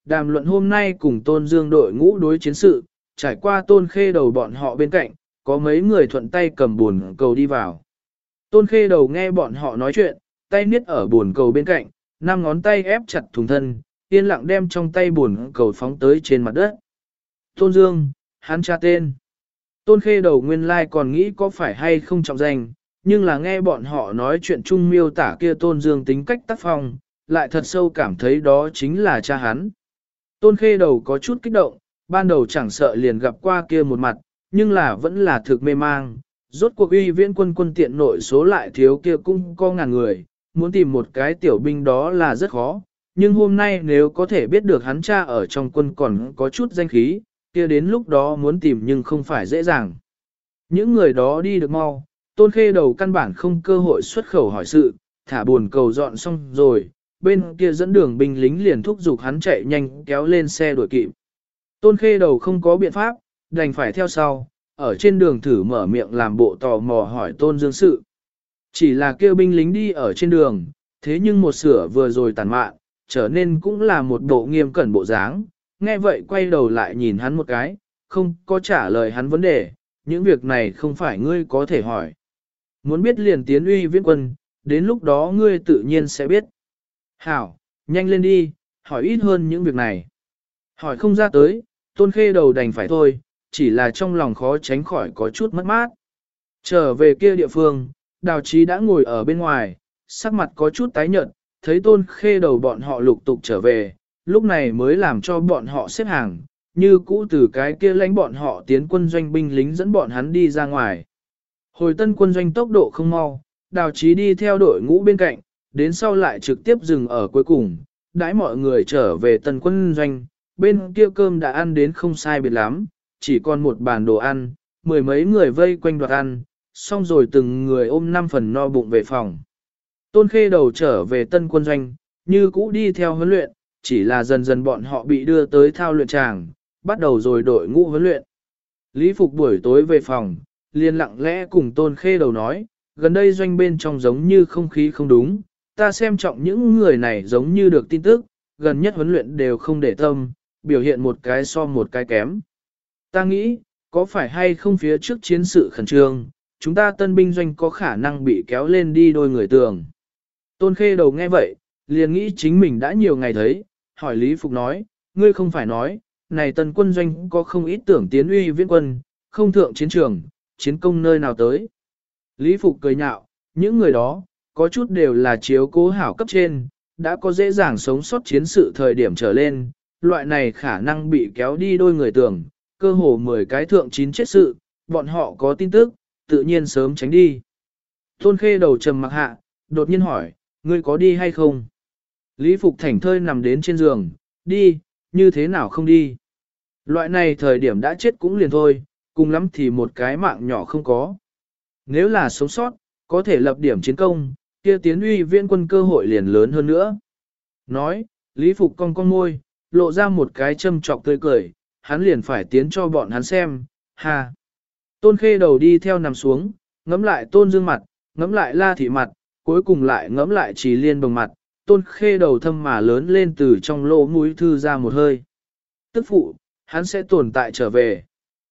S1: đàm luận hôm nay cùng Tôn Dương đội ngũ đối chiến sự, trải qua Tôn Khê Đầu bọn họ bên cạnh, có mấy người thuận tay cầm buồn cầu đi vào. Tôn Khê Đầu nghe bọn họ nói chuyện, tay niết ở buồn cầu bên cạnh, 5 ngón tay ép chặt thùng thân, yên lặng đem trong tay buồn cầu phóng tới trên mặt đất. Tôn Dương, hắn tra tên. Tôn Khê Đầu nguyên lai còn nghĩ có phải hay không trọng danh, nhưng là nghe bọn họ nói chuyện chung miêu tả kia Tôn Dương tính cách tác phong, lại thật sâu cảm thấy đó chính là cha hắn. Tôn Khê Đầu có chút kích động, ban đầu chẳng sợ liền gặp qua kia một mặt, nhưng là vẫn là thực mê mang. Rốt cuộc Uy Viễn quân quân tiện nội số lại thiếu kia cũng có ngàn người, muốn tìm một cái tiểu binh đó là rất khó, nhưng hôm nay nếu có thể biết được hắn cha ở trong quân còn có chút danh khí, kia đến lúc đó muốn tìm nhưng không phải dễ dàng. Những người đó đi được mau, Tôn Khê Đầu căn bản không cơ hội xuất khẩu hỏi sự, thả buồn cầu dọn xong rồi, bên kia dẫn đường binh lính liền thúc giục hắn chạy nhanh kéo lên xe đuổi kịp. Tôn Khê Đầu không có biện pháp, đành phải theo sau, ở trên đường thử mở miệng làm bộ tò mò hỏi Tôn Dương sự. Chỉ là kêu binh lính đi ở trên đường, thế nhưng một sửa vừa rồi tàn mạn, trở nên cũng là một bộ nghiêm cẩn bộ dáng, nghe vậy quay đầu lại nhìn hắn một cái, không có trả lời hắn vấn đề, những việc này không phải ngươi có thể hỏi. Muốn biết liền tiến Uy Viễn quân, đến lúc đó ngươi tự nhiên sẽ biết. Hảo, nhanh lên đi, hỏi ít hơn những việc này. Hỏi không ra tới, Tôn Khê Đầu đành phải thôi, chỉ là trong lòng khó tránh khỏi có chút mất mát. Trở về kia địa phương, Đào Chí đã ngồi ở bên ngoài, sắc mặt có chút tái nhợt, thấy Tôn Khê Đầu bọn họ lục tục trở về, lúc này mới làm cho bọn họ xếp hàng, như cũ từ cái kia lãnh bọn họ tiến quân doanh binh lính dẫn bọn hắn đi ra ngoài. Hồi tân quân doanh tốc độ không mau, Đào Chí đi theo đội ngũ bên cạnh, đến sau lại trực tiếp dừng ở cuối cùng, đãi mọi người trở về tân quân doanh, bên kia cơm đã ăn đến không sai biệt lắm, chỉ còn một bàn đồ ăn, 10 mấy người vây quanh đoạt ăn, xong rồi từng người ôm 5 phần no bụng về phòng. Tôn Khê Đầu trở về tân quân doanh, như cũ đi theo huấn luyện, chỉ là dần dần bọn họ bị đưa tới thao luyện tràng, bắt đầu rồi đội ngũ huấn luyện. Lý Phục buổi tối về phòng, liền lặng lẽ cùng Tôn Khê Đầu nói, gần đây doanh bên trong giống như không khí không đúng, ta xem trọng những người này giống như được tin tức, gần nhất huấn luyện đều không để tâm, biểu hiện một cái so một cái kém. Ta nghĩ, có phải hay không phía trước chiến sự khẩn trương, chúng ta tân binh doanh có khả năng bị kéo lên đi đôi người tường. Tôn Khê Đầu nghe vậy, liền nghĩ chính mình đã nhiều ngày thấy, hỏi Lý Phục nói, ngươi không phải nói, này tân quân doanh có không ít tưởng tiến Uy Viễn quân, không thượng chiến trường, chiến công nơi nào tới. Lý Phục cười nhạo, những người đó, có chút đều là chiếu cố hảo cấp trên, đã có dễ dàng sống sót chiến sự thời điểm trở lên, loại này khả năng bị kéo đi đôi người tưởng, cơ hồ 10 cái thượng 9 chết sự, bọn họ có tin tức, tự nhiên sớm tránh đi. Tôn Khê Đầu trầm mặc hạ, đột nhiên hỏi, ngươi có đi hay không? Lý Phục thảnh thơi nằm đến trên giường, đi, như thế nào không đi? Loại này thời điểm đã chết cũng liền thôi, cùng lắm thì một cái mạng nhỏ không có. Nếu là sống sót, có thể lập điểm chiến công, kia tiến Uy Viễn quân cơ hội liền lớn hơn nữa. Nói, Lý Phục cong cong môi, lộ ra một cái châm trọc tươi cười, hắn liền phải tiến cho bọn hắn xem, ha. Tôn Khê Đầu đi theo nằm xuống, ngắm lại Tôn Dương mặt, ngắm lại La Thị mặt, cuối cùng lại ngắm lại Trì Liên Bồng mặt, Tôn Khê Đầu thâm mà lớn lên từ trong lỗ mũi thư ra một hơi. Tức phụ, hắn sẽ tồn tại trở về.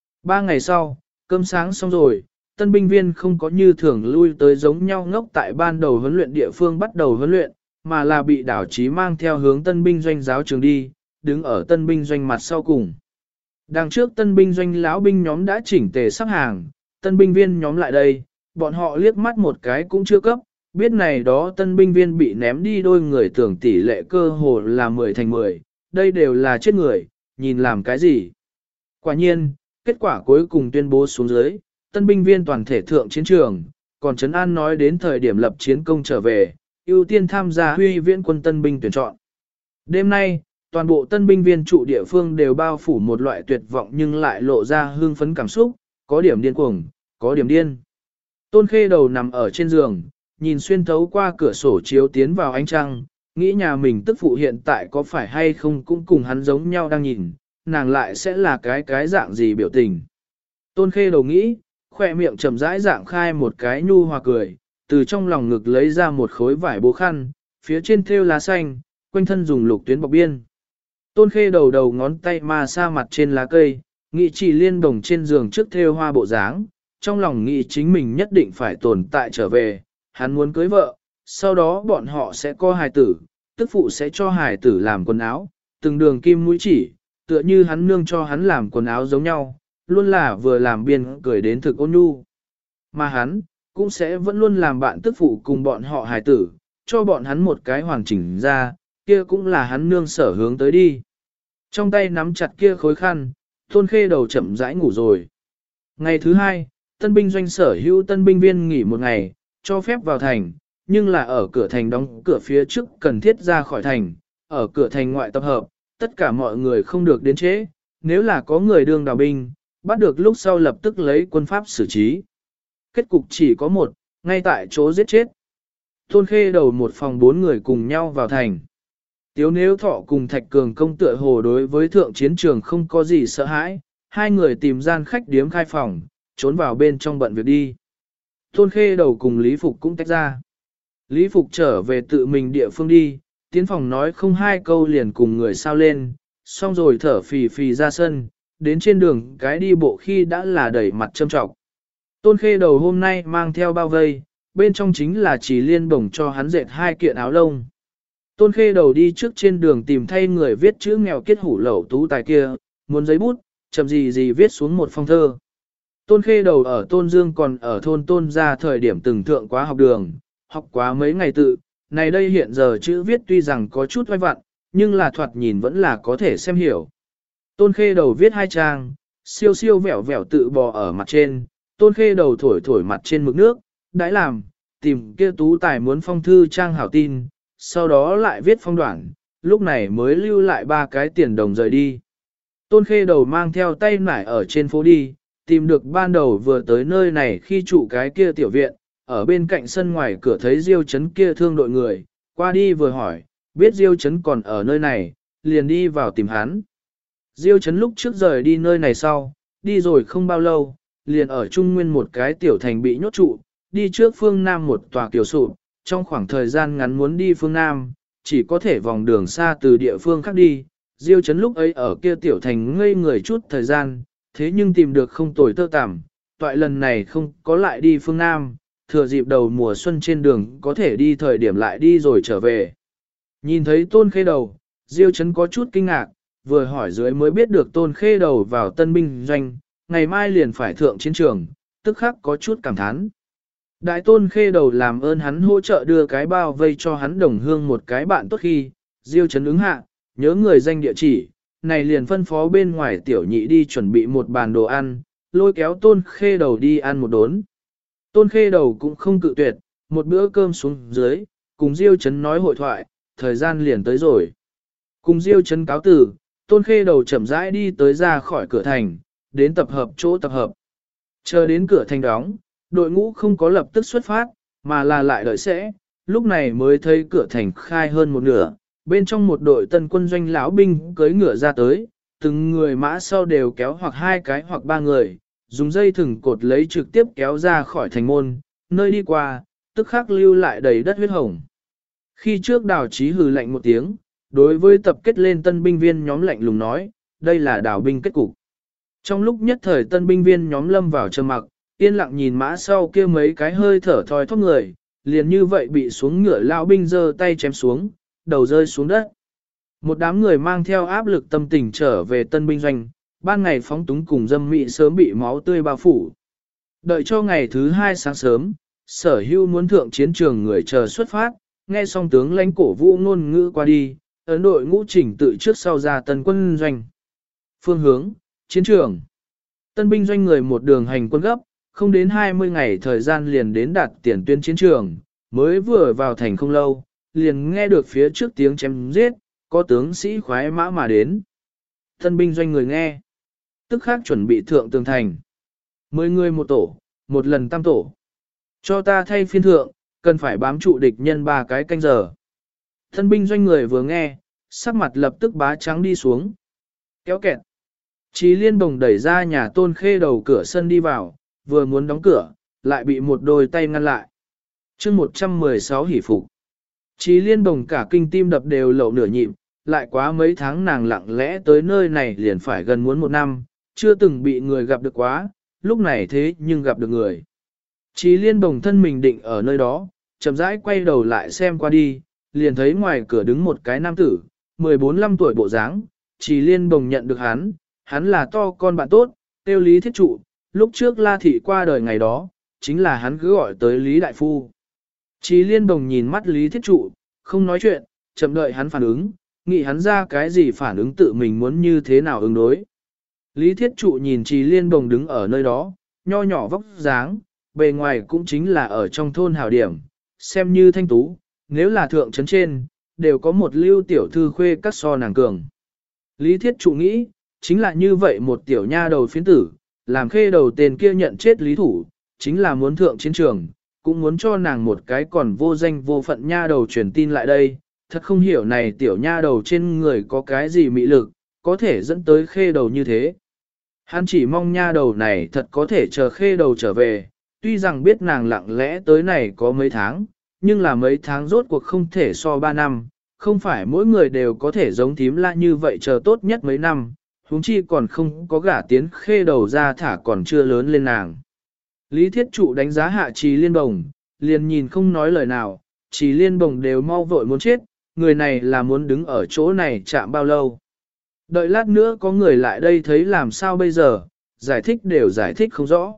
S1: 3 ngày sau, cơm sáng xong rồi, tân binh viên không có như thường lui tới giống nhau ngốc tại ban đầu huấn luyện địa phương bắt đầu huấn luyện, mà là bị Đào Chí mang theo hướng tân binh doanh giáo trường đi, đứng ở tân binh doanh mặt sau cùng. Đằng trước tân binh doanh lão binh nhóm đã chỉnh tề sắp hàng, tân binh viên nhóm lại đây, bọn họ liếc mắt một cái cũng chưa cấp, biết này đó tân binh viên bị ném đi đôi người tưởng tỷ lệ cơ hồ là 10 thành 10, đây đều là chết người, nhìn làm cái gì. Quả nhiên, kết quả cuối cùng tuyên bố xuống dưới, tân binh viên toàn thể thượng chiến trường, còn Trấn An nói đến thời điểm lập chiến công trở về, ưu tiên tham gia Uy Viễn quân tân binh tuyển chọn. Đêm nay, toàn bộ tân binh viên trụ địa phương đều bao phủ một loại tuyệt vọng nhưng lại lộ ra hương phấn cảm xúc, có điểm điên cuồng, có điểm điên. Tôn Khê Đầu nằm ở trên giường, nhìn xuyên thấu qua cửa sổ chiếu tiến vào ánh trăng, nghĩ nhà mình tức phụ hiện tại có phải hay không cũng cùng hắn giống nhau đang nhìn, nàng lại sẽ là cái dạng gì biểu tình. Tôn Khê Đầu nghĩ, khoe miệng chậm rãi dạng khai một cái nhu hòa cười, từ trong lòng ngực lấy ra một khối vải bố khăn, phía trên thêu lá xanh, quanh thân dùng lục tuyến bọc biên. Tôn Khê đầu đầu ngón tay ma sa mặt trên lá cây, nghĩ Chỉ Liên Đồng trên giường trước thêu hoa bộ dáng, trong lòng nghĩ chính mình nhất định phải tồn tại trở về, hắn muốn cưới vợ, sau đó bọn họ sẽ có hài tử, tức phụ sẽ cho hài tử làm quần áo, từng đường kim mũi chỉ, tựa như hắn nương cho hắn làm quần áo giống nhau, luôn là vừa làm biên cười đến thực ôn nhu. Mà hắn, cũng sẽ vẫn luôn làm bạn tức phụ cùng bọn họ hài tử, cho bọn hắn một cái hoàn chỉnh ra, kia cũng là hắn nương sở hướng tới đi. Trong tay nắm chặt kia khối khăn, Tôn Khê đầu chậm rãi ngủ rồi. Ngày thứ hai, tân binh doanh sở hữu tân binh viên nghỉ một ngày, cho phép vào thành, nhưng là ở cửa thành đóng cửa phía trước cần thiết ra khỏi thành, ở cửa thành ngoại tập hợp, tất cả mọi người không được đến trễ, nếu là có người đương đào binh, bắt được lúc sau lập tức lấy quân pháp xử trí. Kết cục chỉ có một, ngay tại chỗ giết chết. Tôn Khê đầu một phòng 4 người cùng nhau vào thành. Tiếu Nếu Thọ cùng Thạch Cường công tựa hồ đối với thượng chiến trường không có gì sợ hãi, hai người tìm gian khách điếm khai phòng, trốn vào bên trong bận việc đi. Tôn Khê đầu cùng Lý Phục cũng tách ra. Lý Phục trở về tự mình địa phương đi, tiến phòng nói không hai câu liền cùng người sao lên, xong rồi thở phì phì ra sân, đến trên đường cái đi bộ khi đã là đẩy mặt châm trọng. Tôn Khê đầu hôm nay mang theo bao vây, bên trong chính là Chỉ Liên Bổng cho hắn dệt 2 kiện áo lông. Tôn Khê đầu đi trước trên đường tìm thay người viết chữ nghèo kết hủ lậu tú tài kia, muốn giấy bút, chậm gì viết xuống một phong thơ. Tôn Khê đầu ở Tôn Dương còn ở thôn Tôn ra thời điểm từng thượng quá học đường, học quá mấy ngày tự, này đây hiện giờ chữ viết tuy rằng có chút oai vặn, nhưng là thoạt nhìn vẫn là có thể xem hiểu. Tôn Khê đầu viết 2 trang, siêu siêu vẹo vẹo tự bò ở mặt trên, Tôn Khê đầu thổi thổi mặt trên mực nước, đãi làm, tìm kia tú tài muốn phong thư trang hảo tin, sau đó lại viết phong đoạn, lúc này mới lưu lại 3 cái tiền đồng rời đi. Tôn Khê đầu mang theo tay nải ở trên phố đi, tìm được ban đầu vừa tới nơi này khi trụ cái kia tiểu viện, ở bên cạnh sân ngoài cửa thấy Diêu Chấn kia thương đội người, qua đi vừa hỏi, biết Diêu Chấn còn ở nơi này, liền đi vào tìm hắn. Diêu Chấn lúc trước rời đi nơi này sau, đi rồi không bao lâu, liền ở Trung Nguyên một cái tiểu thành bị nhốt trụ, đi trước phương Nam một tòa kiều sụp, trong khoảng thời gian ngắn muốn đi phương Nam, chỉ có thể vòng đường xa từ địa phương khác đi. Diêu Chấn lúc ấy ở kia tiểu thành ngây người chút thời gian, thế nhưng tìm được không tồi tơ tằm, toại lần này không có lại đi phương Nam, thừa dịp đầu mùa xuân trên đường có thể đi thời điểm lại đi rồi trở về. Nhìn thấy Tôn Khê đầu, Diêu Chấn có chút kinh ngạc, vừa hỏi dưới mới biết được Tôn Khê đầu vào tân binh doanh, ngày mai liền phải thượng chiến trường, tức khắc có chút cảm thán. Đại Tôn Khê đầu làm ơn hắn hỗ trợ đưa cái bao vây cho hắn đồng hương một cái bạn tốt khi, Diêu Chấn ứng hạ, nhớ người danh địa chỉ, này liền phân phó bên ngoài tiểu nhị đi chuẩn bị một bàn đồ ăn, lôi kéo Tôn Khê đầu đi ăn một đốn. Tôn Khê đầu cũng không cự tuyệt, một bữa cơm xuống dưới, cùng Diêu Chấn nói hội thoại, thời gian liền tới rồi. Cùng Diêu Chấn cáo từ, Tôn Khê đầu chậm rãi đi tới ra khỏi cửa thành, đến tập hợp chỗ tập hợp. Chờ đến cửa thành đóng, đội ngũ không có lập tức xuất phát, mà là lại đợi sẽ, lúc này mới thấy cửa thành khai hơn một nửa, bên trong một đội tân quân doanh lão binh cưỡi ngựa ra tới, từng người mã sau đều kéo hoặc 2 cái hoặc 3 người, dùng dây thừng cột lấy trực tiếp kéo ra khỏi thành môn, nơi đi qua, tức khắc lưu lại đầy đất huyết hồng. Khi trước Đào Chí hừ lạnh một tiếng, đối với tập kết lên tân binh viên nhóm lạnh lùng nói, đây là đào binh kết cục. Trong lúc nhất thời tân binh viên nhóm lâm vào trầm mặc, yên lặng nhìn mã sau kia mấy cái hơi thở thoi thóp người, liền như vậy bị xuống ngựa lão binh giơ tay chém xuống, đầu rơi xuống đất. Một đám người mang theo áp lực tâm tình trở về tân binh doanh, ban ngày phóng túng cùng dâm mị sớm bị máu tươi bao phủ. Đợi cho ngày thứ 2 sáng sớm, Sở Hưu muốn thượng chiến trường người chờ xuất phát, nghe xong tướng lãnh cổ vũ ngôn ngữ qua đi, ấn đội ngũ chỉnh tự trước sau ra tân quân doanh. Phương hướng, chiến trường. Tân binh doanh người một đường hành quân gấp, không đến 20 ngày thời gian liền đến đạt tiền tuyến chiến trường, mới vừa vào thành không lâu, liền nghe được phía trước tiếng chém giết, có tướng sĩ khoái mã mà đến. Tân binh doanh người nghe, tức khắc chuẩn bị thượng tường thành. 10 người một tổ, một lần tam tổ. Cho ta thay phiên thượng, cần phải bám trụ địch nhân 3 cái canh giờ. Tân binh doanh người vừa nghe, sắc mặt lập tức bá trắng đi xuống. Kéo kẹt. Chí Liên Bồng đẩy ra nhà Tôn Khê đầu cửa sân đi vào, vừa muốn đóng cửa, lại bị một đôi tay ngăn lại. chương 116 hỉ phục. Chí Liên Bồng cả kinh tim đập đều lậu nửa nhịp, lại quá mấy tháng nàng lặng lẽ tới nơi này liền phải gần muốn 1 năm, chưa từng bị người gặp được quá, lúc này thế nhưng gặp được người. Chí Liên bồng thân mình định ở nơi đó, chậm rãi quay đầu lại xem qua đi, liền thấy ngoài cửa đứng một cái nam tử, 14-15 tuổi bộ dáng. Chí Liên bồng nhận được hắn là to con bạn tốt, tiêu Lý Thiết Trụ, lúc trước La Thị qua đời ngày đó, chính là hắn cứ gọi tới Lý Đại Phu. Chí Liên bồng nhìn mắt Lý Thiết Trụ, không nói chuyện, chậm đợi hắn phản ứng, nghĩ hắn ra cái gì phản ứng tự mình muốn như thế nào ứng đối. Lý Thiết Trụ nhìn Chí Liên bồng đứng ở nơi đó, nho nhỏ vóc dáng, bề ngoài cũng chính là ở trong thôn hào điểm, xem như thanh tú, nếu là thượng trấn trên, đều có một lưu tiểu thư khuê các so nàng cường. Lý Thiết Trụ nghĩ, chính là như vậy một tiểu nha đầu phiến tử, làm khê đầu tên kia nhận chết lý thủ, chính là muốn thượng chiến trường, cũng muốn cho nàng một cái còn vô danh vô phận nha đầu truyền tin lại đây, thật không hiểu này tiểu nha đầu trên người có cái gì mị lực, có thể dẫn tới khê đầu như thế. Hắn chỉ mong nha đầu này thật có thể chờ khê đầu trở về, tuy rằng biết nàng lặng lẽ tới này có mấy tháng, nhưng là mấy tháng rốt cuộc không thể so 3 năm, không phải mỗi người đều có thể giống thím la như vậy chờ tốt nhất mấy năm, huống chi còn không có gả tiến khê đầu ra thả còn chưa lớn lên nàng. Lý Thiết Trụ đánh giá hạ Trì Liên Bồng, liền nhìn không nói lời nào, Trì Liên Bồng đều mau vội muốn chết, người này là muốn đứng ở chỗ này chạm bao lâu. Đợi lát nữa có người lại đây thấy làm sao bây giờ, giải thích đều giải thích không rõ.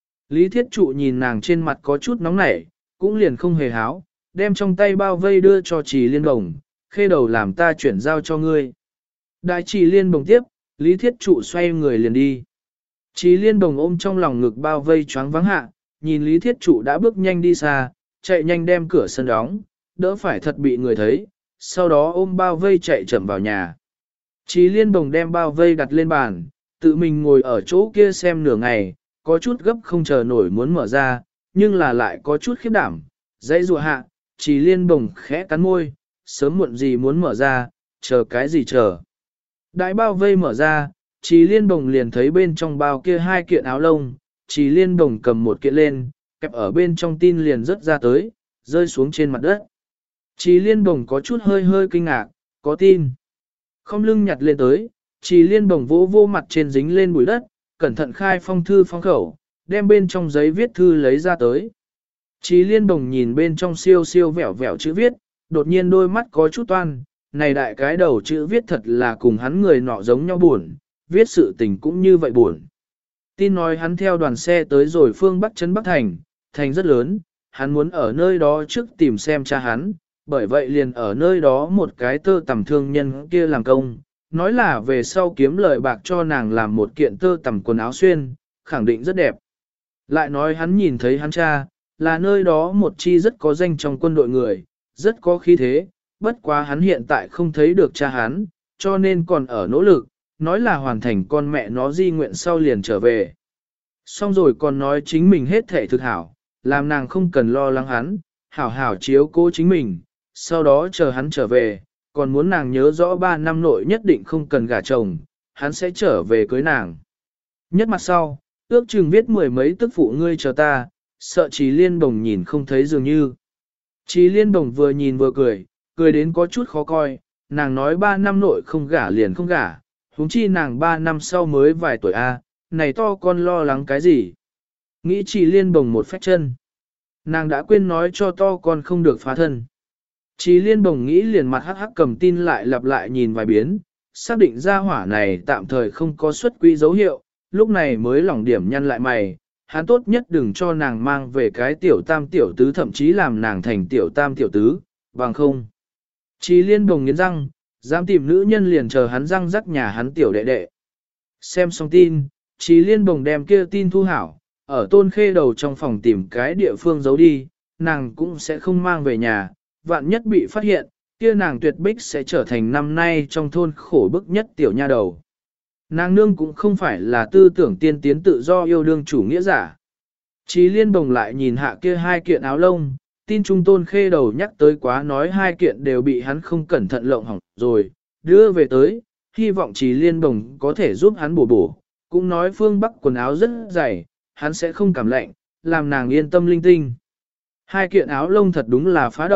S1: Lý Thiết Trụ nhìn nàng trên mặt có chút nóng nảy, cũng liền không hề háo, đem trong tay bao vây đưa cho Trì Liên Bồng, khê đầu làm ta chuyển giao cho ngươi. Đại Trì Liên Bồng tiếp, Lý Thiết Trụ xoay người liền đi. Trì Liên Bồng ôm trong lòng ngực bao vây choáng vắng hạ, nhìn Lý Thiết Trụ đã bước nhanh đi xa, chạy nhanh đem cửa sân đóng, đỡ phải thật bị người thấy, sau đó ôm bao vây chạy chậm vào nhà. Trì Liên Bồng đem bao vây đặt lên bàn, tự mình ngồi ở chỗ kia xem nửa ngày, có chút gấp không chờ nổi muốn mở ra, nhưng là lại có chút khiếp đảm, dãy rùa hạ, Trì Liên Bồng khẽ cắn môi, sớm muộn gì muốn mở ra, chờ cái gì chờ. Đại bao vây mở ra, Trì Liên Bồng liền thấy bên trong bao kia 2 kiện áo lông, Trì Liên Bồng cầm một kiện lên, kẹp ở bên trong tin liền rớt ra tới, rơi xuống trên mặt đất. Trì Liên Bồng có chút hơi hơi kinh ngạc, có tin. Không lưng nhặt lên tới, Trì Liên Bồng vỗ vô mặt trên dính lên bụi đất, cẩn thận khai phong thư phong khẩu, đem bên trong giấy viết thư lấy ra tới. Trì Liên Bồng nhìn bên trong siêu siêu vẻo vẻo chữ viết, đột nhiên đôi mắt có chút toan, này đại cái đầu chữ viết thật là cùng hắn người nọ giống nhau buồn, viết sự tình cũng như vậy buồn. Tin nói hắn theo đoàn xe tới rồi phương Bắc trấn Bắc Thành, thành rất lớn, hắn muốn ở nơi đó trước tìm xem cha hắn, bởi vậy liền ở nơi đó một cái tơ tằm thương nhân kia làm công, nói là về sau kiếm lời bạc cho nàng làm một kiện tơ tằm quần áo xuyên, khẳng định rất đẹp. Lại nói hắn nhìn thấy hắn cha, là nơi đó một chi rất có danh trong quân đội người, rất có khí thế, bất quá hắn hiện tại không thấy được cha hắn, cho nên còn ở nỗ lực, nói là hoàn thành con mẹ nó di nguyện sau liền trở về. Xong rồi còn nói chính mình hết thể thực hảo, làm nàng không cần lo lắng hắn, hảo hảo chiếu cố chính mình, sau đó chờ hắn trở về, còn muốn nàng nhớ rõ 3 năm nội nhất định không cần gả chồng, hắn sẽ trở về cưới nàng. Nhất mặt sau, ước chừng viết 10 mấy tức phụ ngươi chờ ta, sợ Trì Liên Bồng nhìn không thấy dường như. Trì Liên Bồng vừa nhìn vừa cười, cười đến có chút khó coi, nàng nói 3 năm nội không gả liền không gả, huống chi nàng 3 năm sau mới vài tuổi a, này to con lo lắng cái gì. Nghĩ Trì Liên Bồng một phách chân. Nàng đã quên nói cho to con không được phá thân. Trì Liên Bồng nghĩ liền mặt hắc hắc cầm tin lại lặp lại nhìn vài biến, xác định ra hỏa này tạm thời không có xuất quỹ dấu hiệu, lúc này mới lỏng điểm nhăn lại mày, hắn tốt nhất đừng cho nàng mang về cái tiểu tam tiểu tứ thậm chí làm nàng thành tiểu tam tiểu tứ, bằng không. Trì Liên Bồng nghiến răng, dám tìm nữ nhân liền chờ hắn răng rắc nhà hắn tiểu đệ đệ. Xem xong tin, Trì Liên Bồng đem kia tin thu hảo, ở Tôn Khê đầu trong phòng tìm cái địa phương giấu đi, nàng cũng sẽ không mang về nhà, vạn nhất bị phát hiện, kia nàng tuyệt bích sẽ trở thành năm nay trong thôn khổ bức nhất tiểu nha đầu. Nàng nương cũng không phải là tư tưởng tiên tiến tự do yêu đương chủ nghĩa giả. Trì Liên Bồng lại nhìn hạ kia 2 kiện áo lông, tin Trung Tôn Khê đầu nhắc tới quá nói 2 kiện đều bị hắn không cẩn thận lộng hỏng rồi, đưa về tới, hy vọng Trì Liên Bồng có thể giúp hắn bổ bổ, cũng nói phương Bắc quần áo rất dày, hắn sẽ không cảm lạnh, làm nàng yên tâm linh tinh. 2 kiện áo lông thật đúng là phá động,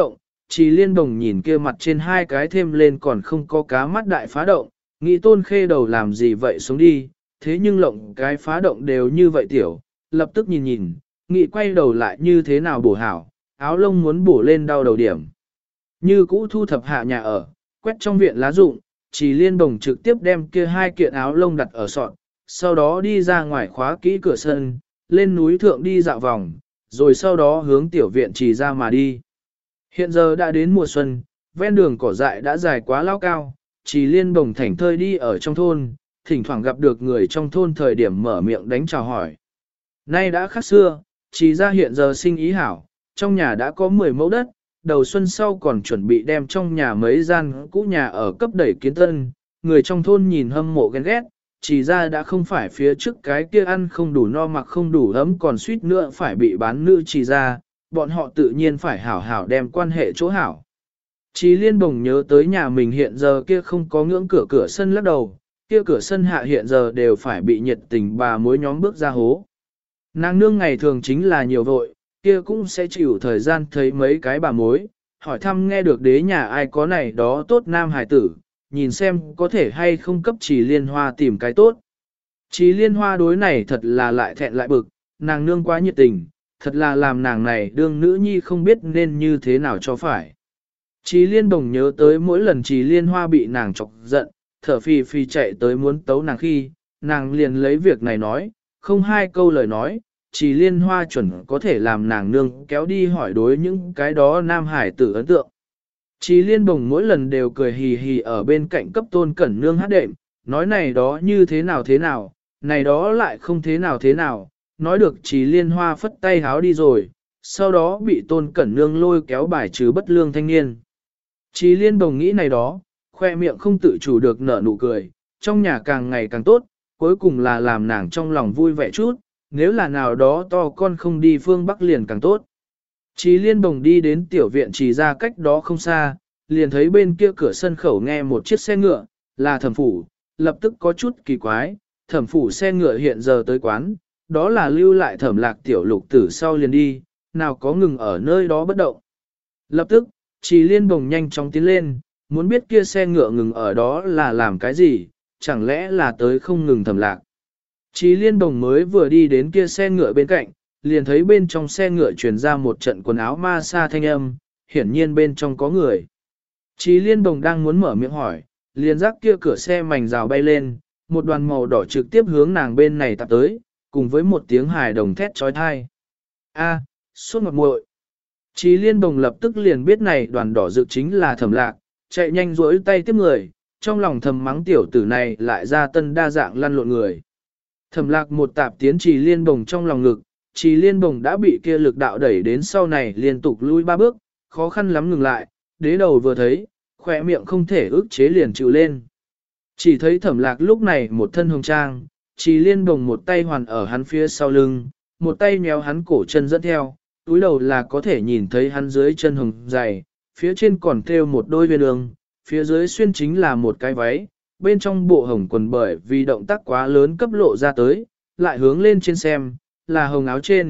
S1: Chỉ liên đồng nhìn kia mặt trên hai cái thêm lên còn không có cá mắt đại phá động, nghĩ Tôn Khê đầu làm gì vậy xuống đi, thế nhưng lộng cái phá động đều như vậy tiểu, lập tức nhìn nhìn, nghĩ quay đầu lại như thế nào bổ hảo, áo lông muốn bổ lên đau đầu điểm. Như cũ thu thập hạ nhà ở, quét trong viện lá rụng, Chỉ liên đồng trực tiếp đem kia hai kiện áo lông đặt ở sọt, sau đó đi ra ngoài khóa kỹ cửa sân, lên núi thượng đi dạo vòng, rồi sau đó hướng tiểu viện Chỉ ra mà đi. Hiện giờ đã đến mùa xuân, ven đường cỏ dại đã dài quá lao cao, Chỉ liên đồng thảnh thơi đi ở trong thôn, thỉnh thoảng gặp được người trong thôn thời điểm mở miệng đánh chào hỏi. Nay đã khác xưa, Chỉ ra hiện giờ sinh ý hảo, trong nhà đã có 10 mẫu đất, đầu xuân sau còn chuẩn bị đem trong nhà mấy gian cũ nhà ở cấp đẩy kiến tân, người trong thôn nhìn hâm mộ ghen ghét, Chỉ ra đã không phải phía trước cái kia ăn không đủ no mặc không đủ ấm còn suýt nữa phải bị bán nữ Chỉ ra, bọn họ tự nhiên phải hảo hảo đem quan hệ chỗ hảo. Chỉ liên bồng nhớ tới nhà mình hiện giờ kia không có ngưỡng cửa sân lắc đầu, kia cửa sân hạ hiện giờ đều phải bị nhiệt tình bà mối nhóm bước ra hố. Nàng nương ngày thường chính là nhiều vội, kia cũng sẽ chịu thời gian thấy mấy cái bà mối, hỏi thăm nghe được đế nhà ai có này đó tốt nam hải tử, nhìn xem có thể hay không cấp Chỉ liên hoa tìm cái tốt. Chỉ liên hoa đối này thật là lại thẹn lại bực, nàng nương quá nhiệt tình, thật là làm nàng này đương nữ nhi không biết nên như thế nào cho phải. Chỉ liên đồng nhớ tới mỗi lần Chỉ liên hoa bị nàng chọc giận, thở phì phì chạy tới muốn tấu nàng khi, nàng liền lấy việc này nói, không hai câu lời nói, Chỉ liên hoa chuẩn có thể làm nàng nương kéo đi hỏi đối những cái đó nam hải tử ấn tượng. Chỉ liên bồng mỗi lần đều cười hì hì ở bên cạnh cấp Tôn Cẩn Nương hát đệm, nói này đó như thế nào, này đó lại không thế nào, nói được Chỉ liên hoa phất tay háo đi rồi, sau đó bị Tôn Cẩn Nương lôi kéo bài trừ bất lương thanh niên. Chỉ liên bồng nghĩ này đó, khoe miệng không tự chủ được nở nụ cười, trong nhà càng ngày càng tốt, cuối cùng là làm nàng trong lòng vui vẻ chút, nếu là nào đó to con không đi phương Bắc liền càng tốt. Chỉ liên bồng đi đến tiểu viện Chỉ ra cách đó không xa, liền thấy bên kia cửa sân khẩu nghe một chiếc xe ngựa, là Thẩm phủ, lập tức có chút kỳ quái, Thẩm phủ xe ngựa hiện giờ tới quán, đó là lưu lại Thẩm Lạc tiểu lục tử sau liền đi, nào có ngừng ở nơi đó bất động. Lập tức, Chỉ liên bồng nhanh chóng tiến lên, muốn biết kia xe ngựa ngừng ở đó là làm cái gì, chẳng lẽ là tới không ngừng Thẩm Lạc. Chỉ liên bồng mới vừa đi đến kia xe ngựa bên cạnh, liền thấy bên trong xe ngựa truyền ra một trận quần áo ma sa thanh âm, hiển nhiên bên trong có người. Chỉ liên bồng đang muốn mở miệng hỏi, liền giác kia cửa xe mảnh rào bay lên, một đoàn màu đỏ trực tiếp hướng nàng bên này tạp tới, cùng với một tiếng hài đồng thét trói thai. A, suốt ngọt muội. Chỉ liên bồng lập tức liền biết này đoàn đỏ dự chính là Thẩm Lạc, chạy nhanh rỗi tay tiếp người, trong lòng thầm mắng tiểu tử này lại ra tân đa dạng lăn lộn người. Thẩm Lạc một tạp tiến Chỉ liên bồng trong lòng ngực, Chỉ liên bồng đã bị kia lực đạo đẩy đến sau này liên tục lui 3 bước, khó khăn lắm ngừng lại, đế đầu vừa thấy, khỏe miệng không thể ức chế liền chịu lên. Chỉ thấy Thẩm Lạc lúc này một thân hồng trang, Chỉ liên bồng một tay hoàn ở hắn phía sau lưng, một tay nhéo hắn cổ chân dẫn theo, túi đầu là có thể nhìn thấy hắn dưới chân hồng dày, phía trên còn thêu một đôi viên ương, phía dưới xuyên chính là một cái váy, bên trong bộ hồng quần bởi vì động tác quá lớn cấp lộ ra tới, lại hướng lên trên xem, là hồng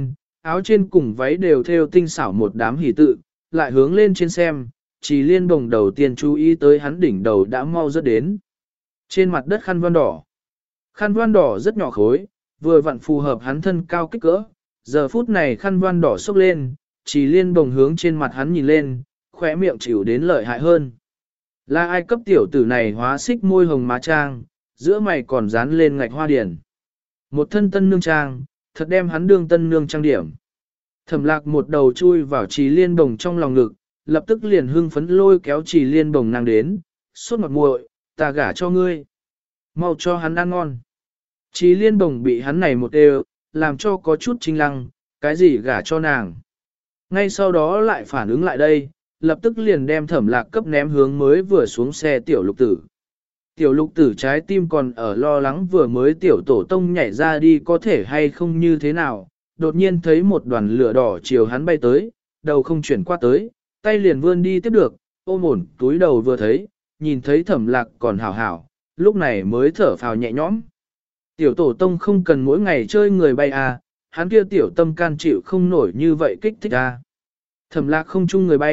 S1: áo trên cùng váy đều thêu tinh xảo một đám hỷ tự, lại hướng lên trên xem, Chỉ liên bồng đầu tiên chú ý tới hắn đỉnh đầu đã mau rớt đến. Trên mặt đất khăn voan đỏ. Khăn voan đỏ rất nhỏ khối, vừa vặn phù hợp hắn thân cao kích cỡ, giờ phút này khăn voan đỏ xốc lên, Chỉ liên bồng hướng trên mặt hắn nhìn lên, khóe miệng chịu đến lợi hại hơn. Là ai cấp tiểu tử này hóa xích môi hồng má trang, giữa mày còn dán lên ngạch hoa điển. Một thân tân nương trang, thật đem hắn đương tân nương trang điểm. Thẩm Lạc một đầu chui vào Chỉ liên bồng trong lòng ngực, lập tức liền hưng phấn lôi kéo Chỉ liên bồng nàng đến, suốt ngọt muội, ta gả cho ngươi. Mau cho hắn ăn ngon. Chỉ liên bồng bị hắn này một đều, làm cho có chút chinh lăng, cái gì gả cho nàng. Ngay sau đó lại phản ứng lại đây, lập tức liền đem Thẩm Lạc cấp ném hướng mới vừa xuống xe tiểu lục tử. Tiểu lục tử trái tim còn ở lo lắng vừa mới tiểu tổ tông nhảy ra đi có thể hay không như thế nào, đột nhiên thấy một đoàn lửa đỏ chiều hắn bay tới, đầu không chuyển qua tới, tay liền vươn đi tiếp được, ôm ổn túi đầu vừa thấy, nhìn thấy Thẩm Lạc còn hảo hảo, lúc này mới thở phào nhẹ nhõm. Tiểu tổ tông không cần mỗi ngày chơi người bay à, hắn kia tiểu tâm can chịu không nổi như vậy kích thích à. Thẩm Lạc không chung người bay,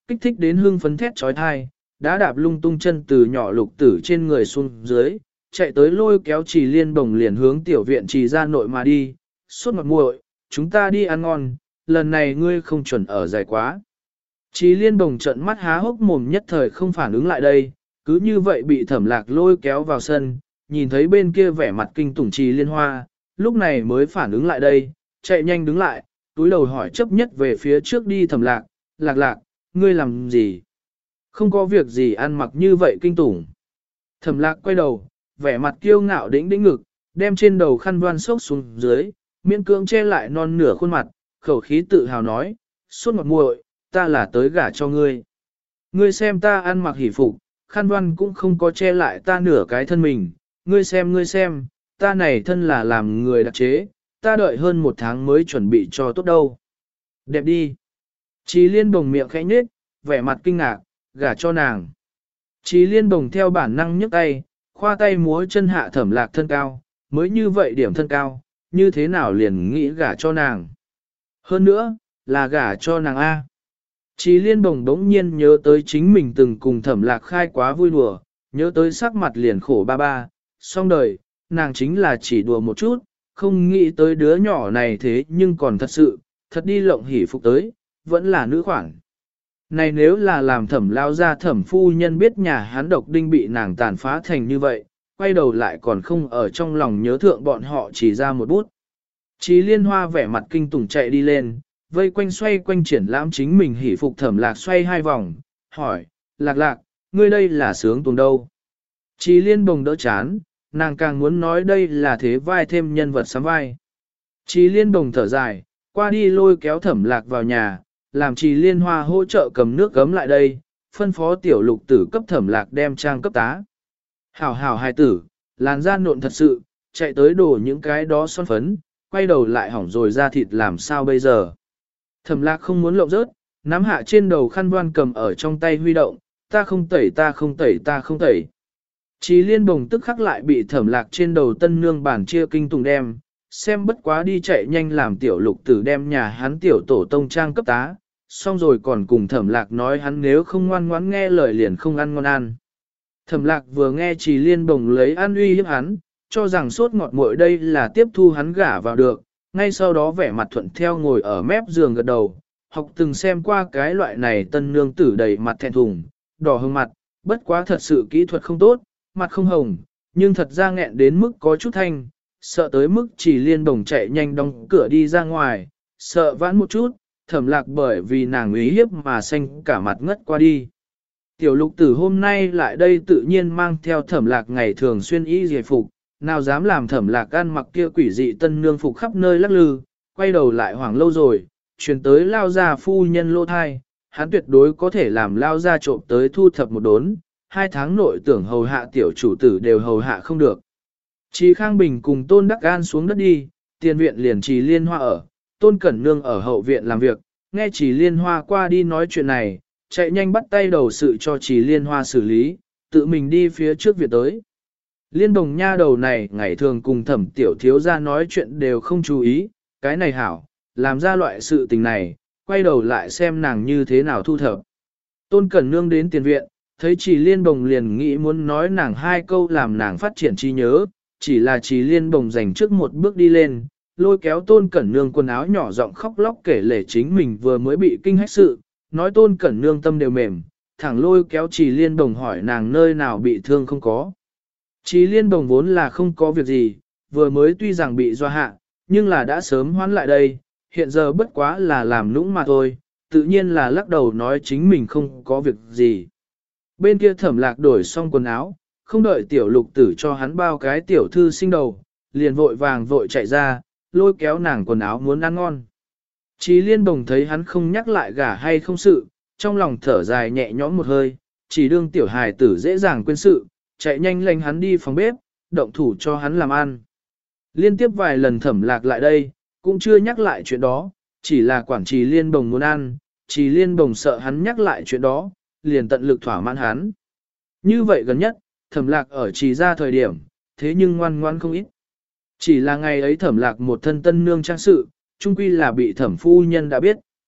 S1: kích thích đến hương phấn thét trói thai, đã đạp lung tung chân từ nhỏ lục tử trên người xuống dưới, chạy tới lôi kéo Trì Liên Bồng liền hướng tiểu viện Trì ra nội mà đi, sốt ngọt muội, chúng ta đi ăn ngon, lần này ngươi không chuẩn ở dài quá. Trì Liên Bồng trợn mắt há hốc mồm nhất thời không phản ứng lại đây, cứ như vậy bị Thẩm Lạc lôi kéo vào sân, nhìn thấy bên kia vẻ mặt kinh tủng Trì Liên Hoa, lúc này mới phản ứng lại đây, chạy nhanh đứng lại, túi đầu hỏi chấp nhất về phía trước đi Thẩm Lạc, Lạc Lạc, ngươi làm gì? Không có việc gì ăn mặc như vậy kinh tủng. Thẩm Lạc quay đầu, vẻ mặt kiêu ngạo đĩnh đĩnh ngực, đem trên đầu khăn voan xốc xuống dưới, miễn cưỡng che lại non nửa khuôn mặt, khẩu khí tự hào nói, sốt ngọt muội, ta là tới gả cho ngươi. Ngươi xem ta ăn mặc hỉ phục, khăn voan cũng không có che lại ta nửa cái thân mình, ngươi xem, ta này thân là làm người đặc chế, ta đợi hơn 1 tháng mới chuẩn bị cho tốt đâu. Đẹp đi. Trì Liên Bồng miệng khẽ nhếch, vẻ mặt kinh ngạc, gả cho nàng. Trì Liên Bồng theo bản năng nhấc tay, khoa tay múa chân hạ Thẩm Lạc thân cao, mới như vậy điểm thân cao, như thế nào liền nghĩ gả cho nàng. Hơn nữa, là gả cho nàng A. Trì Liên Bồng đống nhiên nhớ tới chính mình từng cùng Thẩm Lạc khai quá vui đùa, nhớ tới sắc mặt liền khổ ba ba, xong đời, nàng chính là chỉ đùa một chút, không nghĩ tới đứa nhỏ này thế nhưng còn thật sự, thật đi lộng hỉ phục tới, vẫn là nữ khoản. Này nếu là làm Thẩm lao ra Thẩm phu nhân biết nhà hắn độc đinh bị nàng tàn phá thành như vậy, quay đầu lại còn không ở trong lòng nhớ thượng bọn họ chỉ ra một bút. Trì Liên Hoa vẻ mặt kinh tủng chạy đi lên, vây quanh xoay quanh triển lãm chính mình hỉ phục Thẩm Lạc xoay 2 vòng, hỏi, Lạc Lạc, ngươi đây là sướng tuồng đâu? Trì Liên Bồng đỡ chán, nàng càng muốn nói đây là thế vai thêm nhân vật sắm vai. Trì Liên Bồng thở dài, qua đi lôi kéo Thẩm Lạc vào nhà, làm Trì Liên Hoa hỗ trợ cầm nước gấm lại đây, phân phó tiểu lục tử cấp Thẩm Lạc đem trang cấp tá. Hảo hảo hài tử, làn da nộn thật sự, chạy tới đổ những cái đó son phấn, quay đầu lại hỏng rồi ra thịt làm sao bây giờ. Thẩm Lạc không muốn lộng rớt, nắm hạ trên đầu khăn voan cầm ở trong tay huy động, ta không tẩy ta không tẩy ta không tẩy. Trì Liên Bồng tức khắc lại bị Thẩm Lạc trên đầu tân nương bản chia kinh tùng đem, xem bất quá đi chạy nhanh làm tiểu lục tử đem nhà hắn tiểu tổ tông trang cấp tá, xong rồi còn cùng Thẩm Lạc nói hắn nếu không ngoan ngoãn nghe lời liền không ăn ngon ăn. Thẩm Lạc vừa nghe Trì Liên Bồng lấy an uy hiếp hắn, cho rằng sốt ngọt muội đây là tiếp thu hắn gả vào được, ngay sau đó vẻ mặt thuận theo ngồi ở mép giường gật đầu, học từng xem qua cái loại này tân nương tử đầy mặt thẹn thùng, đỏ hừng mặt, bất quá thật sự kỹ thuật không tốt, mặt không hồng, nhưng thật ra nghẹn đến mức có chút thanh, sợ tới mức Trì Liên Bồng chạy nhanh đóng cửa đi ra ngoài, sợ vãn một chút, Thẩm Lạc bởi vì nàng uy hiếp mà xanh cả mặt ngất qua đi. Tiểu lục tử hôm nay lại đây tự nhiên mang theo Thẩm Lạc ngày thường xuyên y giải phục, nào dám làm Thẩm Lạc ăn mặc kia quỷ dị tân nương phục khắp nơi lắc lư, quay đầu lại hoảng lâu rồi, truyền tới lao gia phu nhân lô thai, hắn tuyệt đối có thể làm lao gia trộm tới thu thập một đốn, 2 tháng nội tưởng hầu hạ tiểu chủ tử đều hầu hạ không được. Trì Khang Bình cùng Tôn Đắc An xuống đất đi, tiền viện liền Trì Liên Hoa ở, Tôn Cẩn Nương ở hậu viện làm việc, nghe Trì Liên Hoa qua đi nói chuyện này, chạy nhanh bắt tay đầu sự cho Trì Liên Hoa xử lý, tự mình đi phía trước viện tới. Liên Đồng nha đầu này ngày thường cùng Thẩm tiểu thiếu ra nói chuyện đều không chú ý, cái này hảo, làm ra loại sự tình này, quay đầu lại xem nàng như thế nào thu thập. Tôn Cẩn Nương đến tiền viện, thấy Trì Liên Bồng liền nghĩ muốn nói nàng 2 câu làm nàng phát triển trí nhớ, chỉ là Trì Liên Bồng dành trước một bước đi lên, lôi kéo Tôn Cẩn Nương quần áo nhỏ giọng khóc lóc kể lể chính mình vừa mới bị kinh hách sự, nói Tôn Cẩn Nương tâm đều mềm, thẳng lôi kéo Trì Liên Bồng hỏi nàng nơi nào bị thương không có. Trì Liên Bồng vốn là không có việc gì, vừa mới tuy rằng bị doa hạ, nhưng là đã sớm hoán lại đây, hiện giờ bất quá là làm nũng mà thôi, tự nhiên là lắc đầu nói chính mình không có việc gì. Bên kia Thẩm Lạc đổi xong quần áo, không đợi tiểu lục tử cho hắn bao cái tiểu thư sinh đầu, liền vội vàng vội chạy ra, lôi kéo nàng quần áo muốn ăn ngon. Trì Liên Bồng thấy hắn không nhắc lại gả hay không sự, trong lòng thở dài nhẹ nhõm một hơi, chỉ đương tiểu hài tử dễ dàng quên sự, chạy nhanh lệnh hắn đi phòng bếp, động thủ cho hắn làm ăn. Liên tiếp vài lần Thẩm Lạc lại đây, cũng chưa nhắc lại chuyện đó, chỉ là quản Trì Liên Bồng muốn ăn, Trì Liên Bồng sợ hắn nhắc lại chuyện đó, liền tận lực thỏa mãn hắn. Như vậy gần nhất, Thẩm Lạc ở Trì ra thời điểm, thế nhưng ngoan ngoan không ít. Chỉ là ngày ấy Thẩm Lạc một thân tân nương trang sự, chung quy là bị Thẩm phu nhân đã biết.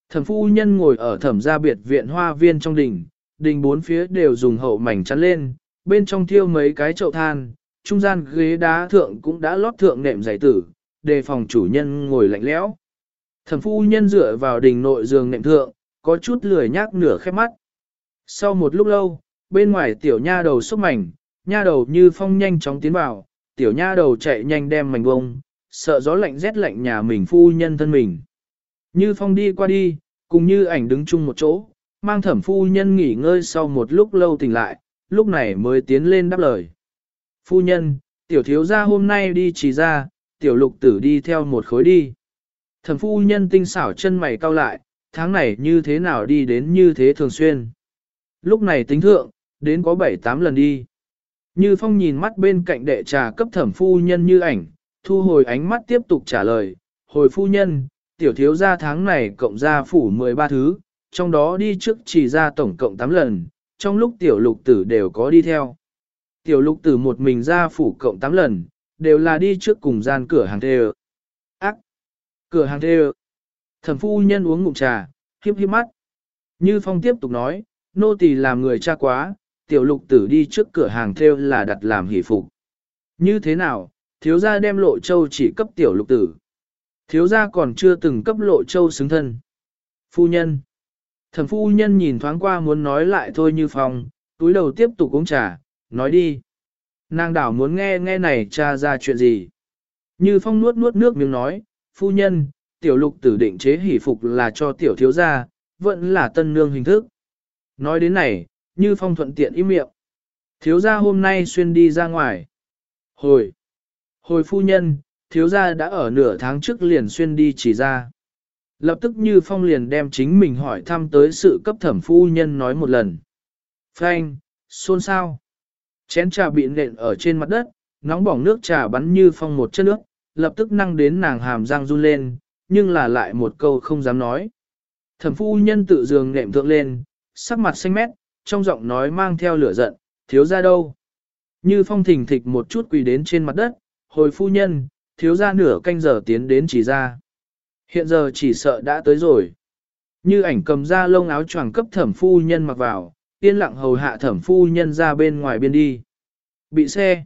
S1: Thẩm phu nhân ngồi ở thẩm gia biệt viện hoa viên trong đình, đình bốn phía đều dùng hậu mảnh chắn lên, bên trong thiêu mấy cái chậu than, trung gian ghế đá thượng cũng đã lót thượng nệm giày tử, đề phòng chủ nhân ngồi lạnh lẽo. Thẩm phu nhân dựa vào đình nội giường nệm thượng, có chút lười nhác nửa khép mắt. Sau một lúc lâu, bên ngoài tiểu nha đầu xúc mảnh, nha đầu Như Phong nhanh chóng tiến vào, tiểu nha đầu chạy nhanh đem mảnh bông, sợ gió lạnh rét lạnh nhà mình phu nhân thân mình. Như Phong đi qua đi, cùng Như Ảnh đứng chung một chỗ, mang thẩm phu nhân nghỉ ngơi sau một lúc lâu tỉnh lại, lúc này mới tiến lên đáp lời. Phu nhân, tiểu thiếu gia hôm nay đi chỉ ra, tiểu lục tử đi theo một khối đi. Thẩm phu nhân tinh xảo chân mày cau lại, tháng này như thế nào đi đến như thế thường xuyên. Lúc này tính thượng, đến có 7-8 lần đi. Như Phong nhìn mắt bên cạnh đệ trà cấp thẩm phu nhân Như Ảnh, thu hồi ánh mắt tiếp tục trả lời, hồi phu nhân, tiểu thiếu gia tháng này cộng gia phủ 13 thứ, trong đó đi trước chỉ ra tổng cộng 8 lần, trong lúc tiểu lục tử đều có đi theo. Tiểu lục tử một mình ra phủ cộng 8 lần, đều là đi trước cùng gian cửa hàng thê ác. Cửa hàng thê Thẩm phu nhân uống ngụm trà, hiếp hiếp mắt. Như Phong tiếp tục nói, nô tỳ làm người cha quá, tiểu lục tử đi trước cửa hàng thêu là đặt làm hỷ phục. Như thế nào, thiếu gia đem lộ châu chỉ cấp tiểu lục tử. Thiếu gia còn chưa từng cấp lộ châu xứng thân. Phu nhân. Thẩm phu nhân nhìn thoáng qua muốn nói lại thôi Như Phong, túi đầu tiếp tục uống trà, nói đi. Nàng đảo muốn nghe này cha ra chuyện gì. Như Phong nuốt nuốt nước miếng nói, phu nhân, tiểu lục tử định chế hỷ phục là cho tiểu thiếu gia, vẫn là tân nương hình thức. Nói đến này, Như Phong thuận tiện im miệng. Thiếu gia hôm nay xuyên đi ra ngoài. Hồi phu nhân, thiếu gia đã ở nửa tháng trước liền xuyên đi chỉ ra. Lập tức Như Phong liền đem chính mình hỏi thăm tới sự cấp thẩm phu nhân nói một lần. Phanh, xôn xao. Chén trà bị nện ở trên mặt đất, nóng bỏng nước trà bắn Như Phong một chân nước, lập tức năng đến nàng hàm răng run lên, nhưng là lại một câu không dám nói. Thẩm phu nhân tự giường nệm thượng lên, sắc mặt xanh mét, trong giọng nói mang theo lửa giận, thiếu gia đâu. Như Phong thình thịch một chút quỳ đến trên mặt đất, hồi phu nhân, thiếu gia nửa canh giờ tiến đến chỉ ra. Hiện giờ chỉ sợ đã tới rồi. Như Ảnh cầm ra lông áo choàng cấp thẩm phu nhân mặc vào, yên lặng hầu hạ thẩm phu nhân ra bên ngoài biên đi. Bị xe.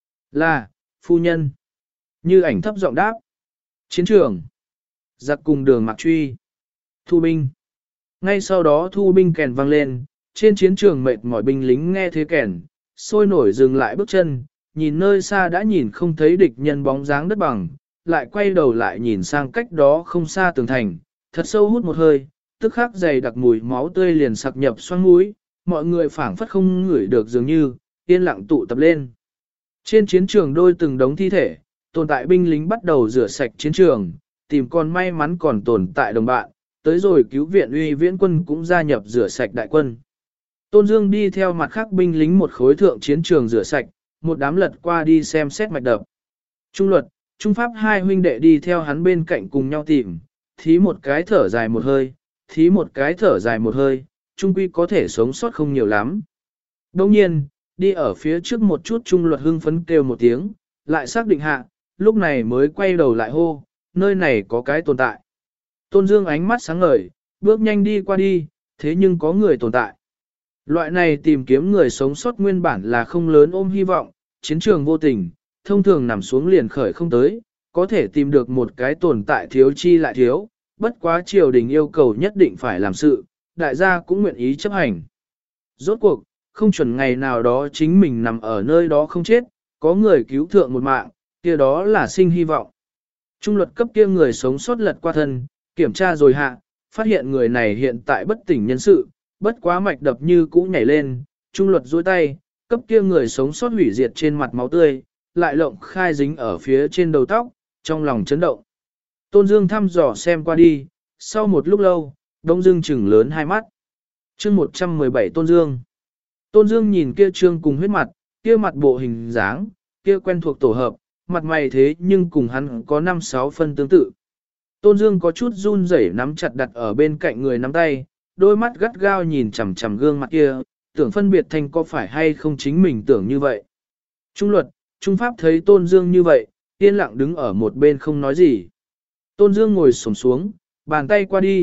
S1: Là, phu nhân. Như Ảnh thấp giọng đáp. Chiến trường. Giặc cùng đường mặc truy. Thu binh. Ngay sau đó thu binh kèn vang lên, trên chiến trường mệt mỏi binh lính nghe thế kèn, sôi nổi dừng lại bước chân, nhìn nơi xa đã nhìn không thấy địch nhân bóng dáng đất bằng, lại quay đầu lại nhìn sang cách đó không xa tường thành, thật sâu hút một hơi, tức khắc dày đặc mùi máu tươi liền sặc nhập xoang mũi, mọi người phảng phất không ngửi được dường như, yên lặng tụ tập lên. Trên chiến trường đôi từng đống thi thể, tồn tại binh lính bắt đầu rửa sạch chiến trường, tìm con may mắn còn tồn tại đồng bạn, tới rồi cứu viện uy viễn quân cũng gia nhập rửa sạch đại quân. Tôn Dương đi theo mặt khác binh lính một khối thượng chiến trường rửa sạch, một đám lật qua đi xem xét mạch đập. Trung Luật, Trung Pháp hai huynh đệ đi theo hắn bên cạnh cùng nhau tìm, thí một cái thở dài một hơi, thí một cái thở dài một hơi, Trung Quy có thể sống sót không nhiều lắm. Đồng nhiên, đi ở phía trước một chút Trung Luật hưng phấn kêu một tiếng, lại xác định hạ, lúc này mới quay đầu lại hô, nơi này có cái tồn tại. Tôn Dương ánh mắt sáng ngời, bước nhanh đi qua đi, thế nhưng có người tồn tại. Loại này tìm kiếm người sống sót nguyên bản là không lớn ôm hy vọng, chiến trường vô tình, thông thường nằm xuống liền khởi không tới, có thể tìm được một cái tồn tại thiếu chi lại thiếu, bất quá triều đình yêu cầu nhất định phải làm sự, đại gia cũng nguyện ý chấp hành. Rốt cuộc, không chuẩn ngày nào đó chính mình nằm ở nơi đó không chết, có người cứu thượng một mạng, kia đó là sinh hy vọng. Trung Luật cấp kia người sống sót lật qua thân, kiểm tra rồi hạ, phát hiện người này hiện tại bất tỉnh nhân sự, bất quá mạch đập như cũ nhảy lên, Trung Luật duỗi tay, cấp kia người sống sót hủy diệt trên mặt máu tươi, lại lộng khai dính ở phía trên đầu tóc, trong lòng chấn động. Tôn Dương thăm dò xem qua đi, sau một lúc lâu, Đông Dương chừng lớn hai mắt. Chương 117 Tôn Dương. Tôn Dương nhìn kia trương cùng huyết mặt, kia mặt bộ hình dáng, kia quen thuộc tổ hợp, mặt mày thế nhưng cùng hắn có 5-6 phân tương tự. Tôn Dương có chút run rẩy nắm chặt đặt ở bên cạnh người nắm tay, đôi mắt gắt gao nhìn chằm chằm gương mặt kia, tưởng phân biệt thành có phải hay không chính mình tưởng như vậy. Trung Luật, Trung Pháp thấy Tôn Dương như vậy, yên lặng đứng ở một bên không nói gì. Tôn Dương ngồi xổm xuống, bàn tay qua đi,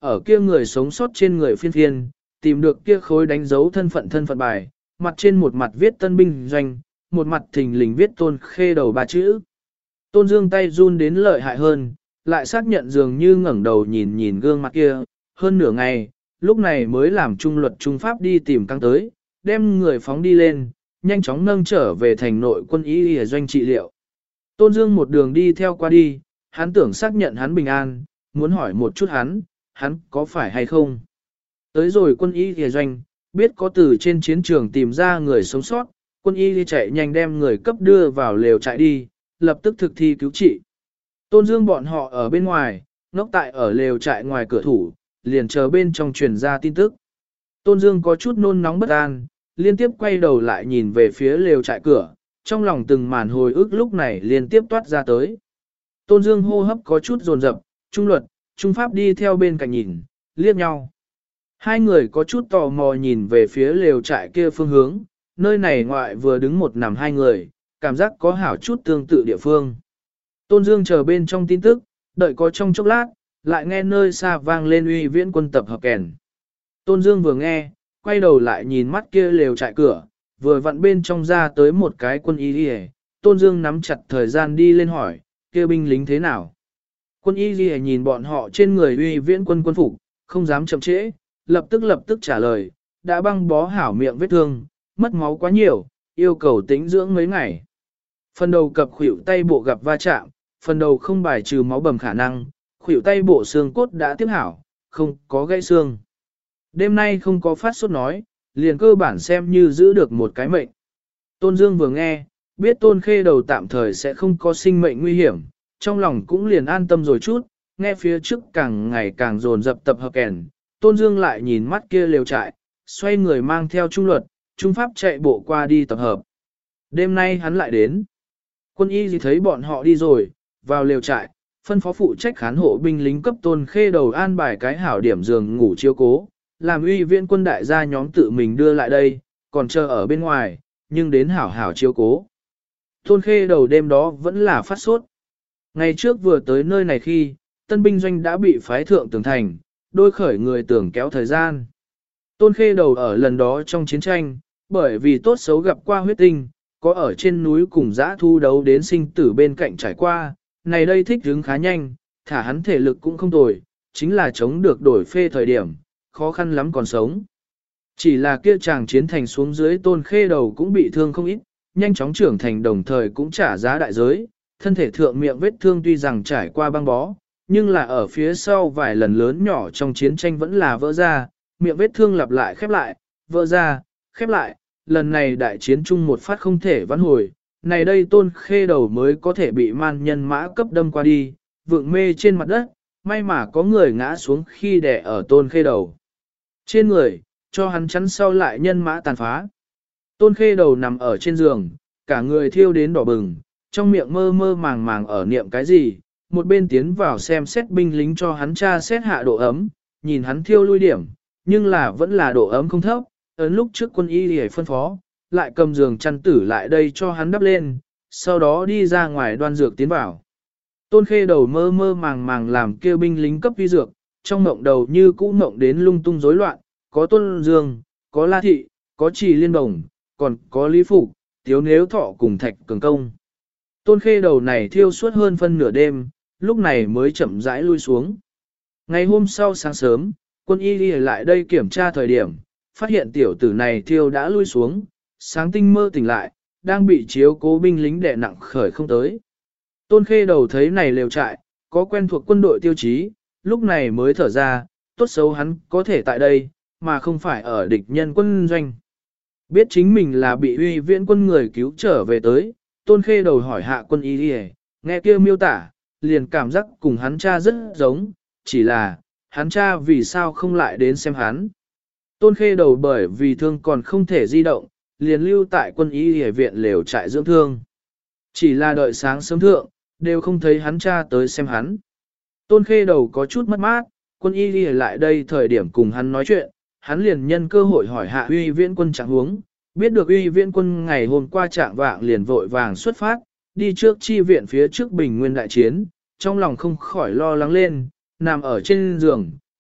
S1: ở kia người sống sót trên người phiên phiên, tìm được kia khối đánh dấu thân phận bài, mặt trên một mặt viết tân binh doanh, một mặt thình lình viết Tôn Khê Đầu ba chữ. Tôn Dương tay run đến lợi hại hơn, lại xác nhận dường như ngẩng đầu nhìn nhìn gương mặt kia, hơn nửa ngày, lúc này mới làm trung luật trung pháp đi tìm căng tới, đem người phóng đi lên, nhanh chóng nâng trở về thành nội quân y y doanh trị liệu. Tôn Dương một đường đi theo qua đi, hắn tưởng xác nhận hắn bình an, muốn hỏi một chút hắn có phải hay không. Tới rồi quân y y doanh, biết có từ trên chiến trường tìm ra người sống sót, quân y chạy nhanh đem người cấp đưa vào lều trại đi, lập tức thực thi cứu trị. Tôn Dương bọn họ ở bên ngoài, ngốc tại ở lều trại ngoài cửa thủ, liền chờ bên trong truyền ra tin tức. Tôn Dương có chút nôn nóng bất an, liên tiếp quay đầu lại nhìn về phía lều trại cửa, trong lòng từng màn hồi ức lúc này liên tiếp toát ra tới. Tôn Dương hô hấp có chút dồn dập, trung luật, trung pháp đi theo bên cạnh nhìn, liếc nhau. Hai người có chút tò mò nhìn về phía lều trại kia phương hướng, nơi này ngoại vừa đứng một nằm hai người, cảm giác có hảo chút tương tự địa phương. Tôn Dương chờ bên trong tin tức, đợi có trong chốc lát, lại nghe nơi xa vang lên uy viễn quân tập hợp kèn. Tôn Dương vừa nghe, quay đầu lại nhìn mắt kia lều trại cửa, vừa vặn bên trong ra tới một cái quân y đi. Tôn Dương nắm chặt thời gian đi lên hỏi, kia binh lính thế nào? Quân y đi nhìn bọn họ trên người uy viễn quân quân phục, không dám chậm trễ, lập tức trả lời, đã băng bó hảo miệng vết thương, mất máu quá nhiều, yêu cầu tĩnh dưỡng mấy ngày. Phần đầu cập khuỷu tay bộ gặp va chạm, phần đầu không bài trừ máu bầm khả năng, khuỷu tay bộ xương cốt đã tiếp hảo, không có gãy xương. Đêm nay không có phát sốt nói, liền cơ bản xem như giữ được một cái mệnh. Tôn Dương vừa nghe, biết Tôn Khê Đầu tạm thời sẽ không có sinh mệnh nguy hiểm, trong lòng cũng liền an tâm rồi chút, nghe phía trước càng ngày càng dồn dập tập hợp kèn. Tôn Dương lại nhìn mắt kia lều trại, xoay người mang theo trung luật, trung pháp chạy bộ qua đi tập hợp. Đêm nay hắn lại đến. Quân y gì thấy bọn họ đi rồi, vào lều trại, phân phó phụ trách khán hộ binh lính cấp Tôn Khê Đầu an bài cái hảo điểm giường ngủ chiếu cố, làm uy viên quân đại gia nhóm tự mình đưa lại đây, còn chờ ở bên ngoài, nhưng đến hảo hảo chiếu cố. Tôn Khê Đầu đêm đó vẫn là phát sốt. Ngày trước vừa tới nơi này khi, tân binh doanh đã bị phái thượng tường thành, đôi khởi người tưởng kéo thời gian. Tôn Khê Đầu ở lần đó trong chiến tranh, bởi vì tốt xấu gặp qua huyết tinh, có ở trên núi cùng dã thu đấu đến sinh tử bên cạnh trải qua, này đây thích hứng khá nhanh, thả hắn thể lực cũng không tồi, chính là chống được đổi phê thời điểm, khó khăn lắm còn sống. Chỉ là kia chàng chiến thành xuống dưới Tôn Khê Đầu cũng bị thương không ít, nhanh chóng trưởng thành đồng thời cũng trả giá đại giới, thân thể thượng miệng vết thương tuy rằng trải qua băng bó, nhưng là ở phía sau vài lần lớn nhỏ trong chiến tranh vẫn là vỡ ra, miệng vết thương lặp lại khép lại, vỡ ra, khép lại, lần này đại chiến chung một phát không thể vãn hồi, này đây Tôn Khê Đầu mới có thể bị man nhân mã cấp đâm qua đi, vượng mê trên mặt đất, may mà có người ngã xuống khi đè ở Tôn Khê Đầu. Trên người, cho hắn chắn sau lại nhân mã tàn phá. Tôn Khê Đầu nằm ở trên giường, cả người thiêu đến đỏ bừng, trong miệng mơ mơ màng màng ở niệm cái gì, một bên tiến vào xem xét binh lính cho hắn tra xét hạ độ ấm, nhìn hắn thiêu lui điểm, nhưng là vẫn là độ ấm không thấp, ấn lúc trước quân y để phân phó, lại cầm giường chăn tử lại đây cho hắn đắp lên, sau đó đi ra ngoài đoan dược tiến vào. Tôn Khê Đầu mơ mơ màng màng làm kêu binh lính cấp vi dược, trong mộng đầu như cũ mộng đến lung tung rối loạn, có Tôn Dương, có La Thị, có Trì Liên Đồng, còn có Lý Phục, Tiếu Nếu Thọ cùng Thạch Cường Công. Tôn Khê Đầu này thiêu suốt hơn phân nửa đêm, lúc này mới chậm rãi lui xuống. Ngày hôm sau sáng sớm, quân y đi lại đây kiểm tra thời điểm, phát hiện tiểu tử này thiêu đã lui xuống, sáng tinh mơ tỉnh lại, đang bị chiếu cố binh lính đè nặng khởi không tới. Tôn Khê Đầu thấy này lều trại, có quen thuộc quân đội tiêu chí, lúc này mới thở ra, tốt xấu hắn có thể tại đây, mà không phải ở địch nhân quân doanh. Biết chính mình là bị uy viễn quân người cứu trở về tới, Tôn Khê Đầu hỏi hạ quân y đi, nghe kia miêu tả, liền cảm giác cùng hắn cha rất giống, chỉ là, hắn cha vì sao không lại đến xem hắn. Tôn Khê Đầu bởi vì thương còn không thể di động, liền lưu tại quân y y viện lều trại dưỡng thương. Chỉ là đợi sáng sớm thượng, đều không thấy hắn cha tới xem hắn. Tôn Khê Đầu có chút mất mát, quân y y lại đây thời điểm cùng hắn nói chuyện, hắn liền nhân cơ hội hỏi hạ uy viễn quân trạng huống, biết được uy viễn quân ngày hôm qua trạng vạng liền vội vàng xuất phát, đi trước chi viện phía trước Bình Nguyên đại chiến, trong lòng không khỏi lo lắng lên, nằm ở trên giường,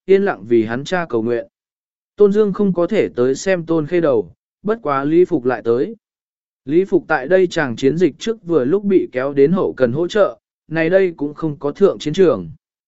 S1: yên lặng vì hắn cha cầu nguyện. Tôn Dương không có thể tới xem Tôn Khê Đầu, bất quá Lý Phục lại tới. Lý Phục tại đây chàng chiến dịch trước vừa lúc bị kéo đến hậu cần hỗ trợ, này đây cũng không có thượng chiến trường.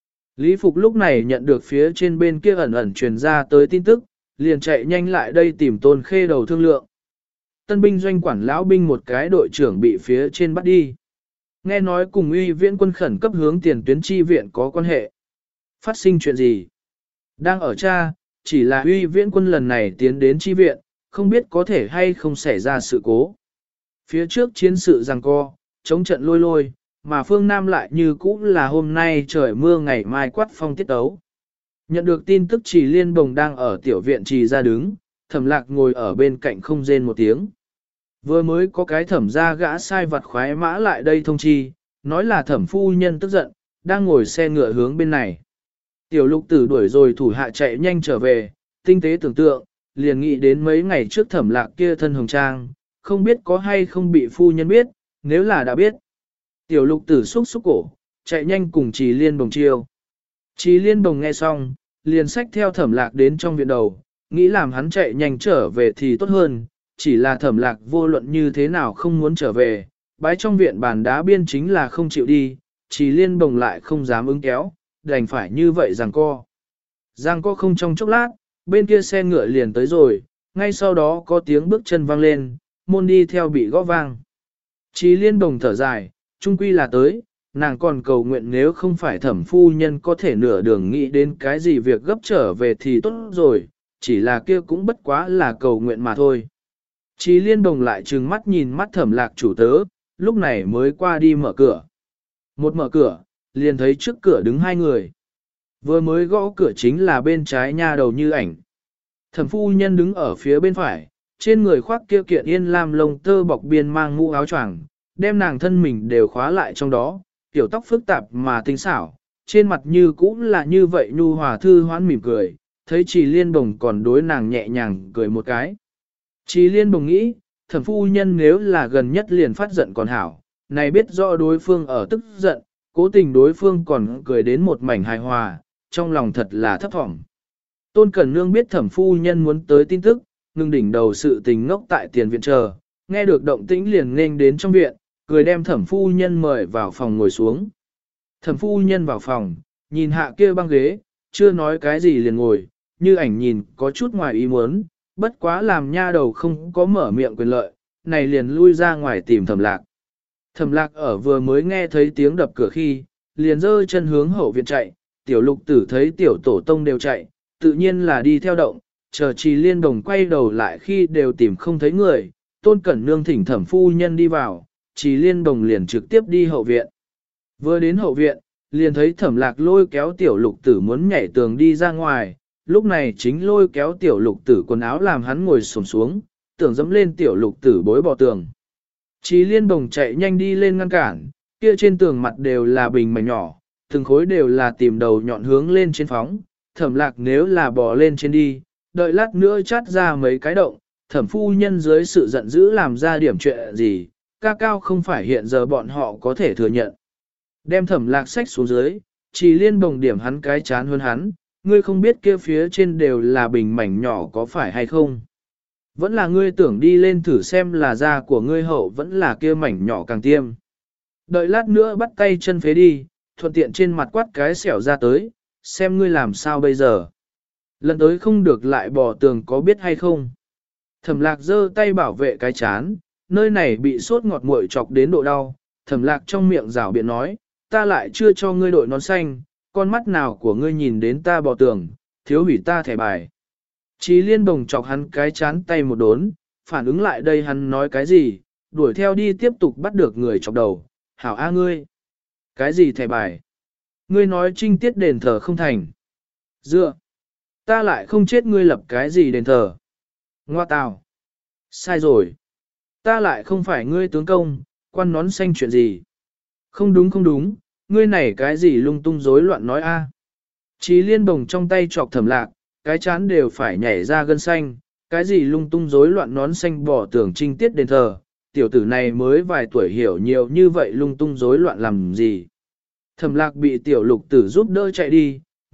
S1: Lý Phục lúc này nhận được phía trên bên kia ẩn ẩn truyền ra tới tin tức, liền chạy nhanh lại đây tìm Tôn Khê Đầu thương lượng. Tân binh doanh quản lão binh một cái đội trưởng bị phía trên bắt đi. Nghe nói cùng uy viễn quân khẩn cấp hướng tiền tuyến chi viện có quan hệ. Phát sinh chuyện gì? Đang ở cha, chỉ là uy viễn quân lần này tiến đến chi viện, không biết có thể hay không xảy ra sự cố. Phía trước chiến sự giằng co, chống trận lôi lôi, mà phương Nam lại như cũ là hôm nay trời mưa ngày mai quát phong tiết tấu. Nhận được tin tức Trì Liên Bồng đang ở tiểu viện trì ra đứng, Thẩm Lạc ngồi ở bên cạnh không rên một tiếng. Vừa mới có cái thẩm gia gã sai vặt khoái mã lại đây thông chi, nói là thẩm phu nhân tức giận, đang ngồi xe ngựa hướng bên này. Tiểu lục tử đuổi rồi thủ hạ chạy nhanh trở về, tinh tế tưởng tượng, liền nghĩ đến mấy ngày trước Thẩm Lạc kia thân hồng trang, không biết có hay không bị phu nhân biết, nếu là đã biết. Tiểu lục tử xúc xúc cổ, chạy nhanh cùng Trì Liên Bồng chiêu. Trì Liên Bồng nghe xong, liền xách theo Thẩm Lạc đến trong viện đầu, nghĩ làm hắn chạy nhanh trở về thì tốt hơn, chỉ là Thẩm Lạc vô luận như thế nào không muốn trở về, bái trong viện bàn đá biên chính là không chịu đi, Trì Liên Bồng lại không dám ứng kéo, đành phải như vậy giằng co. Giằng co không trong chốc lát, bên kia xe ngựa liền tới rồi, ngay sau đó có tiếng bước chân vang lên, môn đi theo bị gõ vang. Trì Liên Bồng thở dài, chung quy là tới, nàng còn cầu nguyện nếu không phải thẩm phu nhân có thể nửa đường nghĩ đến cái gì việc gấp trở về thì tốt rồi, chỉ là kia cũng bất quá là cầu nguyện mà thôi. Trì Liên Bồng lại trừng mắt nhìn mắt Thẩm Lạc chủ tớ, lúc này mới qua đi mở cửa. Một mở cửa, liền thấy trước cửa đứng hai người. Vừa mới gõ cửa chính là bên trái nha đầu Như Ảnh. Thẩm phu nhân đứng ở phía bên phải, trên người khoác kia kiện yên lam lông tơ bọc biên mang mũ áo choàng, đem nàng thân mình đều khóa lại trong đó, tiểu tóc phức tạp mà tinh xảo, trên mặt như cũng là như vậy nhu hòa thư hoãn mỉm cười, thấy Trì Liên Bồng còn đối nàng nhẹ nhàng cười một cái. Trì Liên Bồng nghĩ, thẩm phu nhân nếu là gần nhất liền phát giận còn hảo, này biết rõ đối phương ở tức giận, cố tình đối phương còn cười đến một mảnh hài hòa, trong lòng thật là thấp thỏm. Tôn Cẩn Nương biết thẩm phu nhân muốn tới tin tức, ngừng đỉnh đầu sự tình ngốc tại tiền viện chờ, nghe được động tĩnh liền nên đến trong viện, cười đem thẩm phu nhân mời vào phòng ngồi xuống. Thẩm phu nhân vào phòng, nhìn hạ kia băng ghế, chưa nói cái gì liền ngồi, Như Ảnh nhìn có chút ngoài ý muốn, bất quá làm nha đầu không có mở miệng quyền lợi, này liền lui ra ngoài tìm Thẩm Lạc. Thẩm Lạc ở vừa mới nghe thấy tiếng đập cửa khi, liền giơ chân hướng hậu viện chạy, tiểu lục tử thấy tiểu tổ tông đều chạy, tự nhiên là đi theo động, chờ Trì Liên Bồng quay đầu lại khi đều tìm không thấy người, Tôn Cẩn Nương thỉnh thẩm phu nhân đi vào, Trì Liên Bồng liền trực tiếp đi hậu viện. Vừa đến hậu viện, liền thấy Thẩm Lạc lôi kéo tiểu lục tử muốn nhảy tường đi ra ngoài, lúc này chính lôi kéo tiểu lục tử quần áo làm hắn ngồi xổm xuống, tưởng dẫm lên tiểu lục tử bối bỏ tường. Trì Liên Bồng chạy nhanh đi lên ngăn cản, kia trên tường mặt đều là bình mảnh nhỏ, từng khối đều là tìm đầu nhọn hướng lên trên phóng, Thẩm Lạc nếu là bò lên trên đi, đợi lát nữa chát ra mấy cái động, thẩm phu nhân dưới sự giận dữ làm ra điểm chuyện gì, ca cao không phải hiện giờ bọn họ có thể thừa nhận. Đem Thẩm Lạc sách xuống dưới, Trì Liên Bồng điểm hắn cái chán hơn hắn, ngươi không biết kia phía trên đều là bình mảnh nhỏ có phải hay không. Vẫn là ngươi tưởng đi lên thử xem là da của ngươi hậu vẫn là kia mảnh nhỏ càng tiêm. Đợi lát nữa bắt tay chân phế đi, thuận tiện trên mặt quát cái xẻo ra tới, xem ngươi làm sao bây giờ. Lần tới không được lại bỏ tường có biết hay không. Thẩm Lạc giơ tay bảo vệ cái chán, nơi này bị sốt ngọt nguội chọc đến độ đau. Thẩm Lạc trong miệng rảo biện nói, ta lại chưa cho ngươi đội nón xanh, con mắt nào của ngươi nhìn đến ta bỏ tường, thiếu hủy ta thẻ bài. Trì Liên Bồng chọc hắn cái chán tay một đốn, phản ứng lại đây hắn nói cái gì, đuổi theo đi tiếp tục bắt được người chọc đầu, hảo a ngươi. Cái gì thẻ bài? Ngươi nói trinh tiết đền thờ không thành. Dựa. Ta lại không chết ngươi lập cái gì đền thờ. Ngoa tào. Sai rồi. Ta lại không phải ngươi tướng công, quan nón xanh chuyện gì. Không đúng không đúng, ngươi này cái gì lung tung rối loạn nói a. Trì Liên Bồng trong tay chọc Thẩm Lạc, cái chán đều phải nhảy ra gân xanh, cái gì lung tung rối loạn nón xanh bỏ tưởng trinh tiết đền thờ, tiểu tử này mới vài tuổi hiểu nhiều như vậy lung tung rối loạn làm gì. Thẩm Lạc bị tiểu lục tử giúp đỡ chạy đi,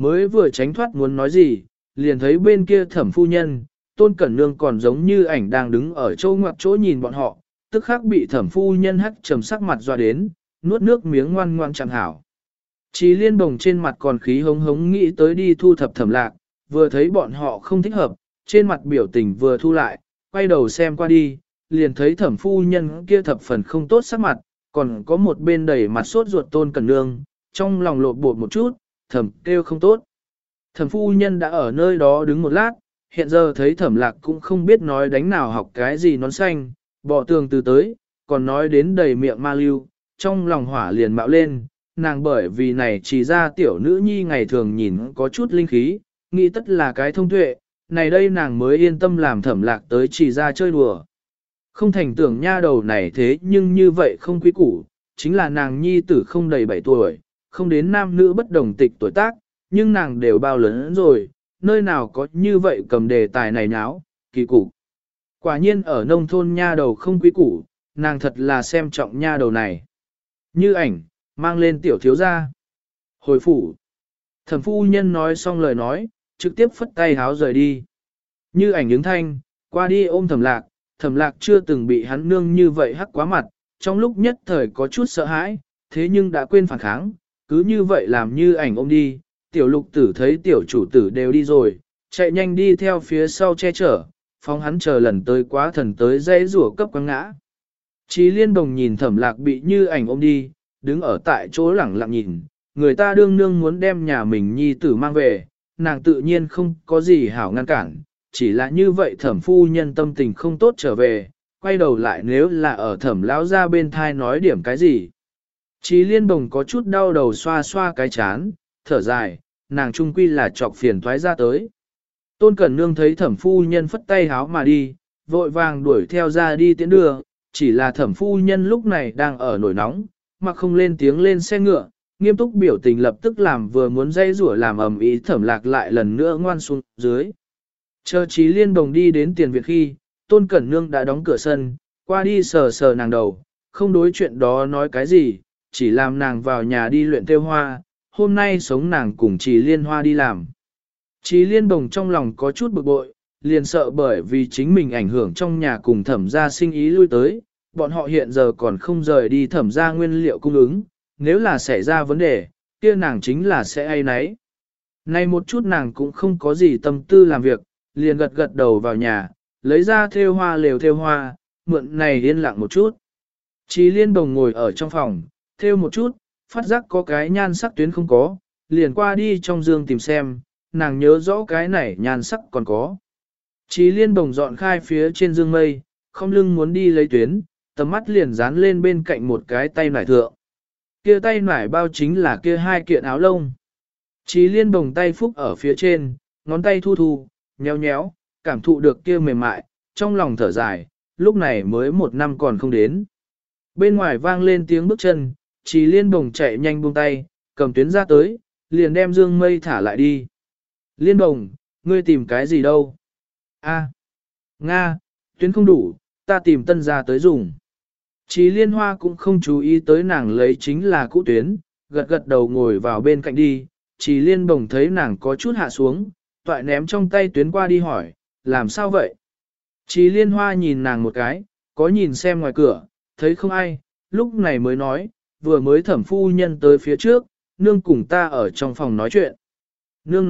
S1: mới vừa tránh thoát muốn nói gì, liền thấy bên kia Thẩm phu nhân, Tôn Cẩn Nương còn giống như ảnh đang đứng ở chỗ ngoặc chỗ nhìn bọn họ, tức khắc bị Thẩm phu nhân hắt trầm sắc mặt dọa đến, nuốt nước miếng ngoan ngoan chẳng hảo. Chí Liên Bồng trên mặt còn khí hống hống nghĩ tới đi thu thập Thẩm Lạc, vừa thấy bọn họ không thích hợp, trên mặt biểu tình vừa thu lại, quay đầu xem qua đi, liền thấy Thẩm phu nhân kia thập phần không tốt sắc mặt, còn có một bên đầy mặt sốt ruột Tôn Cẩn Nương, trong lòng lột bột một chút, Thẩm kêu không tốt. Thẩm phu nhân đã ở nơi đó đứng một lát, hiện giờ thấy Thẩm Lạc cũng không biết nói đánh nào học cái gì nón xanh, bỏ tường từ tới, còn nói đến đầy miệng ma lưu, trong lòng hỏa liền mạo lên, nàng bởi vì này chỉ ra tiểu nữ nhi ngày thường nhìn có chút linh khí, nghĩ tất là cái thông tuệ, này đây nàng mới yên tâm làm Thẩm Lạc tới chỉ ra chơi đùa. Không thành tưởng nha đầu này thế nhưng như vậy không quý củ, chính là nàng nhi tử không đầy 7 tuổi, không đến nam nữ bất đồng tịch tuổi tác, nhưng nàng đều bao lớn rồi, nơi nào có như vậy cầm đề tài này nháo, kỳ cục. Quả nhiên ở nông thôn nha đầu không quý củ, nàng thật là xem trọng nha đầu này. Như ảnh, mang lên tiểu thiếu gia. Hồi phủ. Thẩm phu nhân nói xong lời nói, trực tiếp phất tay háo rời đi. Như ảnh ứng thanh, qua đi ôm Thẩm Lạc chưa từng bị hắn nương như vậy hắc quá mặt, trong lúc nhất thời có chút sợ hãi, thế nhưng đã quên phản kháng, cứ như vậy làm Như ảnh ôm đi. Tiểu Lục Tử thấy tiểu chủ tử đều đi rồi, chạy nhanh đi theo phía sau che chở, phóng hắn chờ lần tới quá thần tới dây rủa cấp quăng ngã. Chí Liên Bồng nhìn Thẩm Lạc bị Như ảnh ôm đi, đứng ở tại chỗ lẳng lặng nhìn, người ta đương nương muốn đem nhà mình nhi tử mang về, nàng tự nhiên không có gì hảo ngăn cản, chỉ là như vậy Thẩm phu nhân tâm tình không tốt trở về, quay đầu lại nếu là ở Thẩm lão ra bên thai nói điểm cái gì. Chí Liên Bồng có chút đau đầu xoa xoa cái chán, thở dài, nàng trung quy là trọc phiền toái ra tới. Tôn Cẩn Nương thấy Thẩm phu nhân phất tay háo mà đi, vội vàng đuổi theo ra đi tiễn đưa, chỉ là Thẩm phu nhân lúc này đang ở nổi nóng, mà không lên tiếng lên xe ngựa, nghiêm túc biểu tình lập tức làm vừa muốn dây rủa làm ầm ĩ Thẩm Lạc lại lần nữa ngoan xuống dưới. Chờ Chí Liên Bồng đi đến tiền viện khi, Tôn Cẩn Nương đã đóng cửa sân, qua đi sờ sờ nàng đầu, không đối chuyện đó nói cái gì, chỉ làm nàng vào nhà đi luyện thêu hoa, hôm nay sống nàng cùng Chí Liên Hoa đi làm. Chí Liên Bồng trong lòng có chút bực bội, liền sợ bởi vì chính mình ảnh hưởng trong nhà cùng Thẩm gia sinh ý lui tới, bọn họ hiện giờ còn không rời đi Thẩm gia nguyên liệu cung ứng, nếu là xảy ra vấn đề, kia nàng chính là sẽ ai nấy. Nay một chút nàng cũng không có gì tâm tư làm việc, liền gật gật đầu vào nhà, lấy ra thêu hoa lều thêu hoa, mượn này yên lặng một chút. Chí Liên Bồng ngồi ở trong phòng, thêu một chút, phát giác có cái nhan sắc tuyến không có, liền qua đi trong giường tìm xem, nàng nhớ rõ cái này nhan sắc còn có. Chí Liên Bồng dọn khai phía trên dương mây, không lưng muốn đi lấy tuyến, tầm mắt liền dán lên bên cạnh một cái tay nải thượng. Kia tay nải bao chính là kia hai kiện áo lông. Chí Liên Bồng tay phúc ở phía trên, ngón tay thu thu, nhéo nhéo, cảm thụ được kia mềm mại, trong lòng thở dài, lúc này mới 1 năm còn không đến. Bên ngoài vang lên tiếng bước chân, Chí Liên Bồng chạy nhanh buông tay, cầm tuyến ra tới, liền đem dương mây thả lại đi. Liên Bồng, ngươi tìm cái gì đâu? A, Nga, tuyến không đủ, ta tìm tân ra tới dùng. Chí Liên Hoa cũng không chú ý tới nàng lấy chính là cũ tuyến, gật gật đầu ngồi vào bên cạnh đi. Chí Liên Bồng thấy nàng có chút hạ xuống, toại ném trong tay tuyến qua đi hỏi, làm sao vậy? Chí Liên Hoa nhìn nàng một cái, có nhìn xem ngoài cửa, thấy không ai, lúc này mới nói, vừa mới Thẩm phu nhân tới phía trước, nương cùng ta ở trong phòng nói chuyện. Nương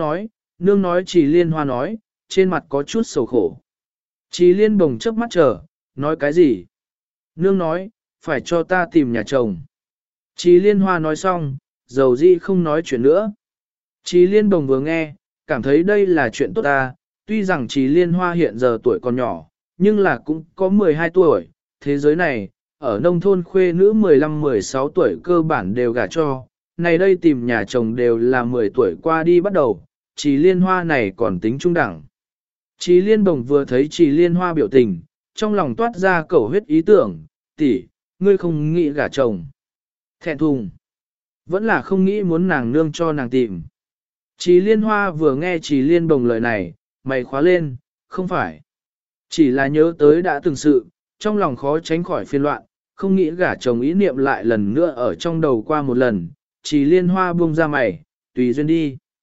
S1: nói Chí Liên Hoa nói, trên mặt có chút sầu khổ. Chí Liên Bồng chớp mắt chờ, nói cái gì? Nương nói, phải cho ta tìm nhà chồng. Chí Liên Hoa nói xong, dầu dĩ không nói chuyện nữa. Chí Liên Bồng vừa nghe, cảm thấy đây là chuyện tốt ta, tuy rằng Chí Liên Hoa hiện giờ tuổi còn nhỏ, nhưng là cũng có 12 tuổi, thế giới này, ở nông thôn khuê nữ 15-16 tuổi cơ bản đều gả cho, này đây tìm nhà chồng đều là 10 tuổi qua đi bắt đầu, Chí Liên Hoa này còn tính trung đẳng. Chí Liên Bồng vừa thấy Chí Liên Hoa biểu tình, trong lòng toát ra cầu huyết ý tưởng, tỷ, ngươi không nghĩ gả chồng. Thẹn thùng, vẫn là không nghĩ muốn nàng nương cho nàng tìm. Chí Liên Hoa vừa nghe Chí Liên Bồng lời này, mày khóa lên, không phải. Chỉ là nhớ tới đã từng sự, trong lòng khó tránh khỏi phiền loạn, không nghĩ gả chồng ý niệm lại lần nữa ở trong đầu qua một lần. Chí Liên Hoa buông ra mày, tùy duyên đi.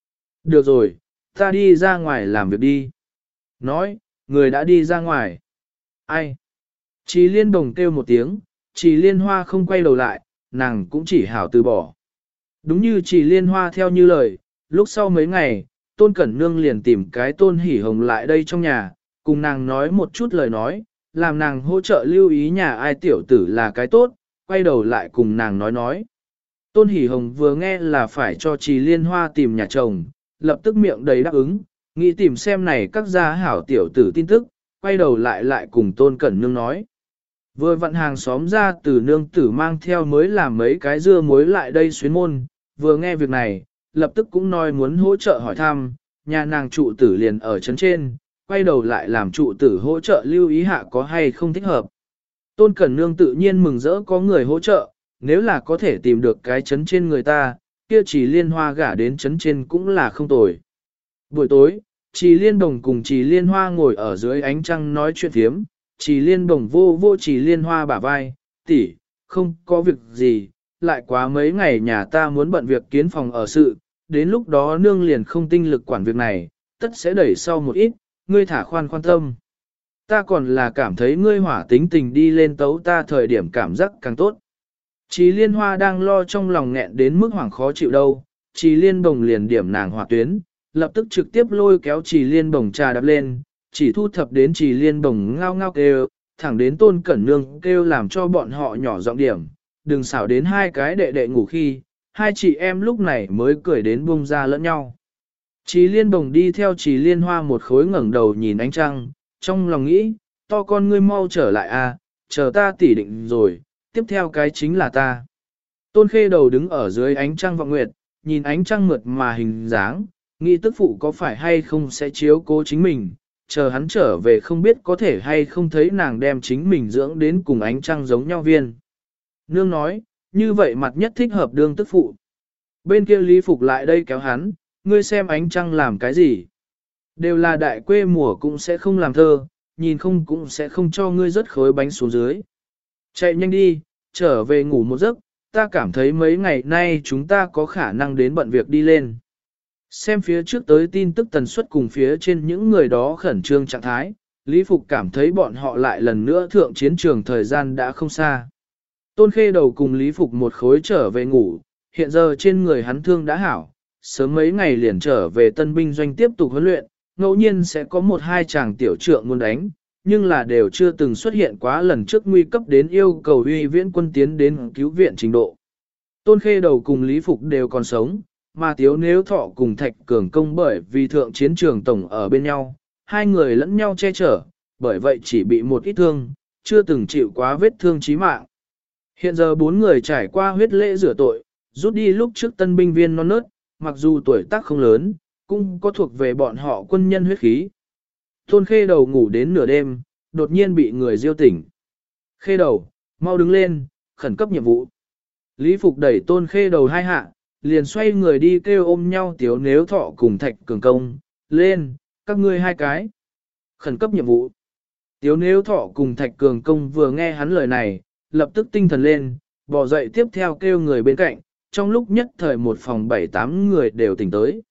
S1: Được rồi, ta đi ra ngoài làm việc đi. Nói, người đã đi ra ngoài. Ai? Trì Liên Đồng kêu một tiếng, Trì Liên Hoa không quay đầu lại, nàng cũng chỉ hảo từ bỏ. Đúng như Trì Liên Hoa theo như lời, lúc sau mấy ngày, Tôn Cẩn Nương liền tìm cái Tôn Hỷ Hồng lại đây trong nhà, cùng nàng nói một chút lời nói, làm nàng hỗ trợ lưu ý nhà ai tiểu tử là cái tốt, quay đầu lại cùng nàng nói. Tôn Hỷ Hồng vừa nghe là phải cho Trì Liên Hoa tìm nhà chồng, lập tức miệng đầy đáp ứng, nghĩ tìm xem này các gia hảo tiểu tử tin tức, quay đầu lại cùng Tôn Cẩn Nương nói. Vừa vặn hàng xóm ra từ nương tử mang theo mới làm mấy cái dưa muối lại đây xuyến môn, vừa nghe việc này, lập tức cũng nói muốn hỗ trợ hỏi thăm, nhà nàng trụ tử liền ở trấn trên, quay đầu lại làm trụ tử hỗ trợ lưu ý hạ có hay không thích hợp. Tôn Cẩn Nương tự nhiên mừng rỡ có người hỗ trợ, nếu là có thể tìm được cái trấn trên người ta, kia Trì Liên Hoa gả đến trấn trên cũng là không tồi. Buổi tối, Trì Liên Đồng cùng Trì Liên Hoa ngồi ở dưới ánh trăng nói chuyện thiếm, Trì Liên Đồng vô Trì Liên Hoa bả vai, tỷ, không có việc gì, lại quá mấy ngày nhà ta muốn bận việc kiến phòng ở sự, đến lúc đó nương liền không tinh lực quản việc này, tất sẽ đẩy sau một ít, ngươi thả khoan tâm. Ta còn là cảm thấy ngươi hỏa tính tình đi lên tấu ta thời điểm cảm giác càng tốt. Trì Liên Hoa đang lo trong lòng nghẹn đến mức hoảng khó chịu đâu, Trì Liên Đồng liền điểm nàng hỏa tuyến, lập tức trực tiếp lôi kéo Trì Liên Đồng trà đập lên, chỉ thu thập đến Trì Liên Đồng ngao ngao kêu, thẳng đến Tôn Cẩn Nương kêu làm cho bọn họ nhỏ giọng điểm, đừng xảo đến hai cái đệ đệ ngủ khi, hai chị em lúc này mới cười đến buông ra lẫn nhau. Trì Liên Đồng đi theo Trì Liên Hoa một khối ngẩng đầu nhìn ánh trăng, trong lòng nghĩ, to con ngươi mau trở lại a, chờ ta tỉ định rồi, tiếp theo cái chính là ta. Tôn Khê Đầu đứng ở dưới ánh trăng vọng nguyệt, nhìn ánh trăng mượt mà hình dáng, nghĩ tức phụ có phải hay không sẽ chiếu cố chính mình, chờ hắn trở về không biết có thể hay không thấy nàng đem chính mình dưỡng đến cùng ánh trăng giống nhau viên. Nương nói, như vậy mặt nhất thích hợp đương tức phụ. Bên kia Lý Phục lại đây kéo hắn, ngươi xem ánh trăng làm cái gì. Đều là đại quê mùa cũng sẽ không làm thơ, nhìn không cũng sẽ không cho ngươi rớt khối bánh xuống dưới. Chạy nhanh đi, trở về ngủ một giấc, ta cảm thấy mấy ngày nay chúng ta có khả năng đến bận việc đi lên. Xem phía trước tới tin tức tần suất cùng phía trên những người đó khẩn trương trạng thái, Lý Phục cảm thấy bọn họ lại lần nữa thượng chiến trường thời gian đã không xa. Tôn Khê Đầu cùng Lý Phục một khối trở về ngủ, hiện giờ trên người hắn thương đã hảo, sớm mấy ngày liền trở về tân binh doanh tiếp tục huấn luyện, ngẫu nhiên sẽ có một hai chàng tiểu trượng muốn đánh, nhưng là đều chưa từng xuất hiện quá lần trước nguy cấp đến yêu cầu uy viễn quân tiến đến cứu viện trình độ. Tôn Khê Đầu cùng Lý Phục đều còn sống, mà Tiếu Nếu Thọ cùng Thạch Cường Công bởi vì thượng chiến trường tổng ở bên nhau, hai người lẫn nhau che chở, bởi vậy chỉ bị một ít thương, chưa từng chịu quá vết thương chí mạng. Hiện giờ bốn người trải qua huyết lễ rửa tội, rút đi lúc trước tân binh viên non nớt, mặc dù tuổi tác không lớn, cũng có thuộc về bọn họ quân nhân huyết khí. Tôn Khê Đầu ngủ đến nửa đêm, đột nhiên bị người diêu tỉnh. Khê Đầu, mau đứng lên, khẩn cấp nhiệm vụ. Lý Phục đẩy Tôn Khê Đầu hai hạ, liền xoay người đi kêu ôm nhau Tiếu Nếu Thọ cùng Thạch Cường Công, lên, các ngươi hai cái. Khẩn cấp nhiệm vụ. Tiếu Nếu Thọ cùng Thạch Cường Công vừa nghe hắn lời này, lập tức tinh thần lên, bò dậy tiếp theo kêu người bên cạnh, trong lúc nhất thời một phòng 7-8 người đều tỉnh tới.